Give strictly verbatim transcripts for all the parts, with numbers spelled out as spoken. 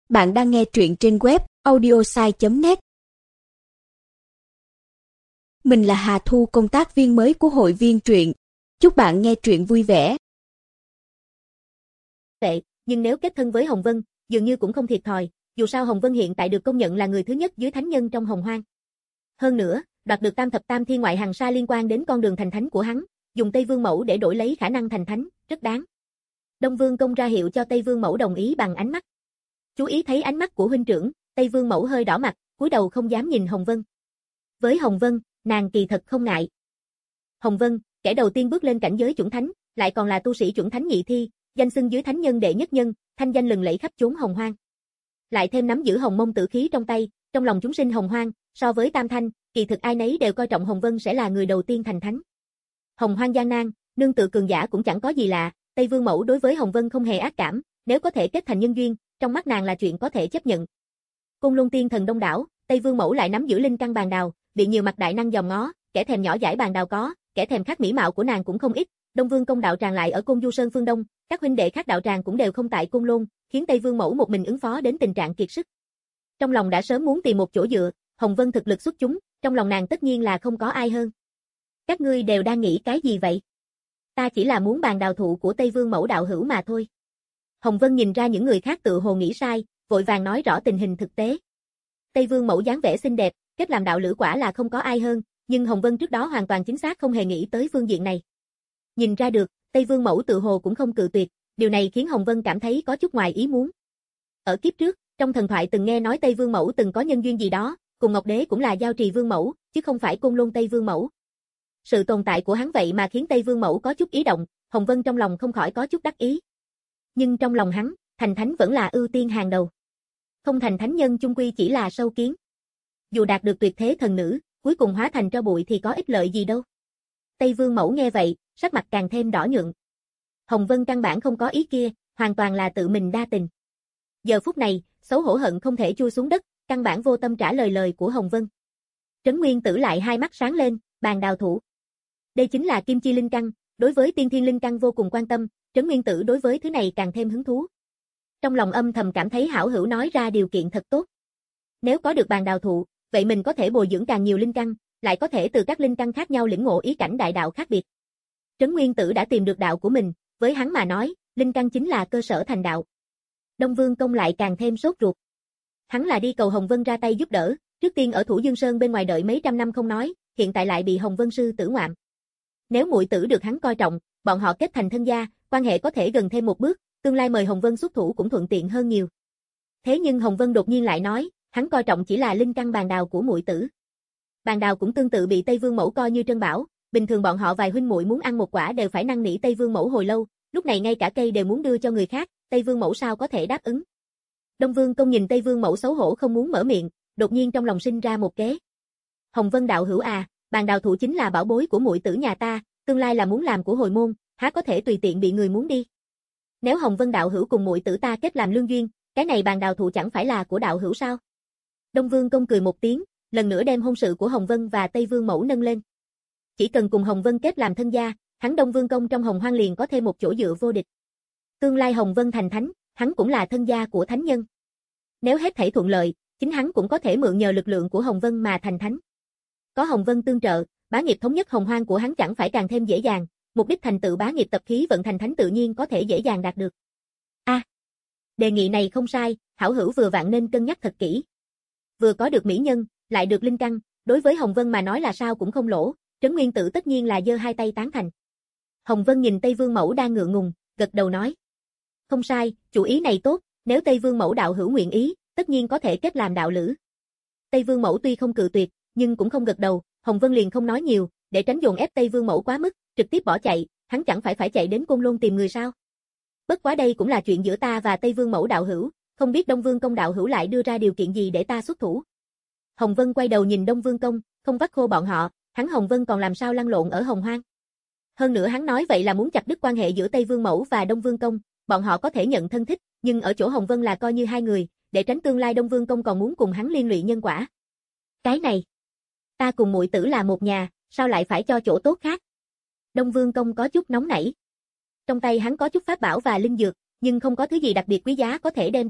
Bạn đang nghe truyện trên web audiosai chấm net. Mình là Hà Thu, công tác viên mới của hội viên truyện. Chúc bạn nghe truyện vui vẻ. Tệ, nhưng nếu kết thân với Hồng Vân, dường như cũng không thiệt thòi, dù sao Hồng Vân hiện tại được công nhận là người thứ nhất dưới thánh nhân trong Hồng Hoang. Hơn nữa, đoạt được tam thập tam thiên ngoại hằng sa liên quan đến con đường thành thánh của hắn, dùng Tây Vương Mẫu để đổi lấy khả năng thành thánh, rất đáng. Đông Vương Công ra hiệu cho Tây Vương Mẫu đồng ý bằng ánh mắt. Chú ý thấy ánh mắt của huynh trưởng, Tây Vương Mẫu hơi đỏ mặt, cúi đầu không dám nhìn Hồng Vân. Với Hồng Vân, nàng kỳ thật không ngại. Hồng Vân, kẻ đầu tiên bước lên cảnh giới chuẩn thánh, lại còn là tu sĩ chuẩn thánh nhị thi, danh xưng dưới thánh nhân đệ nhất nhân, thanh danh lừng lẫy khắp chốn Hồng Hoang. Lại thêm nắm giữ Hồng Mông tử khí trong tay, trong lòng chúng sinh Hồng Hoang, so với Tam Thanh, kỳ thực ai nấy đều coi trọng Hồng Vân sẽ là người đầu tiên thành thánh. Hồng Hoang gian nan, nương tựa cường giả cũng chẳng có gì lạ, Tây Vương Mẫu đối với Hồng Vân không hề ác cảm, nếu có thể kết thành nhân duyên, trong mắt nàng là chuyện có thể chấp nhận. Côn Luân Tiên Thần đông đảo, Tây Vương Mẫu lại nắm giữ linh căn bàn đào, bị nhiều mặt đại năng dòm ngó, kẻ thèm nhỏ dãi bàn đào có, kẻ thèm khát mỹ mạo của nàng cũng không ít. Đông Vương Công đạo tràng lại ở Côn Du Sơn phương Đông, các huynh đệ khác đạo tràng cũng đều không tại Côn Lôn, khiến Tây Vương Mẫu một mình ứng phó đến tình trạng kiệt sức. Trong lòng đã sớm muốn tìm một chỗ dựa, Hồng Vân thực lực xuất chúng, trong lòng nàng tất nhiên là không có ai hơn. Các ngươi đều đang nghĩ cái gì vậy? Ta chỉ là muốn bàn đào thụ của Tây Vương Mẫu đạo hữu mà thôi. Hồng Vân nhìn ra những người khác tự hồ nghĩ sai, vội vàng nói rõ tình hình thực tế. Tây Vương Mẫu dáng vẻ xinh đẹp, kết làm đạo lữ quả là không có ai hơn, nhưng Hồng Vân trước đó hoàn toàn chính xác không hề nghĩ tới phương diện này. Nhìn ra được, Tây Vương Mẫu tự hồ cũng không cự tuyệt, điều này khiến Hồng Vân cảm thấy có chút ngoài ý muốn. Ở kiếp trước, trong thần thoại từng nghe nói Tây Vương Mẫu từng có nhân duyên gì đó, cùng Ngọc Đế cũng là Giao Trì Vương Mẫu, chứ không phải Côn Lôn Tây Vương Mẫu. Sự tồn tại của hắn vậy mà khiến Tây Vương Mẫu có chút ý động, Hồng Vân trong lòng không khỏi có chút đắc ý. Nhưng trong lòng hắn, thành thánh vẫn là ưu tiên hàng đầu. Không thành thánh nhân chung quy chỉ là sâu kiến. Dù đạt được tuyệt thế thần nữ, cuối cùng hóa thành tro bụi thì có ích lợi gì đâu. Tây Vương Mẫu nghe vậy, sắc mặt càng thêm đỏ nhượng. Hồng Vân căn bản không có ý kia, hoàn toàn là tự mình đa tình. Giờ phút này, xấu hổ hận không thể chui xuống đất, căn bản vô tâm trả lời lời của Hồng Vân. Trấn Nguyên Tử lại hai mắt sáng lên, bàn đào thụ. Đây chính là kim chi linh căn, đối với tiên thiên linh căn vô cùng quan tâm, Trấn Nguyên Tử đối với thứ này càng thêm hứng thú. Trong lòng âm thầm cảm thấy hảo hữu nói ra điều kiện thật tốt. Nếu có được bàn đào thụ, vậy mình có thể bồi dưỡng càng nhiều linh căn, lại có thể từ các linh căn khác nhau lĩnh ngộ ý cảnh đại đạo khác biệt. Trấn Nguyên Tử đã tìm được đạo của mình, với hắn mà nói, linh căn chính là cơ sở thành đạo. Đông Vương Công lại càng thêm sốt ruột. Hắn là đi cầu Hồng Vân ra tay giúp đỡ, trước tiên ở Thủ Dương Sơn bên ngoài đợi mấy trăm năm không nói, hiện tại lại bị Hồng Vân sư tử ngoạm. Nếu muội tử được hắn coi trọng, bọn họ kết thành thân gia, quan hệ có thể gần thêm một bước, tương lai mời Hồng Vân xuất thủ cũng thuận tiện hơn nhiều. Thế nhưng Hồng Vân đột nhiên lại nói, hắn coi trọng chỉ là linh căn bàn đào của muội tử. Bàn đào cũng tương tự bị Tây Vương Mẫu coi như trân bảo, bình thường bọn họ vài huynh muội muốn ăn một quả đều phải năn nỉ Tây Vương Mẫu hồi lâu, lúc này ngay cả cây đều muốn đưa cho người khác, Tây Vương Mẫu sao có thể đáp ứng. Đông Vương Công nhìn Tây Vương Mẫu xấu hổ không muốn mở miệng, đột nhiên trong lòng sinh ra một kế. Hồng Vân đạo hữu à, bàn đào thụ chính là bảo bối của muội tử nhà ta, tương lai là muốn làm của hồi môn, há có thể tùy tiện bị người muốn đi. Nếu Hồng Vân đạo hữu cùng muội tử ta kết làm lương duyên, cái này bàn đào thụ chẳng phải là của đạo hữu sao? Đông Vương Công cười một tiếng, lần nữa đem hôn sự của Hồng Vân và Tây Vương Mẫu nâng lên. Chỉ cần cùng Hồng Vân kết làm thân gia, hắn Đông Vương Công trong Hồng Hoang liền có thêm một chỗ dựa vô địch. Tương lai Hồng Vân thành thánh, hắn cũng là thân gia của thánh nhân. Nếu hết thảy thuận lợi, chính hắn cũng có thể mượn nhờ lực lượng của Hồng Vân mà thành thánh. Có Hồng Vân tương trợ, bá nghiệp thống nhất Hồng Hoang của hắn chẳng phải càng thêm dễ dàng, mục đích thành tựu bá nghiệp tập khí vận thành thánh tự nhiên có thể dễ dàng đạt được. A, à, đề nghị này không sai, hảo hữu vừa vặn nên cân nhắc thật kỹ. Vừa có được mỹ nhân, lại được linh căn, đối với Hồng Vân mà nói là sao cũng không lỗ, Trấn Nguyên Tử tất nhiên là giơ hai tay tán thành. Hồng Vân nhìn Tây Vương Mẫu đang ngượng ngùng, gật đầu nói: "Không sai, chủ ý này tốt, nếu Tây Vương Mẫu đạo hữu nguyện ý, tất nhiên có thể kết làm đạo lữ." Tây Vương Mẫu tuy không cự tuyệt, nhưng cũng không gật đầu, Hồng Vân liền không nói nhiều, để tránh dồn ép Tây Vương Mẫu quá mức, trực tiếp bỏ chạy, hắn chẳng phải phải chạy đến Côn Lôn tìm người sao? Bất quá đây cũng là chuyện giữa ta và Tây Vương Mẫu đạo hữu, không biết Đông Vương Công đạo hữu lại đưa ra điều kiện gì để ta xuất thủ. Hồng Vân quay đầu nhìn Đông Vương Công, không vắt khô bọn họ, hắn Hồng Vân còn làm sao lăn lộn ở Hồng Hoang. Hơn nữa hắn nói vậy là muốn chặt đứt quan hệ giữa Tây Vương Mẫu và Đông Vương Công, bọn họ có thể nhận thân thích, nhưng ở chỗ Hồng Vân là coi như hai người, để tránh tương lai Đông Vương Công còn muốn cùng hắn liên lụy nhân quả. Cái này, ta cùng muội tử là một nhà, sao lại phải cho chỗ tốt khác? Đông Vương Công có chút nóng nảy. Trong tay hắn có chút pháp bảo và linh dược, nhưng không có thứ gì đặc biệt quý giá có thể đem ra được,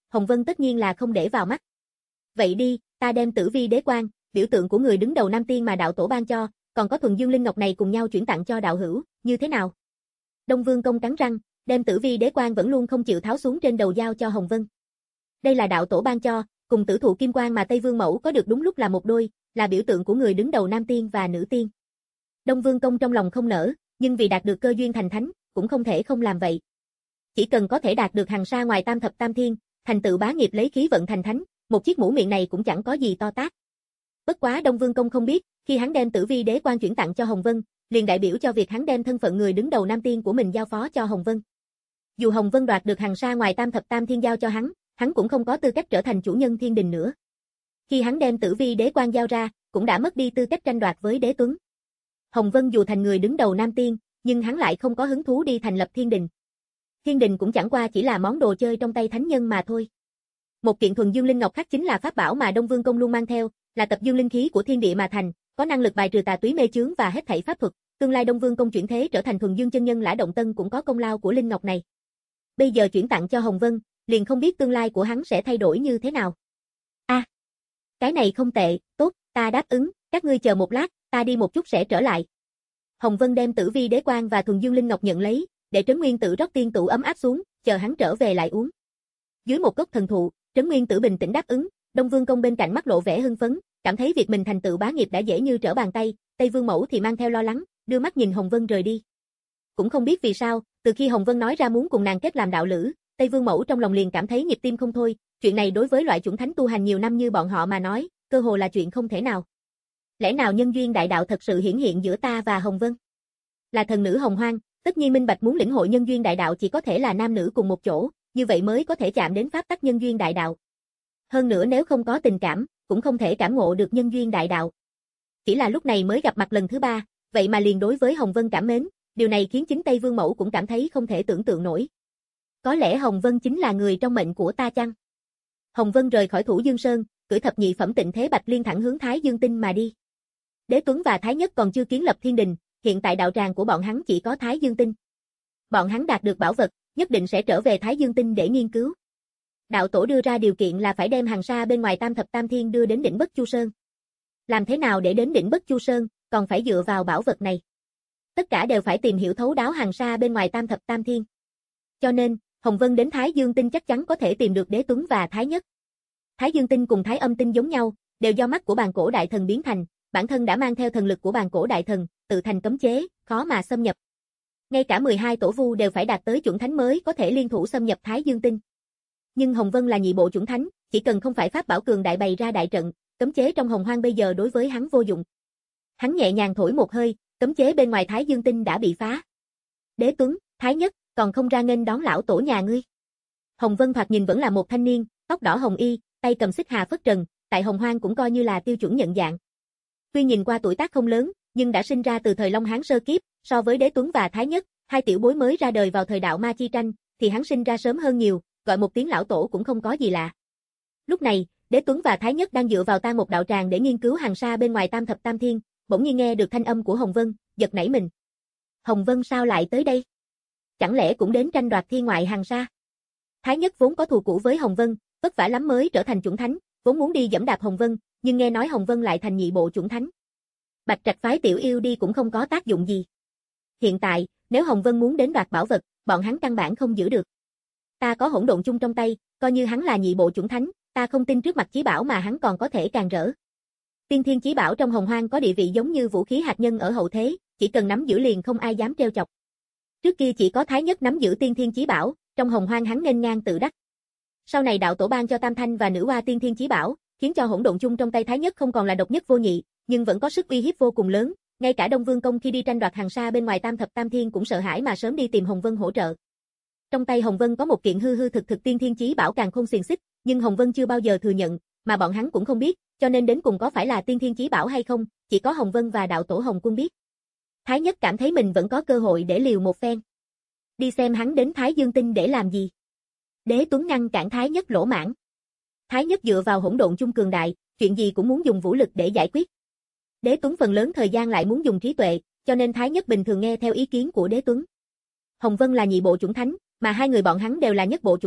Hồng Vân tất nhiên là không để vào mắt. Vậy đi, ta đem Tử Vi Đế Quan, biểu tượng của người đứng đầu Nam Tiên mà đạo tổ ban cho, còn có thuần dương linh ngọc này cùng nhau chuyển tặng cho đạo hữu, như thế nào? Đông Vương Công cắn răng, đem Tử Vi Đế Quan vẫn luôn không chịu tháo xuống trên đầu giao cho Hồng Vân. Đây là đạo tổ ban cho, cùng Tử Thụ Kim Quan mà Tây Vương Mẫu có được đúng lúc là một đôi, là biểu tượng của người đứng đầu Nam Tiên và Nữ Tiên. Đông Vương Công trong lòng không nỡ, nhưng vì đạt được cơ duyên thành thánh, cũng không thể không làm vậy. Chỉ cần có thể đạt được hằng sa ngoài tam thập tam thiên, thành tựu bá nghiệp lấy khí vận thành thánh, một chiếc mũ miệng này cũng chẳng có gì to tát. Bất quá Đông Vương Công không biết, khi hắn đem Tử Vi Đế Quan chuyển tặng cho Hồng Vân, liền đại biểu cho việc hắn đem thân phận người đứng đầu Nam Tiên của mình giao phó cho Hồng Vân. Dù Hồng Vân đoạt được hằng sa ngoài tam thập tam thiên giao cho hắn, hắn cũng không có tư cách trở thành chủ nhân thiên đình nữa. Khi hắn đem Tử Vi Đế Quan giao ra, cũng đã mất đi tư cách tranh đoạt với Đế Tuấn. Hồng Vân dù thành người đứng đầu Nam Tiên, nhưng hắn lại không có hứng thú đi thành lập thiên đình. Thiên đình cũng chẳng qua chỉ là món đồ chơi trong tay thánh nhân mà thôi. Một kiện thuần dương linh ngọc khác chính là pháp bảo mà Đông Vương Công luôn mang theo, là tập dương linh khí của thiên địa mà thành, có năng lực bài trừ tà túy mê chướng và hết thảy pháp thuật. Tương lai Đông Vương Công chuyển thế trở thành thuần dương chân nhân Lã Động Tân cũng có công lao của linh ngọc này. Bây giờ chuyển tặng cho Hồng Vân, liền không biết tương lai của hắn sẽ thay đổi như thế nào. A, à, cái này không tệ, tốt, ta đáp ứng, các ngươi chờ một lát, ta đi một chút sẽ trở lại. Hồng Vân đem Tử Vi Đế Quan và thuần dương linh ngọc nhận lấy, để Trấn Nguyên Tử rót tiên tụ ấm áp xuống, chờ hắn trở về lại uống. Dưới một gốc thần thụ, Trấn Nguyên Tử bình tĩnh đáp ứng, Đông Vương Công bên cạnh mắt lộ vẻ hưng phấn, cảm thấy việc mình thành tựu bá nghiệp đã dễ như trở bàn tay, Tây Vương Mẫu thì mang theo lo lắng, đưa mắt nhìn Hồng Vân rời đi. Cũng không biết vì sao, từ khi Hồng Vân nói ra muốn cùng nàng kết làm đạo lữ, Tây Vương Mẫu trong lòng liền cảm thấy nhịp tim không thôi, chuyện này đối với loại chủng thánh tu hành nhiều năm như bọn họ mà nói, cơ hồ là chuyện không thể nào. Lẽ nào nhân duyên đại đạo thật sự hiển hiện giữa ta và Hồng Vân? Là thần nữ Hồng Hoang, tất nhiên minh bạch muốn lĩnh hội nhân duyên đại đạo chỉ có thể là nam nữ cùng một chỗ, như vậy mới có thể chạm đến pháp tắc nhân duyên đại đạo. Hơn nữa nếu không có tình cảm, cũng không thể cảm ngộ được nhân duyên đại đạo. Chỉ là lúc này mới gặp mặt lần thứ ba, vậy mà liền đối với Hồng Vân cảm mến, điều này khiến chính Tây Vương Mẫu cũng cảm thấy không thể tưởng tượng nổi. Có lẽ Hồng Vân chính là người trong mệnh của ta chăng? Hồng Vân rời khỏi Thủ Dương Sơn, cưỡi thập nhị phẩm Tịnh Thế Bạch Liên thẳng hướng Thái Dương Tinh mà đi. Đế Tuấn và Thái Nhất còn chưa kiến lập thiên đình, hiện tại đạo tràng của bọn hắn chỉ có Thái Dương Tinh. Bọn hắn đạt được bảo vật, nhất định sẽ trở về Thái Dương Tinh để nghiên cứu. Đạo tổ đưa ra điều kiện là phải đem hằng sa bên ngoài tam thập tam thiên đưa đến đỉnh Bất Chu Sơn. Làm thế nào để đến đỉnh Bất Chu Sơn, còn phải dựa vào bảo vật này. Tất cả đều phải tìm hiểu thấu đáo hằng sa bên ngoài tam thập tam thiên. Cho nên, Hồng Vân đến Thái Dương Tinh chắc chắn có thể tìm được Đế Tuấn và Thái Nhất. Thái Dương Tinh cùng Thái Âm Tinh giống nhau, đều do mắt của bàn cổ đại thần biến thành, bản thân đã mang theo thần lực của bàn cổ đại thần, tự thành cấm chế, khó mà xâm nhập. Ngay cả mười hai tổ vu đều phải đạt tới chuẩn thánh mới có thể liên thủ xâm nhập Thái Dương Tinh. Nhưng Hồng Vân là nhị bộ chuẩn thánh, chỉ cần không phải pháp bảo cường đại bày ra đại trận, cấm chế trong Hồng Hoang bây giờ đối với hắn vô dụng. Hắn nhẹ nhàng thổi một hơi, cấm chế bên ngoài Thái Dương Tinh đã bị phá. Đế Tuấn, Thái Nhất, còn không ra nghênh đón lão tổ nhà ngươi. Hồng Vân thoạt nhìn vẫn là một thanh niên, tóc đỏ hồng y, tay cầm xích hà phất trần, tại Hồng Hoang cũng coi như là tiêu chuẩn nhận dạng. Tuy nhìn qua tuổi tác không lớn, nhưng đã sinh ra từ thời Long Hán sơ kiếp, so với Đế Tuấn và Thái Nhất, hai tiểu bối mới ra đời vào thời đạo ma chi tranh, thì hắn sinh ra sớm hơn nhiều, gọi một tiếng lão tổ cũng không có gì lạ. Lúc này, Đế Tuấn và Thái Nhất đang dựa vào Tan Một đạo tràng để nghiên cứu hằng sa bên ngoài tam thập tam thiên, bỗng nhiên nghe được thanh âm của Hồng Vân, giật nảy mình. Hồng Vân sao lại tới đây? Chẳng lẽ cũng đến tranh đoạt thiên ngoại hằng sa? Thái Nhất vốn có thù cũ với Hồng Vân, vất vả lắm mới trở thành chuẩn thánh, vốn muốn đi giẫm đạp Hồng Vân, nhưng nghe nói Hồng Vân lại thành nhị bộ chuẩn thánh. Bạch Trạch phái tiểu yêu đi cũng không có tác dụng gì. Hiện tại, nếu Hồng Vân muốn đến đoạt bảo vật, bọn hắn căn bản không giữ được. Ta có hỗn độn chung trong tay, coi như hắn là nhị bộ chuẩn thánh, ta không tin trước mặt chí bảo mà hắn còn có thể càng rỡ. Tiên thiên chí bảo trong Hồng Hoang có địa vị giống như vũ khí hạt nhân ở hậu thế, chỉ cần nắm giữ liền không ai dám trêu chọc. Trước kia chỉ có Thái Nhất nắm giữ tiên thiên chí bảo, trong Hồng Hoang hắn nghênh ngang tự đắc. Sau này đạo tổ ban cho Tam Thanh và Nữ Hoa tiên thiên chí bảo, khiến cho hỗn độn chung trong tay Thái Nhất không còn là độc nhất vô nhị, nhưng vẫn có sức uy hiếp vô cùng lớn, ngay cả Đông Vương Công khi đi tranh đoạt hằng sa bên ngoài tam thập tam thiên cũng sợ hãi mà sớm đi tìm Hồng Vân hỗ trợ. Trong tay Hồng Vân có một kiện hư hư thực thực tiên thiên chí bảo càn khôn xiềng xích, nhưng Hồng Vân chưa bao giờ thừa nhận, mà bọn hắn cũng không biết, cho nên đến cùng có phải là tiên thiên chí bảo hay không, chỉ có Hồng Vân và đạo tổ Hồng Quân biết. Thái Nhất cảm thấy mình vẫn có cơ hội để liều một phen. Đi xem hắn đến Thái Dương Tinh để làm gì? Đế Tuấn ngăn cản Thái Nhất lỗ mãng. Thái Nhất dựa vào hỗn độn chung cường đại, chuyện gì cũng muốn dùng vũ lực để giải quyết. Đế Tuấn phần lớn thời gian lại muốn dùng trí tuệ, cho nên Thái Nhất bình thường nghe theo ý kiến của Đế Tuấn. Hồng Vân là nhị bộ chuẩn thánh, mà hai người bọn hắn đều là nhất bộ chuẩn thánh,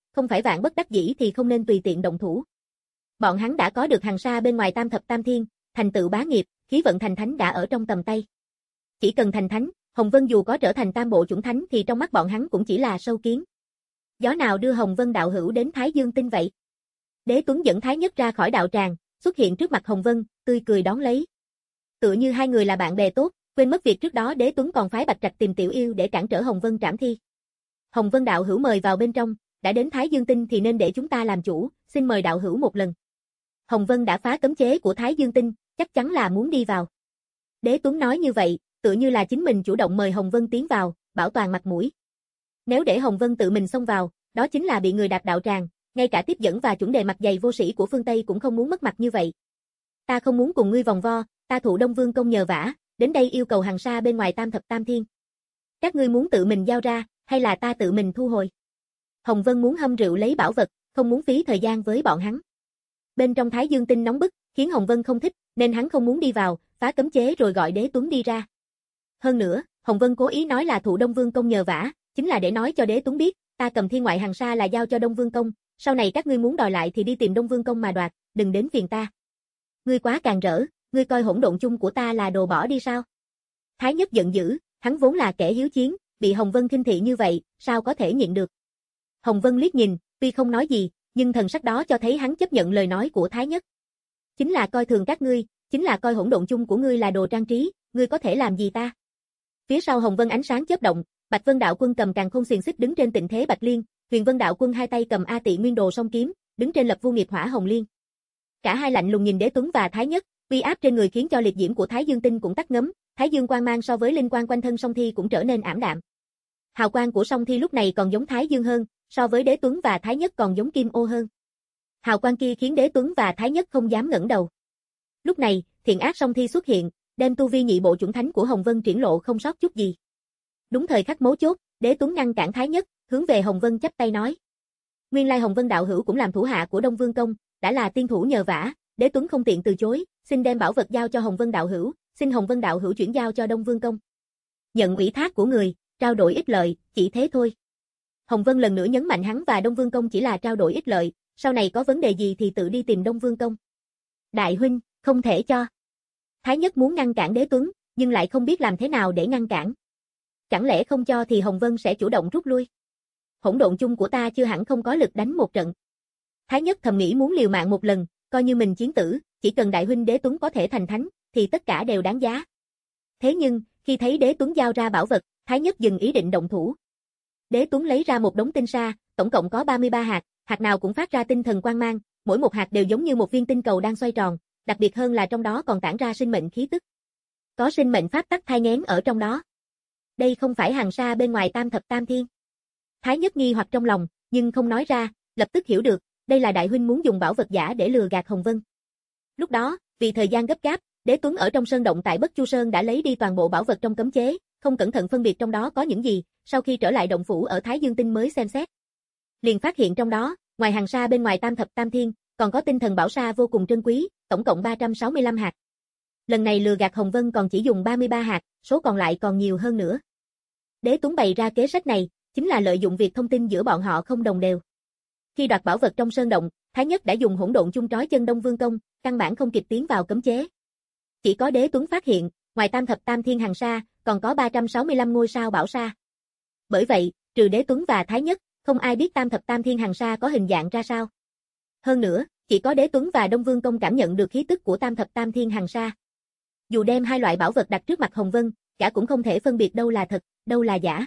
không phải vạn bất đắc dĩ thì không nên tùy tiện động thủ. Bọn hắn đã có được hàng sa bên ngoài tam thập tam thiên, thành tựu bá nghiệp, khí vận thành thánh đã ở trong tầm tay. Chỉ cần thành thánh, Hồng Vân dù có trở thành tam bộ chuẩn thánh thì trong mắt bọn hắn cũng chỉ là sâu kiến. Gió nào đưa Hồng Vân đạo hữu đến Thái Dương Tinh vậy? Đế Tuấn dẫn Thái Nhất ra khỏi đạo tràng, xuất hiện trước mặt Hồng Vân, tươi cười đón lấy. Tựa như hai người là bạn bè tốt, quên mất việc trước đó Đế Tuấn còn phái Bạch Trạch tìm Tiểu Yêu để cản trở Hồng Vân trảm thi. Hồng Vân đạo hữu mời vào bên trong, đã đến Thái Dương Tinh thì nên để chúng ta làm chủ, xin mời đạo hữu một lần. Hồng Vân đã phá cấm chế của Thái Dương Tinh, chắc chắn là muốn đi vào. Đế Tuấn nói như vậy, tựa như là chính mình chủ động mời Hồng Vân tiến vào, bảo toàn mặt mũi. Nếu để Hồng Vân tự mình xông vào, đó chính là bị người đạp đạo tràng, ngay cả tiếp dẫn và chuẩn đề mặt dày vô sĩ của phương Tây cũng không muốn mất mặt như vậy. Ta không muốn cùng ngươi vòng vo, ta thụ Đông Vương công nhờ vả, đến đây yêu cầu hàng sa bên ngoài tam thập tam thiên. Các ngươi muốn tự mình giao ra, hay là ta tự mình thu hồi? Hồng Vân muốn hâm rượu lấy bảo vật, không muốn phí thời gian với bọn hắn. Bên trong Thái Dương Tinh nóng bức, khiến Hồng Vân không thích, nên hắn không muốn đi vào, phá cấm chế rồi gọi Đế Tuấn đi ra. Hơn nữa, Hồng Vân cố ý nói là thụ Đông Vương công nhờ vả, chính là để nói cho Đế Tuấn biết, ta cầm thiên ngoại hàng sa là giao cho Đông Vương công, sau này các ngươi muốn đòi lại thì đi tìm Đông Vương công mà đoạt, đừng đến phiền ta. Ngươi quá càng rỡ, ngươi coi hỗn độn chung của ta là đồ bỏ đi sao? Thái Nhất giận dữ, hắn vốn là kẻ hiếu chiến, bị Hồng Vân khinh thị như vậy, sao có thể nhịn được? Hồng Vân liếc nhìn, tuy không nói gì, nhưng thần sắc đó cho thấy hắn chấp nhận lời nói của Thái Nhất. Chính là coi thường các ngươi, chính là coi hỗn độn chung của ngươi là đồ trang trí, ngươi có thể làm gì ta? Phía sau Hồng Vân ánh sáng chớp động, Bạch Vân đạo quân cầm càn khôn xiềng xích đứng trên tịnh thế Bạch Liên, Huyền Vân đạo quân hai tay cầm A Tị Nguyên Đồ song kiếm, đứng trên lập vu nghiệp hỏa Hồng Liên. Cả hai lạnh lùng nhìn Đế Tuấn và Thái Nhất, uy áp trên người khiến cho liệt diễm của Thái Dương Tinh cũng tắt ngấm, Thái Dương quang mang so với linh quang quanh thân song thi cũng trở nên ảm đạm. Hào quang của song thi lúc này còn giống Thái Dương hơn, so với Đế Tuấn và Thái Nhất còn giống Kim Ô hơn. Hào quang kia khiến Đế Tuấn và Thái Nhất không dám ngẩng đầu. Lúc này, thiện ác song thi xuất hiện, đem tu vi nhị bộ chuẩn thánh của Hồng Vân triển lộ không sót chút gì. Đúng thời khắc mấu chốt, Đế Tuấn ngăn cản Thái Nhất, hướng về Hồng Vân chắp tay nói: Nguyên lai Hồng Vân đạo hữu cũng làm thủ hạ của Đông Vương công, đã là tiên thủ nhờ vả, Đế Tuấn không tiện từ chối, xin đem bảo vật giao cho Hồng Vân đạo hữu, xin Hồng Vân đạo hữu chuyển giao cho Đông Vương công. Nhận ủy thác của người, trao đổi ích lợi, chỉ thế thôi. Hồng Vân lần nữa nhấn mạnh hắn và Đông Vương công chỉ là trao đổi ích lợi, sau này có vấn đề gì thì tự đi tìm Đông Vương công. Đại huynh, không thể cho. Thái Nhất muốn ngăn cản Đế Tuấn, nhưng lại không biết làm thế nào để ngăn cản. Chẳng lẽ không cho thì Hồng Vân sẽ chủ động rút lui? Hỗn độn chung của ta chưa hẳn không có lực đánh một trận. Thái Nhất thầm nghĩ muốn liều mạng một lần, coi như mình chiến tử, chỉ cần đại huynh Đế Tuấn có thể thành thánh, thì tất cả đều đáng giá. Thế nhưng, khi thấy Đế Tuấn giao ra bảo vật, Thái Nhất dừng ý định động thủ. Đế Tuấn lấy ra một đống tinh sa, tổng cộng có ba mươi ba hạt, hạt nào cũng phát ra tinh thần quang mang, mỗi một hạt đều giống như một viên tinh cầu đang xoay tròn, đặc biệt hơn là trong đó còn tản ra sinh mệnh khí tức. Có sinh mệnh pháp tắc thai nghén ở trong đó. Đây không phải hàng sa bên ngoài tam thập tam thiên. Thái Nhất nghi hoặc trong lòng, nhưng không nói ra, lập tức hiểu được, đây là đại huynh muốn dùng bảo vật giả để lừa gạt Hồng Vân. Lúc đó, vì thời gian gấp gáp, Đế Tuấn ở trong sơn động tại Bất Chu Sơn đã lấy đi toàn bộ bảo vật trong cấm chế, không cẩn thận phân biệt trong đó có những gì, sau khi trở lại động phủ ở Thái Dương Tinh mới xem xét. Liền phát hiện trong đó, ngoài hàng sa bên ngoài tam thập tam thiên, còn có tinh thần bảo sa vô cùng trân quý, tổng cộng ba trăm sáu mươi lăm hạt. Lần này lừa gạt Hồng Vân còn chỉ dùng ba mươi ba hạt, số còn lại còn nhiều hơn nữa. Đế Tuấn bày ra kế sách này, chính là lợi dụng việc thông tin giữa bọn họ không đồng đều. Khi đoạt bảo vật trong sơn động, Thái Nhất đã dùng hỗn độn chung trói chân Đông Vương công, căn bản không kịp tiến vào cấm chế. Chỉ có Đế Tuấn phát hiện, ngoài tam thập tam thiên hàng sa, còn có ba trăm sáu mươi lăm ngôi sao bảo sa. Bởi vậy, trừ Đế Tuấn và Thái Nhất, không ai biết tam thập tam thiên hàng sa có hình dạng ra sao. Hơn nữa, chỉ có Đế Tuấn và Đông Vương công cảm nhận được khí tức của tam thập tam thiên hàng sa. Dù đem hai loại bảo vật đặt trước mặt Hồng Vân, gã cũng không thể phân biệt đâu là thật, đâu là giả.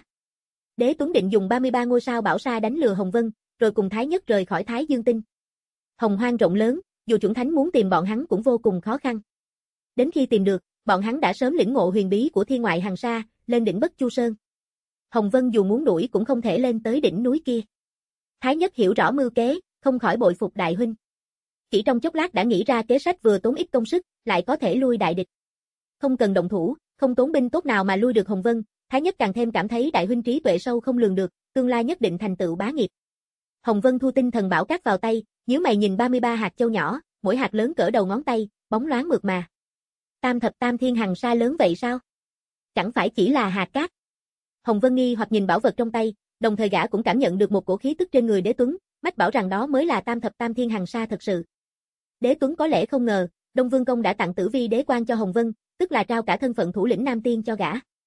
Đế Tuấn định dùng ba mươi ba ngôi sao bảo sa đánh lừa Hồng Vân, rồi cùng Thái Nhất rời khỏi Thái Dương Tinh. Hồng Hoang rộng lớn, dù chuẩn thánh muốn tìm bọn hắn cũng vô cùng khó khăn. Đến khi tìm được, bọn hắn đã sớm lĩnh ngộ huyền bí của thiên ngoại hàng sa, lên đỉnh Bất Chu Sơn. Hồng Vân dù muốn đuổi cũng không thể lên tới đỉnh núi kia. Thái Nhất hiểu rõ mưu kế, không khỏi bội phục đại huynh. Chỉ trong chốc lát đã nghĩ ra kế sách vừa tốn ít công sức, lại có thể lui đại địch. Không cần động thủ, không tốn binh tốt nào mà lui được Hồng Vân, Thái Nhất càng thêm cảm thấy đại huynh trí tuệ sâu không lường được, tương lai nhất định thành tựu bá nghiệp. Hồng Vân thu tinh thần bảo cát vào tay, nhíu mày nhìn ba mươi ba hạt châu nhỏ, mỗi hạt lớn cỡ đầu ngón tay, bóng loáng mượt mà. Tam thập tam thiên hằng sa lớn vậy sao? Chẳng phải chỉ là hạt cát. Hồng Vân nghi hoặc nhìn bảo vật trong tay, đồng thời gã cũng cảm nhận được một cổ khí tức trên người Đế Tuấn, mách bảo rằng đó mới là tam thập tam thiên hằng sa thật sự. Đế Tuấn có lẽ không ngờ, Đông Vương Công đã tặng Tử Vi đế quan cho Hồng Vân, tức là trao cả thân phận thủ lĩnh Nam Tiên cho gã.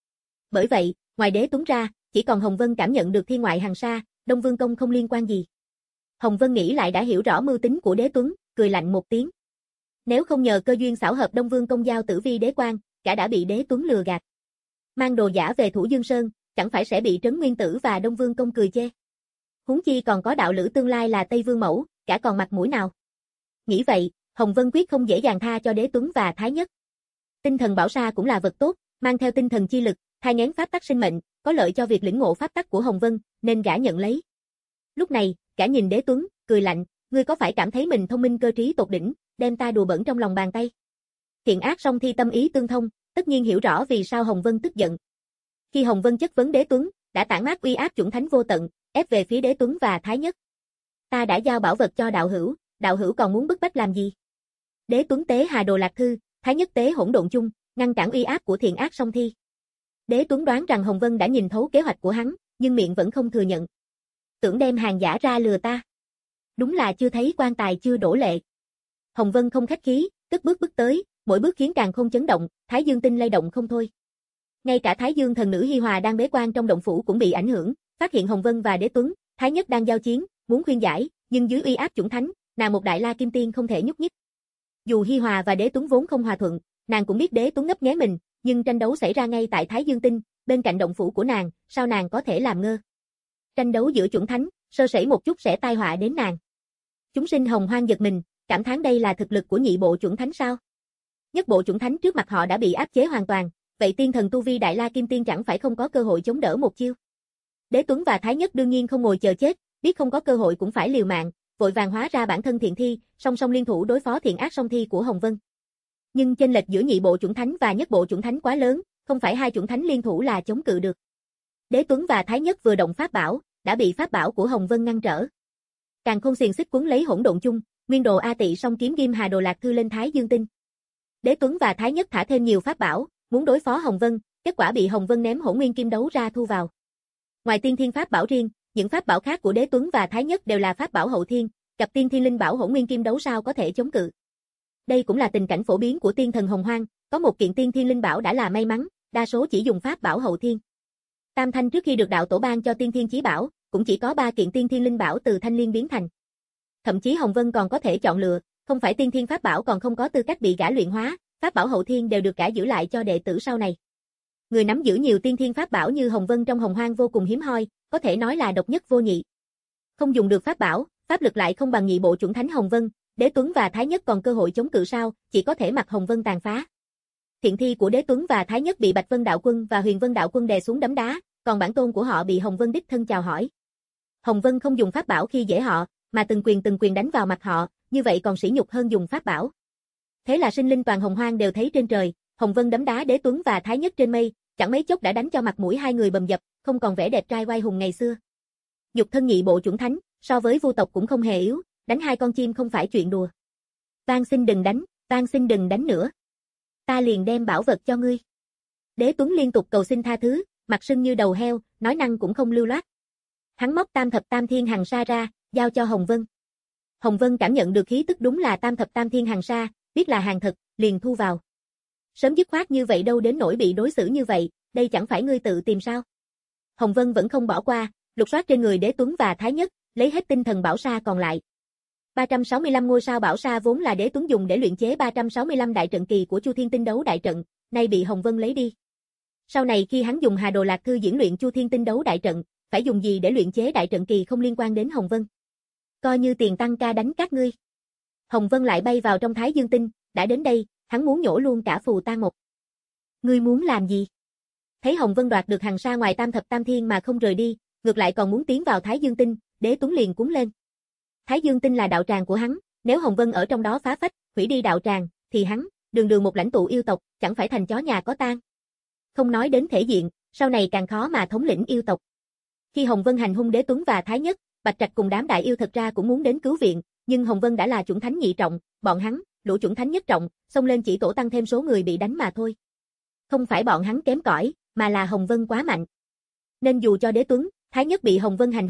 Bởi vậy, ngoài Đế Tuấn ra, chỉ còn Hồng Vân cảm nhận được thiên ngoại hằng sa, Đông Vương Công không liên quan gì. Hồng Vân nghĩ lại đã hiểu rõ mưu tính của Đế Tuấn, cười lạnh một tiếng. Nếu không nhờ cơ duyên xảo hợp Đông Vương Công giao Tử Vi đế quan, gã đã bị Đế Tuấn lừa gạt. Mang đồ giả về Thủ Dương Sơn, chẳng phải sẽ bị Trấn Nguyên Tử và Đông Vương Công cười chê. Huống chi còn có đạo lữ tương lai là Tây Vương Mẫu, gã còn mặt mũi nào. Nghĩ vậy, Hồng Vân quyết không dễ dàng tha cho Đế Tuấn và Thái Nhất. Tinh thần bảo sa cũng là vật tốt, mang theo tinh thần chi lực, thai nghén pháp tắc sinh mệnh, có lợi cho việc lĩnh ngộ pháp tắc của Hồng Vân, nên gã nhận lấy. Lúc này, gã nhìn Đế Tuấn, cười lạnh, ngươi có phải cảm thấy mình thông minh cơ trí tột đỉnh, đem ta đùa bỡn trong lòng bàn tay? Thiện ác song thi tâm ý tương thông, tất nhiên hiểu rõ vì sao Hồng Vân tức giận. Khi Hồng Vân chất vấn Đế Tuấn, đã tản mát uy áp chuẩn thánh vô tận, ép về phía Đế Tuấn và Thái Nhất. Ta đã giao bảo vật cho đạo hữu, đạo hữu còn muốn bức bách làm gì? Đế Tuấn tế Hà Đồ Lạc Thư, Thái Nhất tế Hỗn Độn Chung, ngăn cản uy áp của thiện ác song thi. Đế Tuấn đoán rằng Hồng Vân đã nhìn thấu kế hoạch của hắn, nhưng miệng vẫn không thừa nhận. Tưởng đem hàng giả ra lừa ta. Đúng là chưa thấy quan tài chưa đổ lệ. Hồng Vân không khách khí, tức bước bước tới, mỗi bước khiến càn khôn chấn động, Thái Dương tinh lay động không thôi. Ngay cả Thái Dương thần nữ Hi Hòa đang bế quan trong động phủ cũng bị ảnh hưởng, phát hiện Hồng Vân và Đế Tuấn, Thái Nhất đang giao chiến, muốn khuyên giải, nhưng dưới uy áp chuẩn thánh, nàng một đại la kim tiên không thể nhúc nhích. Dù Hi Hòa và Đế Tuấn vốn không hòa thuận, nàng cũng biết Đế Tuấn ngấp nghé mình, nhưng tranh đấu xảy ra ngay tại Thái Dương tinh, bên cạnh động phủ của nàng, sao nàng có thể làm ngơ? Tranh đấu giữa chuẩn thánh, sơ sẩy một chút sẽ tai họa đến nàng. Chúng sinh Hồng Hoang giật mình, cảm thán đây là thực lực của nhị bộ chuẩn thánh sao? Nhất bộ chuẩn thánh trước mặt họ đã bị áp chế hoàn toàn, vậy tiên thần tu vi đại la kim tiên chẳng phải không có cơ hội chống đỡ một chiêu? Đế Tuấn và Thái Nhất đương nhiên không ngồi chờ chết, biết không có cơ hội cũng phải liều mạng, vội vàng hóa ra bản thân thiện thi, song song liên thủ đối phó thiện ác song thi của Hồng Vân. Nhưng chênh lệch giữa nhị bộ chuẩn thánh và nhất bộ chuẩn thánh quá lớn, không phải hai chuẩn thánh liên thủ là chống cự được. Đế Tuấn và Thái Nhất vừa động pháp bảo, đã bị pháp bảo của Hồng Vân ngăn trở. Càn khôn xiềng xích cuốn lấy hỗn độn chung, nguyên đồ A Tị song kiếm ghim Hà Đồ Lạc Thư lên Thái Dương tinh. Đế Tuấn và Thái Nhất thả thêm nhiều pháp bảo, muốn đối phó Hồng Vân, kết quả bị Hồng Vân ném Hỗn Nguyên Kim Đấu ra thu vào. Ngoài tiên thiên pháp bảo riêng, những pháp bảo khác của Đế Tuấn và Thái Nhất đều là pháp bảo hậu thiên, cặp tiên thiên linh bảo Hỗn Nguyên Kim Đấu sao có thể chống cự. Đây cũng là tình cảnh phổ biến của tiên thần Hồng Hoang, có một kiện tiên thiên linh bảo đã là may mắn, đa số chỉ dùng pháp bảo hậu thiên. Tam Thanh trước khi được đạo tổ ban cho tiên thiên chí bảo, cũng chỉ có ba kiện tiên thiên linh bảo từ thanh liên biến thành. Thậm chí Hồng Vân còn có thể chọn lựa, không phải tiên thiên pháp bảo còn không có tư cách bị gã luyện hóa, pháp bảo hậu thiên đều được gã giữ lại cho đệ tử sau này. Người nắm giữ nhiều tiên thiên pháp bảo như Hồng Vân trong Hồng Hoang vô cùng hiếm hoi, có thể nói là độc nhất vô nhị. Không dùng được pháp bảo, pháp lực lại không bằng nhị bộ chuẩn thánh Hồng Vân, Đế Tuấn và Thái Nhất còn cơ hội chống cự sao, chỉ có thể mặc Hồng Vân tàn phá. Thiện thi của Đế Tuấn và Thái Nhất bị Bạch Vân Đạo Quân và Huyền Vân Đạo Quân đè xuống đấm đá, còn bản tôn của họ bị Hồng Vân đích thân chào hỏi. Hồng Vân không dùng pháp bảo khi dễ họ, mà từng quyền từng quyền đánh vào mặt họ, như vậy còn sỉ nhục hơn dùng pháp bảo. Thế là sinh linh toàn Hồng Hoang đều thấy trên trời, Hồng Vân đấm đá Đế Tuấn và Thái Nhất trên mây, chẳng mấy chốc đã đánh cho mặt mũi hai người bầm dập, không còn vẻ đẹp trai oai hùng ngày xưa. Nhục thân nhị bộ chuẩn thánh, so với vu tộc cũng không hề yếu, đánh hai con chim không phải chuyện đùa. Van xin đừng đánh, van xin đừng đánh nữa. Ta liền đem bảo vật cho ngươi. Đế Tuấn liên tục cầu xin tha thứ, mặt sưng như đầu heo, nói năng cũng không lưu loát. Hắn móc tam thập tam thiên hằng sa ra, giao cho Hồng Vân. Hồng Vân cảm nhận được khí tức đúng là tam thập tam thiên hằng sa, biết là hàng thật, liền thu vào. Sớm dứt khoát như vậy đâu đến nỗi bị đối xử như vậy, đây chẳng phải ngươi tự tìm sao? Hồng Vân vẫn không bỏ qua, lục soát trên người Đế Tuấn và Thái Nhất, lấy hết tinh thần bảo sa còn lại. ba trăm sáu mươi lăm ngôi sao bảo sa vốn là Đế Tuấn dùng để luyện chế ba trăm sáu mươi lăm đại trận kỳ của Chu Thiên Tinh Đấu đại trận, nay bị Hồng Vân lấy đi. Sau này khi hắn dùng Hà Đồ Lạc Thư diễn luyện Chu Thiên Tinh Đấu đại trận, phải dùng gì để luyện chế đại trận kỳ không liên quan đến Hồng Vân? Coi như tiền tăng ca đánh các ngươi. Hồng Vân lại bay vào trong Thái Dương tinh, đã đến đây, hắn muốn nhổ luôn cả phù tang một. Ngươi muốn làm gì? Thấy Hồng Vân đoạt được hằng sa ngoài tam thập tam thiên mà không rời đi, ngược lại còn muốn tiến vào Thái Dương tinh, Đế Tuấn liền cuống lên. Thái Dương tinh là đạo tràng của hắn, nếu Hồng Vân ở trong đó phá phách, hủy đi đạo tràng, thì hắn, đường đường một lãnh tụ yêu tộc, chẳng phải thành chó nhà có tang. Không nói đến thể diện, sau này càng khó mà thống lĩnh yêu tộc. Khi Hồng Vân hành hung Đế Tuấn và Thái Nhất, Bạch Trạch cùng đám đại yêu thật ra cũng muốn đến cứu viện, nhưng Hồng Vân đã là chuẩn thánh nhị trọng, bọn hắn, lũ chuẩn thánh nhất trọng, xông lên chỉ tổ tăng thêm số người bị đánh mà thôi. Không phải bọn hắn kém cỏi, mà là Hồng Vân quá mạnh. Nên dù cho Đế Tuấn, Thái Nhất bị Hồng Vân hành hung,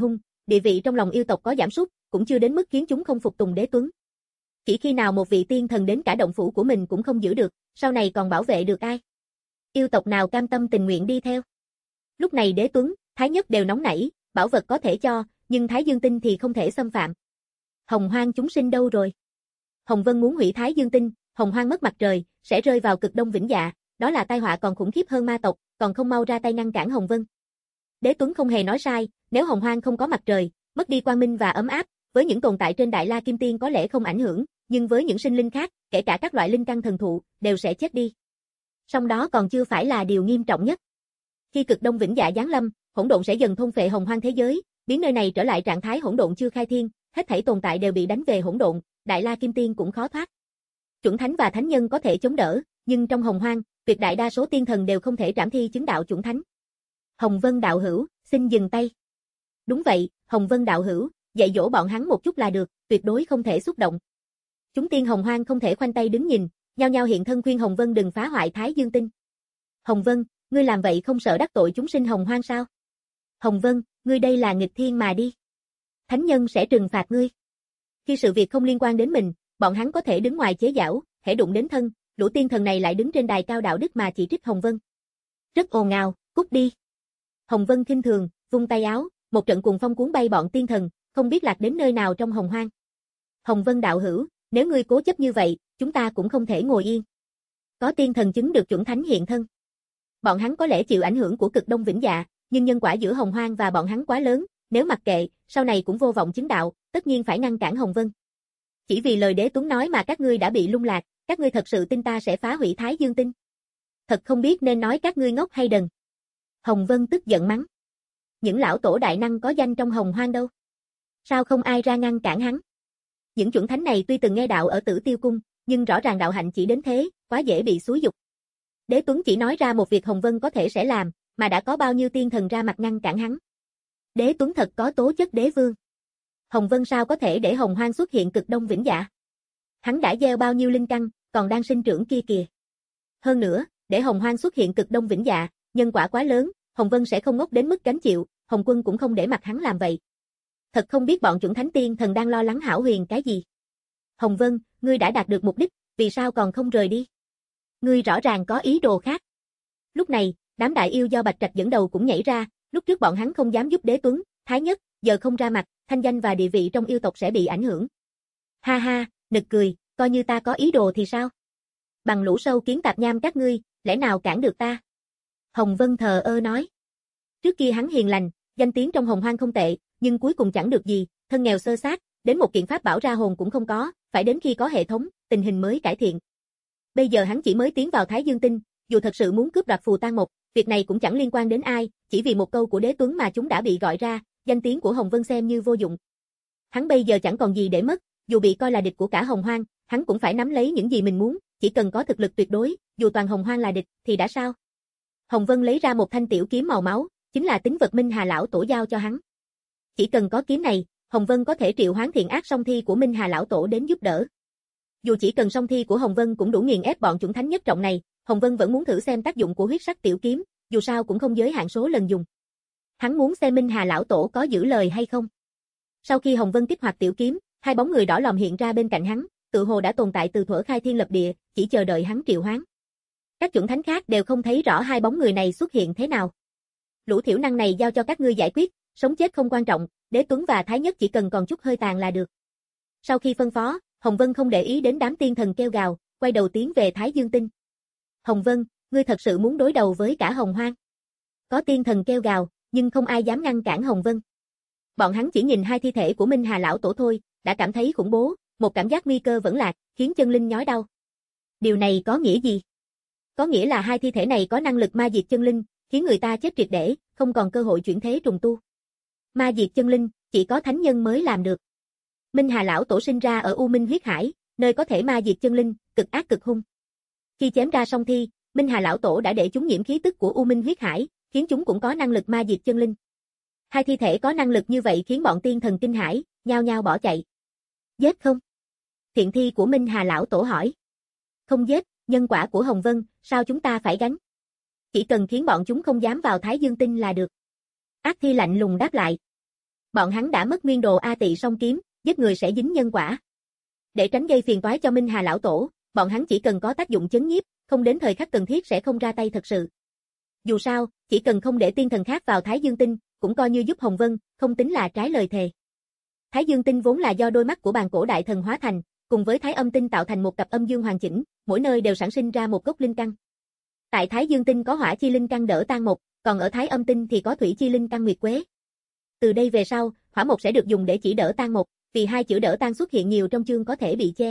địa vị trong lòng yêu tộc có giảm sút, cũng chưa đến mức khiến chúng không phục tùng Đế Tuấn. Chỉ khi nào một vị tiên thần đến cả động phủ của mình cũng không giữ được, sau này còn bảo vệ được ai? Yêu tộc nào cam tâm tình nguyện đi theo? Lúc này Đế Tuấn, Thái Nhất đều nóng nảy, bảo vật có thể cho, nhưng Thái Dương Tinh thì không thể xâm phạm. Hồng Hoang chúng sinh đâu rồi? Hồng Vân muốn hủy Thái Dương Tinh, Hồng Hoang mất mặt trời, sẽ rơi vào cực đông vĩnh dạ, đó là tai họa còn khủng khiếp hơn ma tộc, còn không mau ra tay ngăn cản Hồng Vân. Đế Tuấn không hề nói sai, nếu Hồng Hoang không có mặt trời, mất đi quang minh và ấm áp, với những tồn tại trên Đại La Kim Tiên có lẽ không ảnh hưởng, nhưng với những sinh linh khác, kể cả các loại linh căn thần thụ, đều sẽ chết đi. Song đó còn chưa phải là điều nghiêm trọng nhất. Khi cực đông vĩnh dạ giáng lâm, hỗn độn sẽ dần thôn phệ Hồng Hoang thế giới, biến nơi này trở lại trạng thái hỗn độn chưa khai thiên, hết thảy tồn tại đều bị đánh về hỗn độn, Đại La Kim Tiên cũng khó thoát. Chuẩn thánh và thánh nhân có thể chống đỡ, nhưng trong Hồng Hoang, tuyệt đại đa số tiên thần đều không thể trảm thi chứng đạo chuẩn thánh. Hồng Vân đạo hữu, xin dừng tay. Đúng vậy, Hồng Vân đạo hữu, dạy dỗ bọn hắn một chút là được, tuyệt đối không thể xúc động. Chúng tiên Hồng Hoang không thể khoanh tay đứng nhìn, nhao nhao hiện thân khuyên Hồng Vân đừng phá hoại Thái Dương Tinh. Hồng Vân, ngươi làm vậy không sợ đắc tội chúng sinh Hồng Hoang sao? Hồng Vân, ngươi đây là nghịch thiên mà đi. Thánh nhân sẽ trừng phạt ngươi. Khi sự việc không liên quan đến mình, bọn hắn có thể đứng ngoài chế giễu, hễ đụng đến thân, lũ tiên thần này lại đứng trên đài cao đạo đức mà chỉ trích Hồng Vân. Rất ồn ào, cút đi. Hồng Vân khinh thường, vung tay áo, một trận cuồng phong cuốn bay bọn tiên thần, không biết lạc đến nơi nào trong Hồng Hoang. Hồng Vân đạo hữu, nếu ngươi cố chấp như vậy, chúng ta cũng không thể ngồi yên. Có tiên thần chứng được chuẩn thánh hiện thân. Bọn hắn có lẽ chịu ảnh hưởng của cực đông vĩnh dạ, nhưng nhân quả giữa Hồng Hoang và bọn hắn quá lớn, nếu mặc kệ, sau này cũng vô vọng chứng đạo, tất nhiên phải ngăn cản Hồng Vân. Chỉ vì lời Đế Tuấn nói mà các ngươi đã bị lung lạc, các ngươi thật sự tin ta sẽ phá hủy Thái Dương Tinh? Thật không biết nên nói các ngươi ngốc hay đần. Hồng Vân tức giận mắng. Những lão tổ đại năng có danh trong Hồng Hoang đâu? Sao không ai ra ngăn cản hắn? Những chuẩn thánh này tuy từng nghe đạo ở Tử Tiêu Cung, nhưng rõ ràng đạo hạnh chỉ đến thế, quá dễ bị xúi dục. Đế Tuấn chỉ nói ra một việc Hồng Vân có thể sẽ làm, mà đã có bao nhiêu tiên thần ra mặt ngăn cản hắn. Đế Tuấn thật có tố chất đế vương. Hồng Vân sao có thể để Hồng Hoang xuất hiện cực đông vĩnh dạ? Hắn đã gieo bao nhiêu linh căn, còn đang sinh trưởng kia kìa. Hơn nữa, để Hồng Hoang xuất hiện cực đông vĩnh dạ, nhân quả quá lớn, Hồng Vân sẽ không ngốc đến mức gánh chịu, Hồng Quân cũng không để mặc hắn làm vậy. Thật không biết bọn chuẩn thánh tiên thần đang lo lắng hão huyền cái gì. Hồng Vân, ngươi đã đạt được mục đích, vì sao còn không rời đi? Ngươi rõ ràng có ý đồ khác. Lúc này, đám đại yêu do Bạch Trạch dẫn đầu cũng nhảy ra, lúc trước bọn hắn không dám giúp Đế Tuấn, Thái Nhất, giờ không ra mặt, thanh danh và địa vị trong yêu tộc sẽ bị ảnh hưởng. Ha ha, nực cười, coi như ta có ý đồ thì sao? Bằng lũ sâu kiến tạp nham các ngươi, lẽ nào cản được ta? Hồng Vân thờ ơ nói. Trước kia hắn hiền lành, danh tiếng trong Hồng Hoang không tệ, nhưng cuối cùng chẳng được gì, thân nghèo sơ sát, đến một kiện pháp bảo ra hồn cũng không có, phải đến khi có hệ thống, tình hình mới cải thiện. Bây giờ hắn chỉ mới tiến vào Thái Dương Tinh, dù thật sự muốn cướp đoạt phù tang mộc, việc này cũng chẳng liên quan đến ai, chỉ vì một câu của Đế Tuấn mà chúng đã bị gọi ra, danh tiếng của Hồng Vân xem như vô dụng. Hắn bây giờ chẳng còn gì để mất, dù bị coi là địch của cả Hồng Hoang, hắn cũng phải nắm lấy những gì mình muốn, chỉ cần có thực lực tuyệt đối, dù toàn Hồng Hoang là địch, thì đã sao? Hồng Vân lấy ra một thanh tiểu kiếm màu máu, chính là tín vật Minh Hà lão tổ giao cho hắn. Chỉ cần có kiếm này, Hồng Vân có thể triệu hoán thiện ác song thi của Minh Hà lão tổ đến giúp đỡ. Dù chỉ cần song thi của Hồng Vân cũng đủ nghiền ép bọn chuẩn thánh nhất trọng này, Hồng Vân vẫn muốn thử xem tác dụng của huyết sắc tiểu kiếm, dù sao cũng không giới hạn số lần dùng. Hắn muốn xem Minh Hà lão tổ có giữ lời hay không. Sau khi Hồng Vân kích hoạt tiểu kiếm, hai bóng người đỏ lòm hiện ra bên cạnh hắn, tự hồ đã tồn tại từ thuở khai thiên lập địa, chỉ chờ đợi hắn triệu hoán. Các chuẩn thánh khác đều không thấy rõ hai bóng người này xuất hiện thế nào. Lũ thiểu năng này giao cho các ngươi giải quyết, sống chết không quan trọng, Đế Tuấn và Thái Nhất chỉ cần còn chút hơi tàn là được. Sau khi phân phó, Hồng Vân không để ý đến đám tiên thần kêu gào, quay đầu tiến về Thái Dương Tinh. Hồng Vân, ngươi thật sự muốn đối đầu với cả Hồng Hoang? Có tiên thần kêu gào, nhưng không ai dám ngăn cản Hồng Vân. Bọn hắn chỉ nhìn hai thi thể của Minh Hà lão tổ thôi, đã cảm thấy khủng bố, một cảm giác nguy cơ vẫn lạc, khiến chân linh nhói đau. Điều này có nghĩa gì? Có nghĩa là hai thi thể này có năng lực ma diệt chân linh, khiến người ta chết triệt để, không còn cơ hội chuyển thế trùng tu. Ma diệt chân linh, chỉ có thánh nhân mới làm được. Minh Hà lão tổ sinh ra ở U Minh huyết hải, nơi có thể ma diệt chân linh, cực ác cực hung. Khi chém ra song thi, Minh Hà lão tổ đã để chúng nhiễm khí tức của U Minh huyết hải, khiến chúng cũng có năng lực ma diệt chân linh. Hai thi thể có năng lực như vậy khiến bọn tiên thần kinh hãi, nhao nhao bỏ chạy. Giết không? Thiện thi của Minh Hà lão tổ hỏi. Không giết, nhân quả của Hồng Vân, sao chúng ta phải gánh? Chỉ cần khiến bọn chúng không dám vào Thái Dương Tinh là được. Ác thi lạnh lùng đáp lại. Bọn hắn đã mất nguyên đồ A Tị song kiếm, giết người sẽ dính nhân quả. Để tránh gây phiền toái cho Minh Hà lão tổ, bọn hắn chỉ cần có tác dụng chấn nhiếp, không đến thời khắc cần thiết sẽ không ra tay thật sự. Dù sao, chỉ cần không để tiên thần khác vào Thái Dương Tinh, cũng coi như giúp Hồng Vân, không tính là trái lời thề. Thái Dương Tinh vốn là do đôi mắt của bàn cổ đại thần hóa thành, cùng với Thái Âm Tinh tạo thành một cặp âm dương hoàn chỉnh, mỗi nơi đều sản sinh ra một gốc linh căn. Tại Thái Dương Tinh có hỏa chi linh căn đỡ tan một, còn ở Thái Âm Tinh thì có thủy chi linh căn nguyệt quế. Từ đây về sau, hỏa một sẽ được dùng để chỉ đỡ tan một, vì hai chữ đỡ tan xuất hiện nhiều trong chương có thể bị che.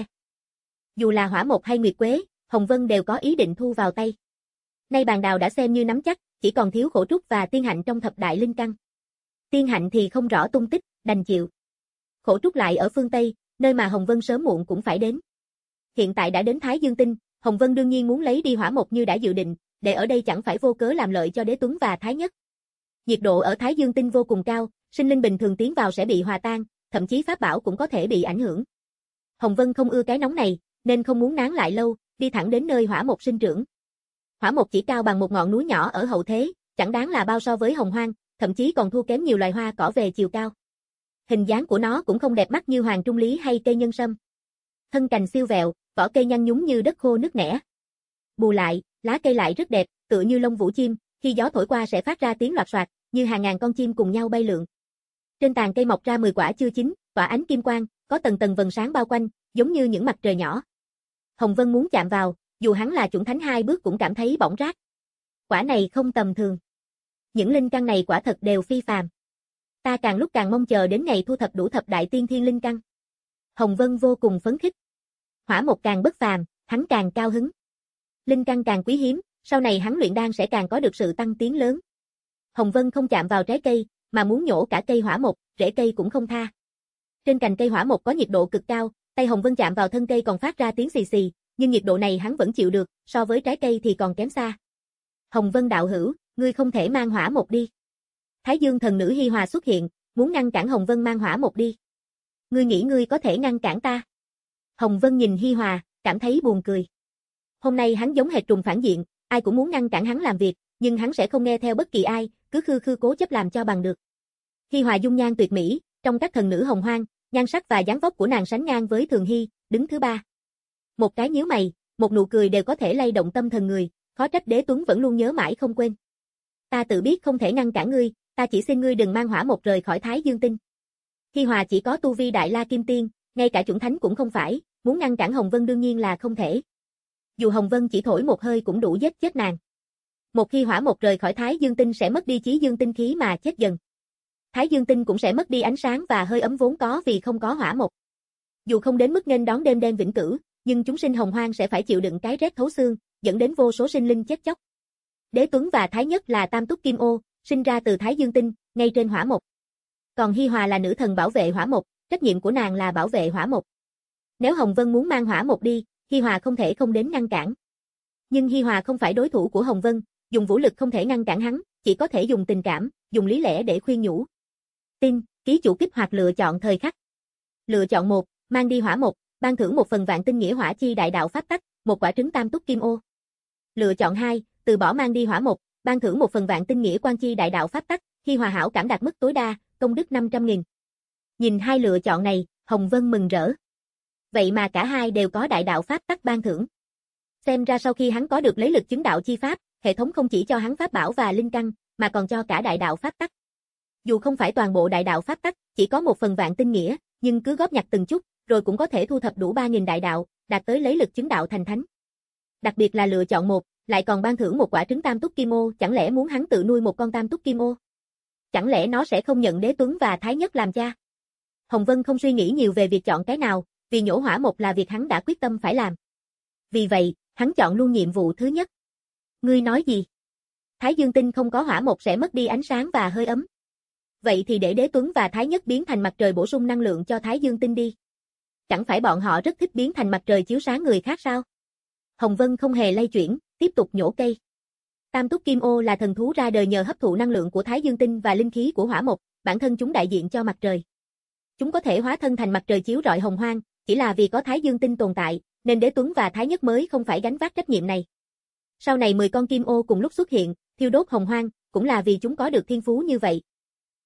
Dù là hỏa một hay nguyệt quế, Hồng Vân đều có ý định thu vào tay. Nay bàn đào đã xem như nắm chắc, chỉ còn thiếu khổ trúc và tiên hạnh trong thập đại linh căn. Tiên hạnh thì không rõ tung tích, đành chịu. Khổ trúc lại ở phương Tây, nơi mà Hồng Vân sớm muộn cũng phải đến. Hiện tại đã đến Thái Dương Tinh, Hồng Vân đương nhiên muốn lấy đi hỏa một như đã dự định, để ở đây chẳng phải vô cớ làm lợi cho Đế Tuấn và Thái Nhất. Nhiệt độ ở Thái Dương Tinh vô cùng cao, sinh linh bình thường tiến vào sẽ bị hòa tan, thậm chí pháp bảo cũng có thể bị ảnh hưởng. Hồng Vân không ưa cái nóng này, nên không muốn nán lại lâu, đi thẳng đến nơi hỏa một sinh trưởng. Hỏa một chỉ cao bằng một ngọn núi nhỏ ở hậu thế, chẳng đáng là bao so với hồng hoang, thậm chí còn thua kém nhiều loài hoa cỏ về chiều cao. Hình dáng của nó cũng không đẹp mắt như hoàng trung lý hay cây nhân sâm. Thân cành siêu vẹo, vỏ cây nhăn nhúm như đất khô nứt nẻ. Bù lại, lá cây lại rất đẹp, tựa như lông vũ chim, khi gió thổi qua sẽ phát ra tiếng loạt soạt, như hàng ngàn con chim cùng nhau bay lượn. Trên tàn cây mọc ra mười quả chưa chín, tỏa ánh kim quang, có tầng tầng vầng sáng bao quanh, giống như những mặt trời nhỏ. Hồng Vân muốn chạm vào, dù hắn là chuẩn thánh hai bước cũng cảm thấy bỏng rát. Quả này không tầm thường. Những linh căn này quả thật đều phi phàm. Ta càng lúc càng mong chờ đến ngày thu thập đủ thập đại tiên thiên linh căn. Hồng Vân vô cùng phấn khích. Hỏa một càng bất phàm, hắn càng cao hứng. Linh căn càng quý hiếm, sau này hắn luyện đan sẽ càng có được sự tăng tiến lớn. Hồng Vân không chạm vào trái cây, mà muốn nhổ cả cây hỏa một, rễ cây cũng không tha. Trên cành cây hỏa một có nhiệt độ cực cao, tay Hồng Vân chạm vào thân cây còn phát ra tiếng xì xì, nhưng nhiệt độ này hắn vẫn chịu được, so với trái cây thì còn kém xa. Hồng Vân đạo hữu, ngươi không thể mang hỏa một đi. Thái Dương thần nữ Hi Hòa xuất hiện, muốn ngăn cản Hồng Vân mang hỏa một đi. Ngươi nghĩ ngươi có thể ngăn cản ta? Hồng Vân nhìn Hi Hòa, cảm thấy buồn cười. Hôm nay hắn giống hệt trùng phản diện, ai cũng muốn ngăn cản hắn làm việc, nhưng hắn sẽ không nghe theo bất kỳ ai, cứ khư khư cố chấp làm cho bằng được. Hi Hòa dung nhan tuyệt mỹ, trong các thần nữ hồng hoang, nhan sắc và dáng vóc của nàng sánh ngang với Thường Hy, đứng thứ ba. Một cái nhíu mày, một nụ cười đều có thể lay động tâm thần người, khó trách Đế Tuấn vẫn luôn nhớ mãi không quên. Ta tự biết không thể ngăn cản ngươi, ta chỉ xin ngươi đừng mang hỏa một rời khỏi Thái Dương Tinh. Hi Hòa chỉ có tu vi đại la kim tiên, ngay cả chuẩn thánh cũng không phải, muốn ngăn cản Hồng Vân đương nhiên là không thể. Dù Hồng Vân chỉ thổi một hơi cũng đủ giết chết nàng. Một khi hỏa một rời khỏi Thái Dương Tinh sẽ mất đi chí dương tinh khí mà chết dần. Thái Dương Tinh cũng sẽ mất đi ánh sáng và hơi ấm vốn có vì không có hỏa một. Dù không đến mức nghênh đón đêm đen vĩnh cửu, nhưng chúng sinh hồng hoang sẽ phải chịu đựng cái rét thấu xương, dẫn đến vô số sinh linh chết chóc. Đế Tuấn và Thái Nhất là tam túc kim ô, sinh ra từ Thái Dương Tinh, ngay trên hỏa một. Còn Hi Hòa là nữ thần bảo vệ hỏa một, trách nhiệm của nàng là bảo vệ hỏa một. Nếu Hồng Vân muốn mang hỏa một đi, Hi Hòa không thể không đến ngăn cản. Nhưng Hi Hòa không phải đối thủ của Hồng Vân, dùng vũ lực không thể ngăn cản hắn, chỉ có thể dùng tình cảm, dùng lý lẽ để khuyên nhủ. Tin, ký chủ kích hoạt lựa chọn thời khắc. Lựa chọn một, mang đi hỏa một, ban thưởng một phần vạn tinh nghĩa hỏa chi đại đạo pháp tắc, một quả trứng tam túc kim ô. Lựa chọn hai, từ bỏ mang đi hỏa một, ban thưởng một phần vạn tinh nghĩa quan chi đại đạo pháp tắc, Hi Hòa hảo cảm đạt mức tối đa, công đức năm trăm nghìn. Nhìn hai lựa chọn này, Hồng Vân mừng rỡ. Vậy mà cả hai đều có đại đạo pháp tắc ban thưởng. Xem ra sau khi hắn có được lấy lực chứng đạo chi pháp, hệ thống không chỉ cho hắn pháp bảo và linh căn, mà còn cho cả đại đạo pháp tắc. Dù không phải toàn bộ đại đạo pháp tắc, chỉ có một phần vạn tinh nghĩa, nhưng cứ góp nhặt từng chút, rồi cũng có thể thu thập đủ ba nghìn đại đạo, đạt tới lấy lực chứng đạo thành thánh. Đặc biệt là lựa chọn một, lại còn ban thưởng một quả trứng tam túc kim ô, chẳng lẽ muốn hắn tự nuôi một con tam túc kim ô? Chẳng lẽ nó sẽ không nhận Đế Tuấn và Thái Nhất làm cha? Hồng Vân không suy nghĩ nhiều về việc chọn cái nào, vì nhổ hỏa một là việc hắn đã quyết tâm phải làm. Vì vậy, hắn chọn luôn nhiệm vụ thứ nhất. Ngươi nói gì? Thái Dương Tinh không có hỏa một sẽ mất đi ánh sáng và hơi ấm. Vậy thì để Đế Tuấn và Thái Nhất biến thành mặt trời bổ sung năng lượng cho Thái Dương Tinh đi. Chẳng phải bọn họ rất thích biến thành mặt trời chiếu sáng người khác sao? Hồng Vân không hề lay chuyển, tiếp tục nhổ cây. Tam túc kim ô là thần thú ra đời nhờ hấp thụ năng lượng của Thái Dương Tinh và linh khí của hỏa một, bản thân chúng đại diện cho mặt trời. Chúng có thể hóa thân thành mặt trời chiếu rọi hồng hoang, chỉ là vì có Thái Dương Tinh tồn tại, nên Đế Tuấn và Thái Nhất mới không phải gánh vác trách nhiệm này. Sau này mười con kim ô cùng lúc xuất hiện, thiêu đốt hồng hoang, cũng là vì chúng có được thiên phú như vậy.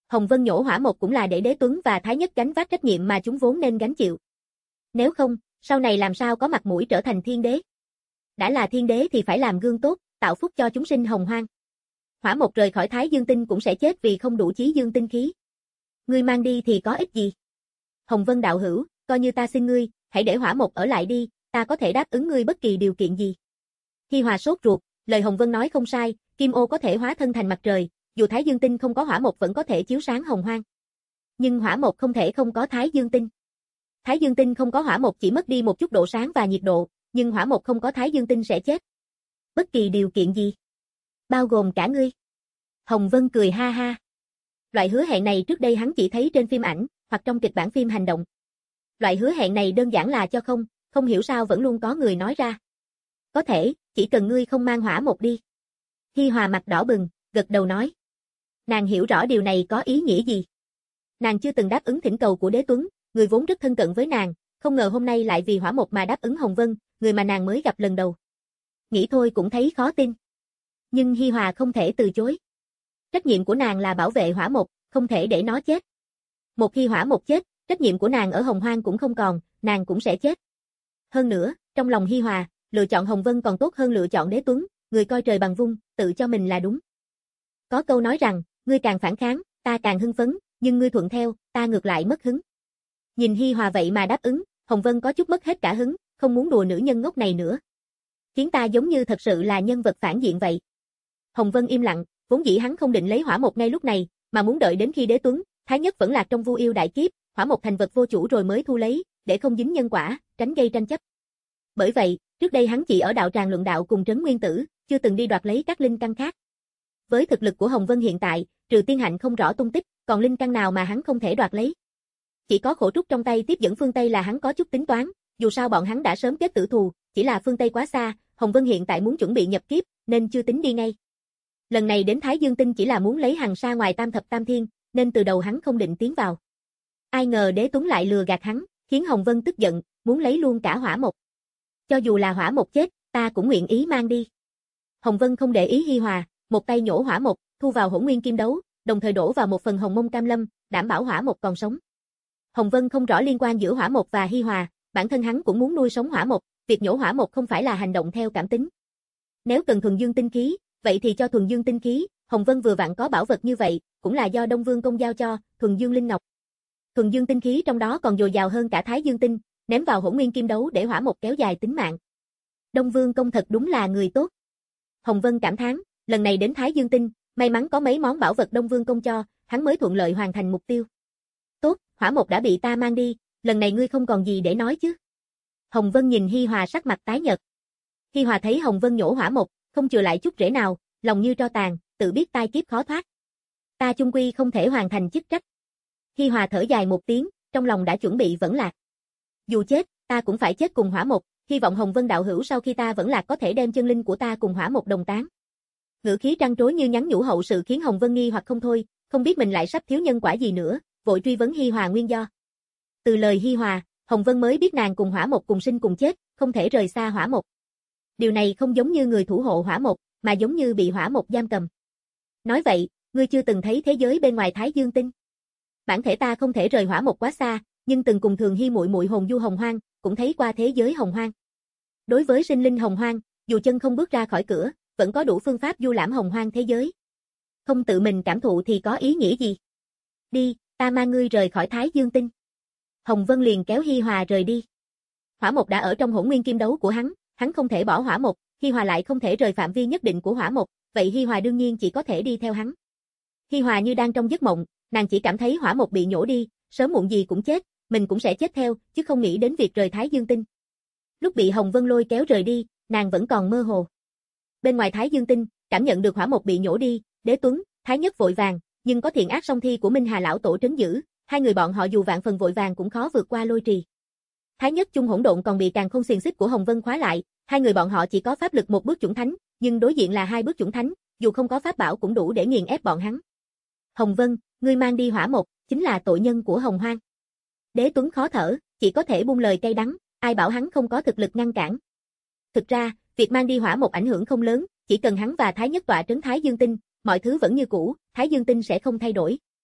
Hồng Vân nhổ hỏa một cũng là để Đế Tuấn và Thái Nhất gánh vác trách nhiệm mà chúng vốn nên gánh chịu. Nếu không, sau này làm sao có mặt mũi trở thành thiên đế. Đã là thiên đế thì phải làm gương tốt, tạo phúc cho chúng sinh hồng hoang. Hỏa một rời khỏi Thái Dương Tinh cũng sẽ chết vì không đủ chí dương tinh khí. Ngươi mang đi thì có ích gì? Hồng Vân đạo hữu, coi như ta xin ngươi, hãy để hỏa một ở lại đi, ta có thể đáp ứng ngươi bất kỳ điều kiện gì. Hi Hòa sốt ruột, lời Hồng Vân nói không sai, Kim Ô có thể hóa thân thành mặt trời, dù Thái Dương Tinh không có hỏa một vẫn có thể chiếu sáng hồng hoang. Nhưng hỏa một không thể không có Thái Dương Tinh. Thái Dương Tinh không có hỏa một chỉ mất đi một chút độ sáng và nhiệt độ, nhưng hỏa một không có Thái Dương Tinh sẽ chết. Bất kỳ điều kiện gì? Bao gồm cả ngươi. Hồng Vân cười ha ha. Loại hứa hẹn này trước đây hắn chỉ thấy trên phim ảnh, hoặc trong kịch bản phim hành động. Loại hứa hẹn này đơn giản là cho không, không hiểu sao vẫn luôn có người nói ra. Có thể, chỉ cần ngươi không mang hỏa một đi. Hi Hòa mặt đỏ bừng, gật đầu nói. Nàng hiểu rõ điều này có ý nghĩa gì. Nàng chưa từng đáp ứng thỉnh cầu của Đế Tuấn, người vốn rất thân cận với nàng, không ngờ hôm nay lại vì hỏa một mà đáp ứng Hồng Vân, người mà nàng mới gặp lần đầu. Nghĩ thôi cũng thấy khó tin. Nhưng Hi Hòa không thể từ chối. Trách nhiệm của nàng là bảo vệ hỏa một, không thể để nó chết. Một khi hỏa một chết, trách nhiệm của nàng ở hồng hoang cũng không còn, nàng cũng sẽ chết. Hơn nữa, trong lòng Hi Hòa, lựa chọn Hồng Vân còn tốt hơn lựa chọn Đế Tuấn, người coi trời bằng vung, tự cho mình là đúng. Có câu nói rằng, ngươi càng phản kháng, ta càng hưng phấn, nhưng ngươi thuận theo, ta ngược lại mất hứng. Nhìn Hi Hòa vậy mà đáp ứng, Hồng Vân có chút mất hết cả hứng, không muốn đùa nữ nhân ngốc này nữa. Khiến ta giống như thật sự là nhân vật phản diện vậy. Hồng Vân im lặng, vốn dĩ hắn không định lấy hỏa một ngay lúc này, mà muốn đợi đến khi Đế Tuấn, Thái Nhất vẫn lạc trong Vu Yêu đại kiếp, hỏa một thành vật vô chủ rồi mới thu lấy, để không dính nhân quả, tránh gây tranh chấp. Bởi vậy, trước đây hắn chỉ ở đạo tràng luận đạo cùng Trấn Nguyên Tử, chưa từng đi đoạt lấy các linh căn khác. Với thực lực của Hồng Vân hiện tại, trừ Tiên Hạnh không rõ tung tích, còn linh căn nào mà hắn không thể đoạt lấy. Chỉ có Khổ Trúc trong tay tiếp dẫn phương Tây là hắn có chút tính toán, dù sao bọn hắn đã sớm kết tử thù, chỉ là phương Tây quá xa, Hồng Vân hiện tại muốn chuẩn bị nhập kiếp, nên chưa tính đi ngay. Lần này đến Thái Dương Tinh chỉ là muốn lấy hằng sa ngoài tam thập tam thiên, nên từ đầu hắn không định tiến vào. Ai ngờ Đế Tuấn lại lừa gạt hắn, khiến Hồng Vân tức giận, muốn lấy luôn cả hỏa một. Cho dù là hỏa một chết, ta cũng nguyện ý mang đi. Hồng Vân không để ý Hi Hòa, một tay nhổ hỏa một, thu vào Hỗn Nguyên Kim Đấu, đồng thời đổ vào một phần Hồng Mông Cam Lâm, đảm bảo hỏa một còn sống. Hồng Vân không rõ liên quan giữa hỏa một và Hi Hòa, bản thân hắn cũng muốn nuôi sống hỏa một, việc nhổ hỏa một không phải là hành động theo cảm tính. Nếu cần thuần dương tinh khí, vậy thì cho thuần dương tinh khí, Hồng Vân vừa vặn có bảo vật như vậy, cũng là do Đông Vương công giao cho, thuần dương linh ngọc. Thuần dương tinh khí trong đó còn dồi dào hơn cả Thái Dương Tinh, ném vào Hỗn Nguyên Kim Đấu để hỏa một kéo dài tính mạng. Đông Vương công thật đúng là người tốt. Hồng Vân cảm thán, lần này đến Thái Dương Tinh, may mắn có mấy món bảo vật Đông Vương công cho, hắn mới thuận lợi hoàn thành mục tiêu. Tốt, hỏa một đã bị ta mang đi, lần này ngươi không còn gì để nói chứ? Hồng Vân nhìn Hi Hòa sắc mặt tái nhợt. Hi Hòa thấy Hồng Vân nhổ hỏa một, không chừa lại chút rễ nào, lòng như tro tàn, tự biết tai kiếp khó thoát. Ta chung quy không thể hoàn thành chức trách. Hi Hòa thở dài một tiếng, trong lòng đã chuẩn bị vẫn lạc. Dù chết, ta cũng phải chết cùng hỏa một, hy vọng Hồng Vân đạo hữu sau khi ta vẫn lạc có thể đem chân linh của ta cùng hỏa một đồng tán. Ngữ khí trăn trối như nhắn nhủ hậu sự khiến Hồng Vân nghi hoặc không thôi, không biết mình lại sắp thiếu nhân quả gì nữa, vội truy vấn Hi Hòa nguyên do. Từ lời Hi Hòa, Hồng Vân mới biết nàng cùng hỏa một cùng sinh cùng chết, không thể rời xa hỏa một. Điều này không giống như người thủ hộ hỏa một, mà giống như bị hỏa một giam cầm. Nói vậy, ngươi chưa từng thấy thế giới bên ngoài Thái Dương Tinh. Bản thể ta không thể rời hỏa một quá xa, nhưng từng cùng Thường Hy muội muội hồn du hồng hoang, cũng thấy qua thế giới hồng hoang. Đối với sinh linh hồng hoang, dù chân không bước ra khỏi cửa, vẫn có đủ phương pháp du lãm hồng hoang thế giới. Không tự mình cảm thụ thì có ý nghĩa gì? Đi, ta mang ngươi rời khỏi Thái Dương Tinh. Hồng Vân liền kéo Hi Hòa rời đi. Hỏa một đã ở trong Hỗn Nguyên Kim Đấu của hắn, hắn không thể bỏ hỏa một, Hi Hòa lại không thể rời phạm vi nhất định của hỏa một, vậy Hi Hòa đương nhiên chỉ có thể đi theo hắn. Hi Hòa như đang trong giấc mộng, nàng chỉ cảm thấy hỏa một bị nhổ đi, sớm muộn gì cũng chết, mình cũng sẽ chết theo, chứ không nghĩ đến việc rời Thái Dương Tinh. Lúc bị Hồng Vân lôi kéo rời đi, nàng vẫn còn mơ hồ. Bên ngoài Thái Dương Tinh, cảm nhận được hỏa một bị nhổ đi, Đế Tuấn, Thái Nhất vội vàng, nhưng có thiện ác song thi của Minh Hà lão tổ trấn giữ, hai người bọn họ dù vạn phần vội vàng cũng khó vượt qua lôi trì. Thái Nhất chung hỗn độn còn bị càn khôn xiềng xích của Hồng Vân khóa lại, hai người bọn họ chỉ có pháp lực một bước chuẩn thánh, nhưng đối diện là hai bước chuẩn thánh, dù không có pháp bảo cũng đủ để nghiền ép bọn hắn. Hồng Vân, ngươi mang đi hỏa một, chính là tội nhân của Hồng Hoang. Đế Tuấn khó thở, chỉ có thể buông lời cay đắng, ai bảo hắn không có thực lực ngăn cản. Thực ra, việc mang đi hỏa một ảnh hưởng không lớn, chỉ cần hắn và Thái Nhất tọa trấn Thái Dương Tinh, mọi thứ vẫn như cũ, Thái Dương Tinh sẽ không thay đổi.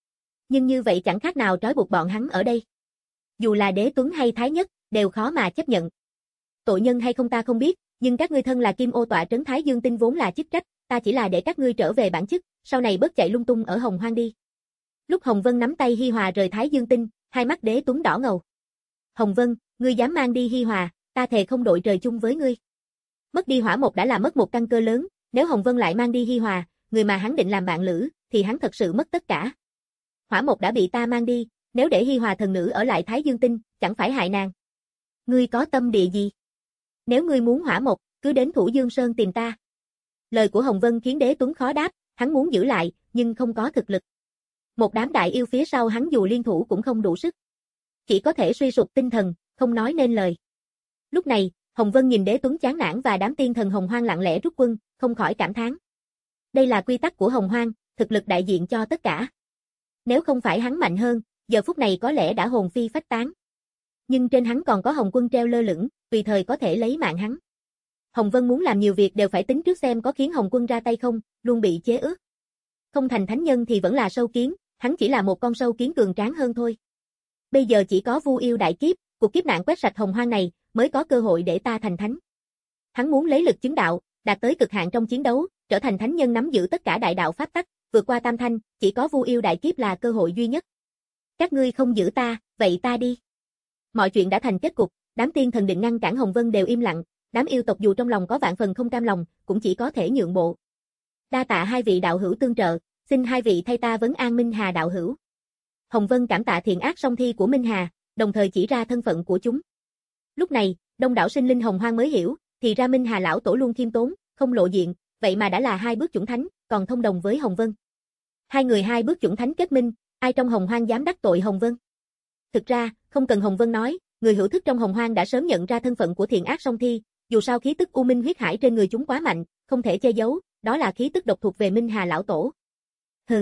Nhưng như vậy chẳng khác nào trói buộc bọn hắn ở đây. Dù là Đế Tuấn hay Thái Nhất, đều khó mà chấp nhận. Tội nhân hay không ta không biết, nhưng các ngươi thân là Kim Ô tọa trấn Thái Dương Tinh vốn là chức trách, ta chỉ là để các ngươi trở về bản chức, sau này bớt chạy lung tung ở Hồng Hoang đi. Lúc Hồng Vân nắm tay Hi Hòa rời Thái Dương Tinh, hai mắt Đế Tuấn đỏ ngầu. Hồng Vân, ngươi dám mang đi Hi Hòa, ta thề không đội trời chung với ngươi. Mất đi Hỏa Mộc đã là mất một căn cơ lớn, nếu Hồng Vân lại mang đi Hi Hòa, người mà hắn định làm bạn lữ, thì hắn thật sự mất tất cả. Hỏa Mộc đã bị ta mang đi, nếu để Hi Hòa thần nữ ở lại Thái Dương Tinh, chẳng phải hại nàng. Ngươi có tâm địa gì? Nếu ngươi muốn Hỏa Mộc, cứ đến Thủ Dương Sơn tìm ta. Lời của Hồng Vân khiến Đế Tuấn khó đáp, hắn muốn giữ lại, nhưng không có thực lực. Một đám đại yêu phía sau hắn dù liên thủ cũng không đủ sức. Chỉ có thể suy sụp tinh thần, không nói nên lời. Lúc này, Hồng Vân nhìn Đế Tuấn chán nản và đám tiên thần Hồng Hoang lặng lẽ rút quân, không khỏi cảm thán. Đây là quy tắc của Hồng Hoang, thực lực đại diện cho tất cả. Nếu không phải hắn mạnh hơn, giờ phút này có lẽ đã hồn phi phách tán. Nhưng trên hắn còn có Hồng Quân treo lơ lửng, tùy thời có thể lấy mạng hắn. Hồng Vân muốn làm nhiều việc đều phải tính trước xem có khiến Hồng Quân ra tay không, luôn bị chế ước. Không thành thánh nhân thì vẫn là sâu kiến, hắn chỉ là một con sâu kiến cường tráng hơn thôi. Bây giờ chỉ có Vu Yêu đại kiếp, cuộc kiếp nạn quét sạch Hồng Hoang này, mới có cơ hội để ta thành thánh. Hắn muốn lấy lực chứng đạo, đạt tới cực hạn trong chiến đấu, trở thành thánh nhân nắm giữ tất cả đại đạo pháp tắc, vượt qua tam thanh, chỉ có Vu Yêu đại kiếp là cơ hội duy nhất. Các ngươi không giữ ta, vậy ta đi. Mọi chuyện đã thành kết cục, đám tiên thần định ngăn cản Hồng Vân đều im lặng, đám yêu tộc dù trong lòng có vạn phần không cam lòng, cũng chỉ có thể nhượng bộ. Đa tạ hai vị đạo hữu tương trợ, xin hai vị thay ta vấn an Minh Hà đạo hữu. Hồng Vân cảm tạ thiện ác song thi của Minh Hà, đồng thời chỉ ra thân phận của chúng. Lúc này, đông đảo sinh linh Hồng Hoang mới hiểu, thì ra Minh Hà lão tổ luôn khiêm tốn, không lộ diện, vậy mà đã là hai bước chủng thánh, còn thông đồng với Hồng Vân. Hai người hai bước chủng thánh kết minh, ai trong Hồng Hoang dám đắc tội Hồng Vân? Thực ra, không cần Hồng Vân nói, người hữu thức trong Hồng Hoang đã sớm nhận ra thân phận của thiện ác song thi, dù sao khí tức U Minh huyết hải trên người chúng quá mạnh, không thể che giấu, đó là khí tức độc thuộc về Minh Hà lão tổ. Hừ.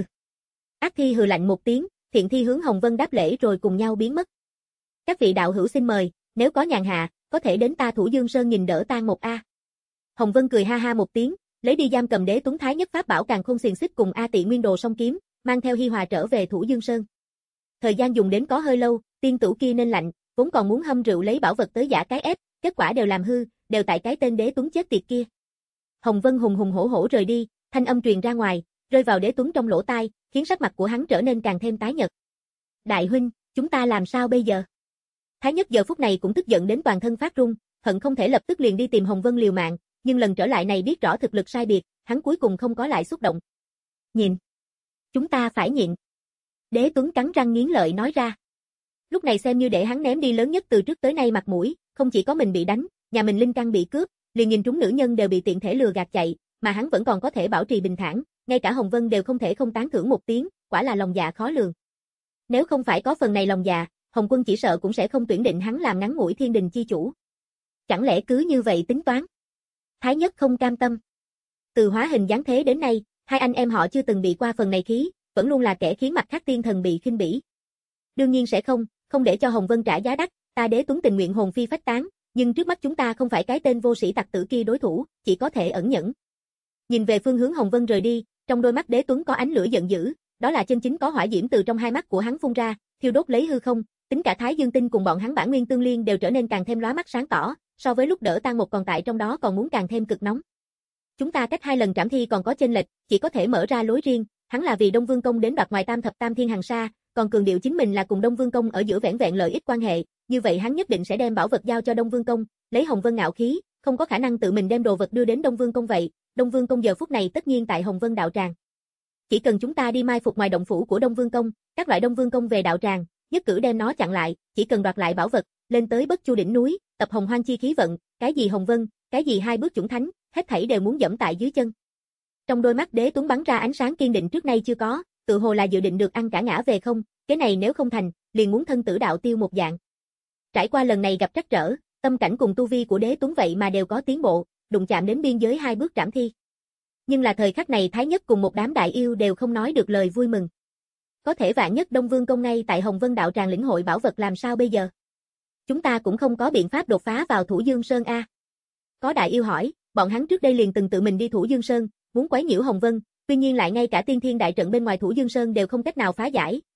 Ác thi hừ lạnh một tiếng, thiện thi hướng Hồng Vân đáp lễ rồi cùng nhau biến mất. Các vị đạo hữu xin mời, nếu có nhàn hạ, có thể đến ta Thủ Dương Sơn nhìn đỡ tang một a. Hồng Vân cười ha ha một tiếng, lấy đi giam cầm Đế Tuấn Thái Nhất pháp bảo Càn Khôn xiềng xích cùng A Tị Nguyên Đồ song kiếm, mang theo Hi Hòa trở về Thủ Dương Sơn. Thời gian dùng đến có hơi lâu, tiên tử kia nên lạnh, vốn còn muốn hâm rượu lấy bảo vật tới giả cái ép, kết quả đều làm hư, đều tại cái tên Đế Tuấn chết tiệt kia. Hồng Vân hùng hùng hổ hổ rời đi, thanh âm truyền ra ngoài, rơi vào Đế Tuấn trong lỗ tai, khiến sắc mặt của hắn trở nên càng thêm tái nhợt. Đại huynh, chúng ta làm sao bây giờ? Thái Nhất giờ phút này cũng tức giận đến toàn thân phát run, hận không thể lập tức liền đi tìm Hồng Vân liều mạng, nhưng lần trở lại này biết rõ thực lực sai biệt, hắn cuối cùng không có lại xúc động. Nhìn, chúng ta phải nhịn. Đế Tuấn cắn răng nghiến lợi nói ra. Lúc này xem như để hắn ném đi lớn nhất từ trước tới nay mặt mũi, không chỉ có mình bị đánh, nhà mình linh căn bị cướp, liền nhìn trúng nữ nhân đều bị tiện thể lừa gạt chạy, mà hắn vẫn còn có thể bảo trì bình thản, ngay cả Hồng Vân đều không thể không tán thưởng một tiếng, quả là lòng dạ khó lường. Nếu không phải có phần này lòng dạ, Hồng Quân chỉ sợ cũng sẽ không tuyển định hắn làm ngắn ngủi thiên đình chi chủ. Chẳng lẽ cứ như vậy tính toán? Thái Nhất không cam tâm. Từ hóa hình dáng thế đến nay, hai anh em họ chưa từng bị qua phần này khí, vẫn luôn là kẻ khiến mặt khác tiên thần bị khinh bỉ. Đương nhiên sẽ không, không để cho Hồng Vân trả giá đắt, ta Đế Tuấn tình nguyện hồn phi phách tán, nhưng trước mắt chúng ta không phải cái tên vô sĩ tặc tử kia đối thủ, chỉ có thể ẩn nhẫn. Nhìn về phương hướng Hồng Vân rời đi, trong đôi mắt Đế Tuấn có ánh lửa giận dữ, đó là chân chính có hỏa diễm từ trong hai mắt của hắn phun ra, thiêu đốt lấy hư không, tính cả Thái Dương Tinh cùng bọn hắn bản nguyên tương liên đều trở nên càng thêm lóa mắt sáng tỏ, so với lúc đỡ tan một còn tại trong đó còn muốn càng thêm cực nóng. Chúng ta cách hai lần trảm thi còn có chênh lệch, chỉ có thể mở ra lối riêng, hắn là vì Đông Vương Công đến đoạt ngoài Tam Thập Tam Thiên Hằng Sa, còn cường điệu chính mình là cùng Đông Vương Công ở giữa vẻn vẹn lợi ích quan hệ, như vậy hắn nhất định sẽ đem bảo vật giao cho Đông Vương Công, lấy Hồng Vân ngạo khí, không có khả năng tự mình đem đồ vật đưa đến Đông Vương Công vậy, Đông Vương Công giờ phút này tất nhiên tại Hồng Vân đạo tràng. Chỉ cần chúng ta đi mai phục ngoài động phủ của Đông Vương Công, các loại Đông Vương Công về đạo tràng, nhất cử đem nó chặn lại, chỉ cần đoạt lại bảo vật, lên tới Bất Chu đỉnh núi, tập Hồng Hoang chi khí vận, cái gì Hồng Vân, cái gì hai bước chủng thánh, hết thảy đều muốn dẫm tại dưới chân. Trong đôi mắt Đế Tuấn bắn ra ánh sáng kiên định trước nay chưa có, tự hồ là dự định được ăn cả ngã về không, cái này nếu không thành, liền muốn thân tử đạo tiêu một dạng. Trải qua lần này gặp trắc trở, tâm cảnh cùng tu vi của Đế Tuấn vậy mà đều có tiến bộ, đụng chạm đến biên giới hai bước trảm thi. Nhưng là thời khắc này Thái Nhất cùng một đám đại yêu đều không nói được lời vui mừng. Có thể vạn nhất Đông Vương Công ngay tại Hồng Vân đạo tràng lĩnh hội bảo vật làm sao bây giờ? Chúng ta cũng không có biện pháp đột phá vào Thủ Dương Sơn a. Có đại yêu hỏi, bọn hắn trước đây liền từng tự mình đi Thủ Dương Sơn, muốn quấy nhiễu Hồng Vân, tuy nhiên lại ngay cả tiên thiên đại trận bên ngoài Thủ Dương Sơn đều không cách nào phá giải,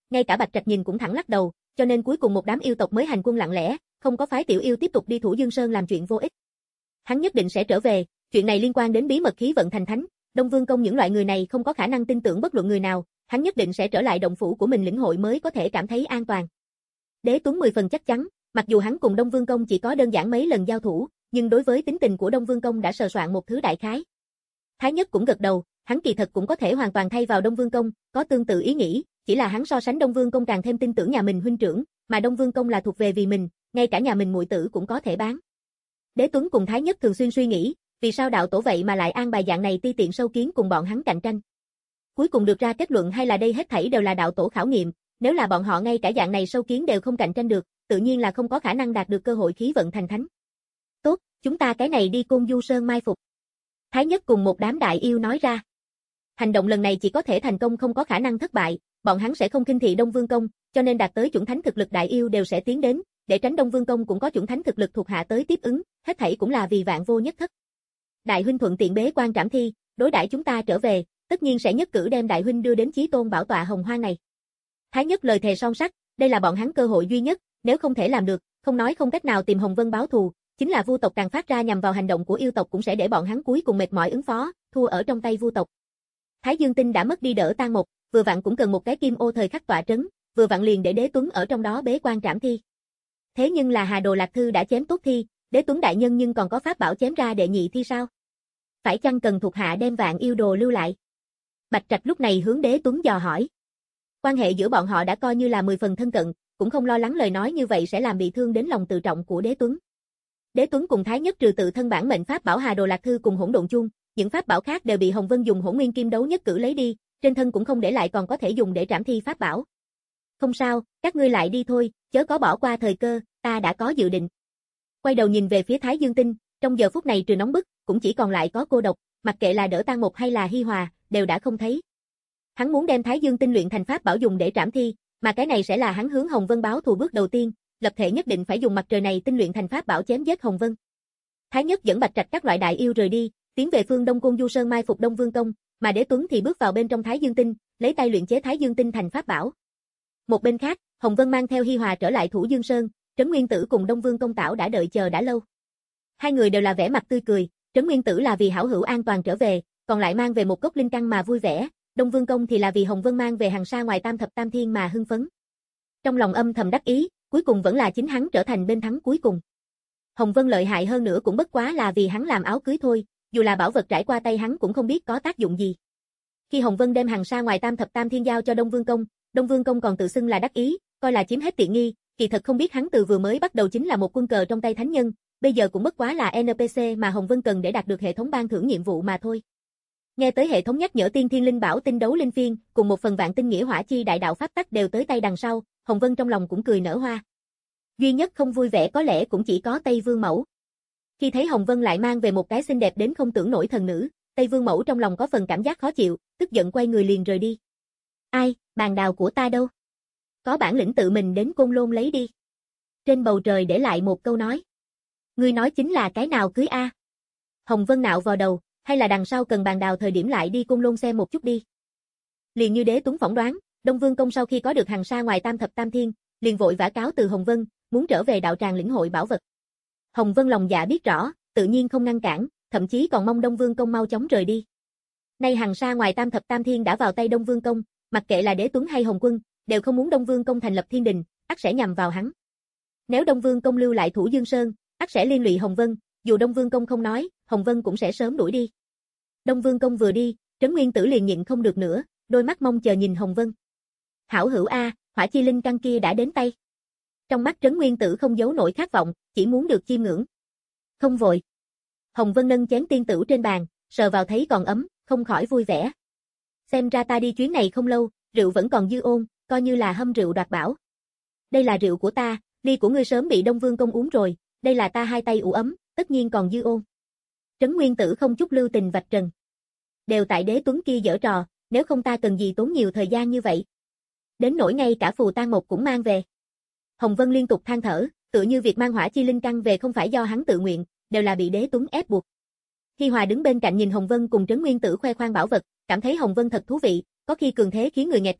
ngay cả Bạch Trạch nhìn cũng thẳng lắc đầu, cho nên cuối cùng một đám yêu tộc mới hành quân lặng lẽ, không có phái Tiểu Yêu tiếp tục đi Thủ Dương Sơn làm chuyện vô ích. Hắn nhất định sẽ trở về, chuyện này liên quan đến bí mật khí vận thành thánh, Đông Vương Công những loại người này không có khả năng tin tưởng bất luận người nào, hắn nhất định sẽ trở lại động phủ của mình lĩnh hội mới có thể cảm thấy an toàn. Đế Tuấn mười phần chắc chắn, mặc dù hắn cùng Đông Vương Công chỉ có đơn giản mấy lần giao thủ, nhưng đối với tính tình của Đông Vương Công đã sờ soạn một thứ đại khái. Thái Nhất cũng gật đầu, hắn kỳ thật cũng có thể hoàn toàn thay vào Đông Vương Công, có tương tự ý nghĩ, chỉ là hắn so sánh Đông Vương Công càng thêm tin tưởng nhà mình huynh trưởng, mà Đông Vương Công là thuộc về vì mình, ngay cả nhà mình muội tử cũng có thể bán. Đế Tuấn cùng Thái Nhất thường xuyên suy nghĩ, vì sao đạo tổ vậy mà lại an bài dạng này ti tiện sâu kiến cùng bọn hắn cạnh tranh. Cuối cùng được ra kết luận hay là đây hết thảy đều là đạo tổ khảo nghiệm, nếu là bọn họ ngay cả dạng này sâu kiến đều không cạnh tranh được, tự nhiên là không có khả năng đạt được cơ hội khí vận thành thánh. Tốt, chúng ta cái này đi Côn Du Sơn mai phục. Thái Nhất cùng một đám đại yêu nói ra. Hành động lần này chỉ có thể thành công không có khả năng thất bại, bọn hắn sẽ không khinh thị Đông Vương Công, cho nên đạt tới chuẩn thánh thực lực đại yêu đều sẽ tiến đến, để tránh Đông Vương Công cũng có chuẩn thánh thực lực thuộc hạ tới tiếp ứng, hết thảy cũng là vì vạn vô nhất thất. Đại huynh thuận tiện bế quan trảm thi, đối đãi chúng ta trở về, tất nhiên sẽ nhất cử đem đại huynh đưa đến chí tôn bảo tọa hồng hoang này. Thái Nhất lời thề son sắt, đây là bọn hắn cơ hội duy nhất, nếu không thể làm được, không nói không cách nào tìm Hồng Vân báo thù, chính là Vu tộc càng phát ra nhằm vào hành động của yêu tộc cũng sẽ để bọn hắn cuối cùng mệt mỏi ứng phó, thua ở trong tay Vu tộc. Thái Dương Tinh đã mất đi đỡ tan một, vừa vặn cũng cần một cái kim ô thời khắc tọa trấn, vừa vặn liền để Đế Tuấn ở trong đó bế quan trảm thi. Thế nhưng là Hà Đồ Lạc Thư đã chém tốt thi, Đế Tuấn đại nhân nhưng còn có pháp bảo chém ra đệ nhị thi sao? Phải chăng cần thuộc hạ đem vạn yêu đồ lưu lại? Bạch Trạch lúc này hướng Đế Tuấn dò hỏi. Quan hệ giữa bọn họ đã coi như là mười phần thân cận, cũng không lo lắng lời nói như vậy sẽ làm bị thương đến lòng tự trọng của Đế Tuấn. Đế Tuấn cùng Thái Nhất trừ tự thân bản mệnh pháp bảo Hà Đồ Lạc Thư cùng Hỗn Độn Chuông, những pháp bảo khác đều bị Hồng Vân dùng Hỗn Nguyên Kim Đấu nhất cử lấy đi, trên thân cũng không để lại còn có thể dùng để trảm thi pháp bảo. Không sao, các ngươi lại đi thôi, chớ có bỏ qua thời cơ, ta đã có dự định. Quay đầu nhìn về phía Thái Dương Tinh, trong giờ phút này trừ nóng bức, cũng chỉ còn lại có cô độc, mặc kệ là đỡ tan một hay là Hi Hòa, đều đã không thấy. Hắn muốn đem Thái Dương Tinh luyện thành pháp bảo dùng để trảm thi, mà cái này sẽ là hắn hướng Hồng Vân báo thù bước đầu tiên, lập thể nhất định phải dùng mặt trời này tinh luyện thành pháp bảo chém giết Hồng Vân. Thái Nhất dẫn Bạch Trạch các loại đại yêu rời đi, tiến về phương Đông Côn Du Sơn mai phục Đông Vương Công, mà Đế Tuấn thì bước vào bên trong Thái Dương Tinh, lấy tay luyện chế Thái Dương Tinh thành pháp bảo. Một bên khác, Hồng Vân mang theo Hi Hòa trở lại Thủ Dương Sơn, Trấn Nguyên Tử cùng Đông Vương Công Tảo đã đợi chờ đã lâu. Hai người đều là vẻ mặt tươi cười, Trấn Nguyên Tử là vì hảo hữu an toàn trở về, còn lại mang về một cốc linh căn mà vui vẻ, Đông Vương Công thì là vì Hồng Vân mang về hàng sa ngoài tam thập tam thiên mà hưng phấn. Trong lòng âm thầm đắc ý, cuối cùng vẫn là chính hắn trở thành bên thắng cuối cùng. Hồng Vân lợi hại hơn nữa cũng bất quá là vì hắn làm áo cưới thôi, dù là bảo vật trải qua tay hắn cũng không biết có tác dụng gì. Khi Hồng Vân đem hàng sa ngoài tam thập tam thiên giao cho Đông Vương Công, Đông Vương Công còn tự xưng là đắc ý, coi là chiếm hết tiện nghi, kỳ thật không biết hắn từ vừa mới bắt đầu chính là một quân cờ trong tay thánh nhân, bây giờ cũng bất quá là en pê xê mà Hồng Vân cần để đạt được hệ thống ban thưởng nhiệm vụ mà thôi. Nghe tới hệ thống nhắc nhở tiên thiên linh bảo tinh đấu linh phiên, cùng một phần vạn tinh nghĩa hỏa chi đại đạo pháp tắc đều tới tay đằng sau, Hồng Vân trong lòng cũng cười nở hoa. Duy nhất không vui vẻ có lẽ cũng chỉ có Tây Vương Mẫu. Khi thấy Hồng Vân lại mang về một cái xinh đẹp đến không tưởng nổi thần nữ, Tây Vương Mẫu trong lòng có phần cảm giác khó chịu, tức giận quay người liền rời đi. Ai, bàn đào của ta đâu? Có bản lĩnh tự mình đến Côn Lôn lấy đi. Trên bầu trời để lại một câu nói. Ngươi nói chính là cái nào cưới a? Hồng Vân nạo vào đầu, hay là đằng sau cần bàn đào thời điểm lại đi Côn Lôn xem một chút đi. Liền như Đế Tuấn phỏng đoán, Đông Vương Công sau khi có được hàng sa ngoài tam thập tam thiên, liền vội vã cáo từ Hồng Vân, muốn trở về đạo tràng lĩnh hội bảo vật. Hồng Vân lòng dạ biết rõ, tự nhiên không ngăn cản, thậm chí còn mong Đông Vương Công mau chóng rời đi. Nay hàng sa ngoài tam thập tam thiên đã vào tay Đông Vương Công, mặc kệ là Đế Tuấn hay Hồng Quân, đều không muốn Đông Vương Công thành lập thiên đình, ắt sẽ nhằm vào hắn. Nếu Đông Vương Công lưu lại Thủ Dương Sơn, ắt sẽ liên lụy Hồng Vân, dù Đông Vương Công không nói, Hồng Vân cũng sẽ sớm đuổi đi. Đông Vương Công vừa đi, Trấn Nguyên Tử liền nhịn không được nữa, đôi mắt mong chờ nhìn Hồng Vân. Hảo hữu a, hỏa chi linh căn kia đã đến tay. Trong mắt Trấn Nguyên Tử không giấu nổi khát vọng, chỉ muốn được chiêm ngưỡng. Không vội. Hồng Vân nâng chén tiên tửu trên bàn, sờ vào thấy còn ấm, không khỏi vui vẻ. Xem ra ta đi chuyến này không lâu, rượu vẫn còn dư ôn, coi như là hâm rượu đoạt bảo. Đây là rượu của ta, ly của ngươi sớm bị Đông Vương Công uống rồi, đây là ta hai tay ủ ấm, tất nhiên còn dư ôn. Trấn Nguyên Tử không chút lưu tình vạch trần. Đều tại Đế Tuấn kia giở trò, nếu không ta cần gì tốn nhiều thời gian như vậy. Đến nỗi ngay cả phù tang một cũng mang về. Hồng Vân liên tục than thở, tựa như việc mang hỏa chi linh căn về không phải do hắn tự nguyện, đều là bị Đế Tuấn ép buộc. Hi Hòa đứng bên cạnh nhìn Hồng Vân cùng Trấn Nguyên Tử khoe khoang bảo vật, cảm thấy Hồng Vân thật thú vị, có khi cường thế khiến người nghẹt thở,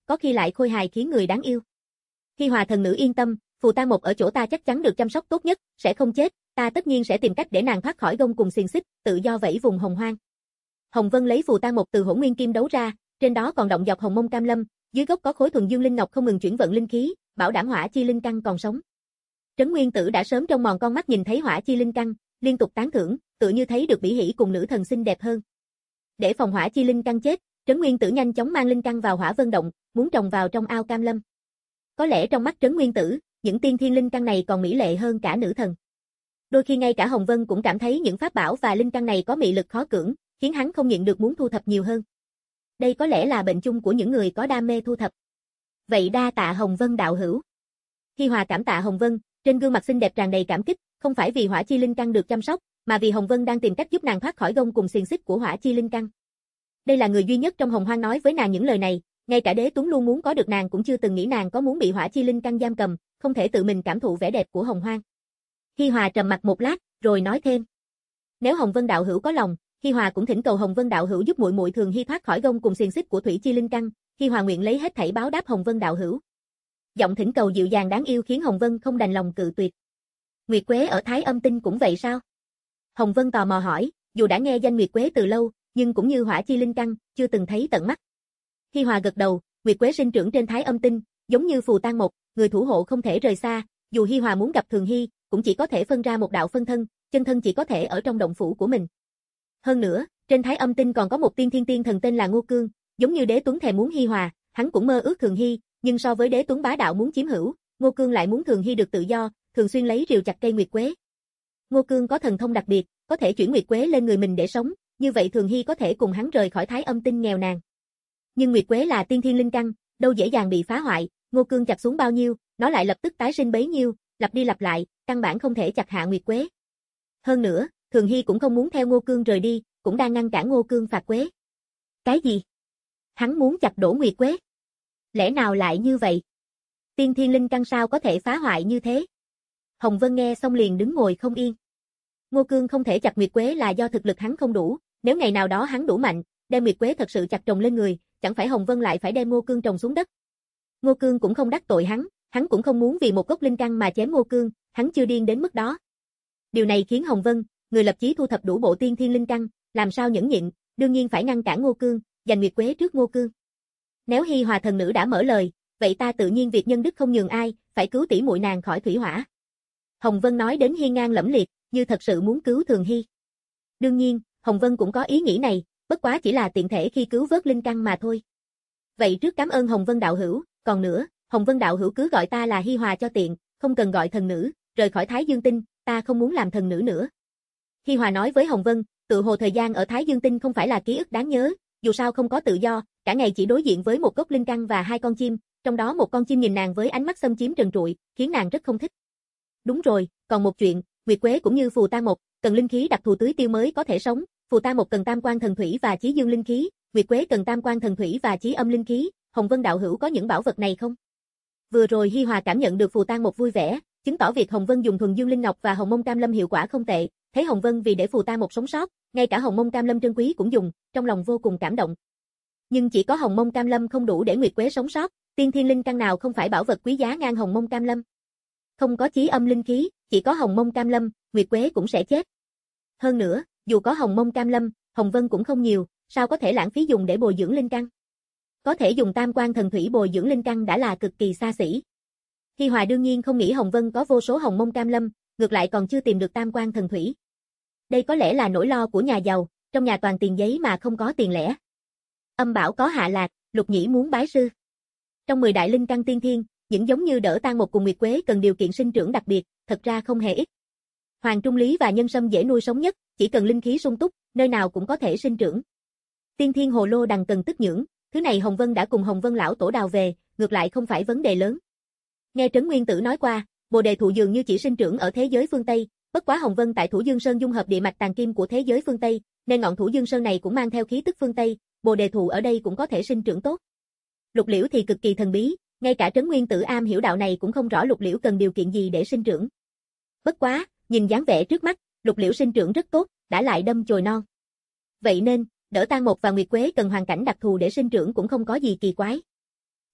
có khi lại khôi hài khiến người đáng yêu. Hi Hòa thần nữ yên tâm, phù tang một ở chỗ ta chắc chắn được chăm sóc tốt nhất, sẽ không chết, ta tất nhiên sẽ tìm cách để nàng thoát khỏi gông cùng xiềng xích, tự do vẫy vùng hồng hoang. Hồng Vân lấy phù tang một từ Hỗn Nguyên Kim đấu ra, trên đó còn động dọc hồng mông cam lâm, dưới gốc có khối thuần dương linh ngọc không ngừng chuyển vận linh khí, bảo đảm hỏa chi linh căn còn sống. Trấn Nguyên Tử đã sớm trong mòn con mắt nhìn thấy hỏa chi linh căn, liên tục tán thưởng, tựa như thấy được Bỉ Hỉ cùng nữ thần xinh đẹp hơn. Để phòng hỏa chi linh căn chết, Trấn Nguyên Tử nhanh chóng mang linh căn vào Hỏa Vân động, muốn trồng vào trong ao cam lâm. Có lẽ trong mắt Trấn Nguyên Tử, những tiên thiên linh căn này còn mỹ lệ hơn cả nữ thần. Đôi khi ngay cả Hồng Vân cũng cảm thấy những pháp bảo và linh căn này có mị lực khó cưỡng, khiến hắn không nhịn được muốn thu thập nhiều hơn. Đây có lẽ là bệnh chung của những người có đam mê thu thập. Vậy đa tạ Hồng Vân đạo hữu. Hi Hòa cảm tạ Hồng Vân, trên gương mặt xinh đẹp tràn đầy cảm kích, không phải vì hỏa chi linh căn được chăm sóc, mà vì Hồng Vân đang tìm cách giúp nàng thoát khỏi gông cùng xiềng xích của hỏa chi linh căn. Đây là người duy nhất trong Hồng Hoang nói với nàng những lời này, ngay cả Đế Tuấn luôn muốn có được nàng cũng chưa từng nghĩ nàng có muốn bị hỏa chi linh căn giam cầm, không thể tự mình cảm thụ vẻ đẹp của Hồng Hoang. Hi Hòa trầm mặt một lát, rồi nói thêm: "Nếu Hồng Vân đạo hữu có lòng, Hi Hòa cũng thỉnh cầu Hồng Vân đạo hữu giúp muội muội Thường Hy thoát khỏi gông cùng xiềng xích của thủy chi linh căn, Hi Hòa nguyện lấy hết thảy báo đáp Hồng Vân đạo hữu." Giọng thỉnh cầu dịu dàng đáng yêu khiến Hồng Vân không đành lòng cự tuyệt. Nguyệt Quế ở Thái Âm Tinh cũng vậy sao? Hồng Vân tò mò hỏi, dù đã nghe danh Nguyệt Quế từ lâu, nhưng cũng như hỏa chi linh căn, chưa từng thấy tận mắt. Hi Hòa gật đầu, Nguyệt Quế sinh trưởng trên Thái Âm Tinh, giống như phù tang một, người thủ hộ không thể rời xa, dù Hi Hòa muốn gặp Thường Hy, cũng chỉ có thể phân ra một đạo phân thân, chân thân chỉ có thể ở trong động phủ của mình. Hơn nữa, trên Thái Âm Tinh còn có một tiên thiên tiên thần tên là Ngô Cương, giống như Đế Tuấn thèm muốn Hi Hòa, hắn cũng mơ ước Thường Hy, nhưng so với Đế Tuấn bá đạo muốn chiếm hữu, Ngô Cương lại muốn Thường Hy được tự do, thường xuyên lấy rìu chặt cây Nguyệt Quế. Ngô Cương có thần thông đặc biệt, có thể chuyển Nguyệt Quế lên người mình để sống, như vậy Thường Hy có thể cùng hắn rời khỏi Thái Âm Tinh nghèo nàn. Nhưng Nguyệt Quế là tiên thiên linh căn, đâu dễ dàng bị phá hoại, Ngô Cương chặt xuống bao nhiêu, nó lại lập tức tái sinh bấy nhiêu, lặp đi lặp lại, căn bản không thể chặt hạ Nguyệt Quế. Hơn nữa, Thường Hy cũng không muốn theo Ngô Cương rời đi, cũng đang ngăn cản Ngô Cương phạt Quế. Cái gì? Hắn muốn chặt đổ Nguyệt Quế? Lẽ nào lại như vậy? Tiên thiên linh căn sao có thể phá hoại như thế? Hồng Vân nghe xong liền đứng ngồi không yên. Ngô Cương không thể chặt Nguyệt Quế là do thực lực hắn không đủ, nếu ngày nào đó hắn đủ mạnh, đem Nguyệt Quế thật sự chặt trồng lên người, chẳng phải Hồng Vân lại phải đem Ngô Cương trồng xuống đất. Ngô Cương cũng không đắc tội hắn, hắn cũng không muốn vì một gốc linh căn mà chém Ngô Cương, hắn chưa điên đến mức đó. Điều này khiến Hồng Vân, người lập chí thu thập đủ bộ tiên thiên linh căn, làm sao nhẫn nhịn, đương nhiên phải ngăn cản Ngô Cương, giành Nguyệt Quế trước Ngô Cương. Nếu Hi Hòa thần nữ đã mở lời, vậy ta tự nhiên việc nhân đức không nhường ai, phải cứu tỷ muội nàng khỏi thủy hỏa. Hồng Vân nói đến hiên ngang lẫm liệt, như thật sự muốn cứu Thường Hy. Đương nhiên, Hồng Vân cũng có ý nghĩ này, bất quá chỉ là tiện thể khi cứu vớt linh căn mà thôi. Vậy trước cảm ơn Hồng Vân đạo hữu, còn nữa, Hồng Vân đạo hữu cứ gọi ta là Hi Hòa cho tiện, không cần gọi thần nữ, rời khỏi Thái Dương Tinh, ta không muốn làm thần nữ nữa. Hi Hòa nói với Hồng Vân, tự hồ thời gian ở Thái Dương Tinh không phải là ký ức đáng nhớ, dù sao không có tự do, cả ngày chỉ đối diện với một gốc linh căn và hai con chim, trong đó một con chim nhìn nàng với ánh mắt xâm chiếm trần trụi, khiến nàng rất không thích. Đúng rồi, còn một chuyện, Nguyệt Quế cũng như phù tang một, cần linh khí đặc thù tưới tiêu mới có thể sống, phù tang một cần tam quan thần thủy và chí dương linh khí, Nguyệt Quế cần tam quan thần thủy và chí âm linh khí, Hồng Vân đạo hữu có những bảo vật này không? Vừa rồi Hi Hòa cảm nhận được phù tang một vui vẻ, chứng tỏ việc Hồng Vân dùng thuần dương linh ngọc và hồng mông cam lâm hiệu quả không tệ, thấy Hồng Vân vì để phù tang một sống sót, ngay cả hồng mông cam lâm trân quý cũng dùng, trong lòng vô cùng cảm động. Nhưng chỉ có hồng mông cam lâm không đủ để Nguyệt Quế sống sót, tiên thiên linh căn nào không phải bảo vật quý giá ngang hồng mông cam lâm. Không có chí âm linh khí, chỉ có hồng mông cam lâm, Nguyệt Quế cũng sẽ chết. Hơn nữa, dù có hồng mông cam lâm, Hồng Vân cũng không nhiều, sao có thể lãng phí dùng để bồi dưỡng linh căn? Có thể dùng tam quan thần thủy bồi dưỡng linh căn đã là cực kỳ xa xỉ. Hi Hòa đương nhiên không nghĩ Hồng Vân có vô số hồng mông cam lâm, ngược lại còn chưa tìm được tam quan thần thủy. Đây có lẽ là nỗi lo của nhà giàu, trong nhà toàn tiền giấy mà không có tiền lẻ. Âm bảo có hạ lạc, Lục Nhĩ muốn bái sư. Trong mười đại linh căn tiên thiên, những giống như Đỡ Tang một cùng Nguyệt Quế cần điều kiện sinh trưởng đặc biệt, thật ra không hề ít. Hoàng Trung Lý và Nhân Sâm dễ nuôi sống nhất, chỉ cần linh khí sung túc, nơi nào cũng có thể sinh trưởng. Tiên thiên hồ lô đằng cần tức nhưỡng, thứ này Hồng Vân đã cùng Hồng Vân lão tổ đào về, ngược lại không phải vấn đề lớn. Nghe Trấn Nguyên Tử nói qua, Bồ đề thụ dường như chỉ sinh trưởng ở thế giới phương Tây, bất quá Hồng Vân tại Thủ Dương Sơn dung hợp địa mạch tàn kim của thế giới phương Tây, nên ngọn Thủ Dương Sơn này cũng mang theo khí tức phương Tây, Bồ đề thụ ở đây cũng có thể sinh trưởng tốt. Lục liễu thì cực kỳ thần bí, ngay cả Trấn Nguyên Tử am hiểu đạo này cũng không rõ lục liễu cần điều kiện gì để sinh trưởng. Bất quá, nhìn dáng vẻ trước mắt, lục liễu sinh trưởng rất tốt, đã lại đâm chồi non. Vậy nên, Đỡ Tang một và Nguyệt Quế cần hoàn cảnh đặc thù để sinh trưởng cũng không có gì kỳ quái.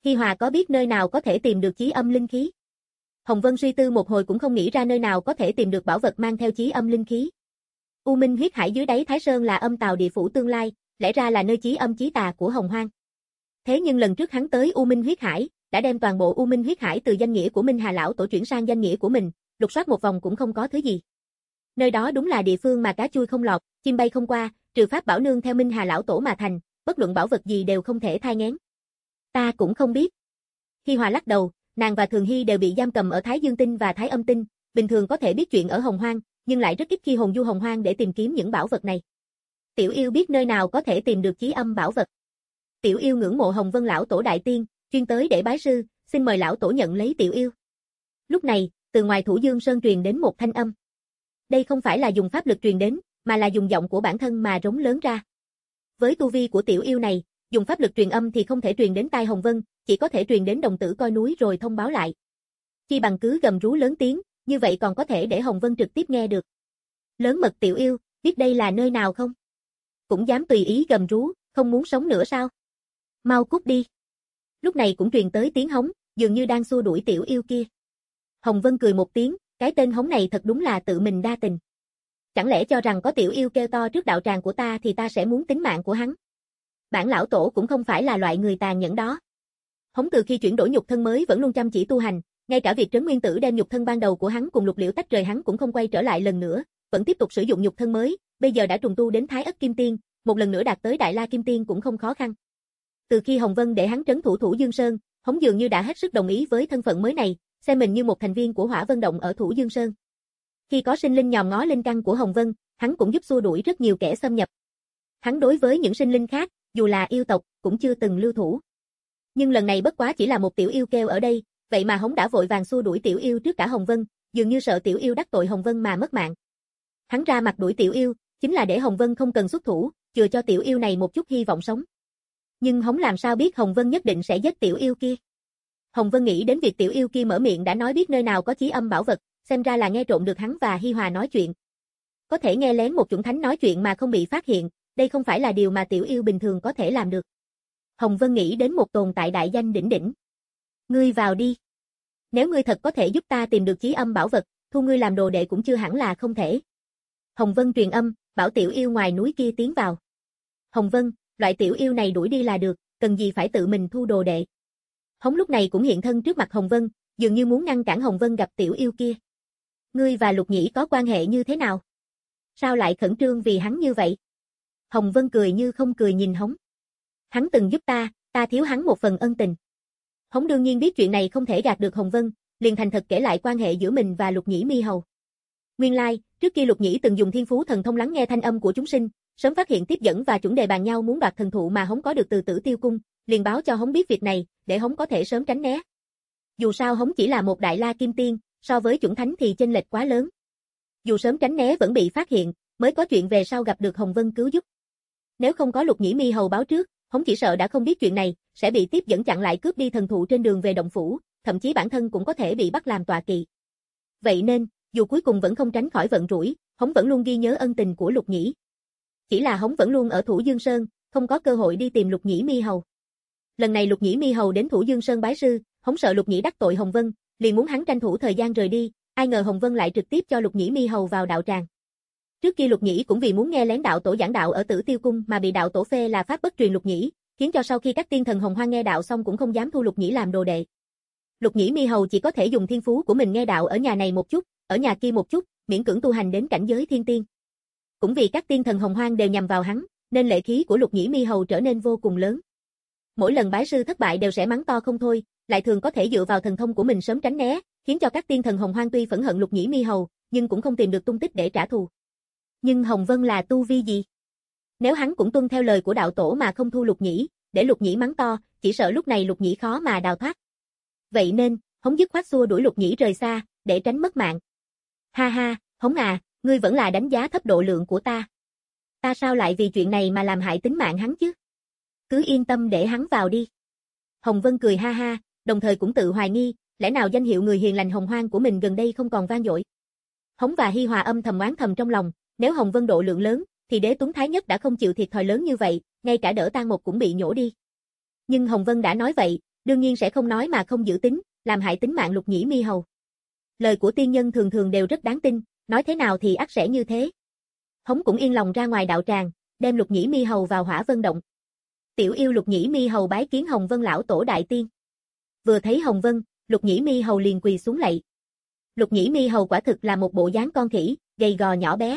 Hi Hòa có biết nơi nào có thể tìm được chí âm linh khí? Hồng Vân suy tư một hồi cũng không nghĩ ra nơi nào có thể tìm được bảo vật mang theo chí âm linh khí. U Minh huyết hải dưới đáy Thái Sơn là âm tào địa phủ tương lai, lẽ ra là nơi chí âm chí tà của Hồng Hoang. Thế nhưng lần trước hắn tới U Minh huyết hải, đã đem toàn bộ U Minh huyết hải từ danh nghĩa của Minh Hà lão tổ chuyển sang danh nghĩa của mình, lục soát một vòng cũng không có thứ gì. Nơi đó đúng là địa phương mà cá chui không lọt, chim bay không qua, trừ pháp bảo nương theo Minh Hà lão tổ mà thành, bất luận bảo vật gì đều không thể thai nghén. Ta cũng không biết. Hi Hòa lắc đầu, nàng và Thường Hy đều bị giam cầm ở Thái Dương Tinh và Thái Âm Tinh, bình thường có thể biết chuyện ở Hồng Hoang, nhưng lại rất ít khi hồn du Hồng Hoang để tìm kiếm những bảo vật này. Tiểu yêu biết nơi nào có thể tìm được chí âm bảo vật. Tiểu yêu ngưỡng mộ Hồng Vân lão tổ đại tiên, chuyên tới để bái sư, xin mời lão tổ nhận lấy tiểu yêu. Lúc này, từ ngoài Thủ Dương Sơn truyền đến một thanh âm. Đây không phải là dùng pháp lực truyền đến, mà là dùng giọng của bản thân mà rống lớn ra. Với tu vi của tiểu yêu này, dùng pháp lực truyền âm thì không thể truyền đến tai Hồng Vân, chỉ có thể truyền đến đồng tử coi núi rồi thông báo lại. Chi bằng cứ gầm rú lớn tiếng, như vậy còn có thể để Hồng Vân trực tiếp nghe được. Lớn mật tiểu yêu, biết đây là nơi nào không? Cũng dám tùy ý gầm rú, không muốn sống nữa sao? Mau cút đi. Lúc này cũng truyền tới tiếng hống, dường như đang xua đuổi tiểu yêu kia. Hồng Vân cười một tiếng, cái tên hống này thật đúng là tự mình đa tình. Chẳng lẽ cho rằng có tiểu yêu kêu to trước đạo tràng của ta thì ta sẽ muốn tính mạng của hắn? Bản lão tổ cũng không phải là loại người tàn nhẫn đó. Hống từ khi chuyển đổi nhục thân mới vẫn luôn chăm chỉ tu hành, ngay cả việc Trấn Nguyên Tử đem nhục thân ban đầu của hắn cùng Lục Liễu tách rời hắn cũng không quay trở lại lần nữa, vẫn tiếp tục sử dụng nhục thân mới, bây giờ đã trùng tu đến Thái Ất Kim Tiên, một lần nữa đạt tới Đại La Kim Tiên cũng không khó khăn. Từ khi Hồng Vân để hắn trấn thủ Thủ Dương Sơn, Hống dường như đã hết sức đồng ý với thân phận mới này, xem mình như một thành viên của Hỏa Vân Động ở Thủ Dương Sơn. Khi có sinh linh nhòm ngó linh căn của Hồng Vân, hắn cũng giúp xua đuổi rất nhiều kẻ xâm nhập. Hắn đối với những sinh linh khác, dù là yêu tộc, cũng chưa từng lưu thủ. Nhưng lần này bất quá chỉ là một tiểu yêu kêu ở đây, vậy mà Hống đã vội vàng xua đuổi tiểu yêu trước cả Hồng Vân, dường như sợ tiểu yêu đắc tội Hồng Vân mà mất mạng. Hắn ra mặt đuổi tiểu yêu, chính là để Hồng Vân không cần xuất thủ, chừa cho tiểu yêu này một chút hy vọng sống. Nhưng Hống làm sao biết Hồng Vân nhất định sẽ giết tiểu yêu kia? Hồng Vân nghĩ đến việc tiểu yêu kia mở miệng đã nói biết nơi nào có chí âm bảo vật, xem ra là nghe trộm được hắn và Hi Hòa nói chuyện. Có thể nghe lén một chủng thánh nói chuyện mà không bị phát hiện, đây không phải là điều mà tiểu yêu bình thường có thể làm được. Hồng Vân nghĩ đến một tồn tại đại danh đỉnh đỉnh. Ngươi vào đi. Nếu ngươi thật có thể giúp ta tìm được chí âm bảo vật, thu ngươi làm đồ đệ cũng chưa hẳn là không thể. Hồng Vân truyền âm, bảo tiểu yêu ngoài núi kia tiến vào. Hồng Vân, loại tiểu yêu này đuổi đi là được, cần gì phải tự mình thu đồ đệ. Hống lúc này cũng hiện thân trước mặt Hồng Vân, dường như muốn ngăn cản Hồng Vân gặp tiểu yêu kia. Ngươi và Lục Nhĩ có quan hệ như thế nào? Sao lại khẩn trương vì hắn như vậy? Hồng Vân cười như không cười nhìn Hống. Hắn từng giúp ta, ta thiếu hắn một phần ân tình. Hống đương nhiên biết chuyện này không thể gạt được Hồng Vân, liền thành thật kể lại quan hệ giữa mình và Lục Nhĩ Mi Hầu. Nguyên lai, trước kia Lục Nhĩ từng dùng thiên phú thần thông lắng nghe thanh âm của chúng sinh, sớm phát hiện tiếp dẫn và chuẩn đề bàn nhau muốn đoạt thần thụ mà Hống có được từ Tử Tiêu Cung, liền báo cho Hống biết việc này, để Hống có thể sớm tránh né. Dù sao Hống chỉ là một Đại La Kim Tiên, so với chuẩn thánh thì chênh lệch quá lớn. Dù sớm tránh né vẫn bị phát hiện, mới có chuyện về sau gặp được Hồng Vân cứu giúp. Nếu không có Lục Nhĩ Mi Hầu báo trước, Hống chỉ sợ đã không biết chuyện này, sẽ bị tiếp dẫn chặn lại cướp đi thần thụ trên đường về động phủ, thậm chí bản thân cũng có thể bị bắt làm tọa kỵ. Vậy nên, dù cuối cùng vẫn không tránh khỏi vận rủi, Hống vẫn luôn ghi nhớ ân tình của Lục Nhĩ. Chỉ là Hống vẫn luôn ở Thủ Dương Sơn, không có cơ hội đi tìm Lục Nhĩ Mi Hầu. Lần này Lục Nhĩ Mi Hầu đến Thủ Dương Sơn bái sư, Hống sợ Lục Nhĩ đắc tội Hồng Vân, liền muốn hắn tranh thủ thời gian rời đi, ai ngờ Hồng Vân lại trực tiếp cho Lục Nhĩ Mi Hầu vào đạo tràng. Trước kia Lục Nhĩ cũng vì muốn nghe lén đạo tổ giảng đạo ở Tử Tiêu Cung mà bị đạo tổ phê là pháp bất truyền Lục Nhĩ, khiến cho sau khi các tiên thần Hồng Hoang nghe đạo xong cũng không dám thu Lục Nhĩ làm đồ đệ. Lục Nhĩ Mi Hầu chỉ có thể dùng thiên phú của mình nghe đạo ở nhà này một chút, ở nhà kia một chút, miễn cưỡng tu hành đến cảnh giới thiên tiên. Cũng vì các tiên thần Hồng Hoang đều nhằm vào hắn, nên lệ khí của Lục Nhĩ Mi Hầu trở nên vô cùng lớn. Mỗi lần bái sư thất bại đều sẽ mắng to không thôi, lại thường có thể dựa vào thần thông của mình sớm tránh né, khiến cho các tiên thần Hồng Hoang tuy phẫn hận Lục Nhĩ Mi Hầu, nhưng cũng không tìm được tung tích để trả thù. Nhưng Hồng Vân là tu vi gì? Nếu hắn cũng tuân theo lời của đạo tổ mà không thu Lục Nhĩ, để Lục Nhĩ mắng to, chỉ sợ lúc này Lục Nhĩ khó mà đào thoát. Vậy nên, Hống dứt khoát xua đuổi Lục Nhĩ rời xa, để tránh mất mạng. Ha ha, Hống à, ngươi vẫn là đánh giá thấp độ lượng của ta. Ta sao lại vì chuyện này mà làm hại tính mạng hắn chứ? Cứ yên tâm để hắn vào đi. Hồng Vân cười ha ha, đồng thời cũng tự hoài nghi, lẽ nào danh hiệu người hiền lành Hồng Hoang của mình gần đây không còn vang dội. Hống và Hi Hòa âm thầm oán thầm trong lòng, nếu Hồng Vân độ lượng lớn, thì Đế Tuấn Thái Nhất đã không chịu thiệt thòi lớn như vậy, ngay cả đỡ tang một cũng bị nhổ đi. Nhưng Hồng Vân đã nói vậy, Đương nhiên sẽ không nói mà không giữ tính, làm hại tính mạng Lục Nhĩ Mi Hầu. Lời của tiên nhân thường thường đều rất đáng tin, nói thế nào thì ắt sẽ như thế. Hống cũng yên lòng ra ngoài đạo tràng, đem Lục Nhĩ Mi Hầu vào Hỏa Vân động. Tiểu yêu Lục Nhĩ Mi Hầu bái kiến Hồng Vân lão tổ đại tiên. Vừa thấy Hồng Vân, Lục Nhĩ Mi Hầu liền quỳ xuống lạy. Lục Nhĩ Mi Hầu quả thực là một bộ dáng con khỉ, gầy gò nhỏ bé.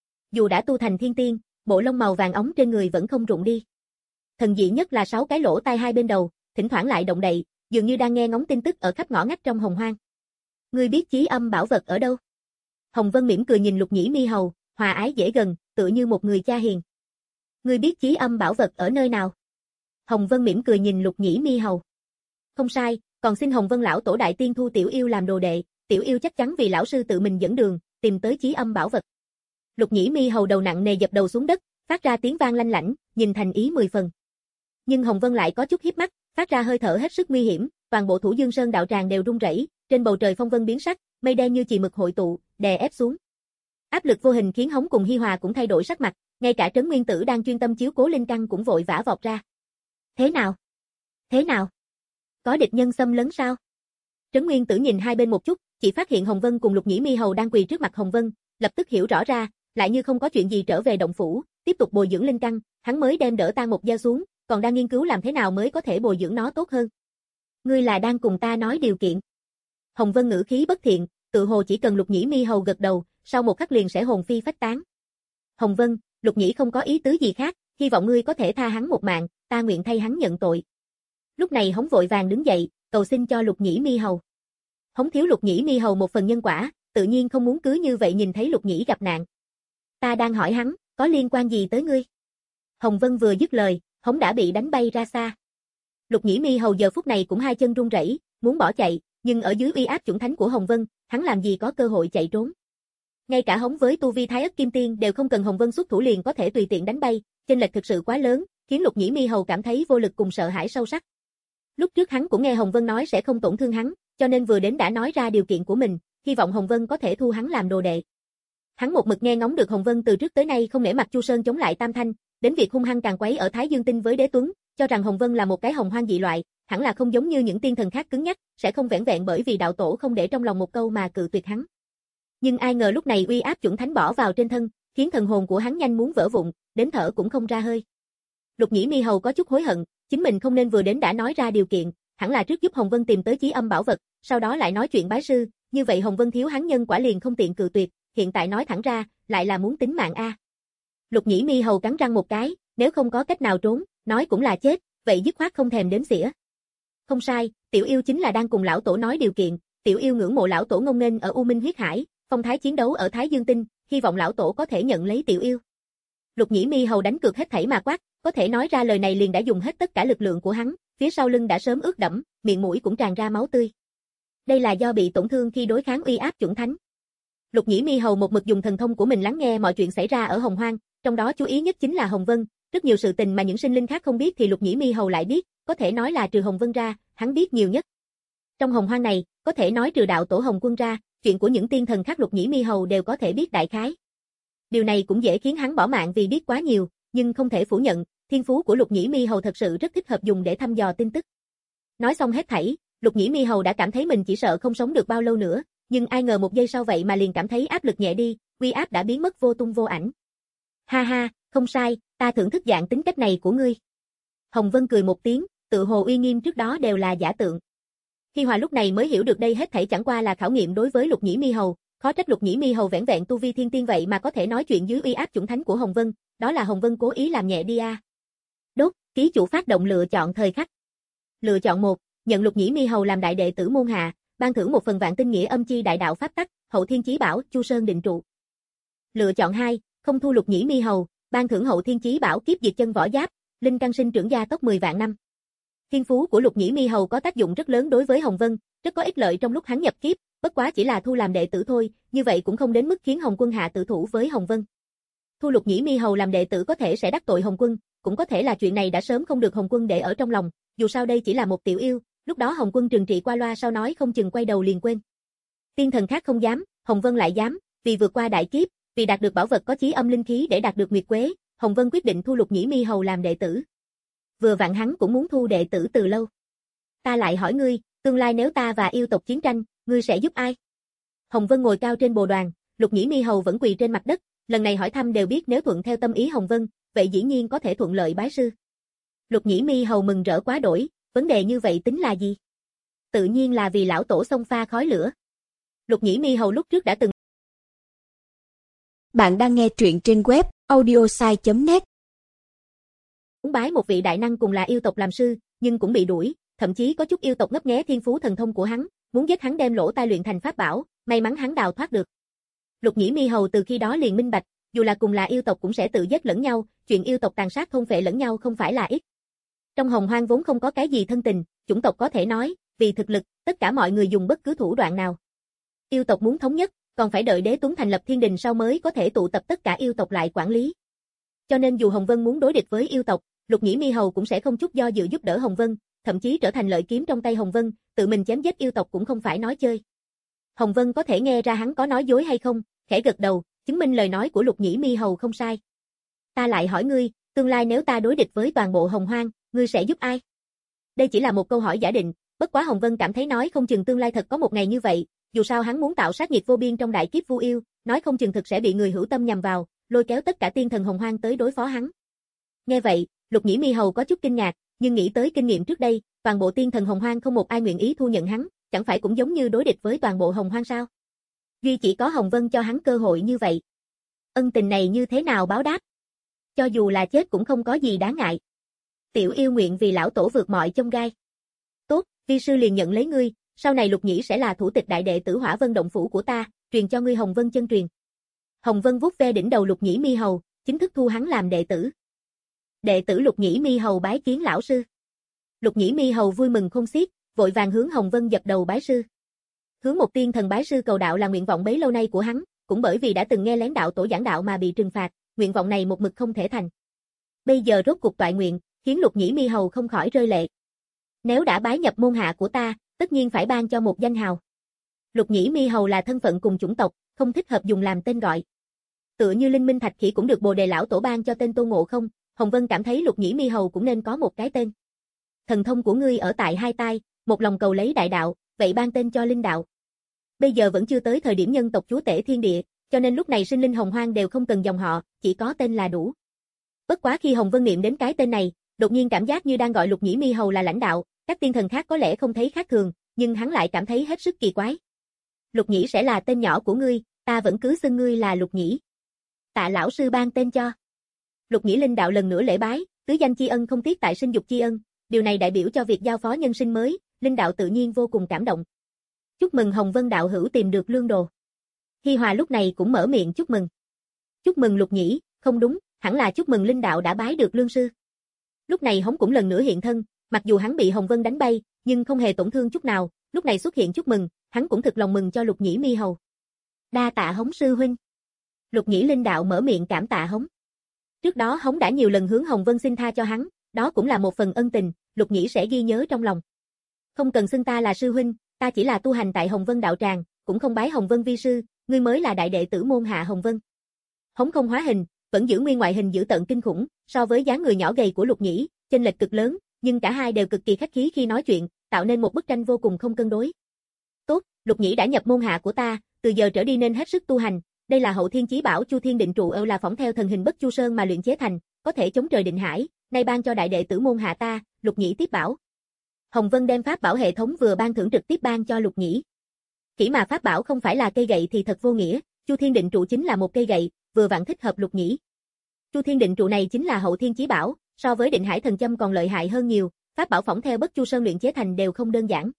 Dù đã tu thành thiên tiên, bộ lông màu vàng óng trên người vẫn không rụng đi. Thần dị nhất là sáu cái lỗ tai hai bên đầu, thỉnh thoảng lại động đậy, dường như đang nghe ngóng tin tức ở khắp ngõ ngách trong Hồng Hoang. Ngươi biết Chí Âm bảo vật ở đâu? Hồng Vân mỉm cười nhìn Lục Nhĩ Mi Hầu, hòa ái dễ gần, tựa như một người cha hiền. Ngươi biết Chí Âm bảo vật ở nơi nào? Hồng Vân mỉm cười nhìn Lục Nhĩ Mi Hầu. Không sai, còn xin Hồng Vân lão tổ đại tiên thu tiểu yêu làm đồ đệ, tiểu yêu chắc chắn vì lão sư tự mình dẫn đường, tìm tới Chí Âm bảo vật. Lục Nhĩ Mi Hầu đầu nặng nề dập đầu xuống đất, phát ra tiếng vang lanh lảnh, nhìn thành ý mười phần. Nhưng Hồng Vân lại có chút hiếp mắt, phát ra hơi thở hết sức nguy hiểm, toàn bộ Thủ Dương Sơn đạo tràng đều rung rẩy, trên bầu trời phong vân biến sắc, mây đen như chì mực hội tụ, đè ép xuống. Áp lực vô hình khiến Hống cùng Hi Hòa cũng thay đổi sắc mặt, ngay cả Trấn Nguyên Tử đang chuyên tâm chiếu cố linh căn cũng vội vã vọt ra. Thế nào? Thế nào? Có địch nhân xâm lấn sao? Trấn Nguyên Tử nhìn hai bên một chút, chỉ phát hiện Hồng Vân cùng Lục Nhĩ Mi Hầu đang quỳ trước mặt Hồng Vân, lập tức hiểu rõ ra, lại như không có chuyện gì trở về động phủ, tiếp tục bồi dưỡng linh căn, hắn mới đem đỡ tan một dao xuống, còn đang nghiên cứu làm thế nào mới có thể bồi dưỡng nó tốt hơn. Ngươi là đang cùng ta nói điều kiện. Hồng Vân ngữ khí bất thiện, tự hồ chỉ cần Lục Nhĩ Mi Hầu gật đầu, sau một khắc liền sẽ hồn phi phách tán. Hồng Vân, Lục Nhĩ không có ý tứ gì khác, hy vọng ngươi có thể tha hắn một mạng, ta nguyện thay hắn nhận tội. Lúc này Hống vội vàng đứng dậy, cầu xin cho Lục Nhĩ Mi Hầu. Hống thiếu Lục Nhĩ Mi Hầu một phần nhân quả, tự nhiên không muốn cứ như vậy nhìn thấy Lục Nhĩ gặp nạn. Ta đang hỏi hắn, có liên quan gì tới ngươi? Hồng Vân vừa dứt lời, Hống đã bị đánh bay ra xa. Lục Nhĩ Mi Hầu giờ phút này cũng hai chân run rẩy, muốn bỏ chạy, nhưng ở dưới uy áp chủng thánh của Hồng Vân, hắn làm gì có cơ hội chạy trốn. Ngay cả Hống với tu vi Thái Ức Kim Tiên đều không cần Hồng Vân xuất thủ liền có thể tùy tiện đánh bay, chênh lệch thực sự quá lớn, khiến Lục Nhĩ Mi Hầu cảm thấy vô lực cùng sợ hãi sâu sắc. Lúc trước hắn cũng nghe Hồng Vân nói sẽ không tổn thương hắn, cho nên vừa đến đã nói ra điều kiện của mình, hy vọng Hồng Vân có thể thu hắn làm đồ đệ. Hắn một mực nghe ngóng được Hồng Vân từ trước tới nay không nể mặt Chu Sơn chống lại Tam Thanh, đến việc hung hăng càng quấy ở Thái Dương Tinh với Đế Tuấn, cho rằng Hồng Vân là một cái hồng hoang dị loại, hẳn là không giống như những tiên thần khác cứng nhắc, sẽ không vẻn vẹn bởi vì đạo tổ không để trong lòng một câu mà cự tuyệt hắn. Nhưng ai ngờ lúc này uy áp chuẩn thánh bỏ vào trên thân, khiến thần hồn của hắn nhanh muốn vỡ vụn, đến thở cũng không ra hơi. Lục Nhĩ Mi Hầu có chút hối hận, chính mình không nên vừa đến đã nói ra điều kiện, hẳn là trước giúp Hồng Vân tìm tới Chí Âm bảo vật, sau đó lại nói chuyện bái sư, như vậy Hồng Vân thiếu hắn nhân quả liền không tiện cự tuyệt, hiện tại nói thẳng ra, lại là muốn tính mạng a. Lục Nhĩ Mi Hầu cắn răng một cái, nếu không có cách nào trốn, nói cũng là chết, vậy dứt khoát không thèm đếm xỉa. Không sai, tiểu yêu chính là đang cùng lão tổ nói điều kiện, tiểu yêu ngưỡng mộ lão tổ ngông nghênh ở U Minh huyết hải, phong thái chiến đấu ở Thái Dương Tinh, hy vọng lão tổ có thể nhận lấy tiểu yêu. Lục Nhĩ Mi Hầu đánh cược hết thảy mà quát, có thể nói ra lời này liền đã dùng hết tất cả lực lượng của hắn, phía sau lưng đã sớm ướt đẫm, miệng mũi cũng tràn ra máu tươi. Đây là do bị tổn thương khi đối kháng uy áp chuẩn thánh. Lục Nhĩ Mi Hầu một mực dùng thần thông của mình lắng nghe mọi chuyện xảy ra ở Hồng Hoang, trong đó chú ý nhất chính là Hồng Vân, rất nhiều sự tình mà những sinh linh khác không biết thì Lục Nhĩ Mi Hầu lại biết, có thể nói là trừ Hồng Vân ra, hắn biết nhiều nhất. Trong Hồng Hoang này, có thể nói trừ đạo tổ Hồng Quân ra, chuyện của những tiên thần khác Lục Nhĩ Mi Hầu đều có thể biết đại khái. Điều này cũng dễ khiến hắn bỏ mạng vì biết quá nhiều, nhưng không thể phủ nhận, thiên phú của Lục Nhĩ Mi Hầu thật sự rất thích hợp dùng để thăm dò tin tức. Nói xong hết thảy, Lục Nhĩ Mi Hầu đã cảm thấy mình chỉ sợ không sống được bao lâu nữa, nhưng ai ngờ một giây sau vậy mà liền cảm thấy áp lực nhẹ đi, uy áp đã biến mất vô tung vô ảnh. Ha ha, không sai, ta thưởng thức dạng tính cách này của ngươi. Hồng Vân cười một tiếng, tự hồ uy nghiêm trước đó đều là giả tượng. Hi Hòa lúc này mới hiểu được đây hết thảy chẳng qua là khảo nghiệm đối với Lục Nhĩ Mi Hầu, khó trách Lục Nhĩ Mi Hầu vẻn vẹn tu vi thiên tiên vậy mà có thể nói chuyện dưới uy áp chủng thánh của Hồng Vân, đó là Hồng Vân cố ý làm nhẹ đi a. Đốt, ký chủ phát động lựa chọn thời khắc. Lựa chọn một, nhận Lục Nhĩ Mi Hầu làm đại đệ tử môn hạ, ban thưởng một phần vạn tinh nghĩa âm chi đại đạo pháp tắc, hậu thiên chí bảo, Chu Sơn định trụ. Lựa chọn hai, không thu Lục Nhĩ Mi Hầu, ban thưởng hậu thiên chí bảo kiếp diệt chân võ giáp, linh căn sinh trưởng gia tốc mười vạn năm. Thiên phú của Lục Nhĩ Mi Hầu có tác dụng rất lớn đối với Hồng Vân, rất có ích lợi trong lúc hắn nhập kiếp, bất quá chỉ là thu làm đệ tử thôi, như vậy cũng không đến mức khiến Hồng Quân hạ tử thủ với Hồng Vân. Thu Lục Nhĩ Mi Hầu làm đệ tử có thể sẽ đắc tội Hồng Quân, cũng có thể là chuyện này đã sớm không được Hồng Quân để ở trong lòng, dù sao đây chỉ là một tiểu yêu, lúc đó Hồng Quân trừng trị qua loa sau nói không chừng quay đầu liền quên. Tiên thần khác không dám, Hồng Vân lại dám, vì vượt qua đại kiếp, vì đạt được bảo vật có chí âm linh khí để đạt được nguyệt quế, Hồng Vân quyết định thu Lục Nhĩ Mi Hầu làm đệ tử. Vừa vặn hắn cũng muốn thu đệ tử từ lâu. Ta lại hỏi ngươi, tương lai nếu ta và yêu tộc chiến tranh, ngươi sẽ giúp ai? Hồng Vân ngồi cao trên bồ đoàn, Lục Nhĩ Mi Hầu vẫn quỳ trên mặt đất, lần này hỏi thăm đều biết nếu thuận theo tâm ý Hồng Vân, vậy dĩ nhiên có thể thuận lợi bái sư. Lục Nhĩ Mi Hầu mừng rỡ quá đổi, vấn đề như vậy tính là gì? Tự nhiên là vì lão tổ xông pha khói lửa. Lục Nhĩ Mi Hầu lúc trước đã từng. Bạn đang nghe truyện trên web audiosai chấm net. Muốn bái một vị đại năng cùng là yêu tộc làm sư, nhưng cũng bị đuổi, thậm chí có chút yêu tộc ngấp nghé thiên phú thần thông của hắn, muốn giết hắn đem lỗ tai luyện thành pháp bảo, may mắn hắn đào thoát được. Lục Nhĩ Mi Hầu từ khi đó liền minh bạch, dù là cùng là yêu tộc cũng sẽ tự giết lẫn nhau, chuyện yêu tộc tàn sát thôn phệ lẫn nhau không phải là ít. Trong Hồng Hoang vốn không có cái gì thân tình, chủng tộc có thể nói, vì thực lực, tất cả mọi người dùng bất cứ thủ đoạn nào. Yêu tộc muốn thống nhất, còn phải đợi Đế Tuấn thành lập thiên đình sau mới có thể tụ tập tất cả yêu tộc lại quản lý. Cho nên dù Hồng Vân muốn đối địch với yêu tộc, Lục Nhĩ Mi Hầu cũng sẽ không chút do dự giúp đỡ Hồng Vân, thậm chí trở thành lợi kiếm trong tay Hồng Vân, tự mình chém giết yêu tộc cũng không phải nói chơi. Hồng Vân có thể nghe ra hắn có nói dối hay không, khẽ gật đầu, chứng minh lời nói của Lục Nhĩ Mi Hầu không sai. Ta lại hỏi ngươi, tương lai nếu ta đối địch với toàn bộ Hồng Hoang, ngươi sẽ giúp ai? Đây chỉ là một câu hỏi giả định, bất quá Hồng Vân cảm thấy nói không chừng tương lai thật có một ngày như vậy, dù sao hắn muốn tạo sát nghiệt vô biên trong đại kiếp vu yêu, nói không chừng thực sẽ bị người hữu tâm nhằm vào, lôi kéo tất cả tiên thần Hồng Hoang tới đối phó hắn. Nghe vậy, Lục Nhĩ Mi Hầu có chút kinh ngạc, nhưng nghĩ tới kinh nghiệm trước đây, toàn bộ tiên thần Hồng Hoang không một ai nguyện ý thu nhận hắn, chẳng phải cũng giống như đối địch với toàn bộ Hồng Hoang sao? Duy chỉ có Hồng Vân cho hắn cơ hội như vậy. Ân tình này như thế nào báo đáp? Cho dù là chết cũng không có gì đáng ngại. Tiểu yêu nguyện vì lão tổ vượt mọi chông gai. Tốt, vi sư liền nhận lấy ngươi, sau này Lục Nhĩ sẽ là thủ tịch đại đệ tử Hỏa Vân động phủ của ta, truyền cho ngươi Hồng Vân chân truyền. Hồng Vân vuốt ve đỉnh đầu Lục Nhĩ Mi Hầu, chính thức thu hắn làm đệ tử. Đệ tử Lục Nhĩ Mi Hầu bái kiến lão sư. Lục Nhĩ Mi Hầu vui mừng không xiết, vội vàng hướng Hồng Vân dập đầu bái sư. Hướng một tiên thần bái sư cầu đạo là nguyện vọng bấy lâu nay của hắn, cũng bởi vì đã từng nghe lén đạo tổ giảng đạo mà bị trừng phạt, nguyện vọng này một mực không thể thành. Bây giờ rốt cuộc toại nguyện, khiến Lục Nhĩ Mi Hầu không khỏi rơi lệ. Nếu đã bái nhập môn hạ của ta, tất nhiên phải ban cho một danh hào. Lục Nhĩ Mi Hầu là thân phận cùng chủng tộc, không thích hợp dùng làm tên gọi. Tựa như Linh Minh Thạch Khỉ cũng được Bồ Đề lão tổ ban cho tên Tôn Ngộ Không, Hồng Vân cảm thấy Lục Nhĩ Mi Hầu cũng nên có một cái tên. Thần thông của ngươi ở tại hai tai, một lòng cầu lấy đại đạo, vậy ban tên cho linh đạo. Bây giờ vẫn chưa tới thời điểm nhân tộc chúa tể thiên địa, cho nên lúc này sinh linh Hồng Hoang đều không cần dòng họ, chỉ có tên là đủ. Bất quá khi Hồng Vân niệm đến cái tên này, đột nhiên cảm giác như đang gọi Lục Nhĩ Mi Hầu là lãnh đạo, các tiên thần khác có lẽ không thấy khác thường, nhưng hắn lại cảm thấy hết sức kỳ quái. Lục Nhĩ sẽ là tên nhỏ của ngươi, ta vẫn cứ xưng ngươi là Lục Nhĩ. Tạ lão sư ban tên cho. Lục Nhĩ linh đạo lần nữa lễ bái, tứ danh tri ân không tiếc tại sinh dục tri ân, điều này đại biểu cho việc giao phó nhân sinh mới, linh đạo tự nhiên vô cùng cảm động. Chúc mừng Hồng Vân đạo hữu tìm được lương đồ. Hi Hòa lúc này cũng mở miệng chúc mừng. Chúc mừng Lục Nhĩ, không đúng, hẳn là chúc mừng linh đạo đã bái được lương sư. Lúc này Hống cũng lần nữa hiện thân, mặc dù hắn bị Hồng Vân đánh bay, nhưng không hề tổn thương chút nào, lúc này xuất hiện chúc mừng, hắn cũng thực lòng mừng cho Lục Nhĩ Mi Hầu. Đa tạ Hống sư huynh. Lục Nhĩ linh đạo mở miệng cảm tạ Hống. Trước đó Hống đã nhiều lần hướng Hồng Vân xin tha cho hắn, đó cũng là một phần ân tình, Lục Nhĩ sẽ ghi nhớ trong lòng. Không cần xưng ta là sư huynh, ta chỉ là tu hành tại Hồng Vân đạo tràng, cũng không bái Hồng Vân vi sư, ngươi mới là đại đệ tử môn hạ Hồng Vân. Hống không hóa hình, vẫn giữ nguyên ngoại hình dữ tợn kinh khủng, so với dáng người nhỏ gầy của Lục Nhĩ, chênh lệch cực lớn, nhưng cả hai đều cực kỳ khách khí khi nói chuyện, tạo nên một bức tranh vô cùng không cân đối. Tốt, Lục Nhĩ đã nhập môn hạ của ta, từ giờ trở đi nên hết sức tu hành, đây là Hậu Thiên Chí Bảo Chu Thiên Định Trụ Âu là phỏng theo thần hình Bất Chu Sơn mà luyện chế thành, có thể chống trời định hải, nay ban cho đại đệ tử môn hạ ta, Lục Nhĩ tiếp bảo. Hồng Vân đem pháp bảo hệ thống vừa ban thưởng trực tiếp ban cho Lục Nhĩ. Kỹ mà pháp bảo không phải là cây gậy thì thật vô nghĩa, Chu Thiên Định Trụ chính là một cây gậy, vừa vặn thích hợp Lục Nhĩ. Chu Thiên Định Trụ này chính là Hậu Thiên Chí Bảo, so với Định Hải Thần Châm còn lợi hại hơn nhiều, pháp bảo phỏng theo Bất Chu Sơn luyện chế thành đều không đơn giản.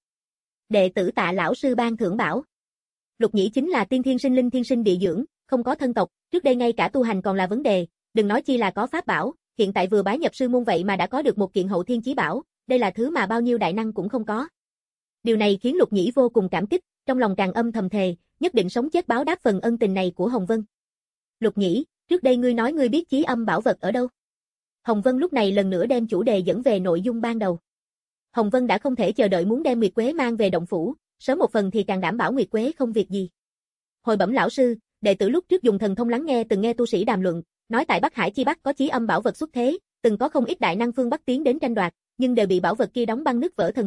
Đệ tử Tạ lão sư ban thưởng bảo. Lục Nhĩ chính là tiên thiên sinh linh thiên sinh địa dưỡng, không có thân tộc, trước đây ngay cả tu hành còn là vấn đề, đừng nói chi là có pháp bảo, hiện tại vừa bái nhập sư môn vậy mà đã có được một kiện Hậu Thiên Chí Bảo, đây là thứ mà bao nhiêu đại năng cũng không có. Điều này khiến Lục Nhĩ vô cùng cảm kích, trong lòng càng âm thầm thề, nhất định sống chết báo đáp phần ân tình này của Hồng Vân. Lục Nhĩ, trước đây ngươi nói ngươi biết Chí Âm bảo vật ở đâu? Hồng Vân lúc này lần nữa đem chủ đề dẫn về nội dung ban đầu. Hồng Vân đã không thể chờ đợi muốn đem Nguyệt Quế mang về động phủ, sớm một phần thì càng đảm bảo Nguyệt Quế không việc gì. Hồi bẩm lão sư, đệ tử lúc trước dùng thần thông lắng nghe từng nghe tu sĩ đàm luận, nói tại Bắc Hải chi Bắc có Chí Âm bảo vật xuất thế, từng có không ít đại năng phương Bắc tiến đến tranh đoạt, nhưng đều bị bảo vật kia đóng băng nứt vỡ thần hồn, chết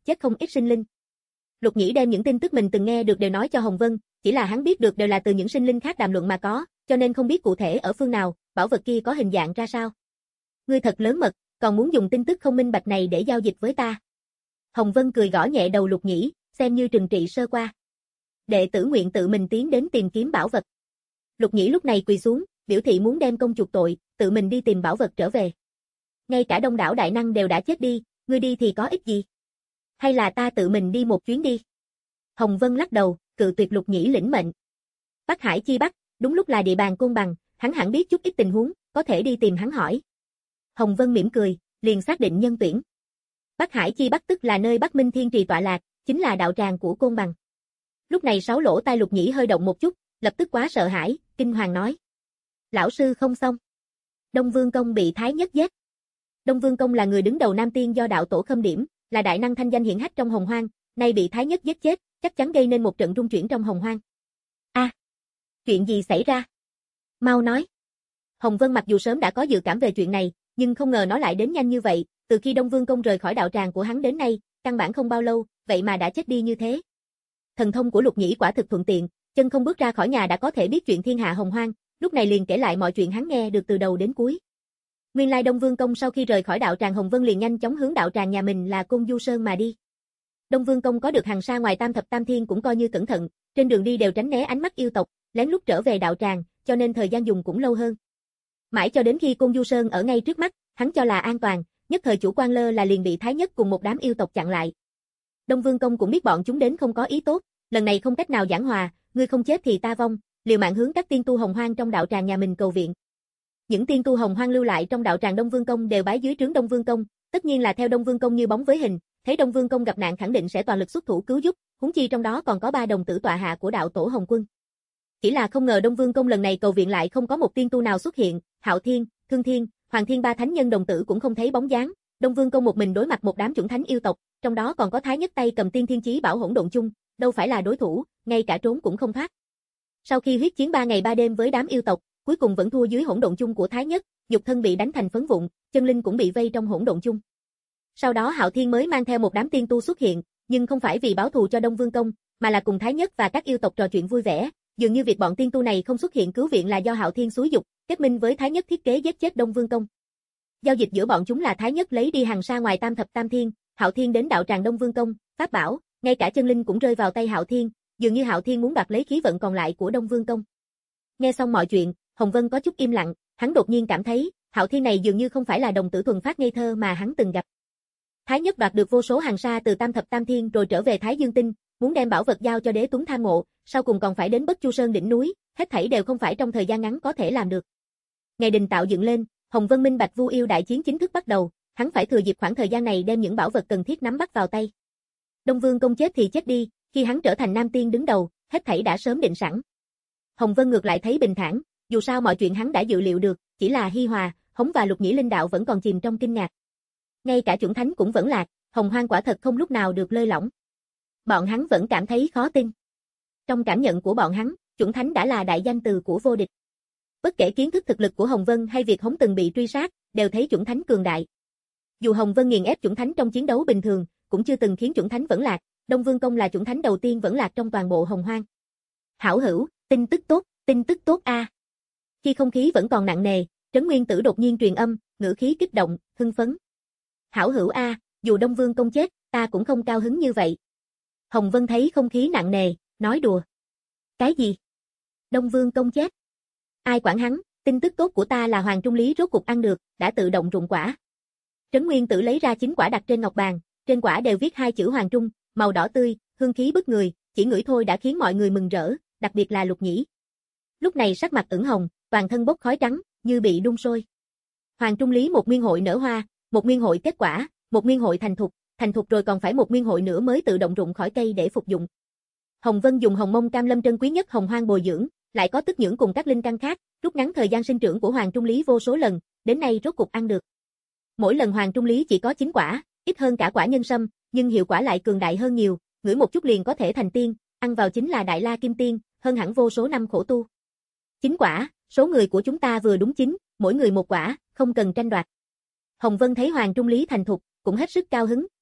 chết không ít sinh linh. Lục Nhĩ đem những tin tức mình từng nghe được đều nói cho Hồng Vân, chỉ là hắn biết được đều là từ những sinh linh khác đàm luận mà có, cho nên không biết cụ thể ở phương nào, bảo vật kia có hình dạng ra sao. Ngươi thật lớn mật, còn muốn dùng tin tức không minh bạch này để giao dịch với ta. Hồng Vân cười gõ nhẹ đầu Lục Nhĩ, xem như trừng trị sơ qua. Đệ tử nguyện tự mình tiến đến tìm kiếm bảo vật. Lục Nhĩ lúc này quỳ xuống, biểu thị muốn đem công chuộc tội, tự mình đi tìm bảo vật trở về. Ngay cả đông đảo đại năng đều đã chết đi, ngươi đi thì có ích gì? Hay là ta tự mình đi một chuyến đi? Hồng Vân lắc đầu, cự tuyệt Lục Nhĩ lĩnh mệnh. Bắc Hải chi Bắc, đúng lúc là địa bàn Côn Bằng, hắn hẳn biết chút ít tình huống, có thể đi tìm hắn hỏi. Hồng Vân mỉm cười, liền xác định nhân tuyển. Bắc Hải chi Bắc tức là nơi Bắc Minh Thiên Trì tọa lạc, chính là đạo tràng của Côn Bằng. Lúc này sáu lỗ tai Lục Nhĩ hơi động một chút, lập tức quá sợ hãi, kinh hoàng nói. Lão sư không xong. Đông Vương Công bị Thái Nhất giết. Đông Vương Công là người đứng đầu Nam Tiên do đạo tổ khâm điểm, là đại năng thanh danh hiển hách trong Hồng Hoang, nay bị Thái Nhất giết chết, chắc chắn gây nên một trận rung chuyển trong Hồng Hoang. A, à, chuyện gì xảy ra? Mau nói. Hồng Vân mặc dù sớm đã có dự cảm về chuyện này, nhưng không ngờ nó lại đến nhanh như vậy, từ khi Đông Vương Công rời khỏi đạo tràng của hắn đến nay, căn bản không bao lâu, vậy mà đã chết đi như thế. Thần thông của Lục Nhĩ quả thực thuận tiện, chân không bước ra khỏi nhà đã có thể biết chuyện thiên hạ Hồng Hoang, lúc này liền kể lại mọi chuyện hắn nghe được từ đầu đến cuối. Nguyên lai Đông Vương Công sau khi rời khỏi đạo tràng Hồng Vân liền nhanh chóng hướng đạo tràng nhà mình là Côn Du Sơn mà đi. Đông Vương Công có được hàng sa ngoài Tam Thập Tam Thiên cũng coi như cẩn thận, trên đường đi đều tránh né ánh mắt yêu tộc, lén lút trở về đạo tràng, cho nên thời gian dùng cũng lâu hơn. Mãi cho đến khi Côn Du Sơn ở ngay trước mắt, hắn cho là an toàn, nhất thời chủ quan lơ là liền bị Thái Nhất cùng một đám yêu tộc chặn lại. Đông Vương Công cũng biết bọn chúng đến không có ý tốt, lần này không cách nào giảng hòa, ngươi không chết thì ta vong, liều mạng hướng các tiên tu Hồng Hoang trong đạo tràng nhà mình cầu viện. Những tiên tu Hồng Hoang lưu lại trong đạo tràng Đông Vương Công đều bái dưới trướng Đông Vương Công, tất nhiên là theo Đông Vương Công như bóng với hình, thấy Đông Vương Công gặp nạn khẳng định sẽ toàn lực xuất thủ cứu giúp, huống chi trong đó còn có ba đồng tử tọa hạ của đạo tổ Hồng Quân. Chỉ là không ngờ Đông Vương Công lần này cầu viện lại không có một tiên tu nào xuất hiện, Hạo Thiên, Thương Thiên, Hoàng Thiên ba thánh nhân đồng tử cũng không thấy bóng dáng, Đông Vương Công một mình đối mặt một đám chủng thánh yêu tộc, trong đó còn có Thái Nhất tay cầm Tiên Thiên Chí Bảo hỗn độn chung, đâu phải là đối thủ, ngay cả trốn cũng không thoát. Sau khi huyết chiến ba ngày ba đêm với đám yêu tộc, cuối cùng vẫn thua dưới hỗn độn chung của Thái Nhất, nhục thân bị đánh thành phấn vụn, chân linh cũng bị vây trong hỗn độn chung. Sau đó Hạo Thiên mới mang theo một đám tiên tu xuất hiện, nhưng không phải vì báo thù cho Đông Vương Công, mà là cùng Thái Nhất và các yêu tộc trò chuyện vui vẻ, dường như việc bọn tiên tu này không xuất hiện cứu viện là do Hạo Thiên xúi dục, kết minh với Thái Nhất thiết kế giết chết Đông Vương Công. Giao dịch giữa bọn chúng là Thái Nhất lấy đi hàng sa ngoài Tam Thập Tam Thiên, Hạo Thiên đến đạo tràng Đông Vương Công, pháp bảo, ngay cả chân linh cũng rơi vào tay Hạo Thiên, dường như Hạo Thiên muốn đoạt lấy khí vận còn lại của Đông Vương Công. Nghe xong mọi chuyện, Hồng Vân có chút im lặng, hắn đột nhiên cảm thấy, Hạo Thiên này dường như không phải là đồng tử thuần phát ngây thơ mà hắn từng gặp. Thái Nhất đoạt được vô số hàng sa từ Tam Thập Tam Thiên rồi trở về Thái Dương Tinh, muốn đem bảo vật giao cho Đế Tuấn tham ngộ, sau cùng còn phải đến Bất Chu Sơn đỉnh núi, hết thảy đều không phải trong thời gian ngắn có thể làm được. Ngày đình tạo dựng lên, Hồng Vân minh bạch Vu Yêu đại chiến chính thức bắt đầu, hắn phải thừa dịp khoảng thời gian này đem những bảo vật cần thiết nắm bắt vào tay. Đông Vương Công chết thì chết đi, khi hắn trở thành Nam Tiên đứng đầu, hết thảy đã sớm định sẵn. Hồng Vân ngược lại thấy bình thản, dù sao mọi chuyện hắn đã dự liệu được, chỉ là Hi Hòa, Hống và Lục Nhĩ linh đạo vẫn còn chìm trong kinh ngạc. Ngay cả chuẩn thánh cũng vẫn lạc, Hồng Hoang quả thật không lúc nào được lơi lỏng. Bọn hắn vẫn cảm thấy khó tin. Trong cảm nhận của bọn hắn, chuẩn thánh đã là đại danh từ của vô địch. Bất kể kiến thức thực lực của Hồng Vân hay việc Hống từng bị truy sát, đều thấy chuẩn thánh cường đại. Dù Hồng Vân nghiền ép chuẩn thánh trong chiến đấu bình thường, cũng chưa từng khiến chuẩn thánh vẫn lạc, Đông Vương Công là chuẩn thánh đầu tiên vẫn lạc trong toàn bộ Hồng Hoang. Hảo hữu, tin tức tốt, tin tức tốt a. À. Khi không khí vẫn còn nặng nề, Trấn Nguyên Tử đột nhiên truyền âm, ngữ khí kích động, hưng phấn. Hảo hữu a, à, dù Đông Vương Công chết, ta cũng không cao hứng như vậy. Hồng Vân thấy không khí nặng nề, nói đùa. Cái gì? Đông Vương Công chết? Ai quản hắn, tin tức tốt của ta là Hoàng Trung Lý rốt cục ăn được, đã tự động rụng quả. Trấn Nguyên Tử lấy ra chín quả đặt trên ngọc bàn, trên quả đều viết hai chữ Hoàng Trung, màu đỏ tươi, hương khí bức người, chỉ ngửi thôi đã khiến mọi người mừng rỡ, đặc biệt là Lục Nhĩ. Lúc này sắc mặt ửng hồng, toàn thân bốc khói trắng, như bị đun sôi. Hoàng Trung Lý một nguyên hội nở hoa, một nguyên hội kết quả, một nguyên hội thành thục, thành thục rồi còn phải một nguyên hội nữa mới tự động rụng khỏi cây để phục dụng. Hồng Vân dùng hồng mông cam lâm trân quý nhất Hồng Hoang bồi dưỡng, lại có tức nhưỡng cùng các linh căn khác, rút ngắn thời gian sinh trưởng của Hoàng Trung Lý vô số lần, đến nay rốt cục ăn được. Mỗi lần Hoàng Trung Lý chỉ có chín quả, ít hơn cả quả nhân sâm, nhưng hiệu quả lại cường đại hơn nhiều, ngửi một chút liền có thể thành tiên, ăn vào chính là Đại La Kim Tiên, hơn hẳn vô số năm khổ tu. Chín quả, số người của chúng ta vừa đúng chín, mỗi người một quả, không cần tranh đoạt. Hồng Vân thấy Hoàng Trung Lý thành thục, cũng hết sức cao hứng,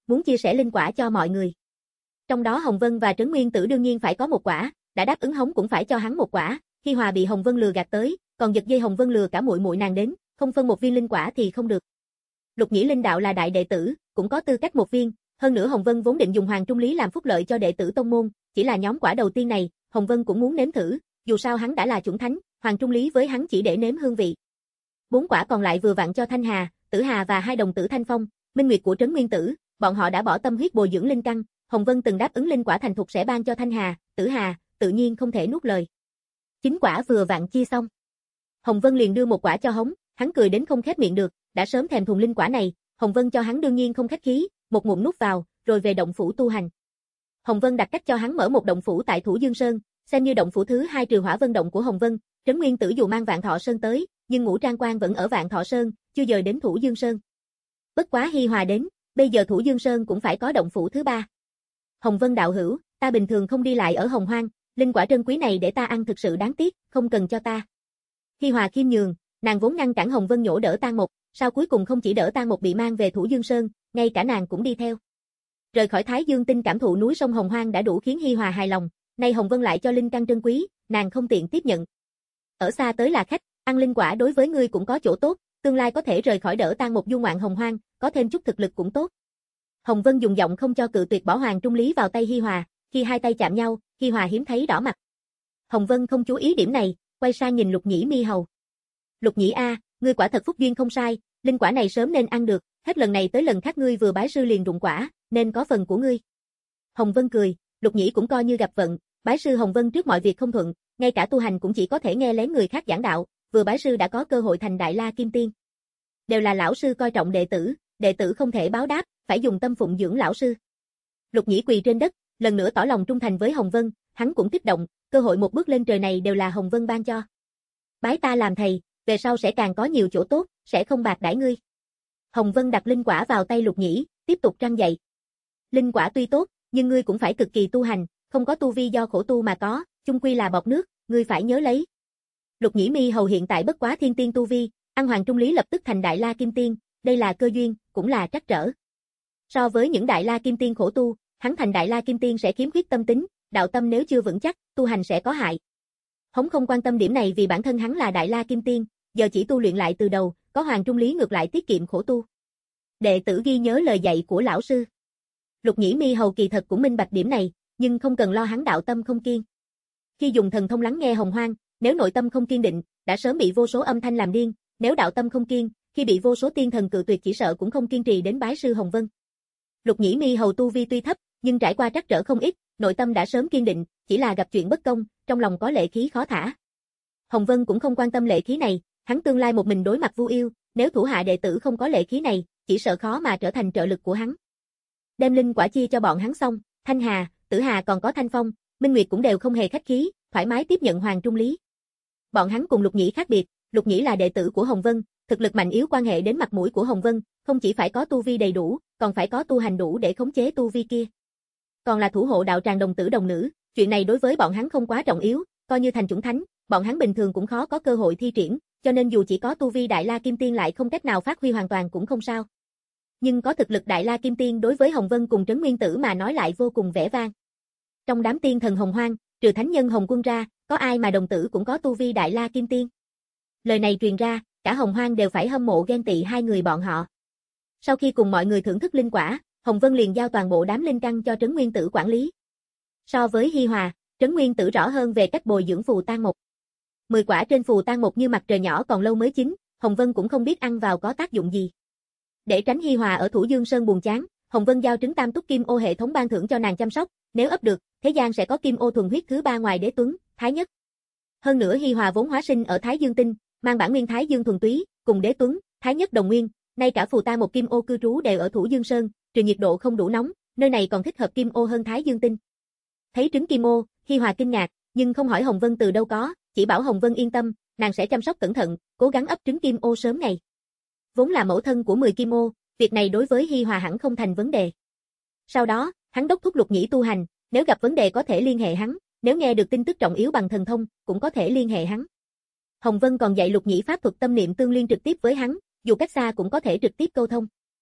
muốn chia sẻ linh quả cho mọi người. Trong đó Hồng Vân và Trấn Nguyên Tử đương nhiên phải có một quả, đã đáp ứng hống cũng phải cho hắn một quả. Hi Hòa bị Hồng Vân lừa gạt tới, còn giật dây Hồng Vân lừa cả muội muội nàng đến, không phân một viên linh quả thì không được. Lục Nhĩ Linh đạo là đại đệ tử, cũng có tư cách một viên, hơn nữa Hồng Vân vốn định dùng Hoàng Trung Lý làm phúc lợi cho đệ tử tông môn, chỉ là nhóm quả đầu tiên này, Hồng Vân cũng muốn nếm thử, dù sao hắn đã là chuẩn thánh, Hoàng Trung Lý với hắn chỉ để nếm hương vị. Bốn quả còn lại vừa vặn cho Thanh Hà, Tử Hà và hai đồng tử Thanh Phong, Minh Nguyệt của Trấn Nguyên Tử, bọn họ đã bỏ tâm huyết bồi dưỡng linh căn, Hồng Vân từng đáp ứng linh quả thành thục sẽ ban cho Thanh Hà, Tử Hà, tự nhiên không thể nuốt lời. Chín quả vừa vặn chia xong. Hồng Vân liền đưa một quả cho hống, hắn cười đến không khép miệng được, đã sớm thèm thuồng linh quả này, Hồng Vân cho hắn đương nhiên không khách khí, một ngụm nuốt vào, rồi về động phủ tu hành. Hồng Vân đặt cách cho hắn mở một động phủ tại Thủ Dương Sơn, xem như động phủ thứ hai trừ Hỏa Vân động của Hồng Vân. Trấn Nguyên Tử dù mang Vạn Thọ Sơn tới, nhưng Ngũ Trang Quan vẫn ở Vạn Thọ Sơn, chưa dời đến Thủ Dương Sơn. Bất quá Hi Hòa đến, bây giờ Thủ Dương Sơn cũng phải có động phủ thứ ba. Hồng Vân đạo hữu, ta bình thường không đi lại ở Hồng Hoang, linh quả trân quý này để ta ăn thực sự đáng tiếc, không cần cho ta. Hi Hòa khiêm nhường, nàng vốn ngăn cản Hồng Vân nhổ đỡ Tang Mục, sao cuối cùng không chỉ đỡ Tang Mục bị mang về Thủ Dương Sơn, ngay cả nàng cũng đi theo. Rời khỏi Thái Dương Tinh cảm thụ núi sông Hồng Hoang đã đủ khiến Hi Hòa hài lòng, nay Hồng Vân lại cho linh căn trân quý, nàng không tiện tiếp nhận. Ở xa tới là khách, ăn linh quả đối với ngươi cũng có chỗ tốt, tương lai có thể rời khỏi đỡ Tang Mục du ngoạn Hồng Hoang, có thêm chút thực lực cũng tốt. Hồng Vân dùng giọng không cho cự tuyệt bỏ Hoàng Trung Lý vào tay Hi Hòa, khi hai tay chạm nhau, Hi Hòa hiếm thấy đỏ mặt. Hồng Vân không chú ý điểm này, quay sang nhìn Lục Nhĩ Mi Hầu. Lục Nhĩ a, ngươi quả thật phúc duyên không sai, linh quả này sớm nên ăn được, hết lần này tới lần khác ngươi vừa bái sư liền rụng quả, nên có phần của ngươi. Hồng Vân cười, Lục Nhĩ cũng coi như gặp vận, bái sư Hồng Vân trước mọi việc không thuận, ngay cả tu hành cũng chỉ có thể nghe lén người khác giảng đạo, vừa bái sư đã có cơ hội thành Đại La Kim Tiên. Đều là lão sư coi trọng đệ tử, đệ tử không thể báo đáp, phải dùng tâm phụng dưỡng lão sư. Lục Nhĩ quỳ trên đất, lần nữa tỏ lòng trung thành với Hồng Vân, hắn cũng kích động, cơ hội một bước lên trời này đều là Hồng Vân ban cho. Bái ta làm thầy, về sau sẽ càng có nhiều chỗ tốt, sẽ không bạc đãi ngươi. Hồng Vân đặt linh quả vào tay Lục Nhĩ, tiếp tục răng dạy. Linh quả tuy tốt, nhưng ngươi cũng phải cực kỳ tu hành, không có tu vi do khổ tu mà có, chung quy là bọt nước, ngươi phải nhớ lấy. Lục Nhĩ Mi Hầu hiện tại bất quá thiên tiên tu vi, ăn Hoàng Trung Lý lập tức thành Đại La Kim Tiên, đây là cơ duyên, cũng là trắc trở. So với những Đại La Kim Tiên khổ tu, hắn thành Đại La Kim Tiên sẽ khiếm khuyết tâm tính, đạo tâm nếu chưa vững chắc, tu hành sẽ có hại. Hống không quan tâm điểm này vì bản thân hắn là Đại La Kim Tiên, giờ chỉ tu luyện lại từ đầu, có Hoàng Trung Lý ngược lại tiết kiệm khổ tu. Đệ tử ghi nhớ lời dạy của lão sư. Lục Nhĩ Mi Hầu kỳ thật cũng minh bạch điểm này, nhưng không cần lo hắn đạo tâm không kiên. Khi dùng thần thông lắng nghe Hồng Hoang, nếu nội tâm không kiên định, đã sớm bị vô số âm thanh làm điên, nếu đạo tâm không kiên, khi bị vô số tiên thần cự tuyệt chỉ sợ cũng không kiên trì đến bái sư Hồng Vân. Lục Nhĩ Mi Hầu tu vi tuy thấp, nhưng trải qua trắc trở không ít, nội tâm đã sớm kiên định, chỉ là gặp chuyện bất công, trong lòng có lệ khí khó thả. Hồng Vân cũng không quan tâm lệ khí này, hắn tương lai một mình đối mặt Vu Yêu, nếu thủ hạ đệ tử không có lệ khí này, chỉ sợ khó mà trở thành trợ lực của hắn. Đem linh quả chia cho bọn hắn xong, Thanh Hà, Tử Hà còn có Thanh Phong, Minh Nguyệt cũng đều không hề khách khí, thoải mái tiếp nhận Hoàng Trung Lý. Bọn hắn cùng Lục Nhĩ khác biệt, Lục Nhĩ là đệ tử của Hồng Vân, thực lực mạnh yếu quan hệ đến mặt mũi của Hồng Vân, không chỉ phải có tu vi đầy đủ, còn phải có tu hành đủ để khống chế tu vi kia. Còn là thủ hộ đạo tràng đồng tử đồng nữ, chuyện này đối với bọn hắn không quá trọng yếu, coi như thành chuẩn thánh, bọn hắn bình thường cũng khó có cơ hội thi triển, cho nên dù chỉ có tu vi Đại La Kim Tiên lại không cách nào phát huy hoàn toàn cũng không sao. Nhưng có thực lực Đại La Kim Tiên đối với Hồng Vân cùng Trấn Nguyên Tử mà nói lại vô cùng vẻ vang. Trong đám tiên thần Hồng Hoang, trừ thánh nhân Hồng Quân ra, có ai mà đồng tử cũng có tu vi Đại La Kim Tiên? Lời này truyền ra, cả Hồng Hoang đều phải hâm mộ ghen tị hai người bọn họ. Sau khi cùng mọi người thưởng thức linh quả, Hồng Vân liền giao toàn bộ đám linh căn cho Trấn Nguyên Tử quản lý. So với Hi Hòa, Trấn Nguyên Tử rõ hơn về cách bồi dưỡng phù tang mục. Mười quả trên phù tang mục như mặt trời nhỏ còn lâu mới chín, Hồng Vân cũng không biết ăn vào có tác dụng gì. Để tránh Hi Hòa ở Thủ Dương Sơn buồn chán, Hồng Vân giao trứng tam túc kim ô hệ thống ban thưởng cho nàng chăm sóc, nếu ấp được, thế gian sẽ có kim ô thuần huyết thứ ba ngoài Đế Tuấn, Thái Nhất. Hơn nữa Hi Hòa vốn hóa sinh ở Thái Dương Tinh, mang bản nguyên Thái Dương thuần túy, cùng Đế Tuấn, Thái Nhất đồng nguyên, nay cả phù tang một kim ô cư trú đều ở Thủ Dương Sơn, trừ nhiệt độ không đủ nóng, nơi này còn thích hợp kim ô hơn Thái Dương Tinh. Thấy trứng kim ô, Hi Hòa kinh ngạc, nhưng không hỏi Hồng Vân từ đâu có, chỉ bảo Hồng Vân yên tâm, nàng sẽ chăm sóc cẩn thận, cố gắng ấp trứng kim ô sớm ngày. Vốn là mẫu thân của mười kim ô, việc này đối với Hi Hòa hẳn không thành vấn đề. Sau đó, hắn đốc thúc Lục Nhĩ tu hành, nếu gặp vấn đề có thể liên hệ hắn, nếu nghe được tin tức trọng yếu bằng thần thông, cũng có thể liên hệ hắn. Hồng Vân còn dạy Lục Nhĩ pháp thuật tâm niệm tương liên trực tiếp với hắn, dù cách xa cũng có thể trực tiếp câu thông.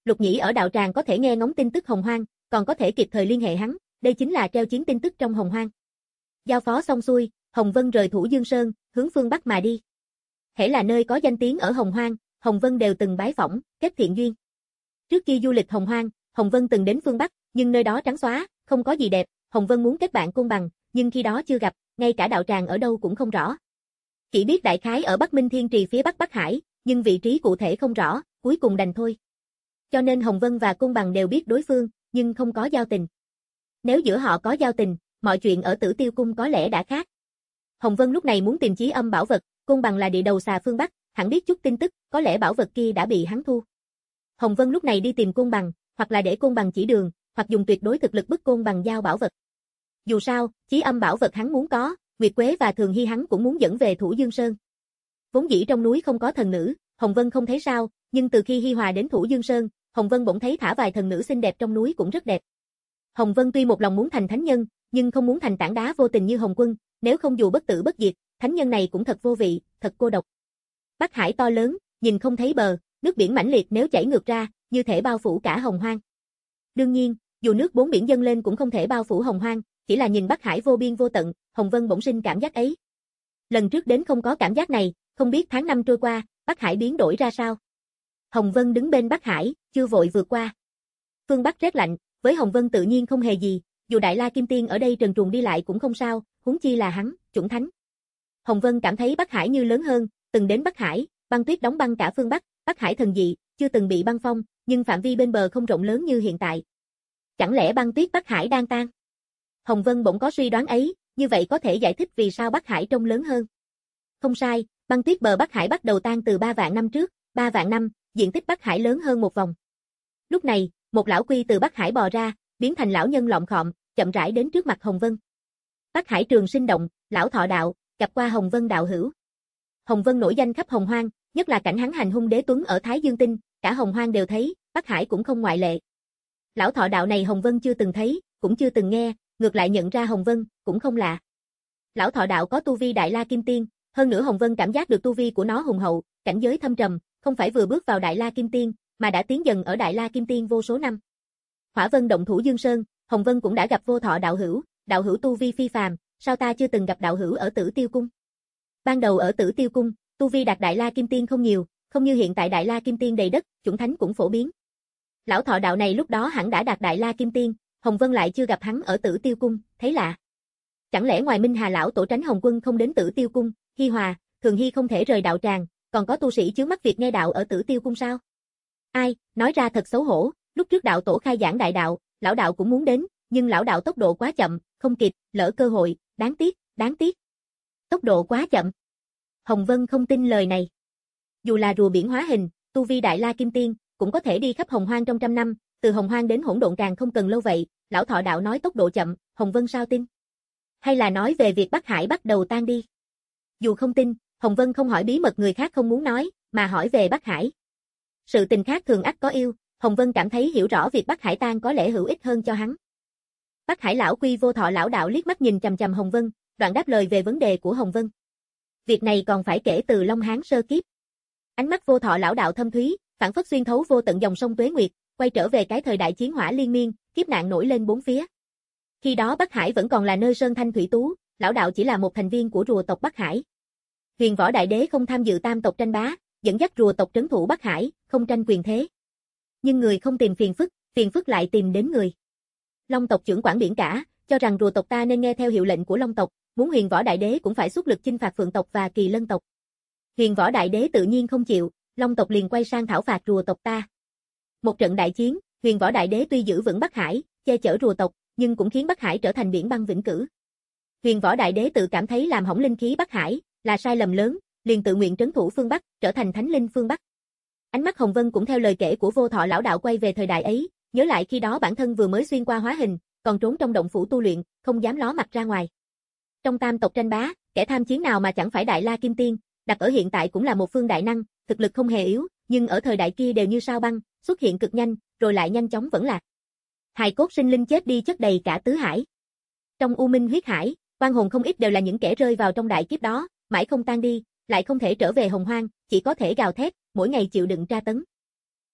Lục Nhĩ ở đạo tràng có thể nghe ngóng tin tức Hồng Hoang, còn có thể kịp thời liên hệ hắn, đây chính là treo chiến tin tức trong Hồng Hoang. Giao phó xong xuôi, Hồng Vân rời Thủ Dương Sơn, hướng phương Bắc mà đi. Hễ là nơi có danh tiếng ở Hồng Hoang, Hồng Vân đều từng bái phỏng, kết thiện duyên. Trước khi du lịch Hồng Hoang, Hồng Vân từng đến phương Bắc, nhưng nơi đó trắng xóa, không có gì đẹp, Hồng Vân muốn kết bạn Côn Bằng, nhưng khi đó chưa gặp, ngay cả đạo tràng ở đâu cũng không rõ. Chỉ biết đại khái ở Bắc Minh Thiên Trì phía Bắc Bắc Hải, nhưng vị trí cụ thể không rõ, cuối cùng đành thôi. Cho nên Hồng Vân và Côn Bằng đều biết đối phương, nhưng không có giao tình. Nếu giữa họ có giao tình, mọi chuyện ở Tử Tiêu Cung có lẽ đã khác. Hồng Vân lúc này muốn tìm Chí Âm bảo vật, Côn Bằng là địa đầu xà phương Bắc, hẳn biết chút tin tức, có lẽ bảo vật kia đã bị hắn thu. Hồng Vân lúc này đi tìm Côn Bằng, hoặc là để Côn Bằng chỉ đường, hoặc dùng tuyệt đối thực lực bức Côn Bằng giao bảo vật. Dù sao, Chí Âm bảo vật hắn muốn có, Nguyệt Quế và Thường Hy hắn cũng muốn dẫn về Thủ Dương Sơn. Vốn dĩ trong núi không có thần nữ, Hồng Vân không thấy sao, nhưng từ khi Hi Hòa đến Thủ Dương Sơn, Hồng Vân bỗng thấy thả vài thần nữ xinh đẹp trong núi cũng rất đẹp. Hồng Vân tuy một lòng muốn thành thánh nhân, nhưng không muốn thành tảng đá vô tình như Hồng Quân, nếu không dù bất tử bất diệt, thánh nhân này cũng thật vô vị, thật cô độc. Bắc Hải to lớn, nhìn không thấy bờ, nước biển mãnh liệt nếu chảy ngược ra, như thể bao phủ cả Hồng Hoang. Đương nhiên, dù nước bốn biển dâng lên cũng không thể bao phủ Hồng Hoang, chỉ là nhìn Bắc Hải vô biên vô tận, Hồng Vân bỗng sinh cảm giác ấy. Lần trước đến không có cảm giác này, không biết tháng năm trôi qua, Bắc Hải biến đổi ra sao. Hồng Vân đứng bên Bắc Hải, chưa vội vượt qua. Phương Bắc rét lạnh, với Hồng Vân tự nhiên không hề gì, dù Đại La Kim Tiên ở đây trần truồng đi lại cũng không sao, huống chi là hắn, chuẩn thánh. Hồng Vân cảm thấy Bắc Hải như lớn hơn, từng đến Bắc Hải, băng tuyết đóng băng cả phương Bắc, Bắc Hải thần dị, chưa từng bị băng phong, nhưng phạm vi bên bờ không rộng lớn như hiện tại. Chẳng lẽ băng tuyết Bắc Hải đang tan? Hồng Vân bỗng có suy đoán ấy, như vậy có thể giải thích vì sao Bắc Hải trông lớn hơn. Không sai, băng tuyết bờ Bắc Hải bắt đầu tan từ ba vạn năm trước, ba vạn năm, diện tích Bắc Hải lớn hơn một vòng. Lúc này, một lão quy từ Bắc Hải bò ra, biến thành lão nhân lọm khọm, chậm rãi đến trước mặt Hồng Vân. Bắc Hải trường sinh động, lão thọ đạo, gặp qua Hồng Vân đạo hữu. Hồng Vân nổi danh khắp Hồng Hoang, nhất là cảnh hắn hành hung đế tuấn ở Thái Dương Tinh, cả Hồng Hoang đều thấy, Bắc Hải cũng không ngoại lệ. Lão thọ đạo này Hồng Vân chưa từng thấy, cũng chưa từng nghe, ngược lại nhận ra Hồng Vân, cũng không lạ. Lão thọ đạo có tu vi Đại La Kim Tiên, hơn nữa Hồng Vân cảm giác được tu vi của nó hùng hậu, cảnh giới thâm trầm, không phải vừa bước vào Đại La Kim Tiên, mà đã tiến dần ở Đại La Kim Tiên vô số năm. Hỏa Vân động Thủ Dương Sơn, Hồng Vân cũng đã gặp vô thọ đạo hữu, đạo hữu tu vi phi phàm, sao ta chưa từng gặp đạo hữu ở Tử Tiêu Cung? Ban đầu ở Tử Tiêu Cung, tu vi đạt Đại La Kim Tiên không nhiều, không như hiện tại Đại La Kim Tiên đầy đất, chuẩn thánh cũng phổ biến. Lão thọ đạo này lúc đó hẳn đã đạt Đại La Kim Tiên, Hồng Vân lại chưa gặp hắn ở Tử Tiêu Cung, thấy lạ. Chẳng lẽ ngoài Minh Hà lão tổ tránh Hồng Quân không đến Tử Tiêu Cung, Hi Hòa, Thường Hy không thể rời đạo tràng, còn có tu sĩ chướng mắt việc nghe đạo ở Tử Tiêu Cung sao? Ai, nói ra thật xấu hổ, lúc trước đạo tổ khai giảng đại đạo, lão đạo cũng muốn đến, nhưng lão đạo tốc độ quá chậm, không kịp, lỡ cơ hội, đáng tiếc, đáng tiếc. Tốc độ quá chậm. Hồng Vân không tin lời này. Dù là rùa biển hóa hình, tu vi Đại La Kim Tiên, cũng có thể đi khắp Hồng Hoang trong trăm năm, từ Hồng Hoang đến hỗn độn càng không cần lâu vậy, lão thọ đạo nói tốc độ chậm, Hồng Vân sao tin? Hay là nói về việc Bắc Hải bắt đầu tan đi? Dù không tin, Hồng Vân không hỏi bí mật người khác không muốn nói, mà hỏi về Bắc Hải. Sự tình khác thường ắt có yêu, Hồng Vân cảm thấy hiểu rõ việc Bắc Hải tan có lẽ hữu ích hơn cho hắn. Bắc Hải lão quy vô thọ lão đạo liếc mắt nhìn chằm chằm Hồng Vân, đoạn đáp lời về vấn đề của Hồng Vân. Việc này còn phải kể từ Long Hán sơ kiếp. Ánh mắt vô thọ lão đạo thâm thúy, phảng phất xuyên thấu vô tận dòng sông tuế nguyệt, quay trở về cái thời đại chiến hỏa liên miên, kiếp nạn nổi lên bốn phía. Khi đó Bắc Hải vẫn còn là nơi sơn thanh thủy tú, lão đạo chỉ là một thành viên của rùa tộc Bắc Hải. Huyền Võ Đại Đế không tham dự tam tộc tranh bá, dẫn dắt rùa tộc trấn thủ Bắc Hải, không tranh quyền thế. Nhưng người không tìm phiền phức, phiền phức lại tìm đến người. Long tộc trưởng quản biển cả, cho rằng rùa tộc ta nên nghe theo hiệu lệnh của Long tộc, muốn Huyền Võ Đại Đế cũng phải xuất lực chinh phạt Phượng tộc và Kỳ Lân tộc. Huyền Võ Đại Đế tự nhiên không chịu, Long tộc liền quay sang thảo phạt rùa tộc ta. Một trận đại chiến, Huyền Võ Đại Đế tuy giữ vững Bắc Hải, che chở rùa tộc, nhưng cũng khiến Bắc Hải trở thành biển băng vĩnh cửu. Huyền Võ Đại Đế tự cảm thấy làm hỏng linh khí Bắc Hải là sai lầm lớn, liền tự nguyện trấn thủ phương Bắc, trở thành thánh linh phương Bắc. Ánh mắt Hồng Vân cũng theo lời kể của vô thọ lão đạo quay về thời đại ấy, nhớ lại khi đó bản thân vừa mới xuyên qua hóa hình, còn trốn trong động phủ tu luyện, không dám ló mặt ra ngoài. Trong tam tộc tranh bá, kẻ tham chiến nào mà chẳng phải Đại La Kim Tiên, đặt ở hiện tại cũng là một phương đại năng, thực lực không hề yếu, nhưng ở thời đại kia đều như sao băng, xuất hiện cực nhanh, rồi lại nhanh chóng vẫn lạc. Hài cốt sinh linh chết đi chất đầy cả tứ hải. Trong U Minh huyết hải, oan hồn không ít đều là những kẻ rơi vào trong đại kiếp đó, mãi không tan đi, lại không thể trở về Hồng Hoang, chỉ có thể gào thét, mỗi ngày chịu đựng tra tấn.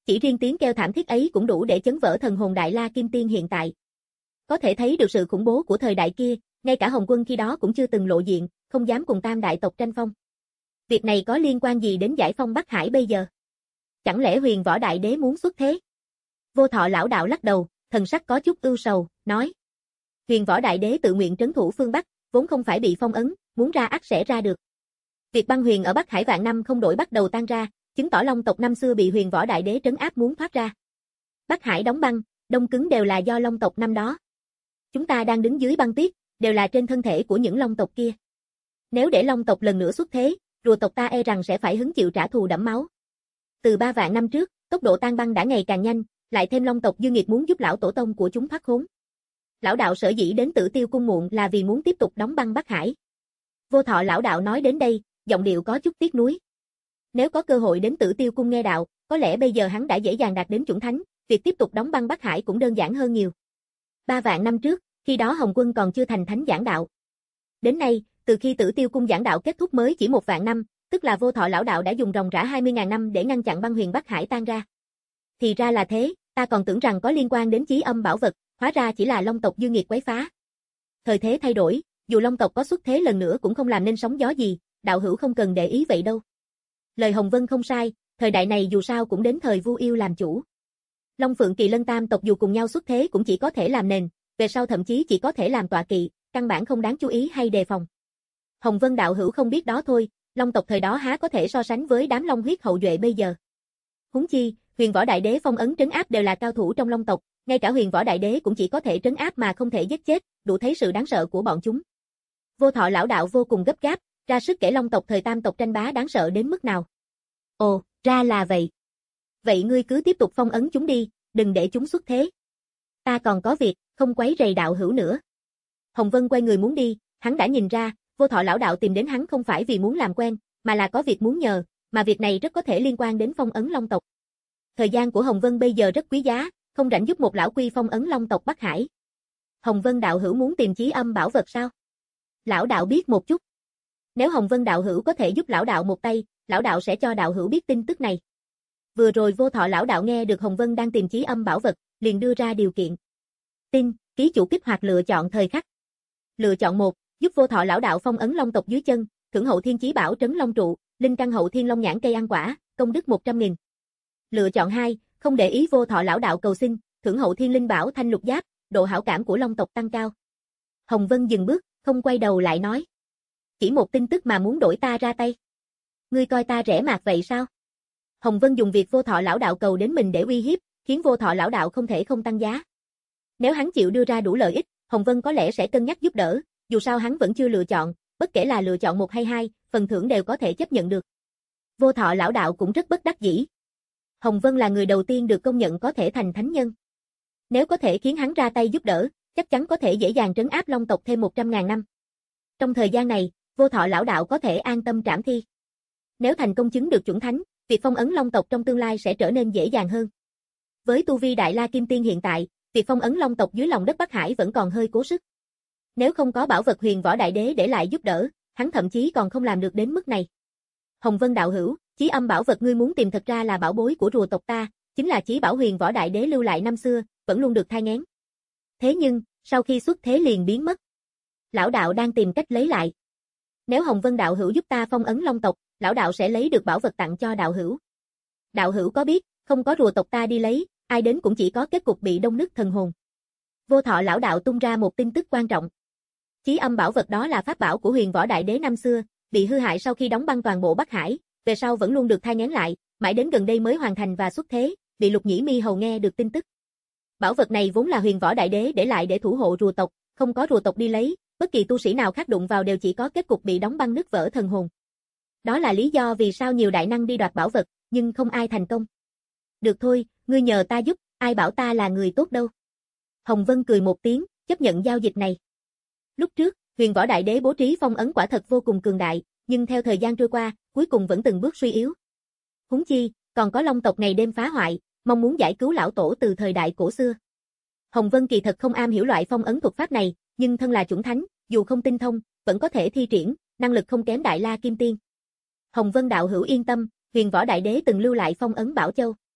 Chỉ riêng tiếng kêu thảm thiết ấy cũng đủ để chấn vỡ thần hồn Đại La Kim Tiên hiện tại. Có thể thấy được sự khủng bố của thời đại kia, ngay cả Hồng Quân khi đó cũng chưa từng lộ diện, không dám cùng tam đại tộc tranh phong. Việc này có liên quan gì đến giải phong Bắc Hải bây giờ? Chẳng lẽ Huyền Võ Đại Đế muốn xuất thế? Vô Thọ lão đạo lắc đầu, thần sắc có chút ưu sầu, nói. Huyền Võ Đại Đế tự nguyện trấn thủ phương Bắc, vốn không phải bị phong ấn, muốn ra ắt sẽ ra được. Việc băng huyền ở Bắc Hải vạn năm không đổi bắt đầu tan ra, chứng tỏ Long tộc năm xưa bị Huyền Võ Đại Đế trấn áp muốn thoát ra. Bắc Hải đóng băng, đông cứng đều là do Long tộc năm đó. Chúng ta đang đứng dưới băng tuyết, đều là trên thân thể của những Long tộc kia. Nếu để Long tộc lần nữa xuất thế, rùa tộc ta e rằng sẽ phải hứng chịu trả thù đẫm máu. Từ ba vạn năm trước, tốc độ tan băng đã ngày càng nhanh, lại thêm Long tộc dư nghiệt muốn giúp lão tổ tông của chúng thoát khốn. Lão đạo sở dĩ đến Tử Tiêu cung muộn là vì muốn tiếp tục đóng băng Bắc Hải. Vô Thọ lão đạo nói đến đây, giọng điệu có chút tiếc nuối. Nếu có cơ hội đến Tử Tiêu cung nghe đạo, có lẽ bây giờ hắn đã dễ dàng đạt đến chủng thánh, việc tiếp tục đóng băng Bắc Hải cũng đơn giản hơn nhiều. Ba vạn năm trước, khi đó Hồng Quân còn chưa thành thánh giảng đạo. Đến nay, từ khi Tử Tiêu cung giảng đạo kết thúc mới chỉ một vạn năm, tức là Vô Thọ lão đạo đã dùng ròng rã hai mươi nghìn năm để ngăn chặn băng huyền Bắc Hải tan ra. Thì ra là thế, ta còn tưởng rằng có liên quan đến chí âm bảo vật, hóa ra chỉ là Long tộc dư nghiệt quấy phá. Thời thế thay đổi, dù Long tộc có xuất thế lần nữa cũng không làm nên sóng gió gì, đạo hữu không cần để ý vậy đâu. Lời Hồng Vân không sai, thời đại này dù sao cũng đến thời Vu Yêu làm chủ. Long Phượng Kỳ Lân tam tộc dù cùng nhau xuất thế cũng chỉ có thể làm nền, về sau thậm chí chỉ có thể làm tọa kỵ, căn bản không đáng chú ý hay đề phòng. Hồng Vân đạo hữu không biết đó thôi, Long tộc thời đó há có thể so sánh với đám Long huyết hậu duệ bây giờ. Huống chi, Huyền Võ Đại Đế phong ấn trấn áp đều là cao thủ trong Long tộc, ngay cả Huyền Võ Đại Đế cũng chỉ có thể trấn áp mà không thể giết chết, đủ thấy sự đáng sợ của bọn chúng. Vô Thọ lão đạo vô cùng gấp gáp, ra sức kể Long tộc thời tam tộc tranh bá đáng sợ đến mức nào. Ồ, ra là vậy. Vậy ngươi cứ tiếp tục phong ấn chúng đi, đừng để chúng xuất thế. Ta còn có việc, không quấy rầy đạo hữu nữa. Hồng Vân quay người muốn đi, hắn đã nhìn ra, Vô Thọ lão đạo tìm đến hắn không phải vì muốn làm quen, mà là có việc muốn nhờ, mà việc này rất có thể liên quan đến phong ấn Long tộc. Thời gian của Hồng Vân bây giờ rất quý giá, không rảnh giúp một lão quy phong ấn Long tộc Bắc Hải. Hồng Vân đạo hữu muốn tìm chí âm bảo vật sao? Lão đạo biết một chút. Nếu Hồng Vân đạo hữu có thể giúp lão đạo một tay, lão đạo sẽ cho đạo hữu biết tin tức này. Vừa rồi Vô Thọ lão đạo nghe được Hồng Vân đang tìm chí âm bảo vật, liền đưa ra điều kiện. Tin, ký chủ kích hoạt lựa chọn thời khắc. Lựa chọn một, giúp Vô Thọ lão đạo phong ấn Long tộc dưới chân, thưởng hậu thiên chí bảo trấn Long trụ, linh căn hậu thiên long nhãn cây ăn quả, công đức một trăm nghìn. Lựa chọn hai, không để ý Vô Thọ lão đạo cầu xin, thưởng hậu thiên linh bảo thanh lục giáp, độ hảo cảm của Long tộc tăng cao. Hồng Vân dừng bước, không quay đầu lại nói. Chỉ một tin tức mà muốn đổi ta ra tay. Ngươi coi ta rẻ mạt vậy sao? Hồng Vân dùng việc Vô Thọ lão đạo cầu đến mình để uy hiếp, khiến Vô Thọ lão đạo không thể không tăng giá. Nếu hắn chịu đưa ra đủ lợi ích, Hồng Vân có lẽ sẽ cân nhắc giúp đỡ, dù sao hắn vẫn chưa lựa chọn, bất kể là lựa chọn một hay hai, phần thưởng đều có thể chấp nhận được. Vô Thọ lão đạo cũng rất bất đắc dĩ. Hồng Vân là người đầu tiên được công nhận có thể thành thánh nhân. Nếu có thể khiến hắn ra tay giúp đỡ, chắc chắn có thể dễ dàng trấn áp Long tộc thêm một trăm ngàn năm. Trong thời gian này, Vô Thọ lão đạo có thể an tâm trảm thi. Nếu thành công chứng được chuẩn thánh, việc phong ấn Long tộc trong tương lai sẽ trở nên dễ dàng hơn. Với tu vi Đại La Kim Tiên hiện tại, việc phong ấn Long tộc dưới lòng đất Bắc Hải vẫn còn hơi cố sức. Nếu không có bảo vật Huyền Võ Đại Đế để lại giúp đỡ, hắn thậm chí còn không làm được đến mức này. Hồng Vân đạo hữu, chí âm bảo vật ngươi muốn tìm thật ra là bảo bối của rùa tộc ta, chính là chí bảo Huyền Võ Đại Đế lưu lại năm xưa, vẫn luôn được thai nghén. Thế nhưng, sau khi xuất thế liền biến mất. Lão đạo đang tìm cách lấy lại. Nếu Hồng Vân đạo hữu giúp ta phong ấn Long tộc, lão đạo sẽ lấy được bảo vật tặng cho đạo hữu. Đạo hữu có biết, không có rùa tộc ta đi lấy, ai đến cũng chỉ có kết cục bị đông nứt thần hồn. Vô Thọ lão đạo tung ra một tin tức quan trọng. Chí âm bảo vật đó là pháp bảo của Huyền Võ Đại Đế năm xưa, bị hư hại sau khi đóng băng toàn bộ Bắc Hải, về sau vẫn luôn được thai nghén lại, mãi đến gần đây mới hoàn thành và xuất thế, bị Lục Nhĩ Mi hầu nghe được tin tức. Bảo vật này vốn là Huyền Võ Đại Đế để lại để thủ hộ rùa tộc, không có rùa tộc đi lấy, bất kỳ tu sĩ nào khác đụng vào đều chỉ có kết cục bị đóng băng nứt vỡ thần hồn. Đó là lý do vì sao nhiều đại năng đi đoạt bảo vật, nhưng không ai thành công. Được thôi, ngươi nhờ ta giúp, ai bảo ta là người tốt đâu. Hồng Vân cười một tiếng, chấp nhận giao dịch này. Lúc trước, Huyền Võ Đại Đế bố trí phong ấn quả thật vô cùng cường đại, nhưng theo thời gian trôi qua, cuối cùng vẫn từng bước suy yếu. Huống chi, còn có Long tộc ngày đêm phá hoại, mong muốn giải cứu lão tổ từ thời đại cổ xưa. Hồng Vân kỳ thật không am hiểu loại phong ấn thuật pháp này, nhưng thân là chủng thánh, dù không tinh thông, vẫn có thể thi triển, năng lực không kém Đại La Kim Tiên. Hồng Vân đạo hữu yên tâm, Huyền Võ Đại Đế từng lưu lại phong ấn Bảo Châu.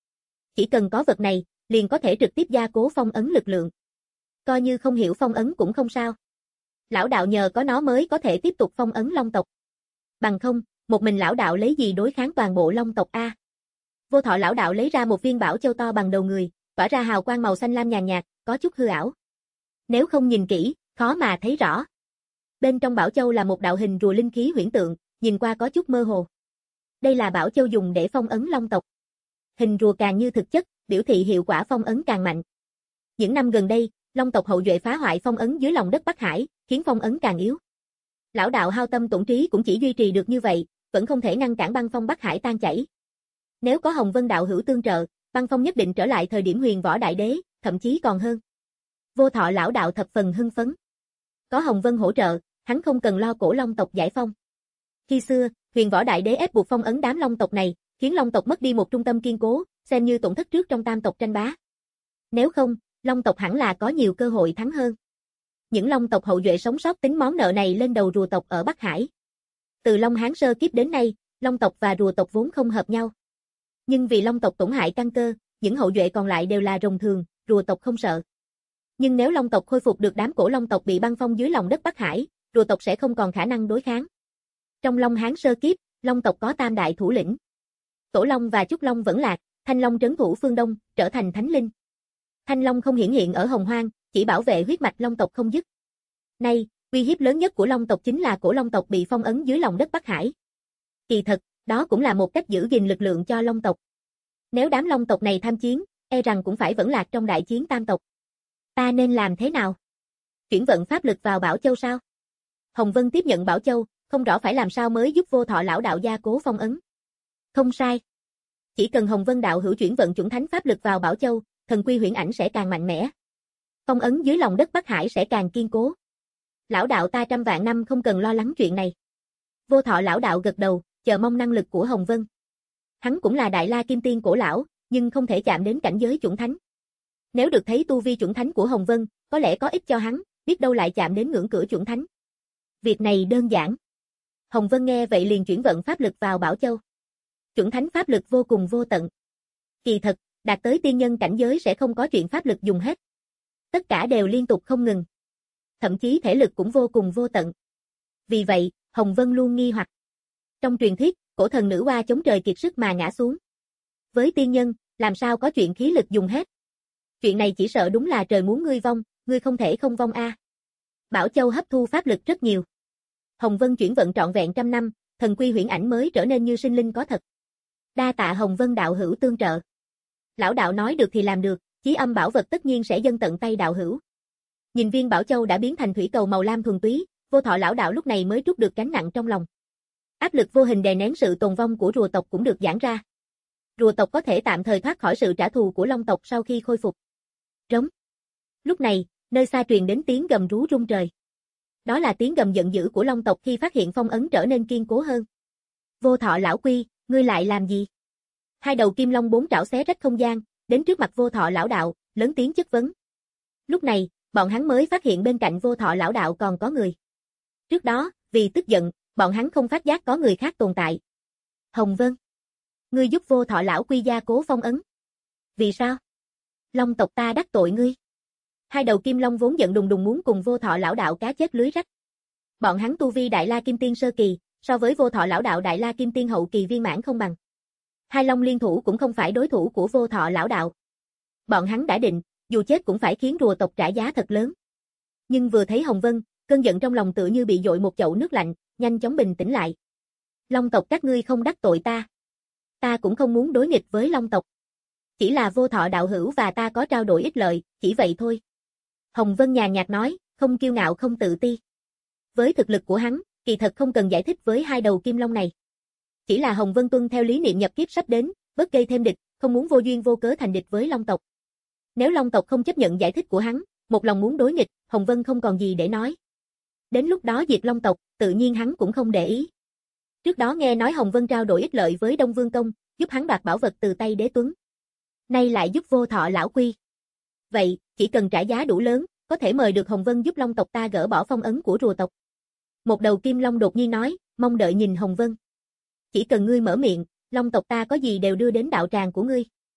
Chỉ cần có vật này, liền có thể trực tiếp gia cố phong ấn lực lượng. Coi như không hiểu phong ấn cũng không sao. Lão đạo nhờ có nó mới có thể tiếp tục phong ấn Long tộc. Bằng không, một mình lão đạo lấy gì đối kháng toàn bộ Long tộc a? Vô Thọ lão đạo lấy ra một viên bảo châu to bằng đầu người, tỏa ra hào quang màu xanh lam nhàn nhạt, có chút hư ảo. Nếu không nhìn kỹ, khó mà thấy rõ. Bên trong bảo châu là một đạo hình rùa linh khí huyễn tượng, nhìn qua có chút mơ hồ. Đây là bảo châu dùng để phong ấn Long tộc. Hình rùa càng như thực chất, biểu thị hiệu quả phong ấn càng mạnh. Những năm gần đây, Long tộc hậu duệ phá hoại phong ấn dưới lòng đất Bắc Hải, khiến phong ấn càng yếu. Lão đạo hao tâm tổn trí cũng chỉ duy trì được như vậy, vẫn không thể ngăn cản băng phong Bắc Hải tan chảy. Nếu có Hồng Vân đạo hữu tương trợ, băng phong nhất định trở lại thời điểm Huyền Võ Đại Đế, thậm chí còn hơn. Vô Thọ lão đạo thập phần hưng phấn. Có Hồng Vân hỗ trợ, hắn không cần lo cổ Long tộc giải phong. Khi xưa, Huyền Võ Đại Đế ép buộc phong ấn đám Long tộc này, khiến Long tộc mất đi một trung tâm kiên cố, xem như tổn thất trước trong tam tộc tranh bá. Nếu không, Long tộc hẳn là có nhiều cơ hội thắng hơn. Những Long tộc hậu duệ sống sót tính món nợ này lên đầu rùa tộc ở Bắc Hải. Từ Long Hán sơ kiếp đến nay, Long tộc và rùa tộc vốn không hợp nhau. Nhưng vì Long tộc tổn hại căn cơ, những hậu duệ còn lại đều là rồng thường, rùa tộc không sợ. Nhưng nếu Long tộc khôi phục được đám cổ Long tộc bị băng phong dưới lòng đất Bắc Hải, rùa tộc sẽ không còn khả năng đối kháng. Trong Long Hán sơ kiếp, Long tộc có tam đại thủ lĩnh. Tổ Long và Trúc Long vẫn lạc, Thanh Long trấn thủ phương Đông, trở thành thánh linh. Thanh Long không hiển hiện ở Hồng Hoang, chỉ bảo vệ huyết mạch Long tộc không dứt. Nay, uy hiếp lớn nhất của Long tộc chính là cổ Long tộc bị phong ấn dưới lòng đất Bắc Hải. Kỳ thật, đó cũng là một cách giữ gìn lực lượng cho Long tộc. Nếu đám Long tộc này tham chiến, e rằng cũng phải vẫn lạc trong đại chiến tam tộc. Ta nên làm thế nào? Chuyển vận pháp lực vào Bảo Châu sao? Hồng Vân tiếp nhận Bảo Châu, không rõ phải làm sao mới giúp Vô Thọ lão đạo gia cố phong ấn. Không sai. Chỉ cần Hồng Vân đạo hữu chuyển vận chuẩn thánh pháp lực vào Bảo Châu, thần quy huyễn ảnh sẽ càng mạnh mẽ. Phong ấn dưới lòng đất Bắc Hải sẽ càng kiên cố. Lão đạo ta trăm vạn năm không cần lo lắng chuyện này. Vô Thọ lão đạo gật đầu, chờ mong năng lực của Hồng Vân. Hắn cũng là Đại La Kim Tiên cổ lão, nhưng không thể chạm đến cảnh giới chuẩn thánh. Nếu được thấy tu vi chuẩn thánh của Hồng Vân, có lẽ có ích cho hắn, biết đâu lại chạm đến ngưỡng cửa chuẩn thánh. Việc này đơn giản. Hồng Vân nghe vậy liền chuyển vận pháp lực vào Bảo Châu. Chuẩn thánh pháp lực vô cùng vô tận. Kỳ thật, đạt tới tiên nhân cảnh giới sẽ không có chuyện pháp lực dùng hết. Tất cả đều liên tục không ngừng. Thậm chí thể lực cũng vô cùng vô tận. Vì vậy, Hồng Vân luôn nghi hoặc. Trong truyền thuyết, cổ thần nữ oa chống trời kiệt sức mà ngã xuống. Với tiên nhân, làm sao có chuyện khí lực dùng hết? Chuyện này chỉ sợ đúng là trời muốn ngươi vong, ngươi không thể không vong a. Bảo Châu hấp thu pháp lực rất nhiều. Hồng Vân chuyển vận trọn vẹn trăm năm, thần quy huyễn ảnh mới trở nên như sinh linh có thật. Đa tạ Hồng Vân đạo hữu tương trợ. Lão đạo nói được thì làm được, chí âm bảo vật tất nhiên sẽ dâng tận tay đạo hữu. Nhìn viên Bảo Châu đã biến thành thủy cầu màu lam thuần túy, Vô Thọ lão đạo lúc này mới trút được gánh nặng trong lòng. Áp lực vô hình đè nén sự tồn vong của rùa tộc cũng được giãn ra. Rùa tộc có thể tạm thời thoát khỏi sự trả thù của Long tộc sau khi khôi phục. Trống. Lúc này, nơi xa truyền đến tiếng gầm rú rung trời. Đó là tiếng gầm giận dữ của Long tộc khi phát hiện phong ấn trở nên kiên cố hơn. Vô Thọ lão quy, ngươi lại làm gì? Hai đầu kim long bốn trảo xé rách không gian, đến trước mặt Vô Thọ lão đạo, lớn tiếng chất vấn. Lúc này, bọn hắn mới phát hiện bên cạnh Vô Thọ lão đạo còn có người. Trước đó, vì tức giận, bọn hắn không phát giác có người khác tồn tại. Hồng Vân, ngươi giúp Vô Thọ lão quy gia cố phong ấn. Vì sao? Long tộc ta đắc tội ngươi. Hai đầu kim long vốn giận đùng đùng muốn cùng Vô Thọ lão đạo cá chết lưới rách. Bọn hắn tu vi Đại La Kim Tiên sơ kỳ, so với Vô Thọ lão đạo Đại La Kim Tiên hậu kỳ viên mãn không bằng. Hai long liên thủ cũng không phải đối thủ của Vô Thọ lão đạo. Bọn hắn đã định, dù chết cũng phải khiến rùa tộc trả giá thật lớn. Nhưng vừa thấy Hồng Vân, cơn giận trong lòng tựa như bị dội một chậu nước lạnh, nhanh chóng bình tĩnh lại. Long tộc các ngươi không đắc tội ta. Ta cũng không muốn đối nghịch với Long tộc. Chỉ là Vô Thọ đạo hữu và ta có trao đổi ích lợi, chỉ vậy thôi. Hồng Vân nhàn nhạt nói, không kiêu ngạo không tự ti. Với thực lực của hắn, kỳ thật không cần giải thích với hai đầu kim long này. Chỉ là Hồng Vân tuân theo lý niệm nhập kiếp sắp đến, bất gây thêm địch, không muốn vô duyên vô cớ thành địch với Long tộc. Nếu Long tộc không chấp nhận giải thích của hắn, một lòng muốn đối nghịch, Hồng Vân không còn gì để nói. Đến lúc đó diệt Long tộc, tự nhiên hắn cũng không để ý. Trước đó nghe nói Hồng Vân trao đổi ích lợi với Đông Vương Công, giúp hắn đoạt bảo vật từ tay Đế Tuấn. Nay lại giúp Vô Thọ lão quy. Vậy, chỉ cần trả giá đủ lớn, có thể mời được Hồng Vân giúp Long tộc ta gỡ bỏ phong ấn của rùa tộc. Một đầu kim long đột nhiên nói, mong đợi nhìn Hồng Vân. Chỉ cần ngươi mở miệng, Long tộc ta có gì đều đưa đến đạo tràng của ngươi.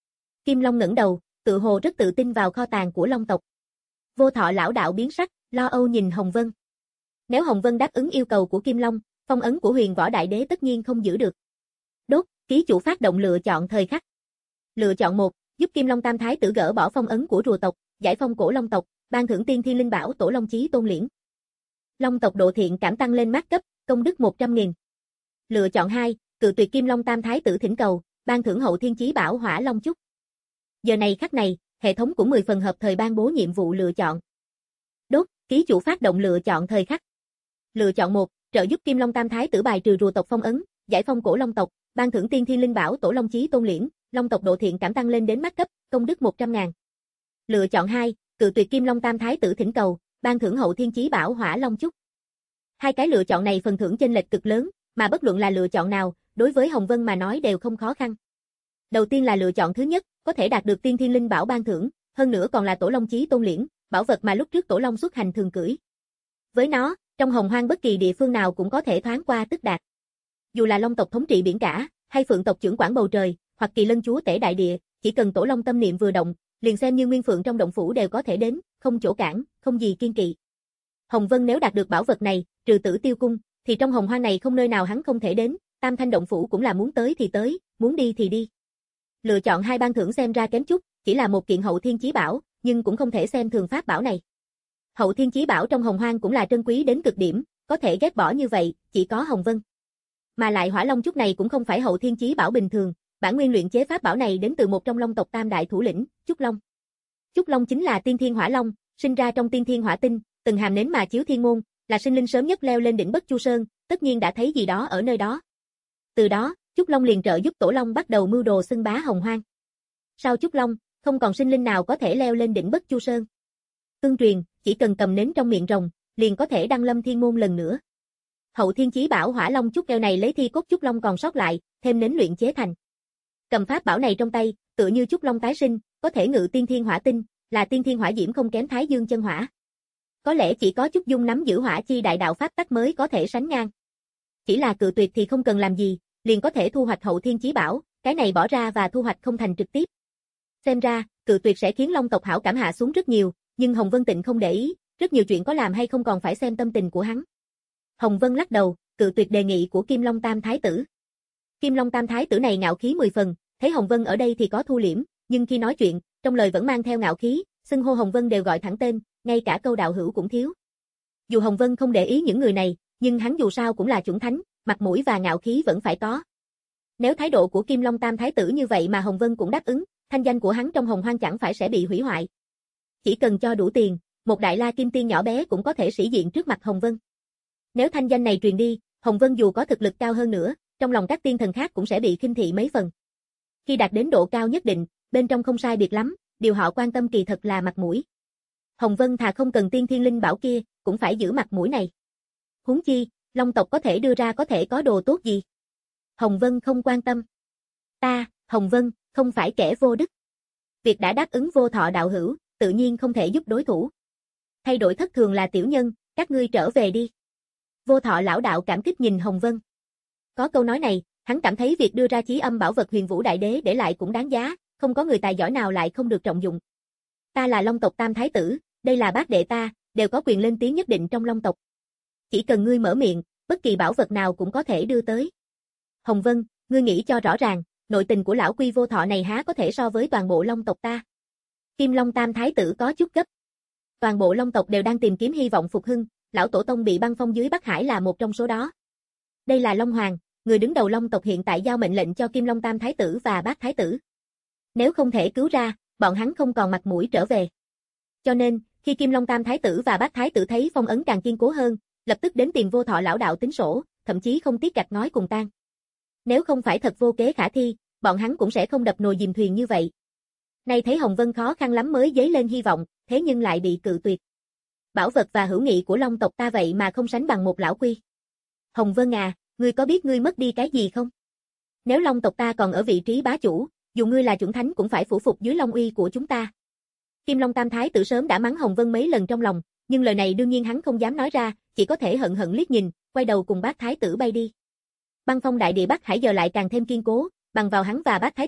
Kim Long ngẩng đầu, tự hồ rất tự tin vào kho tàng của Long tộc. Vô Thọ lão đạo biến sắc, lo âu nhìn Hồng Vân. Nếu Hồng Vân đáp ứng yêu cầu của Kim Long, phong ấn của Huyền Võ Đại Đế tất nhiên không giữ được. Đốt, ký chủ phát động lựa chọn thời khắc. Lựa chọn một, giúp Kim Long Tam Thái tử gỡ bỏ phong ấn của rùa tộc, giải phong cổ Long tộc, ban thưởng tiên thiên linh bảo Tổ Long Chí Tôn Liễn. Long tộc độ thiện cảm tăng lên mát cấp, công đức một trăm nghìn. Lựa chọn hai, cự tuyệt Kim Long Tam Thái tử thỉnh cầu, ban thưởng hậu thiên chí bảo Hỏa Long Chúc. Giờ này khắc này, hệ thống cũng mười phần hợp thời ban bố nhiệm vụ lựa chọn. Đốt, ký chủ phát động lựa chọn thời khắc. Lựa chọn một, trợ giúp Kim Long Tam Thái tử bài trừ rùa tộc phong ấn, giải phong cổ Long tộc, ban thưởng tiên thiên linh bảo Tổ Long Chí Tôn Liễn, Long tộc độ thiện cảm tăng lên đến mát cấp, công đức một trăm ngàn. Lựa chọn hai, cự tuyệt Kim Long Tam Thái tử thỉnh cầu, ban thưởng hậu thiên chí bảo Hỏa Long Chúc. Hai cái lựa chọn này phần thưởng chênh lệch cực lớn, mà bất luận là lựa chọn nào, đối với Hồng Vân mà nói đều không khó khăn. Đầu tiên là lựa chọn thứ nhất, có thể đạt được tiên thiên linh bảo ban thưởng, hơn nữa còn là Tổ Long Chí Tôn Liễn, bảo vật mà lúc trước Tổ Long xuất hành thường cưỡi. Với nó, trong Hồng Hoang bất kỳ địa phương nào cũng có thể thoáng qua tức đạt. Dù là Long tộc thống trị biển cả, hay Phượng tộc trưởng quản bầu trời, hoặc Kỳ Lân chúa tể đại địa, chỉ cần Tổ Long tâm niệm vừa động, liền xem như Nguyên Phượng trong động phủ đều có thể đến, không chỗ cản, không gì kiên kỵ. Hồng Vân nếu đạt được bảo vật này, trừ Tử Tiêu cung, thì trong Hồng Hoang này không nơi nào hắn không thể đến, Tam Thanh động phủ cũng là muốn tới thì tới, muốn đi thì đi. Lựa chọn hai ban thưởng xem ra kém chút, chỉ là một kiện hậu thiên chí bảo, nhưng cũng không thể xem thường pháp bảo này. Hậu thiên chí bảo trong Hồng Hoang cũng là trân quý đến cực điểm, có thể ghét bỏ như vậy, chỉ có Hồng Vân. Mà lại Hỏa Long Chúc này cũng không phải hậu thiên chí bảo bình thường, bản nguyên luyện chế pháp bảo này đến từ một trong Long tộc tam đại thủ lĩnh, Chúc Long. Chúc Long chính là tiên thiên hỏa long, sinh ra trong tiên thiên hỏa tinh, từng hàm nến mà chiếu thiên môn, là sinh linh sớm nhất leo lên đỉnh Bất Chu Sơn, tất nhiên đã thấy gì đó ở nơi đó. Từ đó, Chúc Long liền trợ giúp Tổ Long bắt đầu mưu đồ xưng bá Hồng Hoang. Sau Chúc Long, không còn sinh linh nào có thể leo lên đỉnh Bất Chu Sơn. Tương truyền, chỉ cần cầm nến trong miệng rồng, liền có thể đăng lâm thiên môn lần nữa. Hậu thiên chí bảo Hỏa Long Chúc keo này lấy thi cốt Chúc Long còn sót lại, thêm nến luyện chế thành. Cầm pháp bảo này trong tay, tựa như Chúc Long tái sinh, có thể ngự tiên thiên hỏa tinh, là tiên thiên hỏa diễm không kém Thái Dương chân hỏa. Có lẽ chỉ có Chúc Dung nắm giữ hỏa chi đại đạo pháp tắc mới có thể sánh ngang. Chỉ là cự tuyệt thì không cần làm gì, liền có thể thu hoạch hậu thiên chí bảo, cái này bỏ ra và thu hoạch không thành trực tiếp. Xem ra, cự tuyệt sẽ khiến Long tộc hảo cảm hạ xuống rất nhiều, nhưng Hồng Vân Tịnh không để ý, rất nhiều chuyện có làm hay không còn phải xem tâm tình của hắn. Hồng Vân lắc đầu, cự tuyệt đề nghị của Kim Long Tam Thái tử. Kim Long Tam Thái tử này ngạo khí mười phần, thấy Hồng Vân ở đây thì có thu liễm, nhưng khi nói chuyện, trong lời vẫn mang theo ngạo khí, xưng hô Hồng Vân đều gọi thẳng tên, ngay cả câu đạo hữu cũng thiếu. Dù Hồng Vân không để ý những người này, nhưng hắn dù sao cũng là chuẩn thánh, mặt mũi và ngạo khí vẫn phải có. Nếu thái độ của Kim Long Tam Thái tử như vậy mà Hồng Vân cũng đáp ứng, thanh danh của hắn trong Hồng Hoang chẳng phải sẽ bị hủy hoại. Chỉ cần cho đủ tiền, một đại la kim tiên nhỏ bé cũng có thể sĩ diện trước mặt Hồng Vân. Nếu thanh danh này truyền đi, Hồng Vân dù có thực lực cao hơn nữa, trong lòng các tiên thần khác cũng sẽ bị khinh thị mấy phần. Khi đạt đến độ cao nhất định, bên trong không sai biệt lắm, điều họ quan tâm kỳ thật là mặt mũi. Hồng Vân thà không cần tiên thiên linh bảo kia, cũng phải giữ mặt mũi này. Huống chi, Long tộc có thể đưa ra có thể có đồ tốt gì? Hồng Vân không quan tâm. Ta, Hồng Vân, không phải kẻ vô đức. Việc đã đáp ứng Vô Thọ đạo hữu, tự nhiên không thể giúp đối thủ. Thay đổi thất thường là tiểu nhân, các ngươi trở về đi. Vô Thọ lão đạo cảm kích nhìn Hồng Vân. Có câu nói này, hắn cảm thấy việc đưa ra chí âm bảo vật Huyền Vũ Đại Đế để lại cũng đáng giá, không có người tài giỏi nào lại không được trọng dụng. Ta là Long tộc Tam Thái tử, đây là bác đệ ta, đều có quyền lên tiếng nhất định trong Long tộc. Chỉ cần ngươi mở miệng, bất kỳ bảo vật nào cũng có thể đưa tới. Hồng Vân, ngươi nghĩ cho rõ ràng, nội tình của lão quy Vô Thọ này há có thể so với toàn bộ Long tộc ta. Kim Long Tam Thái tử có chút gấp. Toàn bộ Long tộc đều đang tìm kiếm hy vọng phục hưng, lão tổ tông bị băng phong dưới Bắc Hải là một trong số đó. Đây là Long Hoàng, người đứng đầu Long tộc hiện tại giao mệnh lệnh cho Kim Long Tam Thái tử và Bát Thái tử. Nếu không thể cứu ra, bọn hắn không còn mặt mũi trở về. Cho nên, khi Kim Long Tam Thái tử và Bát Thái tử thấy phong ấn càng kiên cố hơn, lập tức đến tìm Vô Thọ lão đạo tính sổ, thậm chí không tiếc gạch ngói cùng tan. Nếu không phải thật vô kế khả thi, bọn hắn cũng sẽ không đập nồi dìm thuyền như vậy. Nay thấy Hồng Vân khó khăn lắm mới dấy lên hy vọng, thế nhưng lại bị cự tuyệt. Bảo vật và hữu nghị của Long tộc ta vậy mà không sánh bằng một lão quy. Hồng Vân à, ngươi có biết ngươi mất đi cái gì không? Nếu Long tộc ta còn ở vị trí bá chủ, dù ngươi là chuẩn thánh cũng phải phủ phục dưới Long uy của chúng ta. Kim Long Tam Thái tử sớm đã mắng Hồng Vân mấy lần trong lòng, nhưng lời này đương nhiên hắn không dám nói ra, chỉ có thể hận hận liếc nhìn, quay đầu cùng Bát Thái tử bay đi. Băng phong đại địa Bắc Hải giờ lại càng thêm kiên cố, bằng vào hắn và Bát Thái tử,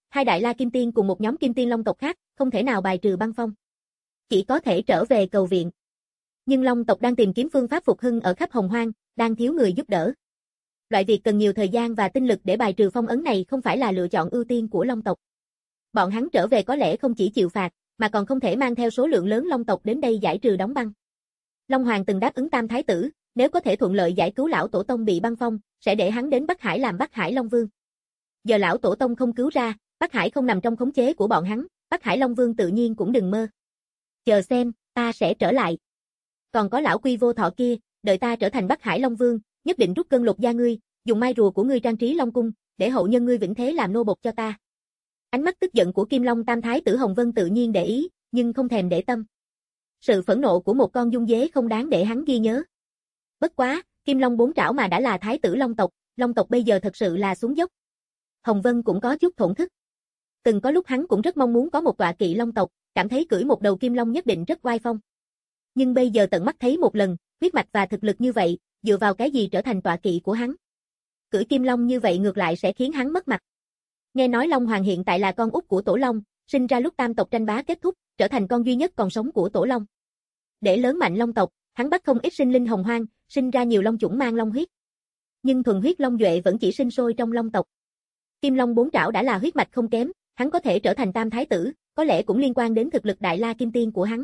hai đại La Kim Tiên cùng một nhóm Kim Tiên Long tộc khác, không thể nào bài trừ băng phong. Chỉ có thể trở về cầu viện. Nhưng Long tộc đang tìm kiếm phương pháp phục hưng ở khắp Hồng Hoang, đang thiếu người giúp đỡ. Loại việc cần nhiều thời gian và tinh lực để bài trừ phong ấn này không phải là lựa chọn ưu tiên của Long tộc. Bọn hắn trở về có lẽ không chỉ chịu phạt, mà còn không thể mang theo số lượng lớn Long tộc đến đây giải trừ đóng băng. Long Hoàng từng đáp ứng Tam Thái tử, nếu có thể thuận lợi giải cứu lão tổ tông bị băng phong, sẽ để hắn đến Bắc Hải làm Bắc Hải Long Vương. Giờ lão tổ tông không cứu ra, Bắc Hải không nằm trong khống chế của bọn hắn, Bắc Hải Long Vương tự nhiên cũng đừng mơ. Chờ xem, ta sẽ trở lại. Còn có lão Quy Vô Thọ kia, đợi ta trở thành Bắc Hải Long Vương, nhất định rút cân lột da ngươi, dùng mai rùa của ngươi trang trí Long cung, để hậu nhân ngươi vĩnh thế làm nô bộc cho ta. Ánh mắt tức giận của Kim Long Tam Thái tử Hồng Vân tự nhiên để ý, nhưng không thèm để tâm. Sự phẫn nộ của một con dung dế không đáng để hắn ghi nhớ. Bất quá, Kim Long bốn trảo mà đã là Thái tử Long tộc, Long tộc bây giờ thật sự là xuống dốc. Hồng Vân cũng có chút thổn thức. Từng có lúc hắn cũng rất mong muốn có một tọa kỵ Long tộc, cảm thấy cưỡi một đầu Kim Long nhất định rất oai phong. Nhưng bây giờ tận mắt thấy một lần, huyết mạch và thực lực như vậy, dựa vào cái gì trở thành tọa kỵ của hắn? Cưỡi Kim Long như vậy ngược lại sẽ khiến hắn mất mặt. Nghe nói Long Hoàng hiện tại là con út của Tổ Long, sinh ra lúc tam tộc tranh bá kết thúc, trở thành con duy nhất còn sống của Tổ Long. Để lớn mạnh Long tộc, hắn bắt không ít sinh linh hồng hoang, sinh ra nhiều long chủng mang long huyết. Nhưng thuần huyết long duệ vẫn chỉ sinh sôi trong Long tộc. Kim Long bốn trảo đã là huyết mạch không kém, hắn có thể trở thành Tam Thái tử, có lẽ cũng liên quan đến thực lực Đại La Kim Tiên của hắn.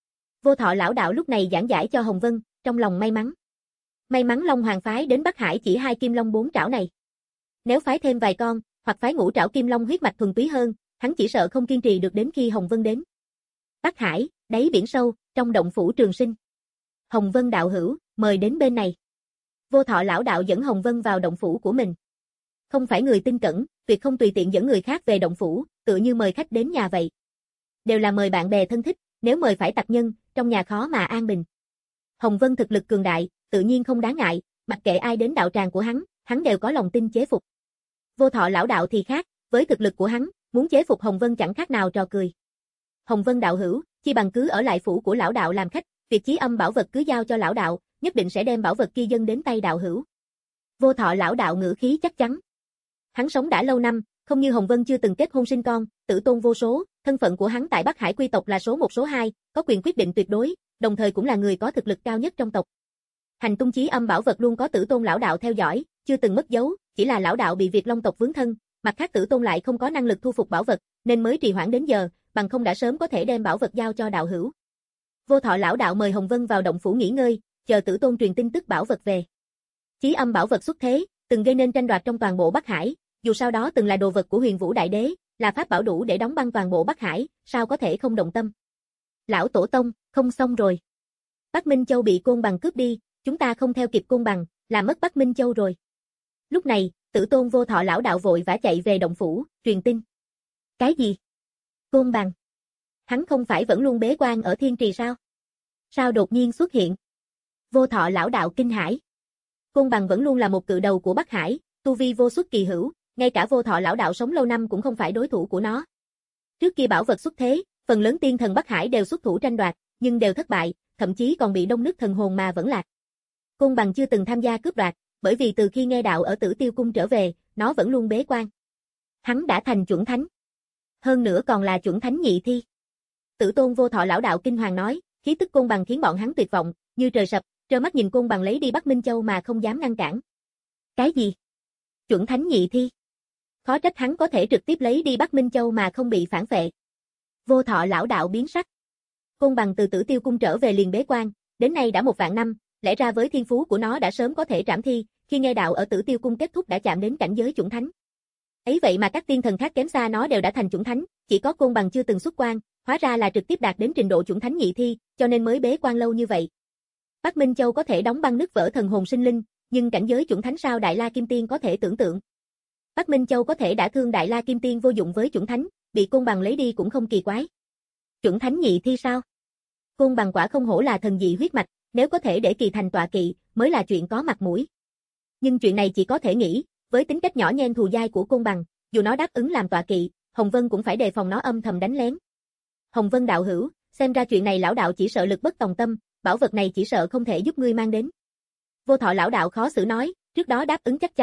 Vô Thọ lão đạo lúc này giảng giải cho Hồng Vân, trong lòng may mắn. May mắn Long Hoàng phái đến Bắc Hải chỉ hai Kim Long bốn trảo này. Nếu phái thêm vài con, hoặc phái ngũ trảo Kim Long huyết mạch thuần túy hơn, hắn chỉ sợ không kiên trì được đến khi Hồng Vân đến. Bắc Hải, đáy biển sâu, trong động phủ Trường Sinh. Hồng Vân đạo hữu, mời đến bên này. Vô Thọ lão đạo dẫn Hồng Vân vào động phủ của mình. Không phải người tinh cẩn, tuyệt không tùy tiện dẫn người khác về động phủ, tựa như mời khách đến nhà vậy. Đều là mời bạn bè thân thích, nếu mời phải tặc nhân, trong nhà khó mà an bình. Hồng Vân thực lực cường đại, tự nhiên không đáng ngại, mặc kệ ai đến đạo tràng của hắn, hắn đều có lòng tin chế phục. Vô Thọ lão đạo thì khác, với thực lực của hắn, muốn chế phục Hồng Vân chẳng khác nào trò cười. Hồng Vân đạo hữu, chi bằng cứ ở lại phủ của lão đạo làm khách, việc chí âm bảo vật cứ giao cho lão đạo, nhất định sẽ đem bảo vật kia dâng đến tay đạo hữu. Vô Thọ lão đạo ngữ khí chắc chắn. Hắn sống đã lâu năm, không như Hồng Vân chưa từng kết hôn sinh con, tử tôn vô số, thân phận của hắn tại Bắc Hải quy tộc là số một số hai, có quyền quyết định tuyệt đối, đồng thời cũng là người có thực lực cao nhất trong tộc. Hành tung chí âm bảo vật luôn có tử tôn lão đạo theo dõi, chưa từng mất dấu, chỉ là lão đạo bị Việt Long tộc vướng thân, mặt khác tử tôn lại không có năng lực thu phục bảo vật, nên mới trì hoãn đến giờ, bằng không đã sớm có thể đem bảo vật giao cho đạo hữu. Vô Thọ lão đạo mời Hồng Vân vào động phủ nghỉ ngơi, chờ tử tôn truyền tin tức bảo vật về. Chí âm bảo vật xuất thế, từng gây nên tranh đoạt trong toàn bộ Bắc Hải, dù sau đó từng là đồ vật của Huyền Vũ Đại Đế, là pháp bảo đủ để đóng băng toàn bộ Bắc Hải, sao có thể không động tâm. Lão tổ tông, không xong rồi. Bắc Minh Châu bị Côn Bằng cướp đi, chúng ta không theo kịp Côn Bằng, làm mất Bắc Minh Châu rồi. Lúc này, tử tôn Vô Thọ lão đạo vội vã chạy về động phủ, truyền tin. Cái gì? Côn Bằng? Hắn không phải vẫn luôn bế quan ở Thiên Trì sao? Sao đột nhiên xuất hiện? Vô Thọ lão đạo kinh hãi. Côn Bằng vẫn luôn là một cự đầu của Bắc Hải, tu vi vô xuất kỳ hữu, ngay cả Vô Thọ lão đạo sống lâu năm cũng không phải đối thủ của nó. Trước khi bảo vật xuất thế, phần lớn tiên thần Bắc Hải đều xuất thủ tranh đoạt, nhưng đều thất bại, thậm chí còn bị đông nước thần hồn mà vẫn lạc. Côn Bằng chưa từng tham gia cướp đoạt, bởi vì từ khi nghe đạo ở Tử Tiêu cung trở về, nó vẫn luôn bế quan. Hắn đã thành chuẩn thánh. Hơn nữa còn là chuẩn thánh nhị thi. Tử tôn Vô Thọ lão đạo kinh hoàng nói, khí tức Côn Bằng khiến bọn hắn tuyệt vọng, như trời sập, trơ mắt nhìn Côn Bằng lấy đi Bắc Minh Châu mà không dám ngăn cản. Cái gì? Chuẩn thánh nhị thi? Khó trách hắn có thể trực tiếp lấy đi Bắc Minh Châu mà không bị phản phệ. Vô Thọ lão đạo biến sắc. Côn Bằng từ Tử Tiêu cung trở về liền bế quan, đến nay đã một vạn năm, lẽ ra với thiên phú của nó đã sớm có thể trảm thi, khi nghe đạo ở Tử Tiêu cung kết thúc đã chạm đến cảnh giới chuẩn thánh. Ấy vậy mà các tiên thần khác kém xa nó đều đã thành chuẩn thánh, chỉ có Côn Bằng chưa từng xuất quan, hóa ra là trực tiếp đạt đến trình độ chuẩn thánh nhị thi, cho nên mới bế quan lâu như vậy. Bắc Minh Châu có thể đóng băng nứt vỡ thần hồn sinh linh, nhưng cảnh giới chuẩn thánh sao Đại La Kim Tiên có thể tưởng tượng. Bắc Minh Châu có thể đã thương Đại La Kim Tiên vô dụng với chuẩn thánh, bị Côn Bằng lấy đi cũng không kỳ quái. Chuẩn thánh nhị thi sao? Côn Bằng quả không hổ là thần dị huyết mạch, nếu có thể để kỳ thành tọa kỵ, mới là chuyện có mặt mũi. Nhưng chuyện này chỉ có thể nghĩ, với tính cách nhỏ nhen thù dai của Côn Bằng, dù nó đáp ứng làm tọa kỵ, Hồng Vân cũng phải đề phòng nó âm thầm đánh lén. Hồng Vân đạo hữu, xem ra chuyện này lão đạo chỉ sợ lực bất tòng tâm, bảo vật này chỉ sợ không thể giúp ngươi mang đến. Vô Thọ lão đạo khó xử nói, trước đó đáp ứng chắc chắn,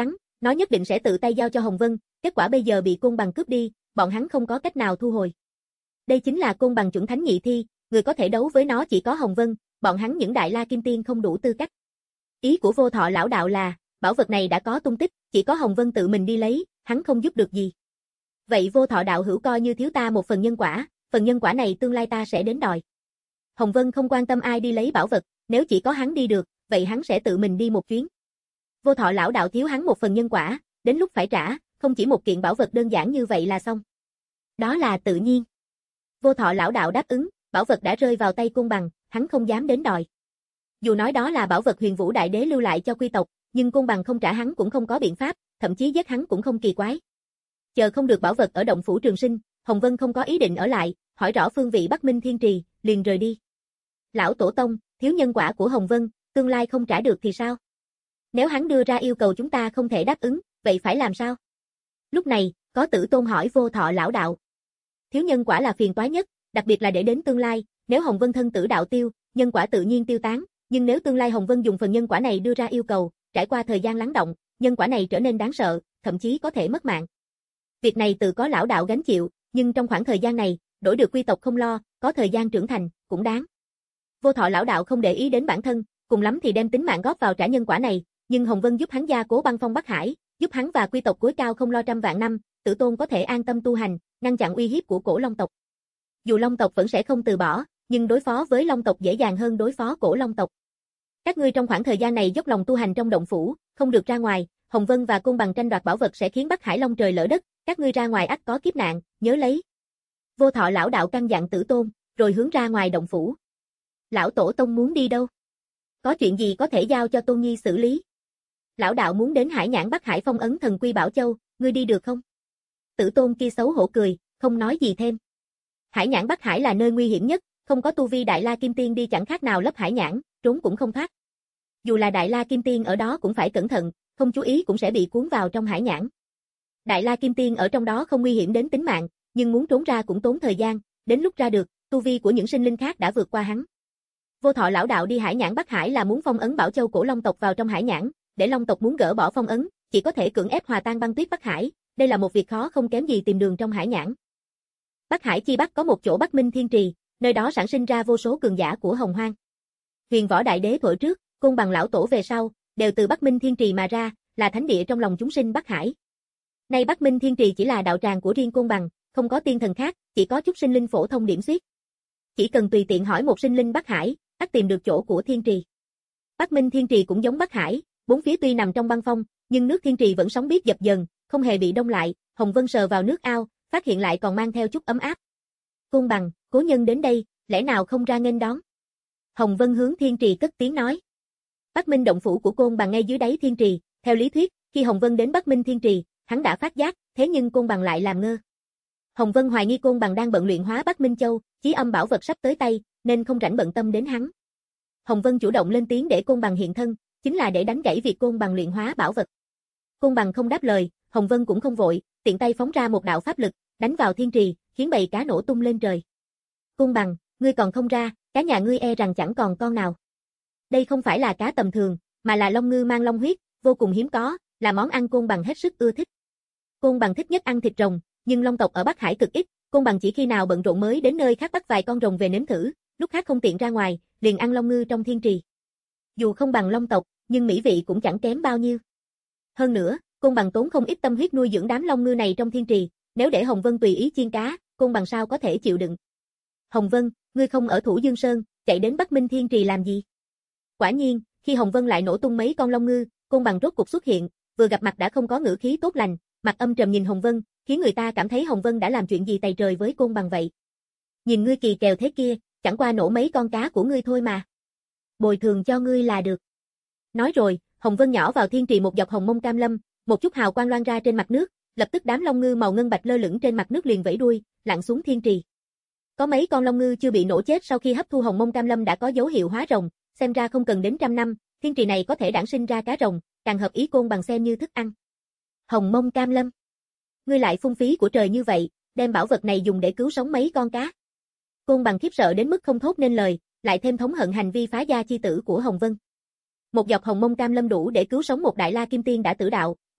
Nó nhất định sẽ tự tay giao cho Hồng Vân, kết quả bây giờ bị Côn Bằng cướp đi, bọn hắn không có cách nào thu hồi. Đây chính là Côn Bằng chuẩn thánh nhị thi, người có thể đấu với nó chỉ có Hồng Vân, bọn hắn những Đại La Kim Tiên không đủ tư cách. Ý của Vô Thọ lão đạo là, bảo vật này đã có tung tích, chỉ có Hồng Vân tự mình đi lấy, hắn không giúp được gì. Vậy Vô Thọ đạo hữu coi như thiếu ta một phần nhân quả, phần nhân quả này tương lai ta sẽ đến đòi. Hồng Vân không quan tâm ai đi lấy bảo vật, nếu chỉ có hắn đi được, vậy hắn sẽ tự mình đi một chuyến. Vô Thọ lão đạo thiếu hắn một phần nhân quả, đến lúc phải trả, không chỉ một kiện bảo vật đơn giản như vậy là xong. Đó là tự nhiên. Vô Thọ lão đạo đáp ứng, bảo vật đã rơi vào tay Côn Bằng, hắn không dám đến đòi. Dù nói đó là bảo vật Huyền Vũ Đại Đế lưu lại cho quy tộc, nhưng Côn Bằng không trả hắn cũng không có biện pháp, thậm chí giết hắn cũng không kỳ quái. Chờ không được bảo vật ở động phủ Trường Sinh, Hồng Vân không có ý định ở lại, hỏi rõ phương vị Bắc Minh Thiên Trì, liền rời đi. Lão tổ tông, thiếu nhân quả của Hồng Vân, tương lai không trả được thì sao? Nếu hắn đưa ra yêu cầu chúng ta không thể đáp ứng, vậy phải làm sao? Lúc này, có Tử Tôn hỏi Vô Thọ lão đạo. Thiếu nhân quả là phiền toái nhất, đặc biệt là để đến tương lai, nếu Hồng Vân thân tử đạo tiêu, nhân quả tự nhiên tiêu tán, nhưng nếu tương lai Hồng Vân dùng phần nhân quả này đưa ra yêu cầu, trải qua thời gian lắng động, nhân quả này trở nên đáng sợ, thậm chí có thể mất mạng. Việc này tự có lão đạo gánh chịu, nhưng trong khoảng thời gian này, đổi được quy tộc không lo, có thời gian trưởng thành, cũng đáng. Vô Thọ lão đạo không để ý đến bản thân, cùng lắm thì đem tính mạng góp vào trả nhân quả này, nhưng Hồng Vân giúp hắn gia cố băng phong Bắc Hải, giúp hắn và quy tộc cối cao không lo trăm vạn năm, Tử Tôn có thể an tâm tu hành, ngăn chặn uy hiếp của Cổ Long tộc. Dù Long tộc vẫn sẽ không từ bỏ, nhưng đối phó với Long tộc dễ dàng hơn đối phó Cổ Long tộc. Các ngươi trong khoảng thời gian này dốc lòng tu hành trong động phủ, không được ra ngoài, Hồng Vân và Côn Bằng tranh đoạt bảo vật sẽ khiến Bắc Hải long trời lỡ đất, các ngươi ra ngoài ắt có kiếp nạn, nhớ lấy. Vô Thọ lão đạo căn dặn Tử Tôn, rồi hướng ra ngoài động phủ. Lão tổ tông muốn đi đâu? Có chuyện gì có thể giao cho Tôn Nhi xử lý? Lão đạo muốn đến Hải Nhãn Bắc Hải phong ấn thần quy Bảo Châu, ngươi đi được không? Tử Tôn kia xấu hổ cười, không nói gì thêm. Hải Nhãn Bắc Hải là nơi nguy hiểm nhất, không có tu vi Đại La Kim Tiên đi chẳng khác nào lấp Hải Nhãn, trốn cũng không thoát. Dù là Đại La Kim Tiên ở đó cũng phải cẩn thận, không chú ý cũng sẽ bị cuốn vào trong Hải Nhãn. Đại La Kim Tiên ở trong đó không nguy hiểm đến tính mạng, nhưng muốn trốn ra cũng tốn thời gian, đến lúc ra được, tu vi của những sinh linh khác đã vượt qua hắn. Vô Thọ lão đạo đi Hải Nhãn Bắc Hải là muốn phong ấn Bảo Châu Cổ Long tộc vào trong Hải Nhãn, để Long tộc muốn gỡ bỏ phong ấn, chỉ có thể cưỡng ép hòa tan băng tuyết Bắc Hải, đây là một việc khó không kém gì tìm đường trong Hải Nhãn. Bắc Hải chi bắc có một chỗ Bắc Minh Thiên Trì, nơi đó sản sinh ra vô số cường giả của Hồng Hoang. Huyền Võ Đại Đế thuở trước, Côn Bằng lão tổ về sau, đều từ Bắc Minh Thiên Trì mà ra, là thánh địa trong lòng chúng sinh Bắc Hải. Nay Bắc Minh Thiên Trì chỉ là đạo tràng của riêng Côn Bằng, không có tiên thần khác, chỉ có chút sinh linh phổ thông điểm xuyết. Chỉ cần tùy tiện hỏi một sinh linh Bắc Hải, ắt tìm được chỗ của Thiên Trì. Bắc Minh Thiên Trì cũng giống Bắc Hải, bốn phía tuy nằm trong băng phong, nhưng nước Thiên Trì vẫn sóng biết dập dần, không hề bị đông lại. Hồng Vân sờ vào nước ao, phát hiện lại còn mang theo chút ấm áp. Côn Bằng, cố nhân đến đây, lẽ nào không ra nghênh đón? Hồng Vân hướng Thiên Trì cất tiếng nói. Bắc Minh động phủ của Côn Bằng ngay dưới đáy Thiên Trì, theo lý thuyết, khi Hồng Vân đến Bắc Minh Thiên Trì, hắn đã phát giác, thế nhưng Côn Bằng lại làm ngơ. Hồng Vân hoài nghi Côn Bằng đang bận luyện hóa Bắc Minh Châu, chí âm bảo vật sắp tới tay, nên không rảnh bận tâm đến hắn. Hồng Vân chủ động lên tiếng để Côn Bằng hiện thân, chính là để đánh gãy việc Côn Bằng luyện hóa bảo vật. Côn Bằng không đáp lời, Hồng Vân cũng không vội, tiện tay phóng ra một đạo pháp lực, đánh vào Thiên Trì, khiến bầy cá nổ tung lên trời. Côn Bằng, ngươi còn không ra, cá nhà ngươi e rằng chẳng còn con nào. Đây không phải là cá tầm thường, mà là long ngư mang long huyết, vô cùng hiếm có, là món ăn Côn Bằng hết sức ưa thích. Côn Bằng thích nhất ăn thịt rồng, nhưng long tộc ở Bắc Hải cực ít, Côn Bằng chỉ khi nào bận rộn mới đến nơi khác bắt vài con rồng về nếm thử, lúc khác không tiện ra ngoài, liền ăn long ngư trong Thiên Trì. Dù không bằng long tộc, nhưng mỹ vị cũng chẳng kém bao nhiêu. Hơn nữa, Côn Bằng tốn không ít tâm huyết nuôi dưỡng đám long ngư này trong Thiên Trì, nếu để Hồng Vân tùy ý chiên cá, Côn Bằng sao có thể chịu đựng. Hồng Vân, ngươi không ở Thủ Dương Sơn, chạy đến Bắc Minh Thiên Trì làm gì? Quả nhiên, khi Hồng Vân lại nổ tung mấy con long ngư, Côn Bằng rốt cục xuất hiện, vừa gặp mặt đã không có ngữ khí tốt lành, mặt âm trầm nhìn Hồng Vân, khiến người ta cảm thấy Hồng Vân đã làm chuyện gì tày trời với Côn Bằng vậy. Nhìn ngươi kỳ kèo thế kia, chẳng qua nổ mấy con cá của ngươi thôi mà. Bồi thường cho ngươi là được. Nói rồi, Hồng Vân nhỏ vào Thiên Trì một dọc hồng mông cam lâm, một chút hào quang loan ra trên mặt nước, lập tức đám long ngư màu ngân bạch lơ lửng trên mặt nước liền vẫy đuôi, lặn xuống Thiên Trì. Có mấy con long ngư chưa bị nổ chết sau khi hấp thu hồng mông cam lâm đã có dấu hiệu hóa rồng, xem ra không cần đến trăm năm, Thiên Trì này có thể đản sinh ra cá rồng, càng hợp ý Côn Bằng xem như thức ăn. Hồng mông cam lâm, ngươi lại phung phí của trời như vậy, đem bảo vật này dùng để cứu sống mấy con cá. Côn Bằng khiếp sợ đến mức không thốt nên lời, lại thêm thống hận hành vi phá gia chi tử của Hồng Vân. Một dọc hồng mông cam lâm đủ để cứu sống một Đại La Kim Tiên đã tử đạo,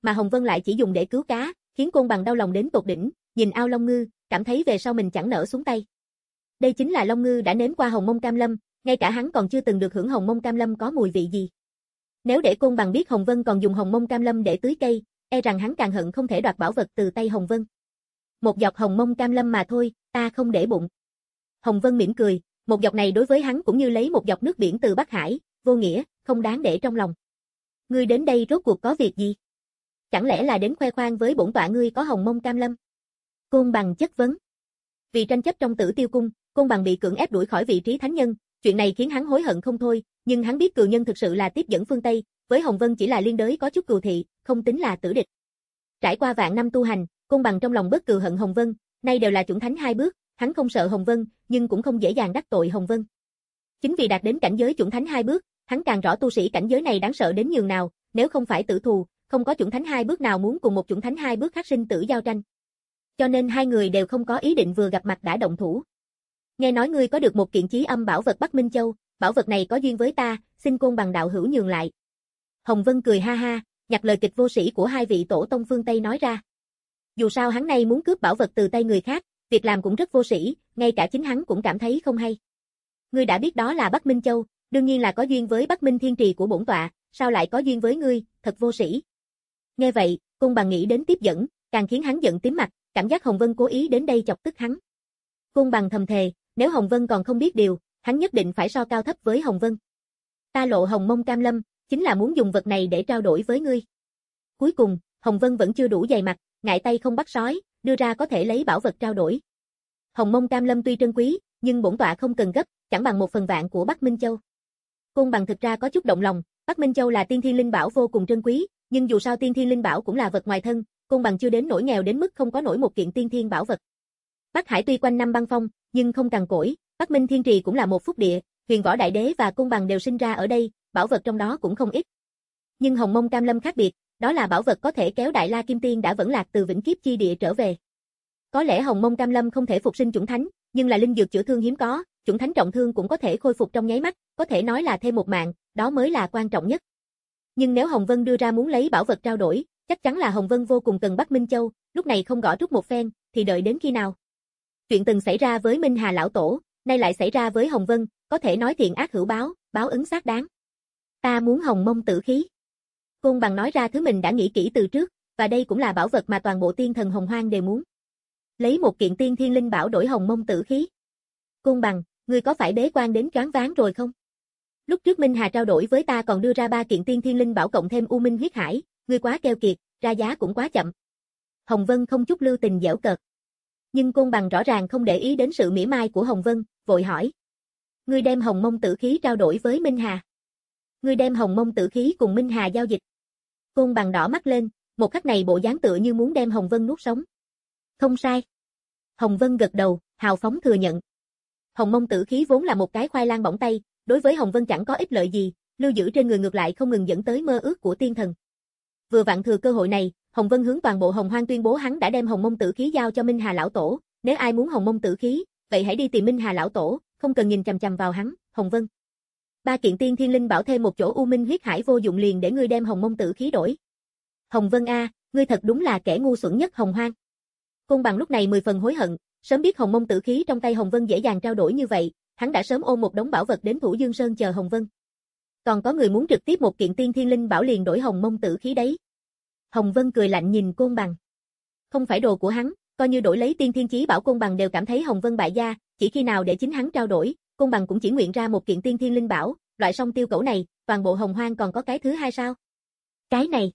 mà Hồng Vân lại chỉ dùng để cứu cá, khiến Côn Bằng đau lòng đến tột đỉnh, nhìn ao Long Ngư, cảm thấy về sau mình chẳng nỡ xuống tay. Đây chính là Long Ngư đã nếm qua hồng mông cam lâm, ngay cả hắn còn chưa từng được hưởng hồng mông cam lâm có mùi vị gì. Nếu để Côn Bằng biết Hồng Vân còn dùng hồng mông cam lâm để tưới cây, e rằng hắn càng hận không thể đoạt bảo vật từ tay Hồng Vân. Một giọt hồng mông cam lâm mà thôi, ta không để bụng. Hồng Vân mỉm cười, một giọt này đối với hắn cũng như lấy một giọt nước biển từ Bắc Hải, vô nghĩa, không đáng để trong lòng. Ngươi đến đây rốt cuộc có việc gì? Chẳng lẽ là đến khoe khoang với bổn tọa ngươi có hồng mông cam lâm? Côn Bằng chất vấn. Vì tranh chấp trong Tử Tiêu cung, Côn Bằng bị cưỡng ép đuổi khỏi vị trí thánh nhân, chuyện này khiến hắn hối hận không thôi, nhưng hắn biết cừu nhân thực sự là tiếp dẫn phương Tây, với Hồng Vân chỉ là liên đới có chút cừu thị, không tính là tử địch. Trải qua vạn năm tu hành, Côn Bằng trong lòng bớt cừu hận Hồng Vân, nay đều là chuẩn thánh hai bước, hắn không sợ Hồng Vân, nhưng cũng không dễ dàng đắc tội Hồng Vân. Chính vì đạt đến cảnh giới chuẩn thánh hai bước, hắn càng rõ tu sĩ cảnh giới này đáng sợ đến nhường nào, nếu không phải tử thù, không có chuẩn thánh hai bước nào muốn cùng một chuẩn thánh hai bước khác sinh tử giao tranh. Cho nên hai người đều không có ý định vừa gặp mặt đã động thủ. Nghe nói ngươi có được một kiện chí âm bảo vật Bắc Minh Châu, bảo vật này có duyên với ta, xin Côn Bằng đạo hữu nhường lại. Hồng Vân cười ha ha, nhặt lời kịch vô sĩ của hai vị tổ tông phương Tây nói ra. Dù sao hắn này muốn cướp bảo vật từ tay người khác, việc làm cũng rất vô sĩ, ngay cả chính hắn cũng cảm thấy không hay. Ngươi đã biết đó là Bắc Minh Châu, đương nhiên là có duyên với Bắc Minh Thiên Trì của bổn tọa, sao lại có duyên với ngươi, thật vô sĩ. Nghe vậy, Côn Bằng nghĩ đến tiếp dẫn, càng khiến hắn giận tím mặt, cảm giác Hồng Vân cố ý đến đây chọc tức hắn. Côn Bằng thầm thề, nếu Hồng Vân còn không biết điều, hắn nhất định phải so cao thấp với Hồng Vân. Ta lộ hồng mông cam lâm, chính là muốn dùng vật này để trao đổi với ngươi. Cuối cùng, Hồng Vân vẫn chưa đủ dày mặt, ngại tay không bắt sói, đưa ra có thể lấy bảo vật trao đổi. Hồng mông cam lâm tuy trân quý, nhưng bổn tọa không cần gấp, chẳng bằng một phần vạn của Bắc Minh Châu. Côn Bằng thực ra có chút động lòng, Bắc Minh Châu là tiên thiên linh bảo vô cùng trân quý, nhưng dù sao tiên thiên linh bảo cũng là vật ngoài thân, Côn Bằng chưa đến nỗi nghèo đến mức không có nổi một kiện tiên thiên bảo vật. Bắc Hải tuy quanh năm băng phong, nhưng không cằn cỗi, Bắc Minh Thiên Trì cũng là một phúc địa, Huyền Võ Đại Đế và Côn Bằng đều sinh ra ở đây, bảo vật trong đó cũng không ít. Nhưng Hồng Mông Cam Lâm khác biệt, đó là bảo vật có thể kéo Đại La Kim Tiên đã vẫn lạc từ vĩnh kiếp chi địa trở về. Có lẽ Hồng Mông Cam Lâm không thể phục sinh chuẩn thánh, nhưng là linh dược chữa thương hiếm có, chuẩn thánh trọng thương cũng có thể khôi phục trong nháy mắt, có thể nói là thêm một mạng, đó mới là quan trọng nhất. Nhưng nếu Hồng Vân đưa ra muốn lấy bảo vật trao đổi, chắc chắn là Hồng Vân vô cùng cần Bắc Minh Châu, lúc này không gõ trúc một phen, thì đợi đến khi nào? Chuyện từng xảy ra với Minh Hà lão tổ, nay lại xảy ra với Hồng Vân, có thể nói thiện ác hữu báo, báo ứng xác đáng. Ta muốn hồng mông tử khí. Côn Bằng nói ra thứ mình đã nghĩ kỹ từ trước, và đây cũng là bảo vật mà toàn bộ tiên thần Hồng Hoang đều muốn. Lấy một kiện tiên thiên linh bảo đổi hồng mông tử khí. Côn Bằng, ngươi có phải bế quan đến choáng váng rồi không? Lúc trước Minh Hà trao đổi với ta còn đưa ra ba kiện tiên thiên linh bảo cộng thêm U Minh huyết hải, ngươi quá keo kiệt, ra giá cũng quá chậm. Hồng Vân không chút lưu tình giễu cợt. Nhưng Côn Bằng rõ ràng không để ý đến sự mỉa mai của Hồng Vân, vội hỏi. Ngươi đem hồng mông tử khí trao đổi với Minh Hà. Ngươi đem hồng mông tử khí cùng Minh Hà giao dịch. Côn Bằng đỏ mắt lên, một khắc này bộ dáng tựa như muốn đem Hồng Vân nuốt sống. Không sai. Hồng Vân gật đầu, hào phóng thừa nhận. Hồng mông tử khí vốn là một cái khoai lang bỏng tay, đối với Hồng Vân chẳng có ích lợi gì, lưu giữ trên người ngược lại không ngừng dẫn tới mơ ước của tiên thần. Vừa vặn thừa cơ hội này, Hồng Vân hướng toàn bộ Hồng Hoang tuyên bố hắn đã đem hồng mông tử khí giao cho Minh Hà lão tổ, nếu ai muốn hồng mông tử khí, vậy hãy đi tìm Minh Hà lão tổ, không cần nhìn chằm chằm vào hắn, Hồng Vân. Ba kiện tiên thiên linh bảo thêm một chỗ U Minh huyết hải vô dụng liền để ngươi đem hồng mông tử khí đổi. Hồng Vân a, ngươi thật đúng là kẻ ngu xuẩn nhất Hồng Hoang. Côn Bằng lúc này mười phần hối hận, sớm biết hồng mông tử khí trong tay Hồng Vân dễ dàng trao đổi như vậy, hắn đã sớm ôm một đống bảo vật đến Thủ Dương Sơn chờ Hồng Vân. Còn có người muốn trực tiếp một kiện tiên thiên linh bảo liền đổi hồng mông tử khí đấy. Hồng Vân cười lạnh nhìn Côn Bằng. Không phải đồ của hắn, coi như đổi lấy tiên thiên chí bảo Côn Bằng đều cảm thấy Hồng Vân bại gia, chỉ khi nào để chính hắn trao đổi, Côn Bằng cũng chỉ nguyện ra một kiện tiên thiên linh bảo, loại song tiêu cẩu này, toàn bộ Hồng Hoang còn có cái thứ hai sao? Cái này.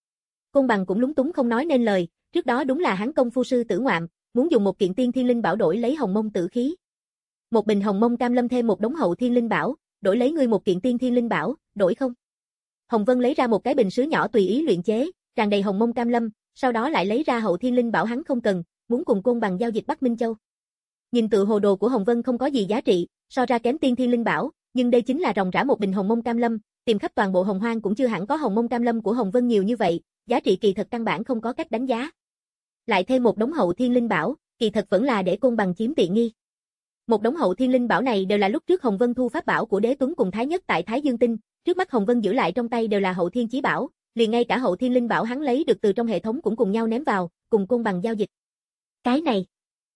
Côn Bằng cũng lúng túng không nói nên lời, trước đó đúng là hắn công phu sư tử ngoạm, muốn dùng một kiện tiên thiên linh bảo đổi lấy hồng mông tử khí. Một bình hồng mông cam lâm thêm một đống hậu thiên linh bảo, đổi lấy ngươi một kiện tiên thiên linh bảo, đổi không? Hồng Vân lấy ra một cái bình sứ nhỏ tùy ý luyện chế, tràn đầy hồng mông cam lâm, sau đó lại lấy ra hậu thiên linh bảo hắn không cần, muốn cùng Côn Bằng giao dịch Bắc Minh Châu. Nhìn tự hồ đồ của Hồng Vân không có gì giá trị, so ra kém tiên thiên linh bảo, nhưng đây chính là ròng rã một bình hồng mông cam lâm, tìm khắp toàn bộ Hồng Hoang cũng chưa hẳn có hồng mông cam lâm của Hồng Vân nhiều như vậy, giá trị kỳ thật căn bản không có cách đánh giá. Lại thêm một đống hậu thiên linh bảo, kỳ thật vẫn là để Côn Bằng chiếm tiện nghi. Một đống hậu thiên linh bảo này đều là lúc trước Hồng Vân thu pháp bảo của Đế Tuấn cùng Thái Nhất tại Thái Dương Tinh, trước mắt Hồng Vân giữ lại trong tay đều là hậu thiên chí bảo, liền ngay cả hậu thiên linh bảo hắn lấy được từ trong hệ thống cũng cùng nhau ném vào, cùng côn bằng giao dịch. Cái này.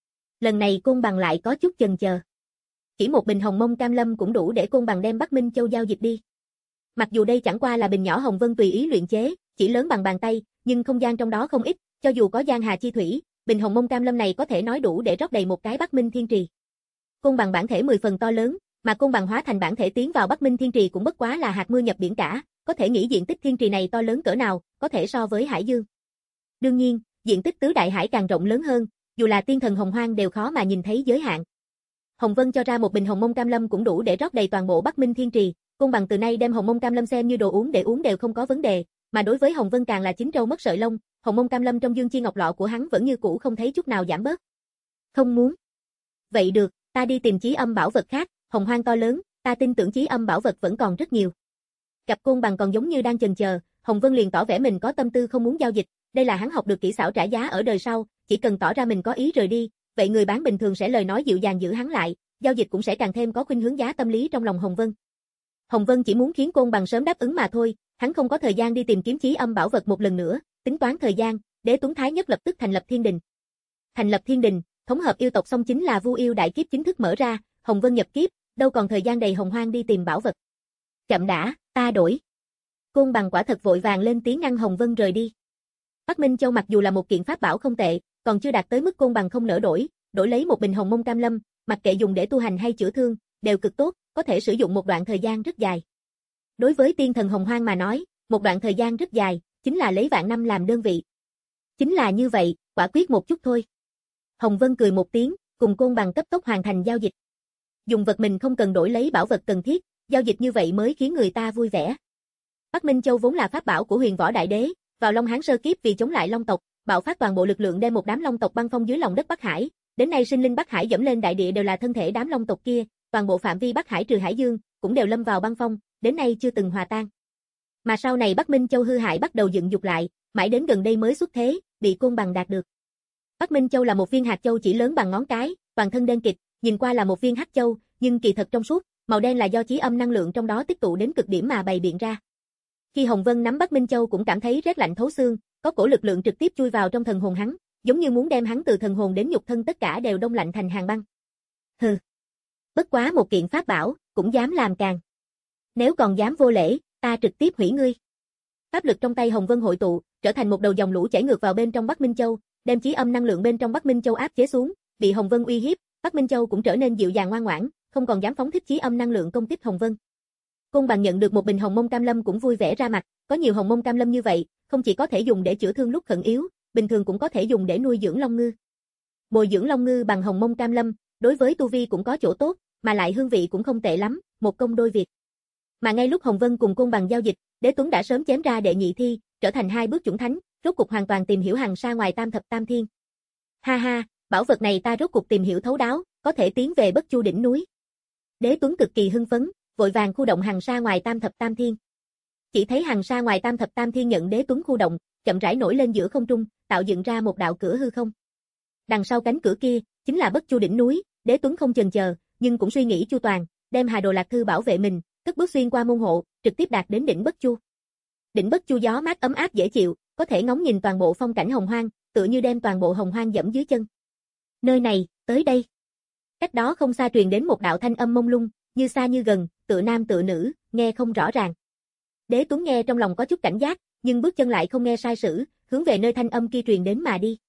Lần này côn bằng lại có chút chần chờ. Chỉ một bình hồng mông cam lâm cũng đủ để côn bằng đem Bắc Minh Châu giao dịch đi. Mặc dù đây chẳng qua là bình nhỏ Hồng Vân tùy ý luyện chế, chỉ lớn bằng bàn tay, nhưng không gian trong đó không ít, cho dù có giang hà chi thủy, bình hồng mông cam lâm này có thể nói đủ để rót đầy một cái Bắc Minh Thiên Trì. Côn bằng bản thể mười phần to lớn, mà côn bằng hóa thành bản thể tiến vào Bắc Minh Thiên Trì cũng bất quá là hạt mưa nhập biển cả, có thể nghĩ diện tích thiên trì này to lớn cỡ nào, có thể so với Hải Dương. Đương nhiên, diện tích tứ đại hải càng rộng lớn hơn, dù là tiên thần hồng hoang đều khó mà nhìn thấy giới hạn. Hồng Vân cho ra một bình hồng mông cam lâm cũng đủ để rót đầy toàn bộ Bắc Minh Thiên Trì, côn bằng từ nay đem hồng mông cam lâm xem như đồ uống để uống đều không có vấn đề, mà đối với Hồng Vân càng là chín trâu mất sợi lông, hồng mông cam lâm trong dương chi ngọc lọ của hắn vẫn như cũ không thấy chút nào giảm bớt. Không muốn. Vậy được, ta đi tìm chí âm bảo vật khác, hồng hoang to lớn, ta tin tưởng chí âm bảo vật vẫn còn rất nhiều. Cặp côn bằng còn giống như đang chần chờ, Hồng Vân liền tỏ vẻ mình có tâm tư không muốn giao dịch, đây là hắn học được kỹ xảo trả giá ở đời sau, chỉ cần tỏ ra mình có ý rời đi, vậy người bán bình thường sẽ lời nói dịu dàng giữ hắn lại, giao dịch cũng sẽ càng thêm có khuynh hướng giá tâm lý trong lòng Hồng Vân. Hồng Vân chỉ muốn khiến côn bằng sớm đáp ứng mà thôi, hắn không có thời gian đi tìm kiếm chí âm bảo vật một lần nữa, tính toán thời gian, Đế Tuấn Thái Nhất lập tức thành lập thiên đình. Thành lập thiên đình, thống hợp yêu tộc xong chính là Vu Yêu đại kiếp chính thức mở ra, Hồng Vân nhập kiếp, đâu còn thời gian đầy hồng hoang đi tìm bảo vật. Chậm đã, ta đổi. Côn bằng quả thật vội vàng lên tiếng ngăn Hồng Vân rời đi. Bắc Minh Châu mặc dù là một kiện pháp bảo không tệ, còn chưa đạt tới mức côn bằng không nỡ đổi, đổi lấy một bình hồng mông cam lâm, mặc kệ dùng để tu hành hay chữa thương, đều cực tốt, có thể sử dụng một đoạn thời gian rất dài. Đối với tiên thần hồng hoang mà nói, một đoạn thời gian rất dài, chính là lấy vạn năm làm đơn vị. Chính là như vậy, quả quyết một chút thôi. Hồng Vân cười một tiếng, cùng côn bằng cấp tốc hoàn thành giao dịch. Dùng vật mình không cần đổi lấy bảo vật cần thiết, giao dịch như vậy mới khiến người ta vui vẻ. Bắc Minh Châu vốn là pháp bảo của Huyền Võ Đại Đế, vào Long Hán sơ kiếp vì chống lại Long tộc, bạo phát toàn bộ lực lượng đem một đám Long tộc băng phong dưới lòng đất Bắc Hải, đến nay sinh linh Bắc Hải dẫm lên đại địa đều là thân thể đám Long tộc kia, toàn bộ phạm vi Bắc Hải trừ Hải Dương cũng đều lâm vào băng phong, đến nay chưa từng hòa tan. Mà sau này Bắc Minh Châu hư hại bắt đầu dựng dục lại, mãi đến gần đây mới xuất thế, bị côn bằng đạt được. Bắc Minh Châu là một viên hạt châu chỉ lớn bằng ngón cái, toàn thân đen kịt, nhìn qua là một viên hắc châu, nhưng kỳ thật trong suốt, màu đen là do chí âm năng lượng trong đó tích tụ đến cực điểm mà bày biện ra. Khi Hồng Vân nắm Bắc Minh Châu cũng cảm thấy rét lạnh thấu xương, có cổ lực lượng trực tiếp chui vào trong thần hồn hắn, giống như muốn đem hắn từ thần hồn đến nhục thân tất cả đều đông lạnh thành hàng băng. Hừ. Bất quá một kiện pháp bảo, cũng dám làm càng. Nếu còn dám vô lễ, ta trực tiếp hủy ngươi. Pháp lực trong tay Hồng Vân hội tụ, trở thành một đầu dòng lũ chảy ngược vào bên trong Bắc Minh Châu, đem chí âm năng lượng bên trong Bắc Minh Châu áp chế xuống, bị Hồng Vân uy hiếp, Bắc Minh Châu cũng trở nên dịu dàng ngoan ngoãn, không còn dám phóng thích chí âm năng lượng công kích Hồng Vân. Côn bằng nhận được một bình hồng mông cam lâm cũng vui vẻ ra mặt, có nhiều hồng mông cam lâm như vậy, không chỉ có thể dùng để chữa thương lúc khẩn yếu, bình thường cũng có thể dùng để nuôi dưỡng long ngư. Bồi dưỡng long ngư bằng hồng mông cam lâm, đối với tu vi cũng có chỗ tốt, mà lại hương vị cũng không tệ lắm, một công đôi việc. Mà ngay lúc Hồng Vân cùng côn bằng giao dịch, Đế Tuấn đã sớm chém ra đệ nhị thi, trở thành hai bước chủng thánh, rốt cục hoàn toàn tìm hiểu hằng sa ngoài tam thập tam thiên. Ha ha, bảo vật này ta rốt cục tìm hiểu thấu đáo, có thể tiến về Bất Chu đỉnh núi. Đế Tuấn cực kỳ hưng phấn, vội vàng khu động hằng sa ngoài tam thập tam thiên. Chỉ thấy hằng sa ngoài tam thập tam thiên nhận Đế Tuấn khu động, chậm rãi nổi lên giữa không trung, tạo dựng ra một đạo cửa hư không. Đằng sau cánh cửa kia, chính là Bất Chu đỉnh núi, Đế Tuấn không chần chờ, nhưng cũng suy nghĩ chu toàn, đem Hà Đồ Lạc Thư bảo vệ mình, cất bước xuyên qua môn hộ, trực tiếp đạt đến đỉnh Bất Chu. Đỉnh Bất Chu gió mát ấm áp dễ chịu, có thể ngóng nhìn toàn bộ phong cảnh hồng hoang, tựa như đem toàn bộ hồng hoang dẫm dưới chân. Nơi này, tới đây. Cách đó không xa truyền đến một đạo thanh âm mông lung, như xa như gần, tựa nam tựa nữ, nghe không rõ ràng. Đế Tuấn nghe trong lòng có chút cảnh giác, nhưng bước chân lại không nghe sai sử, hướng về nơi thanh âm kia truyền đến mà đi.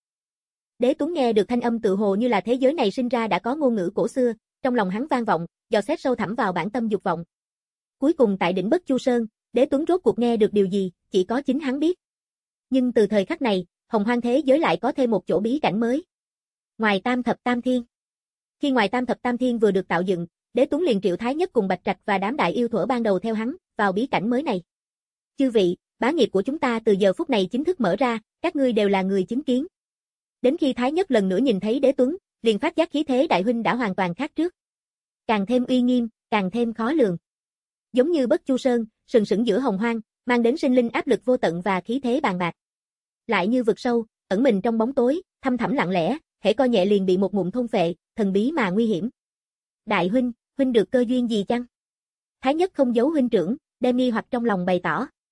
Đế Tuấn nghe được thanh âm tự hồ như là thế giới này sinh ra đã có ngôn ngữ cổ xưa, trong lòng hắn vang vọng, dò xét sâu thẳm vào bản tâm dục vọng. Cuối cùng tại đỉnh Bất Chu Sơn, Đế Tuấn rốt cuộc nghe được điều gì, chỉ có chính hắn biết. Nhưng từ thời khắc này, hồng hoang thế giới lại có thêm một chỗ bí cảnh mới. Ngoài tam thập tam thiên. Khi ngoài tam thập tam thiên vừa được tạo dựng, Đế Tuấn liền triệu Thái Nhất cùng Bạch Trạch và đám đại yêu thuở ban đầu theo hắn, vào bí cảnh mới này. Chư vị, bá nghiệp của chúng ta từ giờ phút này chính thức mở ra, các ngươi đều là người chứng kiến. Đến khi Thái Nhất lần nữa nhìn thấy Đế Tuấn, liền phát giác khí thế đại huynh đã hoàn toàn khác trước. Càng thêm uy nghiêm, càng thêm khó lường. Giống như Bất Chu Sơn, sừng sững giữa hồng hoang, mang đến sinh linh áp lực vô tận và khí thế bàn bạc. Lại như vực sâu, ẩn mình trong bóng tối, thâm thẳm lặng lẽ, hễ coi nhẹ liền bị một ngụm thôn phệ, thần bí mà nguy hiểm. Đại huynh, huynh được cơ duyên gì chăng? Thái Nhất không giấu huynh trưởng, đem nghi hoặc trong lòng bày tỏ.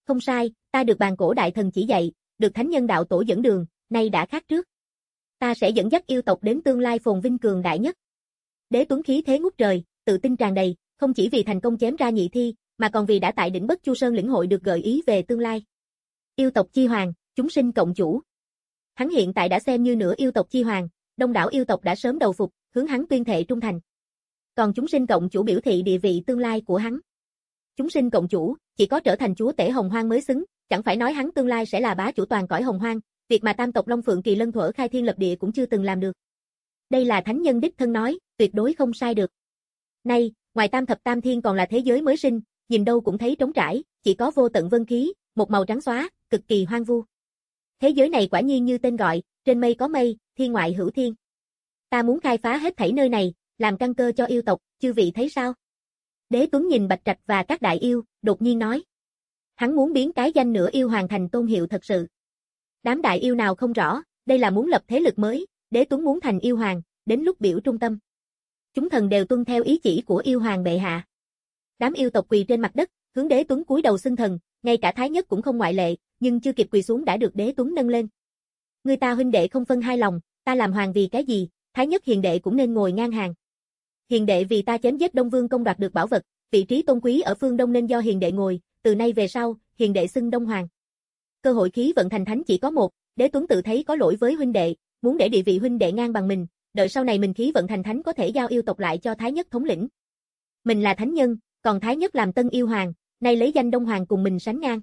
Không sai, ta được bàn cổ đại thần chỉ dạy, được thánh nhân đạo tổ dẫn đường, nay đã khác trước. Ta sẽ dẫn dắt yêu tộc đến tương lai phồn vinh cường đại nhất. Đế Tuấn khí thế ngút trời, tự tin tràn đầy, không chỉ vì thành công chém ra nhị thi, mà còn vì đã tại đỉnh Bất Chu Sơn lĩnh hội được gợi ý về tương lai. Yêu tộc chi hoàng, chúng sinh cộng chủ. Hắn hiện tại đã xem như nửa yêu tộc chi hoàng, đông đảo yêu tộc đã sớm đầu phục, hướng hắn tuyên thệ trung thành. Còn chúng sinh cộng chủ biểu thị địa vị tương lai của hắn. Chúng sinh cộng chủ, chỉ có trở thành chúa tể Hồng Hoang mới xứng, chẳng phải nói hắn tương lai sẽ là bá chủ toàn cõi Hồng Hoang, việc mà tam tộc Long Phượng Kỳ Lân Thuở khai thiên lập địa cũng chưa từng làm được. Đây là thánh nhân đích thân nói, tuyệt đối không sai được. Nay, ngoài tam thập tam thiên còn là thế giới mới sinh, nhìn đâu cũng thấy trống trải, chỉ có vô tận vân khí, một màu trắng xóa, cực kỳ hoang vu. Thế giới này quả nhiên như tên gọi, trên mây có mây, thiên ngoại hữu thiên. Ta muốn khai phá hết thảy nơi này, làm căn cơ cho yêu tộc, chư vị thấy sao? Đế Tuấn nhìn Bạch Trạch và các đại yêu, đột nhiên nói. Hắn muốn biến cái danh nửa yêu hoàng thành tôn hiệu thật sự. Đám đại yêu nào không rõ, đây là muốn lập thế lực mới, Đế Tuấn muốn thành yêu hoàng, đến lúc biểu trung tâm. Chúng thần đều tuân theo ý chỉ của yêu hoàng bệ hạ. Đám yêu tộc quỳ trên mặt đất, hướng Đế Tuấn cúi đầu xưng thần, ngay cả Thái Nhất cũng không ngoại lệ, nhưng chưa kịp quỳ xuống đã được Đế Tuấn nâng lên. Người ta huynh đệ không phân hai lòng, ta làm hoàng vì cái gì, Thái Nhất hiền đệ cũng nên ngồi ngang hàng. Hiền đệ vì ta chém giết Đông Vương công đoạt được bảo vật, vị trí tôn quý ở phương Đông nên do hiền đệ ngồi, từ nay về sau, hiền đệ xưng Đông Hoàng. Cơ hội khí vận thành thánh chỉ có một, Đế Tuấn tự thấy có lỗi với huynh đệ, muốn để địa vị huynh đệ ngang bằng mình, đợi sau này mình khí vận thành thánh có thể giao yêu tộc lại cho Thái Nhất thống lĩnh. Mình là thánh nhân, còn Thái Nhất làm tân yêu hoàng, nay lấy danh Đông Hoàng cùng mình sánh ngang.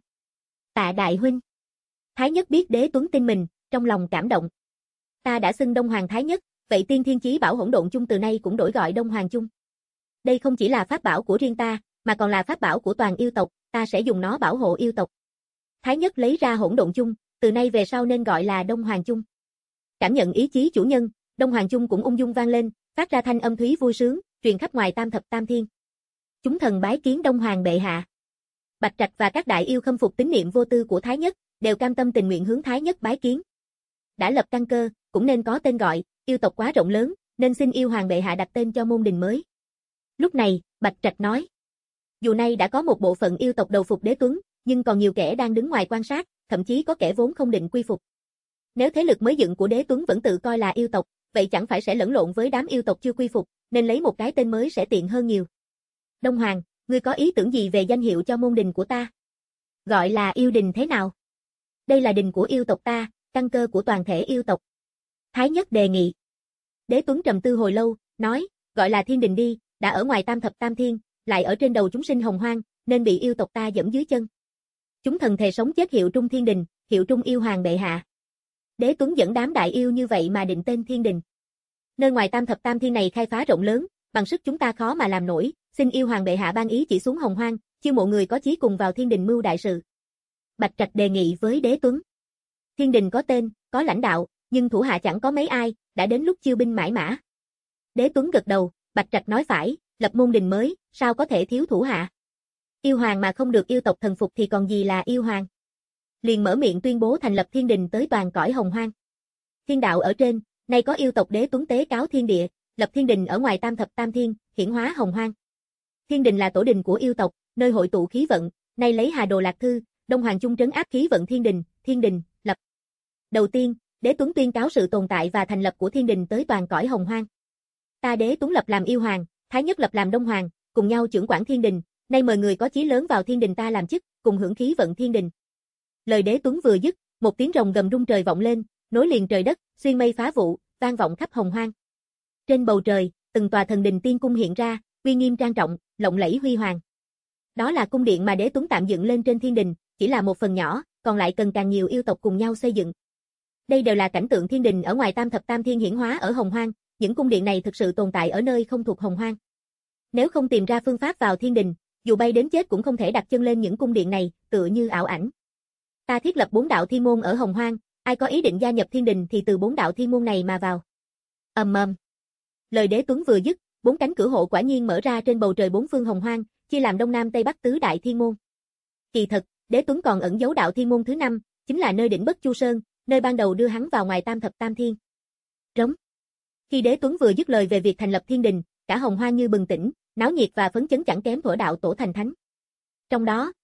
Tạ đại huynh. Thái Nhất biết Đế Tuấn tin mình, trong lòng cảm động. Ta đã xưng Đông Hoàng Thái Nhất, vậy Tiên Thiên Chí Bảo Hỗn Độn Chung từ nay cũng đổi gọi Đông Hoàng Chung. Đây không chỉ là pháp bảo của riêng ta, mà còn là pháp bảo của toàn yêu tộc, ta sẽ dùng nó bảo hộ yêu tộc. Thái Nhất lấy ra Hỗn Độn Chung, từ nay về sau nên gọi là Đông Hoàng Chung. Cảm nhận ý chí chủ nhân, Đông Hoàng Chung cũng ung dung vang lên, phát ra thanh âm thúy vui sướng, truyền khắp ngoài tam thập tam thiên. Chúng thần bái kiến Đông Hoàng bệ hạ. Bạch Trạch và các đại yêu khâm phục tín niệm vô tư của Thái Nhất, đều cam tâm tình nguyện hướng Thái Nhất bái kiến. Đã lập căn cơ, cũng nên có tên gọi, yêu tộc quá rộng lớn, nên xin yêu hoàng bệ hạ đặt tên cho môn đình mới. Lúc này, Bạch Trạch nói. Dù nay đã có một bộ phận yêu tộc đầu phục Đế Tuấn, nhưng còn nhiều kẻ đang đứng ngoài quan sát, thậm chí có kẻ vốn không định quy phục. Nếu thế lực mới dựng của Đế Tuấn vẫn tự coi là yêu tộc, vậy chẳng phải sẽ lẫn lộn với đám yêu tộc chưa quy phục, nên lấy một cái tên mới sẽ tiện hơn nhiều. Đông Hoàng, ngươi có ý tưởng gì về danh hiệu cho môn đình của ta? Gọi là yêu đình thế nào? Đây là đình của yêu tộc ta, căn cơ của toàn thể yêu tộc. Thái Nhất đề nghị. Đế Tuấn trầm tư hồi lâu, nói, gọi là thiên đình đi, đã ở ngoài tam thập tam thiên, lại ở trên đầu chúng sinh hồng hoang, nên bị yêu tộc ta dẫm dưới chân. Chúng thần thề sống chết hiệu trung thiên đình, hiệu trung yêu hoàng bệ hạ. Đế Tuấn dẫn đám đại yêu như vậy mà định tên thiên đình. Nơi ngoài tam thập tam thiên này khai phá rộng lớn, bằng sức chúng ta khó mà làm nổi, xin yêu hoàng bệ hạ ban ý chỉ xuống hồng hoang, chiêu mộ người có chí cùng vào thiên đình mưu đại sự. Bạch Trạch đề nghị với Đế Tuấn. Thiên đình có tên, có lãnh đạo, nhưng thủ hạ chẳng có mấy ai, đã đến lúc chiêu binh mãi mã. Đế Tuấn gật đầu, Bạch Trạch nói phải, lập môn đình mới, sao có thể thiếu thủ hạ. Yêu hoàng mà không được yêu tộc thần phục thì còn gì là yêu hoàng. Liền mở miệng tuyên bố thành lập thiên đình tới toàn cõi hồng hoang. Thiên đạo ở trên, nay có yêu tộc Đế Tuấn tế cáo thiên địa, lập thiên đình ở ngoài tam thập tam thiên, hiển hóa hồng hoang. Thiên đình là tổ đình của yêu tộc, nơi hội tụ khí vận, nay lấy Hà Đồ Lạc Thư, Đông Hoàng Chung trấn áp khí vận thiên đình, thiên đình, lập. Đầu tiên, Đế Tuấn tuyên cáo sự tồn tại và thành lập của thiên đình tới toàn cõi hồng hoang. Ta Đế Tuấn lập làm yêu hoàng, Thái Nhất lập làm Đông Hoàng, cùng nhau trưởng quản thiên đình, nay mời người có chí lớn vào thiên đình ta làm chức, cùng hưởng khí vận thiên đình. Lời Đế Tuấn vừa dứt, một tiếng rồng gầm rung trời vọng lên, nối liền trời đất, xuyên mây phá vụ, vang vọng khắp hồng hoang. Trên bầu trời, từng tòa thần đình tiên cung hiện ra, uy nghiêm trang trọng, lộng lẫy huy hoàng. Đó là cung điện mà Đế Tuấn tạm dựng lên trên thiên đình, chỉ là một phần nhỏ, còn lại cần càng nhiều yêu tộc cùng nhau xây dựng. Đây đều là cảnh tượng thiên đình ở ngoài tam thập tam thiên hiển hóa ở hồng hoang, những cung điện này thực sự tồn tại ở nơi không thuộc hồng hoang. Nếu không tìm ra phương pháp vào thiên đình, dù bay đến chết cũng không thể đặt chân lên những cung điện này, tựa như ảo ảnh. Ta thiết lập bốn đạo thiên môn ở hồng hoang, ai có ý định gia nhập thiên đình thì từ bốn đạo thiên môn này mà vào. Ầm ầm. Lời Đế Tuấn vừa dứt, bốn cánh cửa hộ quả nhiên mở ra trên bầu trời bốn phương hồng hoang, chia làm đông nam tây bắc tứ đại thiên môn. Kỳ thật, Đế Tuấn còn ẩn giấu đạo thiên môn thứ năm, chính là nơi đỉnh Bất Chu Sơn, nơi ban đầu đưa hắn vào ngoài tam thập tam thiên. Rống. Khi Đế Tuấn vừa dứt lời về việc thành lập thiên đình, cả hồng hoang như bừng tỉnh, náo nhiệt và phấn chấn chẳng kém thuở đạo tổ thành thánh. Trong đó,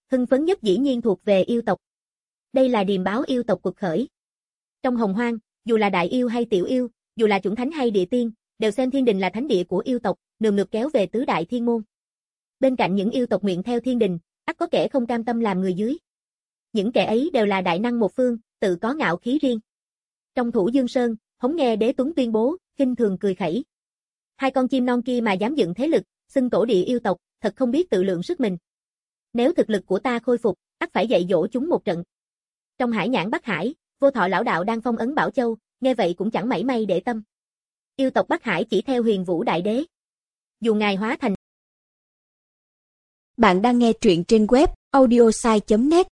Hưng phấn nhất dĩ nhiên thuộc về yêu tộc. Đây là điềm báo yêu tộc cuộc khởi. Trong hồng hoang, dù là đại yêu hay tiểu yêu, dù là chủng thánh hay địa tiên, đều xem thiên đình là thánh địa của yêu tộc, nườm nượp kéo về tứ đại thiên môn. Bên cạnh những yêu tộc nguyện theo thiên đình, ắt có kẻ không cam tâm làm người dưới. Những kẻ ấy đều là đại năng một phương, tự có ngạo khí riêng. Trong Thủ Dương Sơn, Hống nghe Đế Tuấn tuyên bố, khinh thường cười khẩy. Hai con chim non kia mà dám dựng thế lực, xưng tổ địa yêu tộc, thật không biết tự lượng sức mình. Nếu thực lực của ta khôi phục, ắt phải dạy dỗ chúng một trận. Trong Hải Nhãn Bắc Hải, Vô Thọ lão đạo đang phong ấn Bảo Châu, nghe vậy cũng chẳng mảy may để tâm. Yêu tộc Bắc Hải chỉ theo Huyền Vũ Đại Đế. Dù ngài hóa thành. Bạn đang nghe truyện trên web audiosai chấm net.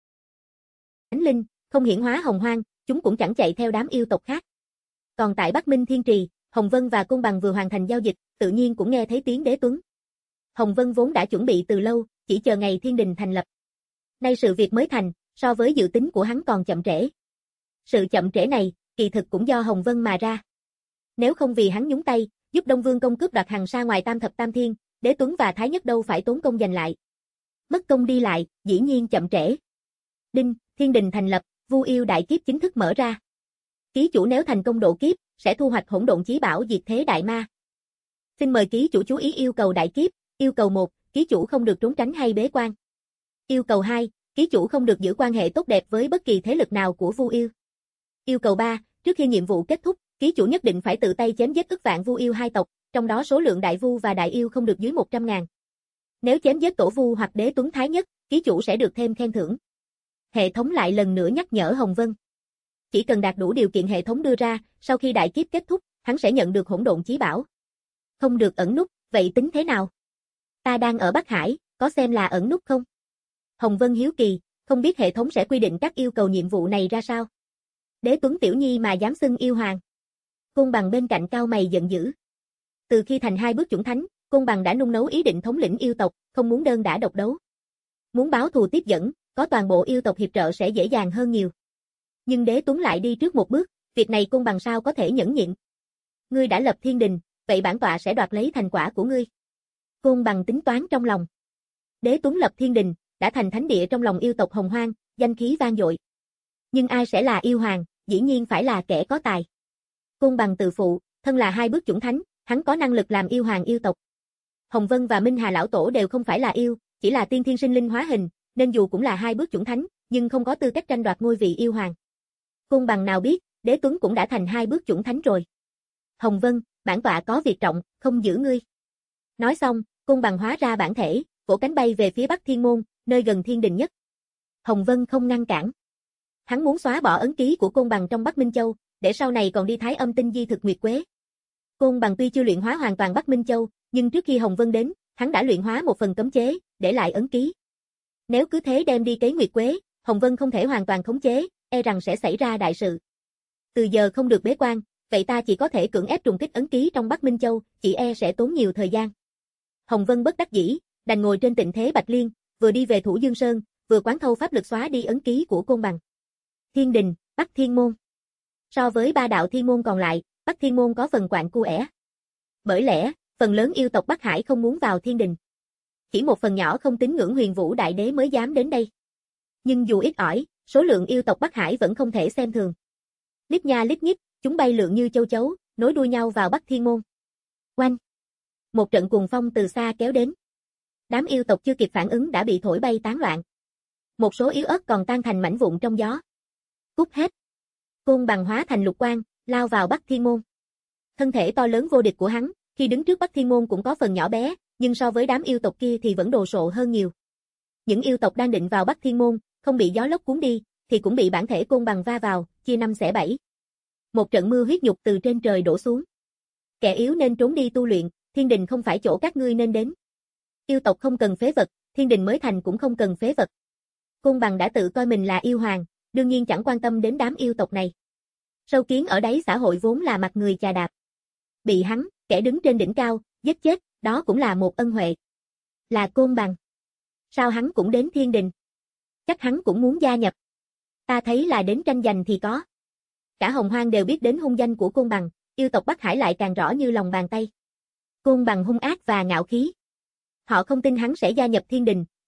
Thánh linh, không hiển hóa hồng hoang, chúng cũng chẳng chạy theo đám yêu tộc khác. Còn tại Bắc Minh Thiên Trì, Hồng Vân và Côn Bằng vừa hoàn thành giao dịch, tự nhiên cũng nghe thấy tiếng Đế Tuấn. Hồng Vân vốn đã chuẩn bị từ lâu, chỉ chờ ngày thiên đình thành lập. Nay sự việc mới thành, so với dự tính của hắn còn chậm trễ. Sự chậm trễ này, kỳ thực cũng do Hồng Vân mà ra. Nếu không vì hắn nhúng tay, giúp Đông Vương công cướp đoạt Hằng Sa ngoài Tam Thập Tam Thiên, Đế Tuấn và Thái Nhất đâu phải tốn công giành lại. Mất công đi lại, dĩ nhiên chậm trễ. Đinh, thiên đình thành lập, Vu Yêu đại kiếp chính thức mở ra. Ký chủ nếu thành công độ kiếp, sẽ thu hoạch hỗn độn chí bảo diệt thế đại ma. Xin mời ký chủ chú ý yêu cầu đại kiếp. Yêu cầu một, ký chủ không được trốn tránh hay bế quan. Yêu cầu hai, ký chủ không được giữ quan hệ tốt đẹp với bất kỳ thế lực nào của Vu Yêu. Yêu cầu ba, trước khi nhiệm vụ kết thúc, ký chủ nhất định phải tự tay chém giết ức vạn Vu Yêu hai tộc, trong đó số lượng đại Vu và đại yêu không được dưới một trăm ngàn. Nếu chém giết tổ Vu hoặc Đế Tuấn Thái Nhất, ký chủ sẽ được thêm khen thưởng. Hệ thống lại lần nữa nhắc nhở Hồng Vân. Chỉ cần đạt đủ điều kiện hệ thống đưa ra, sau khi đại kiếp kết thúc, hắn sẽ nhận được hỗn độn chí bảo. Không được ẩn núp, vậy tính thế nào? Ta đang ở Bắc Hải, có xem là ẩn núp không? Hồng Vân hiếu kỳ, không biết hệ thống sẽ quy định các yêu cầu nhiệm vụ này ra sao? Đế Tuấn Tiểu Nhi mà dám xưng yêu hoàng. Côn Bằng bên cạnh cao mày giận dữ. Từ khi thành hai bước chủng thánh, Côn Bằng đã nung nấu ý định thống lĩnh yêu tộc, không muốn đơn đả độc đấu. Muốn báo thù tiếp dẫn, có toàn bộ yêu tộc hiệp trợ sẽ dễ dàng hơn nhiều. Nhưng Đế Tuấn lại đi trước một bước, việc này Côn Bằng sao có thể nhẫn nhịn. Ngươi đã lập thiên đình, vậy bản tọa sẽ đoạt lấy thành quả của ngươi. Côn Bằng tính toán trong lòng. Đế Tuấn lập thiên đình, đã thành thánh địa trong lòng yêu tộc hồng hoang, danh khí vang dội. Nhưng ai sẽ là yêu hoàng, dĩ nhiên phải là kẻ có tài. Côn Bằng tự phụ, thân là hai bước chủng thánh, hắn có năng lực làm yêu hoàng yêu tộc. Hồng Vân và Minh Hà lão tổ đều không phải là yêu, chỉ là tiên thiên sinh linh hóa hình, nên dù cũng là hai bước chủng thánh, nhưng không có tư cách tranh đoạt ngôi vị yêu hoàng. Côn Bằng nào biết, Đế Tuấn cũng đã thành hai bước chủng thánh rồi. Hồng Vân, bản tọa có việc trọng, không giữ ngươi. Nói xong, Côn Bằng hóa ra bản thể, vỗ cánh bay về phía Bắc Thiên Môn, nơi gần thiên đình nhất. Hồng Vân không ngăn cản. Hắn muốn xóa bỏ ấn ký của Côn Bằng trong Bắc Minh Châu, để sau này còn đi Thái Âm Tinh di thực Nguyệt Quế. Côn Bằng tuy chưa luyện hóa hoàn toàn Bắc Minh Châu, nhưng trước khi Hồng Vân đến, hắn đã luyện hóa một phần cấm chế, để lại ấn ký. Nếu cứ thế đem đi cấy Nguyệt Quế, Hồng Vân không thể hoàn toàn khống chế, e rằng sẽ xảy ra đại sự. Từ giờ không được bế quan, vậy ta chỉ có thể cưỡng ép trùng kích ấn ký trong Bắc Minh Châu, chỉ e sẽ tốn nhiều thời gian. Hồng Vân bất đắc dĩ, đành ngồi trên tịnh thế Bạch Liên, vừa đi về Thủ Dương Sơn, vừa quán thâu pháp lực xóa đi ấn ký của Côn Bằng. Thiên đình, Bắc Thiên Môn. So với ba đạo thiên môn còn lại, Bắc Thiên Môn có phần quạng cu ẻ. Bởi lẽ, phần lớn yêu tộc Bắc Hải không muốn vào thiên đình. Chỉ một phần nhỏ không tín ngưỡng Huyền Vũ Đại Đế mới dám đến đây. Nhưng dù ít ỏi, số lượng yêu tộc Bắc Hải vẫn không thể xem thường. Lít nha lít nhít, chúng bay lượn như châu chấu, nối đuôi nhau vào Bắc Thiên Môn. Oanh! Một trận cuồng phong từ xa kéo đến. Đám yêu tộc chưa kịp phản ứng đã bị thổi bay tán loạn. Một số yếu ớt còn tan thành mảnh vụn trong gió. Cút hết! Côn Bằng hóa thành lục quang, lao vào Bắc Thiên Môn. Thân thể to lớn vô địch của hắn, khi đứng trước Bắc Thiên Môn cũng có phần nhỏ bé, nhưng so với đám yêu tộc kia thì vẫn đồ sộ hơn nhiều. Những yêu tộc đang định vào Bắc Thiên Môn, không bị gió lốc cuốn đi, thì cũng bị bản thể Côn Bằng va vào, chia năm xẻ bảy. Một trận mưa huyết nhục từ trên trời đổ xuống. Kẻ yếu nên trốn đi tu luyện, thiên đình không phải chỗ các ngươi nên đến. Yêu tộc không cần phế vật, thiên đình mới thành cũng không cần phế vật. Côn Bằng đã tự coi mình là yêu hoàng, đương nhiên chẳng quan tâm đến đám yêu tộc này. Sâu kiến ở đấy xã hội vốn là mặt người chà đạp. Bị hắn, kẻ đứng trên đỉnh cao, giết chết, đó cũng là một ân huệ. Là Côn Bằng. Sao hắn cũng đến thiên đình? Chắc hắn cũng muốn gia nhập. Ta thấy là đến tranh giành thì có. Cả hồng hoang đều biết đến hung danh của Côn Bằng, yêu tộc Bắc Hải lại càng rõ như lòng bàn tay. Côn Bằng hung ác và ngạo khí. Họ không tin hắn sẽ gia nhập thiên đình,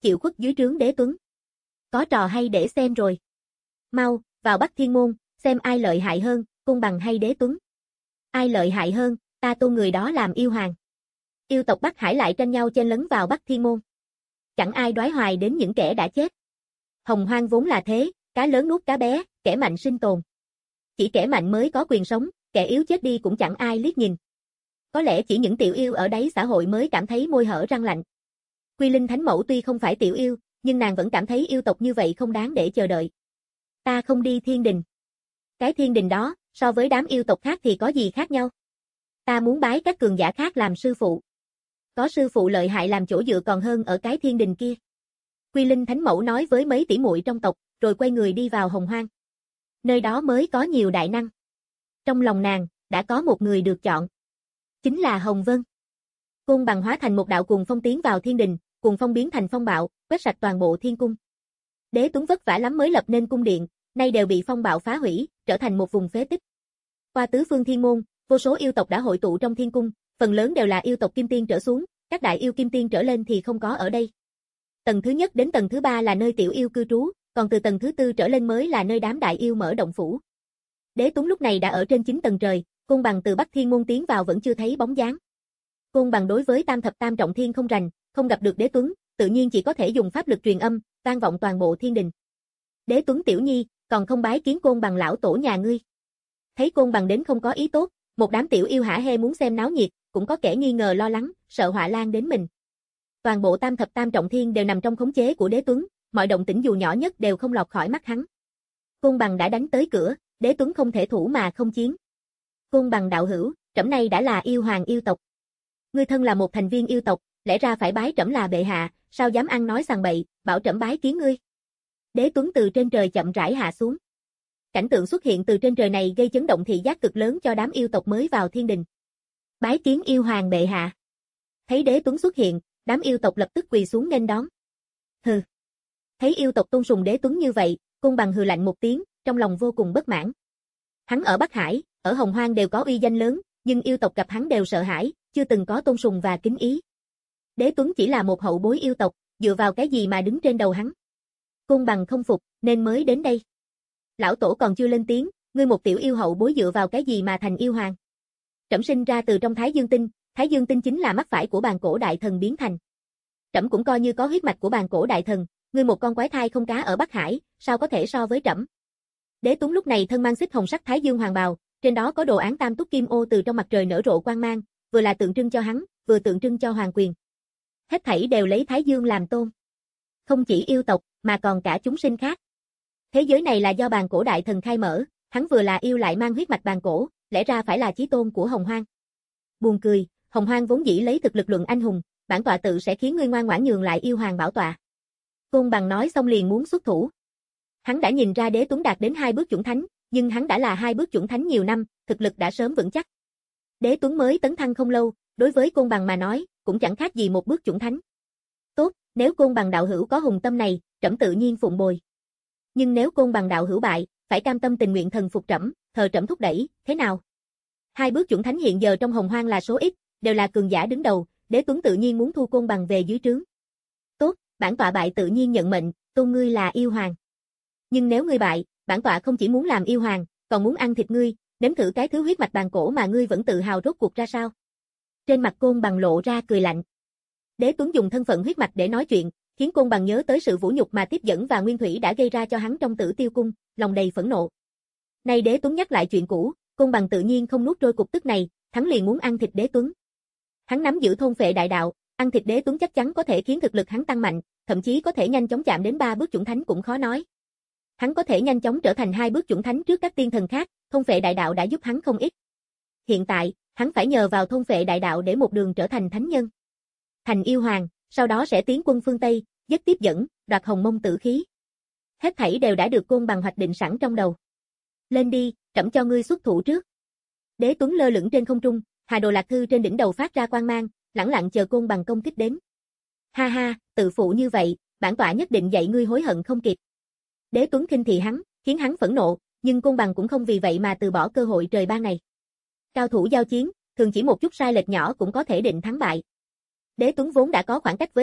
chịu khuất dưới trướng Đế Tuấn. Có trò hay để xem rồi. Mau, vào Bắc Thiên Môn, xem ai lợi hại hơn, Côn Bằng hay Đế Tuấn. Ai lợi hại hơn, ta tôn người đó làm yêu hoàng. Yêu tộc Bắc Hải lại tranh nhau chen lấn vào Bắc Thiên Môn. Chẳng ai đoái hoài đến những kẻ đã chết. Hồng Hoang vốn là thế, cá lớn nuốt cá bé, kẻ mạnh sinh tồn. Chỉ kẻ mạnh mới có quyền sống, kẻ yếu chết đi cũng chẳng ai liếc nhìn. Có lẽ chỉ những tiểu yêu ở đáy xã hội mới cảm thấy môi hở răng lạnh. Quy Linh Thánh Mẫu tuy không phải tiểu yêu, nhưng nàng vẫn cảm thấy yêu tộc như vậy không đáng để chờ đợi. Ta không đi thiên đình. Cái thiên đình đó, so với đám yêu tộc khác thì có gì khác nhau? Ta muốn bái các cường giả khác làm sư phụ. Có sư phụ lợi hại làm chỗ dựa còn hơn ở cái thiên đình kia. Quy Linh Thánh Mẫu nói với mấy tỷ muội trong tộc, rồi quay người đi vào Hồng Hoang. Nơi đó mới có nhiều đại năng. Trong lòng nàng, đã có một người được chọn. Chính là Hồng Vân. Côn Bằng hóa thành một đạo cuồng phong tiến vào thiên đình, cuồng phong biến thành phong bạo, quét sạch toàn bộ thiên cung. Đế Tuấn vất vả lắm mới lập nên cung điện, nay đều bị phong bạo phá hủy, trở thành một vùng phế tích. Qua tứ phương thiên môn, vô số yêu tộc đã hội tụ trong thiên cung, phần lớn đều là yêu tộc kim tiên trở xuống, các đại yêu kim tiên trở lên thì không có ở đây. Tầng thứ nhất đến tầng thứ ba là nơi tiểu yêu cư trú, còn từ tầng thứ tư trở lên mới là nơi đám đại yêu mở động phủ. Đế Tuấn lúc này đã ở trên chín tầng trời, Côn Bằng từ Bắc Thiên Môn tiến vào vẫn chưa thấy bóng dáng. Côn Bằng đối với tam thập tam trọng thiên không rành, không gặp được Đế Tuấn, tự nhiên chỉ có thể dùng pháp lực truyền âm, vang vọng toàn bộ thiên đình. Đế Tuấn tiểu nhi, còn không bái kiến Côn Bằng lão tổ nhà ngươi. Thấy Côn Bằng đến không có ý tốt, một đám tiểu yêu hả hê muốn xem náo nhiệt, cũng có kẻ nghi ngờ lo lắng, sợ họa lan đến mình. Toàn bộ tam thập tam trọng thiên đều nằm trong khống chế của Đế Tuấn, mọi động tĩnh dù nhỏ nhất đều không lọt khỏi mắt hắn. Côn Bằng đã đánh tới cửa, Đế Tuấn không thể thủ mà không chiến. Côn Bằng đạo hữu, trẫm này đã là yêu hoàng yêu tộc. Ngươi thân là một thành viên yêu tộc, lẽ ra phải bái trẫm là bệ hạ, sao dám ăn nói sằng bậy, bảo trẫm bái kiến ngươi. Đế Tuấn từ trên trời chậm rãi hạ xuống. Cảnh tượng xuất hiện từ trên trời này gây chấn động thị giác cực lớn cho đám yêu tộc mới vào thiên đình. Bái kiến yêu hoàng bệ hạ. Thấy Đế Tuấn xuất hiện, đám yêu tộc lập tức quỳ xuống nghênh đón. Hừ. Thấy yêu tộc tôn sùng Đế Tuấn như vậy, Côn Bằng hừ lạnh một tiếng, trong lòng vô cùng bất mãn. Hắn ở Bắc Hải, ở Hồng Hoang đều có uy danh lớn, nhưng yêu tộc gặp hắn đều sợ hãi, chưa từng có tôn sùng và kính ý. Đế Tuấn chỉ là một hậu bối yêu tộc, dựa vào cái gì mà đứng trên đầu hắn? Côn Bằng không phục, nên mới đến đây. Lão tổ còn chưa lên tiếng, ngươi một tiểu yêu hậu bối dựa vào cái gì mà thành yêu hoàng? Trẫm sinh ra từ trong Thái Dương Tinh, Thái Dương Tinh chính là mắt phải của bàn cổ đại thần biến thành. Trẫm cũng coi như có huyết mạch của bàn cổ đại thần, ngươi một con quái thai không cá ở Bắc Hải, sao có thể so với trẫm? Đế Tuấn lúc này thân mang xích hồng sắc Thái Dương hoàng bào, trên đó có đồ án tam túc kim ô từ trong mặt trời nở rộ quang mang, vừa là tượng trưng cho hắn, vừa tượng trưng cho hoàng quyền. Hết thảy đều lấy Thái Dương làm tôn. Không chỉ yêu tộc, mà còn cả chúng sinh khác. Thế giới này là do bàn cổ đại thần khai mở, hắn vừa là yêu lại mang huyết mạch bàn cổ, lẽ ra phải là chí tôn của Hồng Hoang. Buồn cười, Hồng Hoang vốn dĩ lấy thực lực luận anh hùng, bản tọa tự sẽ khiến ngươi ngoan ngoãn nhường lại yêu hoàng bảo tọa. Côn Bằng nói xong liền muốn xuất thủ. Hắn đã nhìn ra Đế Tuấn đạt đến hai bước chuẩn thánh, nhưng hắn đã là hai bước chuẩn thánh nhiều năm, thực lực đã sớm vững chắc. Đế Tuấn mới tấn thăng không lâu, đối với Côn Bằng mà nói, cũng chẳng khác gì một bước chuẩn thánh. Tốt, nếu Côn Bằng đạo hữu có hùng tâm này, trẫm tự nhiên phụng bồi. Nhưng nếu Côn Bằng đạo hữu bại, phải cam tâm tình nguyện thần phục trẫm, thờ trẫm thúc đẩy, thế nào? Hai bước chuẩn thánh hiện giờ trong Hồng Hoang là số ít, đều là cường giả đứng đầu, Đế Tuấn tự nhiên muốn thu Côn Bằng về dưới trướng. Tốt, bản tọa bại tự nhiên nhận mệnh, tôn ngươi là yêu hoàng. Nhưng nếu ngươi bại, bản tọa không chỉ muốn làm yêu hoàng, còn muốn ăn thịt ngươi, nếm thử cái thứ huyết mạch bàn cổ mà ngươi vẫn tự hào rốt cuộc ra sao. Trên mặt Côn Bằng lộ ra cười lạnh. Đế Tuấn dùng thân phận huyết mạch để nói chuyện, khiến Côn Bằng nhớ tới sự vũ nhục mà Tiếp Dẫn và Nguyên Thủy đã gây ra cho hắn trong Tử Tiêu Cung, lòng đầy phẫn nộ. Nay Đế Tuấn nhắc lại chuyện cũ, Côn Bằng tự nhiên không nuốt trôi cục tức này, hắn liền muốn ăn thịt Đế Tuấn. Hắn nắm giữ thôn phệ đại đạo, ăn thịt Đế Tuấn chắc chắn có thể khiến thực lực hắn tăng mạnh, thậm chí có thể nhanh chóng chạm đến ba bước chuẩn thánh cũng khó nói. Hắn có thể nhanh chóng trở thành hai bước chuẩn thánh trước các tiên thần khác, thôn phệ đại đạo đã giúp hắn không ít. Hiện tại, hắn phải nhờ vào thôn phệ đại đạo để một đường trở thành thánh nhân. Thành yêu hoàng, sau đó sẽ tiến quân phương Tây, giết Tiếp Dẫn, đoạt Hồng Mông tử khí. Hết thảy đều đã được Côn Bằng hoạch định sẵn trong đầu. Lên đi, trẫm cho ngươi xuất thủ trước. Đế Tuấn lơ lửng trên không trung, Hà Đồ Lạc Thư trên đỉnh đầu phát ra quang mang, lẳng lặng chờ Côn Bằng công kích đến. Ha ha, tự phụ như vậy, bản tọa nhất định dạy ngươi hối hận không kịp. Đế Tuấn khinh thị hắn, khiến hắn phẫn nộ, nhưng Côn Bằng cũng không vì vậy mà từ bỏ cơ hội trời ban này. Cao thủ giao chiến, thường chỉ một chút sai lệch nhỏ cũng có thể định thắng bại. Đế Tuấn vốn đã có khoảng cách với hắn,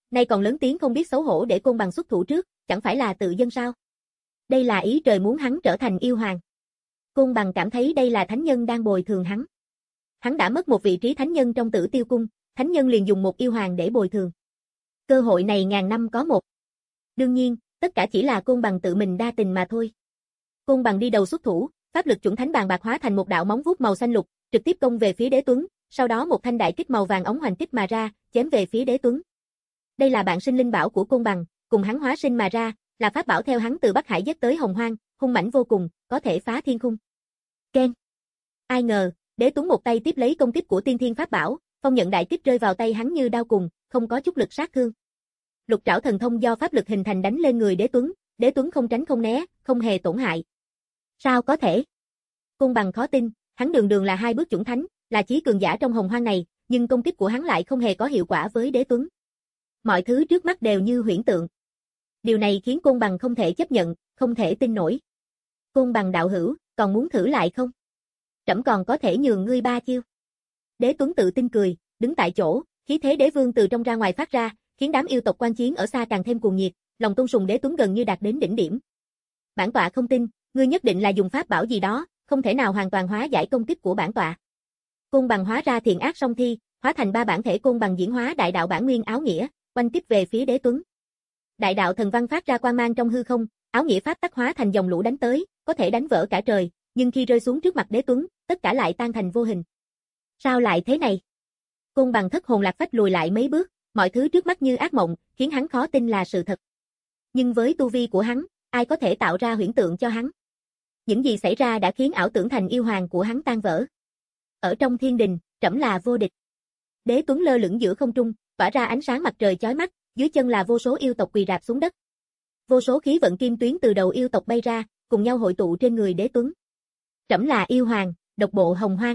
nay còn lớn tiếng không biết xấu hổ để Côn Bằng xuất thủ trước, chẳng phải là tự dân sao? Đây là ý trời muốn hắn trở thành yêu hoàng. Côn Bằng cảm thấy đây là thánh nhân đang bồi thường hắn. Hắn đã mất một vị trí thánh nhân trong Tử Tiêu cung, thánh nhân liền dùng một yêu hoàng để bồi thường. Cơ hội này ngàn năm có một. Đương nhiên, tất cả chỉ là Côn Bằng tự mình đa tình mà thôi. Côn Bằng đi đầu xuất thủ, pháp lực chuẩn thánh bàn bạc hóa thành một đạo móng vuốt màu xanh lục, trực tiếp công về phía Đế Tuấn, sau đó một thanh đại kích màu vàng óng hoành kích mà ra, chém về phía Đế Tuấn. Đây là bạn sinh linh bảo của Côn Bằng, cùng hắn hóa sinh mà ra, là pháp bảo theo hắn từ Bắc Hải giết tới Hồng Hoang, hung mãnh vô cùng, có thể phá thiên khung. Ken. Ai ngờ, Đế Tuấn một tay tiếp lấy công kích của tiên thiên pháp bảo, phong nhận đại kích rơi vào tay hắn như đao cùng, không có chút lực sát thương. Lục trảo thần thông do pháp lực hình thành đánh lên người Đế Tuấn, Đế Tuấn không tránh không né, không hề tổn hại. Sao có thể? Côn Bằng khó tin, hắn đường đường là hai bước chuẩn thánh, là chí cường giả trong Hồng Hoang này, nhưng công kích của hắn lại không hề có hiệu quả với Đế Tuấn. Mọi thứ trước mắt đều như huyễn tượng. Điều này khiến Côn Bằng không thể chấp nhận, không thể tin nổi. Côn Bằng đạo hữu, còn muốn thử lại không? Trẫm còn có thể nhường ngươi ba chiêu. Đế Tuấn tự tin cười, đứng tại chỗ, khí thế đế vương từ trong ra ngoài phát ra, khiến đám yêu tộc quan chiến ở xa càng thêm cuồng nhiệt, lòng tôn sùng Đế Tuấn gần như đạt đến đỉnh điểm. Bản tọa không tin, ngươi nhất định là dùng pháp bảo gì đó, không thể nào hoàn toàn hóa giải công kích của bản tọa. Côn Bằng hóa ra thiện ác song thi, hóa thành ba bản thể Côn Bằng diễn hóa đại đạo bản nguyên áo nghĩa, quanh kích về phía Đế Tuấn. Đại đạo thần văn phát ra quang mang trong hư không, áo nghĩa pháp tắc hóa thành dòng lũ đánh tới, có thể đánh vỡ cả trời, nhưng khi rơi xuống trước mặt Đế Tuấn, tất cả lại tan thành vô hình. Sao lại thế này? Côn Bằng thất hồn lạc phách lùi lại mấy bước, mọi thứ trước mắt như ác mộng, khiến hắn khó tin là sự thật. Nhưng với tu vi của hắn, ai có thể tạo ra huyễn tượng cho hắn? Những gì xảy ra đã khiến ảo tưởng thành yêu hoàng của hắn tan vỡ. Ở trong thiên đình, trẫm là vô địch. Đế Tuấn lơ lửng giữa không trung, tỏa ra ánh sáng mặt trời chói mắt, dưới chân là vô số yêu tộc quỳ rạp xuống đất. Vô số khí vận kim tuyến từ đầu yêu tộc bay ra, cùng nhau hội tụ trên người Đế Tuấn. Trẫm là yêu hoàng, độc bộ Hồng Hoang.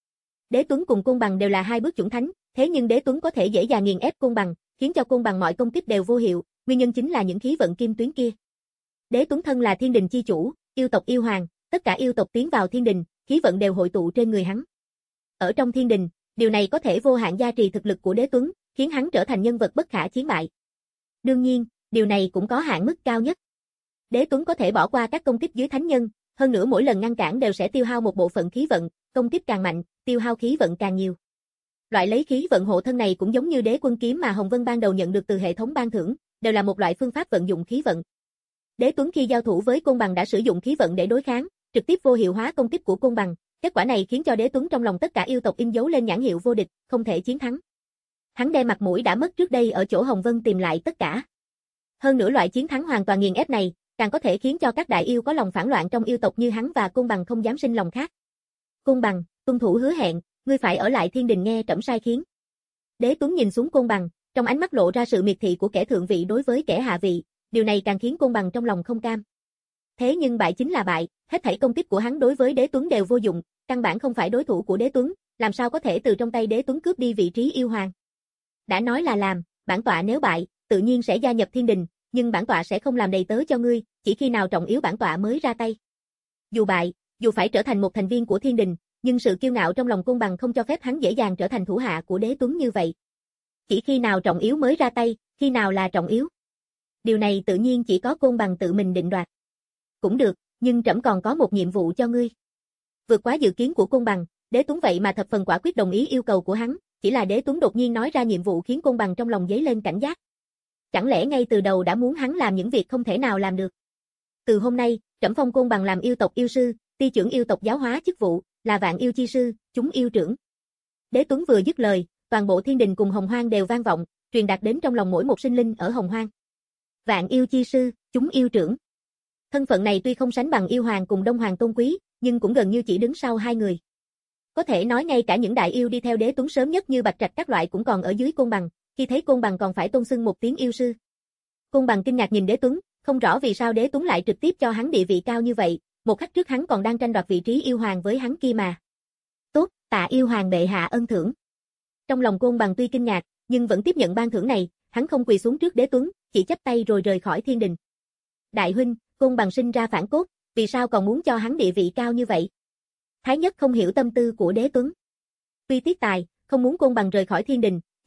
Đế Tuấn cùng Côn Bằng đều là hai bước chuẩn thánh, thế nhưng Đế Tuấn có thể dễ dàng nghiền ép Côn Bằng, khiến cho Côn Bằng mọi công kích đều vô hiệu, nguyên nhân chính là những khí vận kim tuyến kia. Đế Tuấn thân là thiên đình chi chủ, yêu tộc yêu hoàng, tất cả yêu tộc tiến vào thiên đình, khí vận đều hội tụ trên người hắn. Ở trong thiên đình, điều này có thể vô hạn gia trì thực lực của Đế Tuấn, khiến hắn trở thành nhân vật bất khả chiến bại. Đương nhiên, điều này cũng có hạn mức cao nhất. Đế Tuấn có thể bỏ qua các công kích dưới thánh nhân, hơn nữa mỗi lần ngăn cản đều sẽ tiêu hao một bộ phận khí vận, công kích càng mạnh, tiêu hao khí vận càng nhiều. Loại lấy khí vận hộ thân này cũng giống như Đế Quân kiếm mà Hồng Vân ban đầu nhận được từ hệ thống ban thưởng, đều là một loại phương pháp vận dụng khí vận. Đế Tuấn khi giao thủ với Côn Bằng đã sử dụng khí vận để đối kháng, trực tiếp vô hiệu hóa công kích của Côn Bằng, kết quả này khiến cho Đế Tuấn trong lòng tất cả yêu tộc in dấu lên nhãn hiệu vô địch, không thể chiến thắng. Hắn đem mặt mũi đã mất trước đây ở chỗ Hồng Vân tìm lại tất cả. Hơn nữa loại chiến thắng hoàn toàn nghiền ép này, càng có thể khiến cho các đại yêu có lòng phản loạn trong yêu tộc như hắn và Côn Bằng không dám sinh lòng khác. Côn Bằng, tuân thủ hứa hẹn, ngươi phải ở lại thiên đình nghe trẫm sai khiến. Đế Tuấn nhìn xuống Côn Bằng, trong ánh mắt lộ ra sự miệt thị của kẻ thượng vị đối với kẻ hạ vị, điều này càng khiến Côn Bằng trong lòng không cam. Thế nhưng bại chính là bại, hết thảy công kích của hắn đối với Đế Tuấn đều vô dụng, căn bản không phải đối thủ của Đế Tuấn, làm sao có thể từ trong tay Đế Tuấn cướp đi vị trí yêu hoàng. Đã nói là làm, bản tọa nếu bại, tự nhiên sẽ gia nhập thiên đình, nhưng bản tọa sẽ không làm đầy tớ cho ngươi, chỉ khi nào trọng yếu bản tọa mới ra tay. Dù bại, dù phải trở thành một thành viên của thiên đình, nhưng sự kiêu ngạo trong lòng Côn Bằng không cho phép hắn dễ dàng trở thành thủ hạ của Đế Tuấn như vậy. Chỉ khi nào trọng yếu mới ra tay, khi nào là trọng yếu. Điều này tự nhiên chỉ có Côn Bằng tự mình định đoạt. Cũng được, nhưng trẫm còn có một nhiệm vụ cho ngươi. Vượt quá dự kiến của Côn Bằng, Đế Tuấn vậy mà thập phần quả quyết đồng ý yêu cầu của hắn, chỉ là Đế Tuấn đột nhiên nói ra nhiệm vụ khiến Côn Bằng trong lòng dấy lên cảnh giác. Chẳng lẽ ngay từ đầu đã muốn hắn làm những việc không thể nào làm được? Từ hôm nay, trẫm phong Côn Bằng làm yêu tộc yêu sư, ti trưởng yêu tộc giáo hóa chức vụ, là vạn yêu chi sư, chúng yêu trưởng. Đế Tuấn vừa dứt lời, toàn bộ thiên đình cùng Hồng Hoang đều vang vọng, truyền đạt đến trong lòng mỗi một sinh linh ở Hồng Hoang. Vạn yêu chi sư, chúng yêu trưởng. Thân phận này tuy không sánh bằng yêu hoàng cùng Đông Hoàng tôn quý, nhưng cũng gần như chỉ đứng sau hai người. Có thể nói ngay cả những đại yêu đi theo Đế Tuấn sớm nhất như Bạch Trạch các loại cũng còn ở dưới Côn Bằng, khi thấy Côn Bằng còn phải tôn xưng một tiếng yêu sư. Côn Bằng kinh ngạc nhìn Đế Tuấn, không rõ vì sao Đế Tuấn lại trực tiếp cho hắn địa vị cao như vậy, một khắc trước hắn còn đang tranh đoạt vị trí yêu hoàng với hắn kia mà. Tốt, tạ yêu hoàng bệ hạ ân thưởng. Trong lòng Côn Bằng tuy kinh ngạc, nhưng vẫn tiếp nhận ban thưởng này, hắn không quỳ xuống trước Đế Tuấn, chỉ chắp tay rồi rời khỏi thiên đình. Đại huynh, Côn Bằng sinh ra phản cốt, vì sao còn muốn cho hắn địa vị cao như vậy? Thái Nhất không hiểu tâm tư của Đế Tuấn. Tuy tiếc tài, không muốn Côn Bằng rời khỏi thiên đình,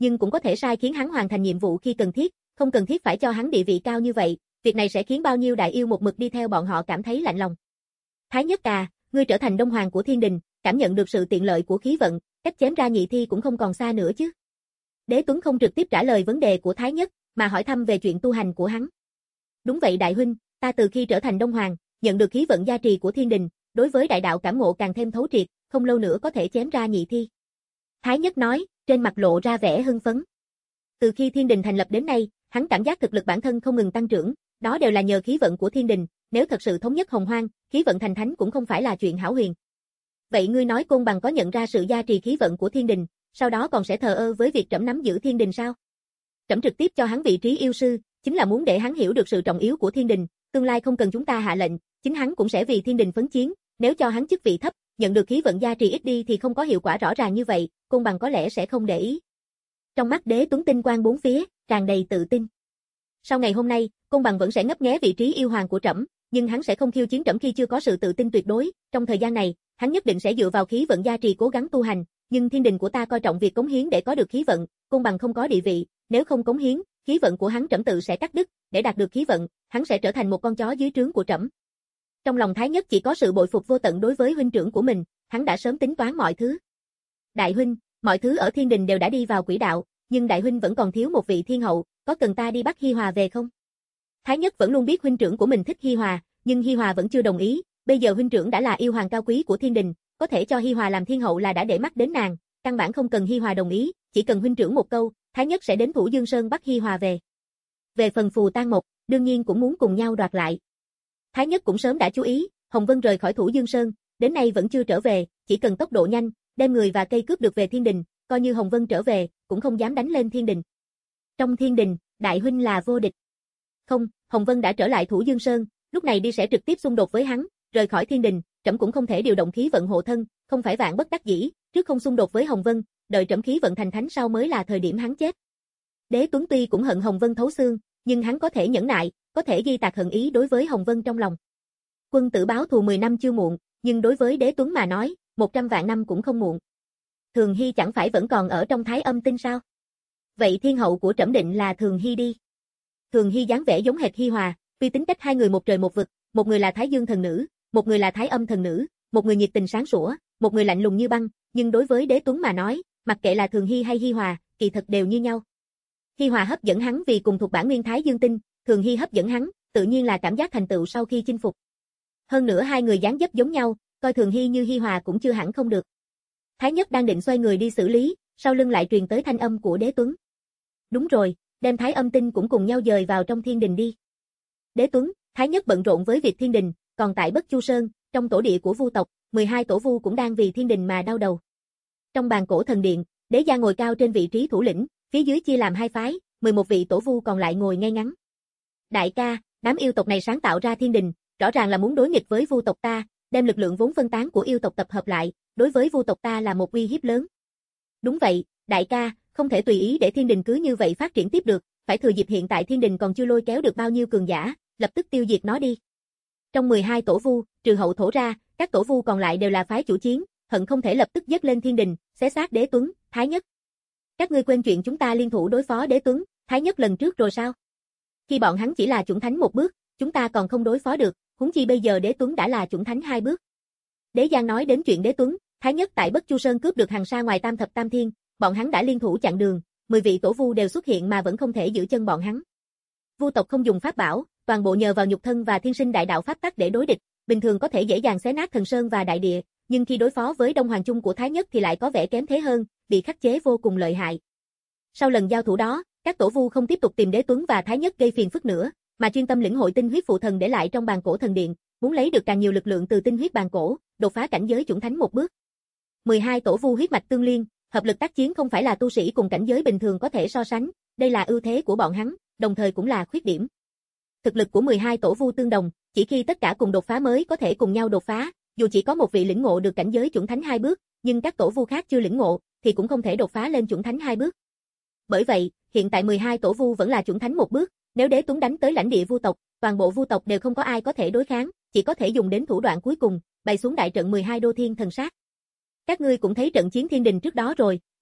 nhưng cũng có thể sai khiến hắn hoàn thành nhiệm vụ khi cần thiết, không cần thiết phải cho hắn địa vị cao như vậy, việc này sẽ khiến bao nhiêu đại yêu một mực đi theo bọn họ cảm thấy lạnh lòng. Thái Nhất à, ngươi trở thành Đông Hoàng của Thiên Đình, cảm nhận được sự tiện lợi của khí vận, cách chém ra nhị thi cũng không còn xa nữa chứ. Đế Tuấn không trực tiếp trả lời vấn đề của Thái Nhất, mà hỏi thăm về chuyện tu hành của hắn. Đúng vậy đại huynh, ta từ khi trở thành Đông Hoàng, nhận được khí vận gia trì của Thiên Đình, đối với đại đạo cảm ngộ càng thêm thấu triệt, không lâu nữa có thể chém ra nhị thi. Thái Nhất nói, trên mặt lộ ra vẻ hưng phấn. Từ khi Thiên Đình thành lập đến nay, hắn cảm giác thực lực bản thân không ngừng tăng trưởng, đó đều là nhờ khí vận của Thiên Đình, nếu thật sự thống nhất Hồng Hoang, khí vận thành thánh cũng không phải là chuyện hão huyền. Vậy ngươi nói Côn Bằng có nhận ra sự gia trì khí vận của Thiên Đình, sau đó còn sẽ thờ ơ với việc trẫm nắm giữ Thiên Đình sao? Trẫm trực tiếp cho hắn vị trí yêu sư, chính là muốn để hắn hiểu được sự trọng yếu của Thiên Đình, tương lai không cần chúng ta hạ lệnh, chính hắn cũng sẽ vì Thiên Đình phấn chiến, nếu cho hắn chức vị thấp, nhận được khí vận gia trì ít đi thì không có hiệu quả rõ ràng như vậy, Côn Bằng có lẽ sẽ không để ý. Trong mắt Đế Tuấn tinh quang bốn phía, tràn đầy tự tin. Sau ngày hôm nay, Côn Bằng vẫn sẽ ngấp nghé vị trí yêu hoàng của trẫm, nhưng hắn sẽ không khiêu chiến trẫm khi chưa có sự tự tin tuyệt đối, trong thời gian này, hắn nhất định sẽ dựa vào khí vận gia trì cố gắng tu hành, nhưng Thiên Đình của ta coi trọng việc cống hiến để có được khí vận, Côn Bằng không có địa vị, nếu không cống hiến, khí vận của hắn trẫm tự sẽ cắt đứt, để đạt được khí vận, hắn sẽ trở thành một con chó dưới trướng của trẫm. Trong lòng Thái Nhất chỉ có sự bội phục vô tận đối với huynh trưởng của mình, hắn đã sớm tính toán mọi thứ. Đại huynh, mọi thứ ở Thiên Đình đều đã đi vào quỹ đạo, nhưng đại huynh vẫn còn thiếu một vị thiên hậu, có cần ta đi bắt Hi Hòa về không? Thái Nhất vẫn luôn biết huynh trưởng của mình thích Hi Hòa, nhưng Hi Hòa vẫn chưa đồng ý, bây giờ huynh trưởng đã là yêu hoàng cao quý của Thiên Đình, có thể cho Hi Hòa làm thiên hậu là đã để mắt đến nàng, căn bản không cần Hi Hòa đồng ý, chỉ cần huynh trưởng một câu, Thái Nhất sẽ đến Thủ Dương Sơn bắt Hi Hòa về. Về phần Phù Tang Mộc, đương nhiên cũng muốn cùng nhau đoạt lại. Thái Nhất cũng sớm đã chú ý, Hồng Vân rời khỏi Thủ Dương Sơn, đến nay vẫn chưa trở về, chỉ cần tốc độ nhanh, đem người và cây cướp được về Thiên Đình, coi như Hồng Vân trở về, cũng không dám đánh lên Thiên Đình. Trong Thiên Đình, đại huynh là vô địch. Không, Hồng Vân đã trở lại Thủ Dương Sơn, lúc này đi sẽ trực tiếp xung đột với hắn, rời khỏi Thiên Đình, trẫm cũng không thể điều động khí vận hộ thân, không phải vạn bất đắc dĩ, trước không xung đột với Hồng Vân, đợi trẫm khí vận thành thánh sau mới là thời điểm hắn chết. Đế Tuấn tuy cũng hận Hồng Vân thấu xương, nhưng hắn có thể nhẫn nại, có thể ghi tạc hận ý đối với Hồng Vân trong lòng. Quân tử báo thù mười năm chưa muộn, nhưng đối với Đế Tuấn mà nói, một trăm vạn năm cũng không muộn. Thường Hy chẳng phải vẫn còn ở trong Thái Âm Tinh sao? Vậy thiên hậu của trẫm định là Thường Hy đi. Thường Hy dáng vẻ giống hệt Hi Hòa, tuy tính cách hai người một trời một vực, một người là Thái Dương thần nữ, một người là Thái Âm thần nữ, một người nhiệt tình sáng sủa, một người lạnh lùng như băng, nhưng đối với Đế Tuấn mà nói, mặc kệ là Thường Hy hay Hi Hòa, kỳ thực đều như nhau. Hi Hòa hấp dẫn hắn vì cùng thuộc bản nguyên Thái Dương tinh, Thường Hy hấp dẫn hắn, tự nhiên là cảm giác thành tựu sau khi chinh phục. Hơn nữa hai người dáng dấp giống nhau, coi Thường Hy như Hi Hòa cũng chưa hẳn không được. Thái Nhất đang định xoay người đi xử lý, sau lưng lại truyền tới thanh âm của Đế Tuấn. Đúng rồi, đem Thái Âm tinh cũng cùng nhau dời vào trong Thiên Đình đi. Đế Tuấn, Thái Nhất bận rộn với việc Thiên Đình, còn tại Bất Chu Sơn, trong tổ địa của Vu tộc, mười hai tổ vu cũng đang vì Thiên Đình mà đau đầu. Trong bàn cổ thần điện, Đế Gia ngồi cao trên vị trí thủ lĩnh, phía dưới chia làm hai phái, mười một vị tổ vu còn lại ngồi ngay ngắn. Đại ca, đám yêu tộc này sáng tạo ra Thiên Đình, rõ ràng là muốn đối nghịch với Vu tộc ta, đem lực lượng vốn phân tán của yêu tộc tập hợp lại, đối với Vu tộc ta là một uy hiếp lớn. Đúng vậy, đại ca, không thể tùy ý để Thiên Đình cứ như vậy phát triển tiếp được, phải thừa dịp hiện tại Thiên Đình còn chưa lôi kéo được bao nhiêu cường giả, lập tức tiêu diệt nó đi. Trong mười hai tổ vu, trừ hậu thổ ra, các tổ vu còn lại đều là phái chủ chiến, hận không thể lập tức dứt lên Thiên Đình, xé xác Đế Tuấn, Thái Nhất. Các ngươi quên chuyện chúng ta liên thủ đối phó Đế Tuấn, Thái Nhất lần trước rồi sao? Khi bọn hắn chỉ là chủng thánh một bước, chúng ta còn không đối phó được, huống chi bây giờ Đế Tuấn đã là chủng thánh hai bước. Đế Giang nói đến chuyện Đế Tuấn, Thái Nhất tại Bất Chu Sơn cướp được hàng sa ngoài Tam Thập Tam Thiên, bọn hắn đã liên thủ chặn đường, mười vị tổ vu đều xuất hiện mà vẫn không thể giữ chân bọn hắn. Vu tộc không dùng pháp bảo, toàn bộ nhờ vào nhục thân và thiên sinh đại đạo pháp tắc để đối địch, bình thường có thể dễ dàng xé nát thần sơn và đại địa, nhưng khi đối phó với Đông Hoàng Chung của Thái Nhất thì lại có vẻ kém thế hơn, bị khắc chế vô cùng lợi hại. Sau lần giao thủ đó, các tổ vu không tiếp tục tìm Đế Tuấn và Thái Nhất gây phiền phức nữa, mà chuyên tâm lĩnh hội tinh huyết phụ thần để lại trong bàn cổ thần điện, muốn lấy được càng nhiều lực lượng từ tinh huyết bàn cổ, đột phá cảnh giới chủng thánh một bước. mười hai tổ vu huyết mạch tương liên, hợp lực tác chiến không phải là tu sĩ cùng cảnh giới bình thường có thể so sánh, đây là ưu thế của bọn hắn, đồng thời cũng là khuyết điểm. Thực lực của mười hai tổ vu tương đồng, chỉ khi tất cả cùng đột phá mới có thể cùng nhau đột phá, dù chỉ có một vị lĩnh ngộ được cảnh giới chủng thánh hai bước, nhưng các tổ vu khác chưa lĩnh ngộ thì cũng không thể đột phá lên chủng thánh hai bước. Bởi vậy, hiện tại mười hai tổ vu vẫn là chủng thánh một bước, nếu Đế Tuấn đánh tới lãnh địa vu tộc, toàn bộ vu tộc đều không có ai có thể đối kháng, chỉ có thể dùng đến thủ đoạn cuối cùng, bày xuống đại trận mười hai đô thiên thần sát. Các ngươi cũng thấy trận chiến Thiên Đình trước đó rồi,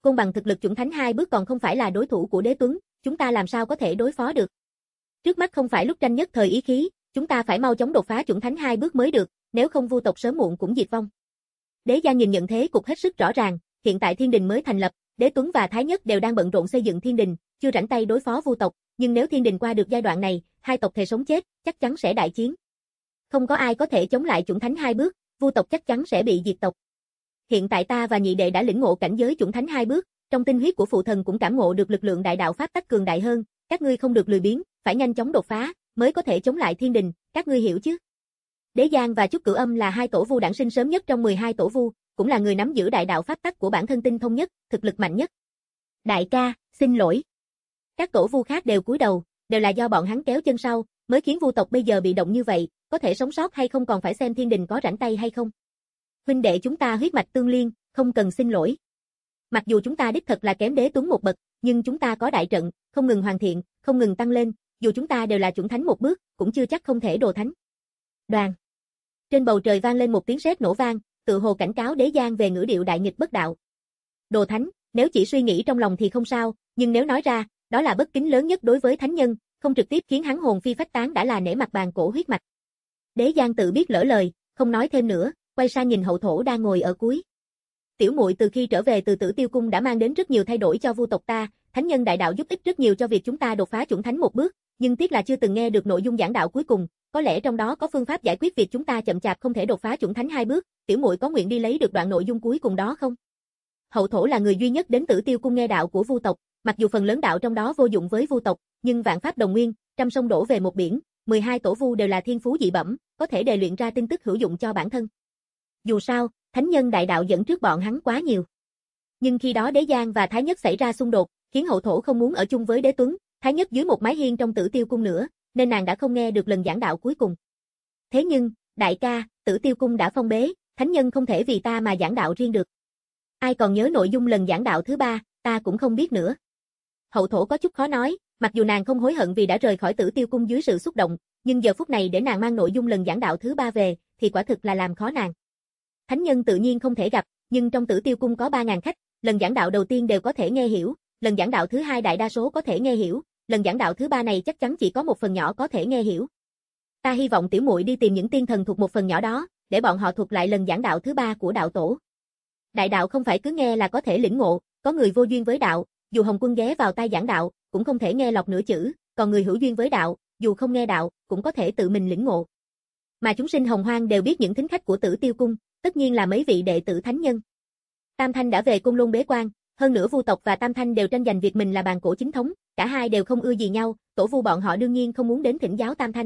côn bằng thực lực chuẩn thánh hai bước còn không phải là đối thủ của Đế Tuấn, chúng ta làm sao có thể đối phó được. Trước mắt không phải lúc tranh nhất thời ý khí, chúng ta phải mau chóng đột phá chuẩn thánh hai bước mới được, nếu không Vu tộc sớm muộn cũng diệt vong. Đế Giang nhìn nhận thế cục hết sức rõ ràng, hiện tại thiên đình mới thành lập, Đế Tuấn và Thái Nhất đều đang bận rộn xây dựng thiên đình, chưa rảnh tay đối phó Vu tộc, nhưng nếu thiên đình qua được giai đoạn này, hai tộc thề sống chết, chắc chắn sẽ đại chiến. Không có ai có thể chống lại chuẩn thánh hai bước, Vu tộc chắc chắn sẽ bị diệt tộc. Hiện tại ta và nhị đệ đã lĩnh ngộ cảnh giới chuẩn thánh hai bước, trong tinh huyết của phụ thần cũng cảm ngộ được lực lượng đại đạo pháp tắc cường đại hơn, các ngươi không được lười biếng, phải nhanh chóng đột phá, mới có thể chống lại thiên đình, các ngươi hiểu chứ? Đế Giang và Chúc Cửu Âm là hai tổ vu đản sinh sớm nhất trong mười hai tổ vu, cũng là người nắm giữ đại đạo pháp tắc của bản thân tinh thông nhất, thực lực mạnh nhất. Đại ca, xin lỗi. Các tổ vu khác đều cúi đầu, đều là do bọn hắn kéo chân sau, mới khiến Vu tộc bây giờ bị động như vậy, có thể sống sót hay không còn phải xem thiên đình có rảnh tay hay không. Huynh đệ chúng ta huyết mạch tương liên, không cần xin lỗi. Mặc dù chúng ta đích thật là kém Đế Tuấn một bậc, nhưng chúng ta có đại trận, không ngừng hoàn thiện, không ngừng tăng lên, dù chúng ta đều là chuẩn thánh một bước, cũng chưa chắc không thể đồ thánh. Đoàn. Trên bầu trời vang lên một tiếng sét nổ vang, tự hồ cảnh cáo Đế Giang về ngữ điệu đại nghịch bất đạo. Đồ thánh, nếu chỉ suy nghĩ trong lòng thì không sao, nhưng nếu nói ra, đó là bất kính lớn nhất đối với thánh nhân, không trực tiếp khiến hắn hồn phi phách tán đã là nể mặt bàn cổ huyết mạch. Đế Giang tự biết lỡ lời, không nói thêm nữa, quay sang nhìn hậu thổ đang ngồi ở cuối. Tiểu muội từ khi trở về từ Tử Tiêu cung đã mang đến rất nhiều thay đổi cho Vu tộc ta, thánh nhân đại đạo giúp ích rất nhiều cho việc chúng ta đột phá chuẩn thánh một bước, nhưng tiếc là chưa từng nghe được nội dung giảng đạo cuối cùng, có lẽ trong đó có phương pháp giải quyết việc chúng ta chậm chạp không thể đột phá chuẩn thánh hai bước, tiểu muội có nguyện đi lấy được đoạn nội dung cuối cùng đó không? Hậu thổ là người duy nhất đến Tử Tiêu cung nghe đạo của Vu tộc, mặc dù phần lớn đạo trong đó vô dụng với Vu tộc, nhưng vạn pháp đồng nguyên, trăm sông đổ về một biển, mười hai tổ vu đều là thiên phú dị bẩm, có thể đề luyện ra tin tức hữu dụng cho bản thân. Dù sao, thánh nhân đại đạo dẫn trước bọn hắn quá nhiều. Nhưng khi đó Đế Giang và Thái Nhất xảy ra xung đột, khiến hậu thổ không muốn ở chung với Đế Tuấn, Thái Nhất dưới một mái hiên trong Tử Tiêu cung nữa, nên nàng đã không nghe được lần giảng đạo cuối cùng. Thế nhưng, đại ca, Tử Tiêu cung đã phong bế, thánh nhân không thể vì ta mà giảng đạo riêng được. Ai còn nhớ nội dung lần giảng đạo thứ ba, ta cũng không biết nữa. Hậu thổ có chút khó nói, mặc dù nàng không hối hận vì đã rời khỏi Tử Tiêu cung dưới sự xúc động, nhưng giờ phút này để nàng mang nội dung lần giảng đạo thứ ba về, thì quả thực là làm khó nàng. Thánh nhân tự nhiên không thể gặp, nhưng trong Tử Tiêu cung có ba ngàn khách, lần giảng đạo đầu tiên đều có thể nghe hiểu, lần giảng đạo thứ hai đại đa số có thể nghe hiểu, lần giảng đạo thứ ba này chắc chắn chỉ có một phần nhỏ có thể nghe hiểu. Ta hy vọng tiểu muội đi tìm những tiên thần thuộc một phần nhỏ đó, để bọn họ thuật lại lần giảng đạo thứ ba của đạo tổ. Đại đạo không phải cứ nghe là có thể lĩnh ngộ, có người vô duyên với đạo, dù Hồng Quân ghé vào tai giảng đạo, cũng không thể nghe lọt nửa chữ, còn người hữu duyên với đạo, dù không nghe đạo, cũng có thể tự mình lĩnh ngộ. Mà chúng sinh Hồng Hoang đều biết những thính khách của Tử Tiêu cung, tất nhiên là mấy vị đệ tử thánh nhân. Tam Thanh đã về Côn Lôn bế quan, hơn nữa Vu tộc và Tam Thanh đều tranh giành việc mình là bàn cổ chính thống, cả hai đều không ưa gì nhau, tổ vu bọn họ đương nhiên không muốn đến thỉnh giáo Tam Thanh.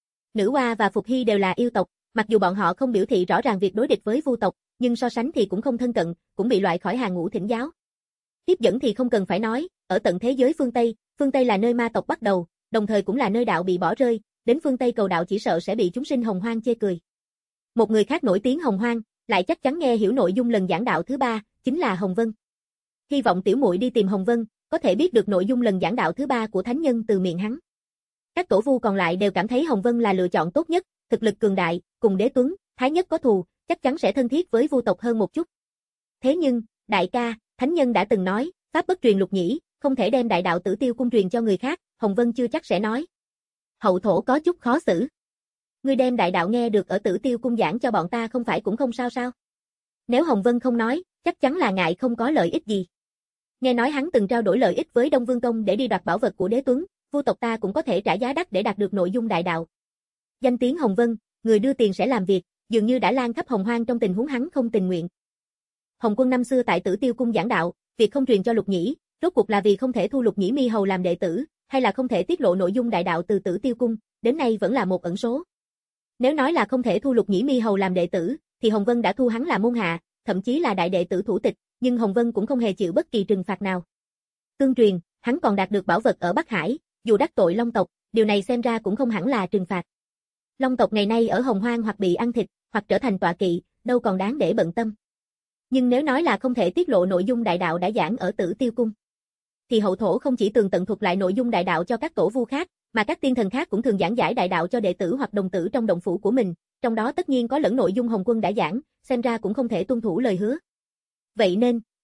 Nữ Hoa và Phục Hy đều là yêu tộc, mặc dù bọn họ không biểu thị rõ ràng việc đối địch với Vu tộc, nhưng so sánh thì cũng không thân cận, cũng bị loại khỏi hàng ngũ thỉnh giáo. Tiếp dẫn thì không cần phải nói, ở tận thế giới phương Tây, phương Tây là nơi ma tộc bắt đầu, đồng thời cũng là nơi đạo bị bỏ rơi, đến phương Tây cầu đạo chỉ sợ sẽ bị chúng sinh Hồng Hoang chê cười. Một người khác nổi tiếng Hồng Hoang, lại chắc chắn nghe hiểu nội dung lần giảng đạo thứ ba, chính là Hồng Vân. Hy vọng tiểu muội đi tìm Hồng Vân, có thể biết được nội dung lần giảng đạo thứ ba của thánh nhân từ miệng hắn. Các tổ vu còn lại đều cảm thấy Hồng Vân là lựa chọn tốt nhất, thực lực cường đại, cùng Đế Tuấn, Thái Nhất có thù, chắc chắn sẽ thân thiết với Vu tộc hơn một chút. Thế nhưng, đại ca, thánh nhân đã từng nói, pháp bất truyền lục nhĩ, không thể đem đại đạo Tử Tiêu cung truyền cho người khác, Hồng Vân chưa chắc sẽ nói. Hậu thổ có chút khó xử. Ngươi đem đại đạo nghe được ở Tử Tiêu cung giảng cho bọn ta không phải cũng không sao sao? Nếu Hồng Vân không nói, chắc chắn là ngại không có lợi ích gì. Nghe nói hắn từng trao đổi lợi ích với Đông Vương Công để đi đoạt bảo vật của Đế Tuấn, Vu tộc ta cũng có thể trả giá đắt để đạt được nội dung đại đạo. Danh tiếng Hồng Vân, người đưa tiền sẽ làm việc, dường như đã lan khắp Hồng Hoang trong tình huống hắn không tình nguyện. Hồng Quân năm xưa tại Tử Tiêu cung giảng đạo, việc không truyền cho Lục Nhĩ, rốt cuộc là vì không thể thu Lục Nhĩ Mi hầu làm đệ tử, hay là không thể tiết lộ nội dung đại đạo từ Tử Tiêu cung, đến nay vẫn là một ẩn số. Nếu nói là không thể thu Lục Nhĩ Mi hầu làm đệ tử, thì Hồng Vân đã thu hắn làm môn hạ, thậm chí là đại đệ tử thủ tịch, nhưng Hồng Vân cũng không hề chịu bất kỳ trừng phạt nào. Tương truyền, hắn còn đạt được bảo vật ở Bắc Hải, dù đắc tội Long tộc, điều này xem ra cũng không hẳn là trừng phạt. Long tộc ngày nay ở Hồng Hoang hoặc bị ăn thịt, hoặc trở thành tọa kỵ, đâu còn đáng để bận tâm. Nhưng nếu nói là không thể tiết lộ nội dung đại đạo đã giảng ở Tử Tiêu cung, thì hậu thổ không chỉ tường tận thuật lại nội dung đại đạo cho các tổ vu khác, mà các tiên thần khác cũng thường giảng giải đại đạo cho đệ tử hoặc đồng tử trong động phủ của mình, trong đó tất nhiên có lẫn nội dung Hồng Quân đã giảng, xem ra cũng không thể tuân thủ lời hứa. Vậy nên,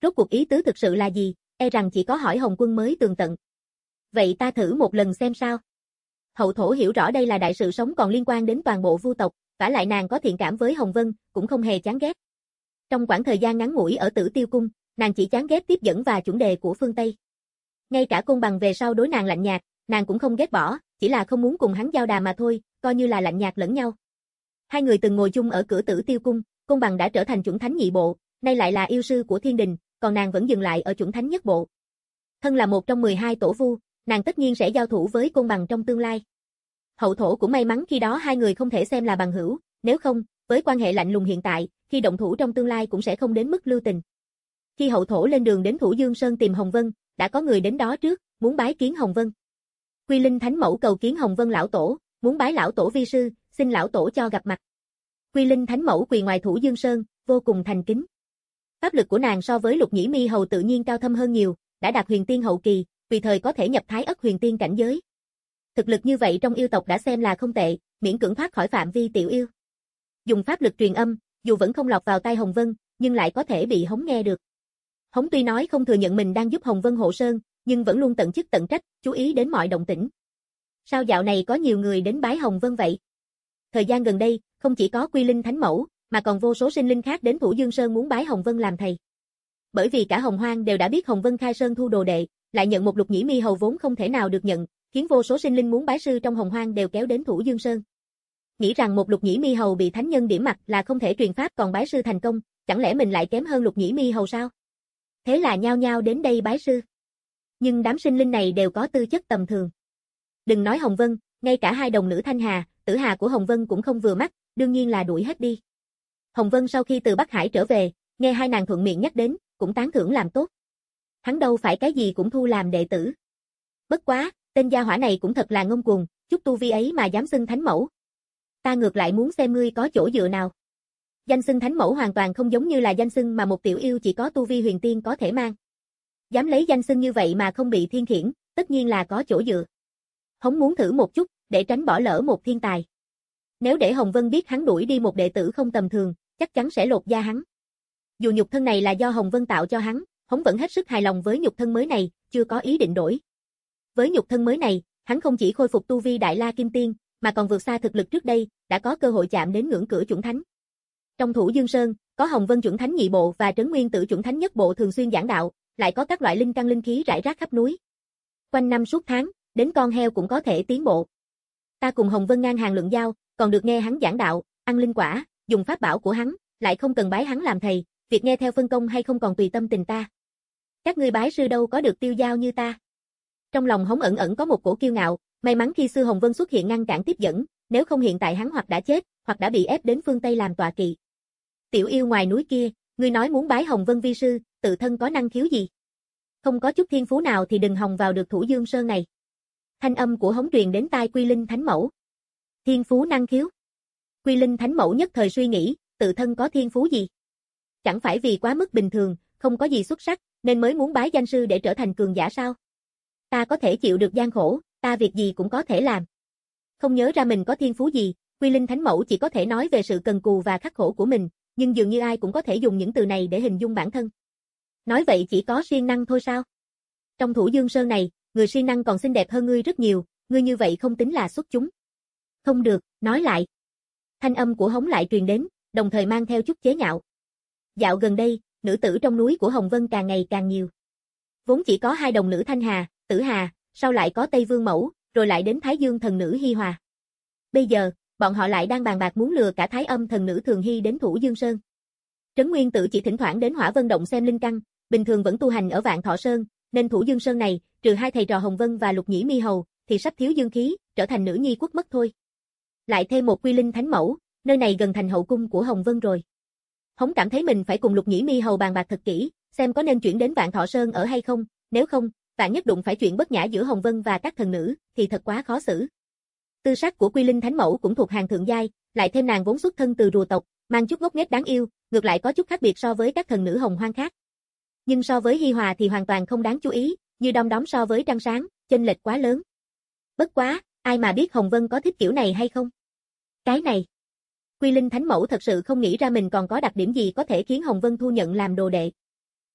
Rốt cuộc ý tứ thực sự là gì, e rằng chỉ có hỏi Hồng Quân mới tường tận. Vậy ta thử một lần xem sao. Hậu thổ hiểu rõ đây là đại sự sống còn liên quan đến toàn bộ Vu tộc, vả lại nàng có thiện cảm với Hồng Vân, cũng không hề chán ghét. Trong khoảng thời gian ngắn ngủi ở Tử Tiêu Cung, nàng chỉ chán ghét tiếp dẫn và chuẩn đề của phương Tây. Ngay cả Côn Bằng về sau đối nàng lạnh nhạt, nàng cũng không ghét bỏ, chỉ là không muốn cùng hắn giao đàm mà thôi, coi như là lạnh nhạt lẫn nhau. Hai người từng ngồi chung ở cửa Tử Tiêu Cung, Côn Bằng đã trở thành chuẩn thánh nhị bộ, nay lại là yêu sư của thiên đình, còn nàng vẫn dừng lại ở chuẩn thánh nhất bộ. Thân là một trong mười hai tổ vu, nàng tất nhiên sẽ giao thủ với Côn Bằng trong tương lai. Hậu thổ cũng may mắn khi đó hai người không thể xem là bằng hữu, nếu không, với quan hệ lạnh lùng hiện tại, khi động thủ trong tương lai cũng sẽ không đến mức lưu tình. Khi hậu thổ lên đường đến Thủ Dương Sơn tìm Hồng Vân, đã có người đến đó trước, muốn bái kiến Hồng Vân. Quy Linh Thánh Mẫu cầu kiến Hồng Vân lão tổ, muốn bái lão tổ vi sư, xin lão tổ cho gặp mặt. Quy Linh Thánh Mẫu quỳ ngoài Thủ Dương Sơn, vô cùng thành kính. Pháp lực của nàng so với Lục Nhĩ Mi hầu tự nhiên cao thâm hơn nhiều, đã đạt huyền tiên hậu kỳ, tùy thời có thể nhập thái ất huyền tiên cảnh giới. Thực lực như vậy trong yêu tộc đã xem là không tệ, miễn cưỡng thoát khỏi phạm vi tiểu yêu. Dùng pháp lực truyền âm, dù vẫn không lọt vào tai Hồng Vân, nhưng lại có thể bị Hống nghe được. Hống tuy nói không thừa nhận mình đang giúp Hồng Vân hộ sơn, nhưng vẫn luôn tận chức tận trách, chú ý đến mọi động tĩnh. Sao dạo này có nhiều người đến bái Hồng Vân vậy? Thời gian gần đây, không chỉ có Quy Linh Thánh Mẫu, mà còn vô số sinh linh khác đến Thủ Dương Sơn muốn bái Hồng Vân làm thầy. Bởi vì cả Hồng Hoang đều đã biết Hồng Vân khai sơn thu đồ đệ, lại nhận một Lục Nhĩ Mi hầu vốn không thể nào được nhận, khiến vô số sinh linh muốn bái sư trong Hồng Hoang đều kéo đến Thủ Dương Sơn. Nghĩ rằng một Lục Nhĩ Mi hầu bị thánh nhân điểm mặt là không thể truyền pháp còn bái sư thành công, chẳng lẽ mình lại kém hơn Lục Nhĩ Mi hầu sao? Thế là nhao nhao đến đây bái sư. Nhưng đám sinh linh này đều có tư chất tầm thường. Đừng nói Hồng Vân, ngay cả hai đồng nữ Thanh Hà, Tử Hà của Hồng Vân cũng không vừa mắt, đương nhiên là đuổi hết đi. Hồng Vân sau khi từ Bắc Hải trở về, nghe hai nàng thuận miệng nhắc đến, cũng tán thưởng làm tốt. Hắn đâu phải cái gì cũng thu làm đệ tử. Bất quá, tên gia hỏa này cũng thật là ngông cuồng, chút tu vi ấy mà dám xưng thánh mẫu. Ta ngược lại muốn xem ngươi có chỗ dựa nào. Danh xưng thánh mẫu hoàn toàn không giống như là danh xưng mà một tiểu yêu chỉ có tu vi huyền tiên có thể mang. Dám lấy danh xưng như vậy mà không bị thiên khiển, tất nhiên là có chỗ dựa. Hống muốn thử một chút, để tránh bỏ lỡ một thiên tài. Nếu để Hồng Vân biết hắn đuổi đi một đệ tử không tầm thường, chắc chắn sẽ lột da hắn. Dù nhục thân này là do Hồng Vân tạo cho hắn, Hống vẫn hết sức hài lòng với nhục thân mới này, chưa có ý định đổi. Với nhục thân mới này, hắn không chỉ khôi phục tu vi Đại La Kim Tiên, mà còn vượt xa thực lực trước đây, đã có cơ hội chạm đến ngưỡng cửa chuẩn thánh. Trong Thủ Dương Sơn, có Hồng Vân chuẩn thánh nhị bộ và Trấn Nguyên Tử chuẩn thánh nhất bộ thường xuyên giảng đạo, lại có các loại linh căn linh khí rải rác khắp núi. Quanh năm suốt tháng, đến con heo cũng có thể tiến bộ. Ta cùng Hồng Vân ngang hàng luận giao, còn được nghe hắn giảng đạo, ăn linh quả, dùng pháp bảo của hắn, lại không cần bái hắn làm thầy, việc nghe theo phân công hay không còn tùy tâm tình ta. Các ngươi bái sư đâu có được tiêu dao như ta. Trong lòng Hống ẩn ẩn có một cổ kiêu ngạo, may mắn khi xưa Hồng Vân xuất hiện ngăn cản tiếp dẫn, nếu không hiện tại hắn hoặc đã chết, hoặc đã bị ép đến phương Tây làm tọa kỵ. Tiểu yêu ngoài núi kia, ngươi nói muốn bái Hồng Vân vi sư, tự thân có năng khiếu gì? Không có chút thiên phú nào thì đừng hòng vào được Thủ Dương Sơn này. Thanh âm của Hống truyền đến tai Quy Linh Thánh Mẫu. Thiên phú năng khiếu. Quy Linh Thánh Mẫu nhất thời suy nghĩ, tự thân có thiên phú gì? Chẳng phải vì quá mức bình thường, không có gì xuất sắc, nên mới muốn bái danh sư để trở thành cường giả sao? Ta có thể chịu được gian khổ, ta việc gì cũng có thể làm. Không nhớ ra mình có thiên phú gì, Quy Linh Thánh Mẫu chỉ có thể nói về sự cần cù và khắc khổ của mình, nhưng dường như ai cũng có thể dùng những từ này để hình dung bản thân. Nói vậy chỉ có siêng năng thôi sao? Trong Thủ Dương Sơn này, người siêng năng còn xinh đẹp hơn ngươi rất nhiều, ngươi như vậy không tính là xuất chúng. Không được, nói lại. Thanh âm của Hống lại truyền đến, đồng thời mang theo chút chế nhạo. Dạo gần đây, nữ tử trong núi của Hồng Vân càng ngày càng nhiều. Vốn chỉ có hai đồng nữ Thanh Hà, Tử Hà, sau lại có Tây Vương Mẫu, rồi lại đến Thái Dương thần nữ Hi Hòa. Bây giờ, bọn họ lại đang bàn bạc muốn lừa cả Thái Âm thần nữ Thường Hy đến Thủ Dương Sơn. Trấn Nguyên Tử chỉ thỉnh thoảng đến Hỏa Vân Động xem linh căn, bình thường vẫn tu hành ở Vạn Thọ Sơn, nên Thủ Dương Sơn này, trừ hai thầy trò Hồng Vân và Lục Nhĩ Mi hầu, thì sắp thiếu dương khí, trở thành nữ nhi quốc mất thôi. Lại thêm một Quy Linh Thánh Mẫu, nơi này gần thành hậu cung của Hồng Vân rồi. Hống cảm thấy mình phải cùng Lục Nhĩ Mi hầu bàn bạc thật kỹ, xem có nên chuyển đến Vạn Thọ Sơn ở hay không, nếu không, vạn nhất đụng phải chuyện bất nhã giữa Hồng Vân và các thần nữ, thì thật quá khó xử. Tư sắc của Quy Linh Thánh Mẫu cũng thuộc hàng thượng giai, lại thêm nàng vốn xuất thân từ rùa tộc, mang chút ngốc nghếch đáng yêu, ngược lại có chút khác biệt so với các thần nữ hồng hoang khác. Nhưng so với Hi Hòa thì hoàn toàn không đáng chú ý, như đom đóm so với trăng sáng, chênh lệch quá lớn. Bất quá, ai mà biết Hồng Vân có thích kiểu này hay không? Cái này, Quy Linh Thánh Mẫu thật sự không nghĩ ra mình còn có đặc điểm gì có thể khiến Hồng Vân thu nhận làm đồ đệ.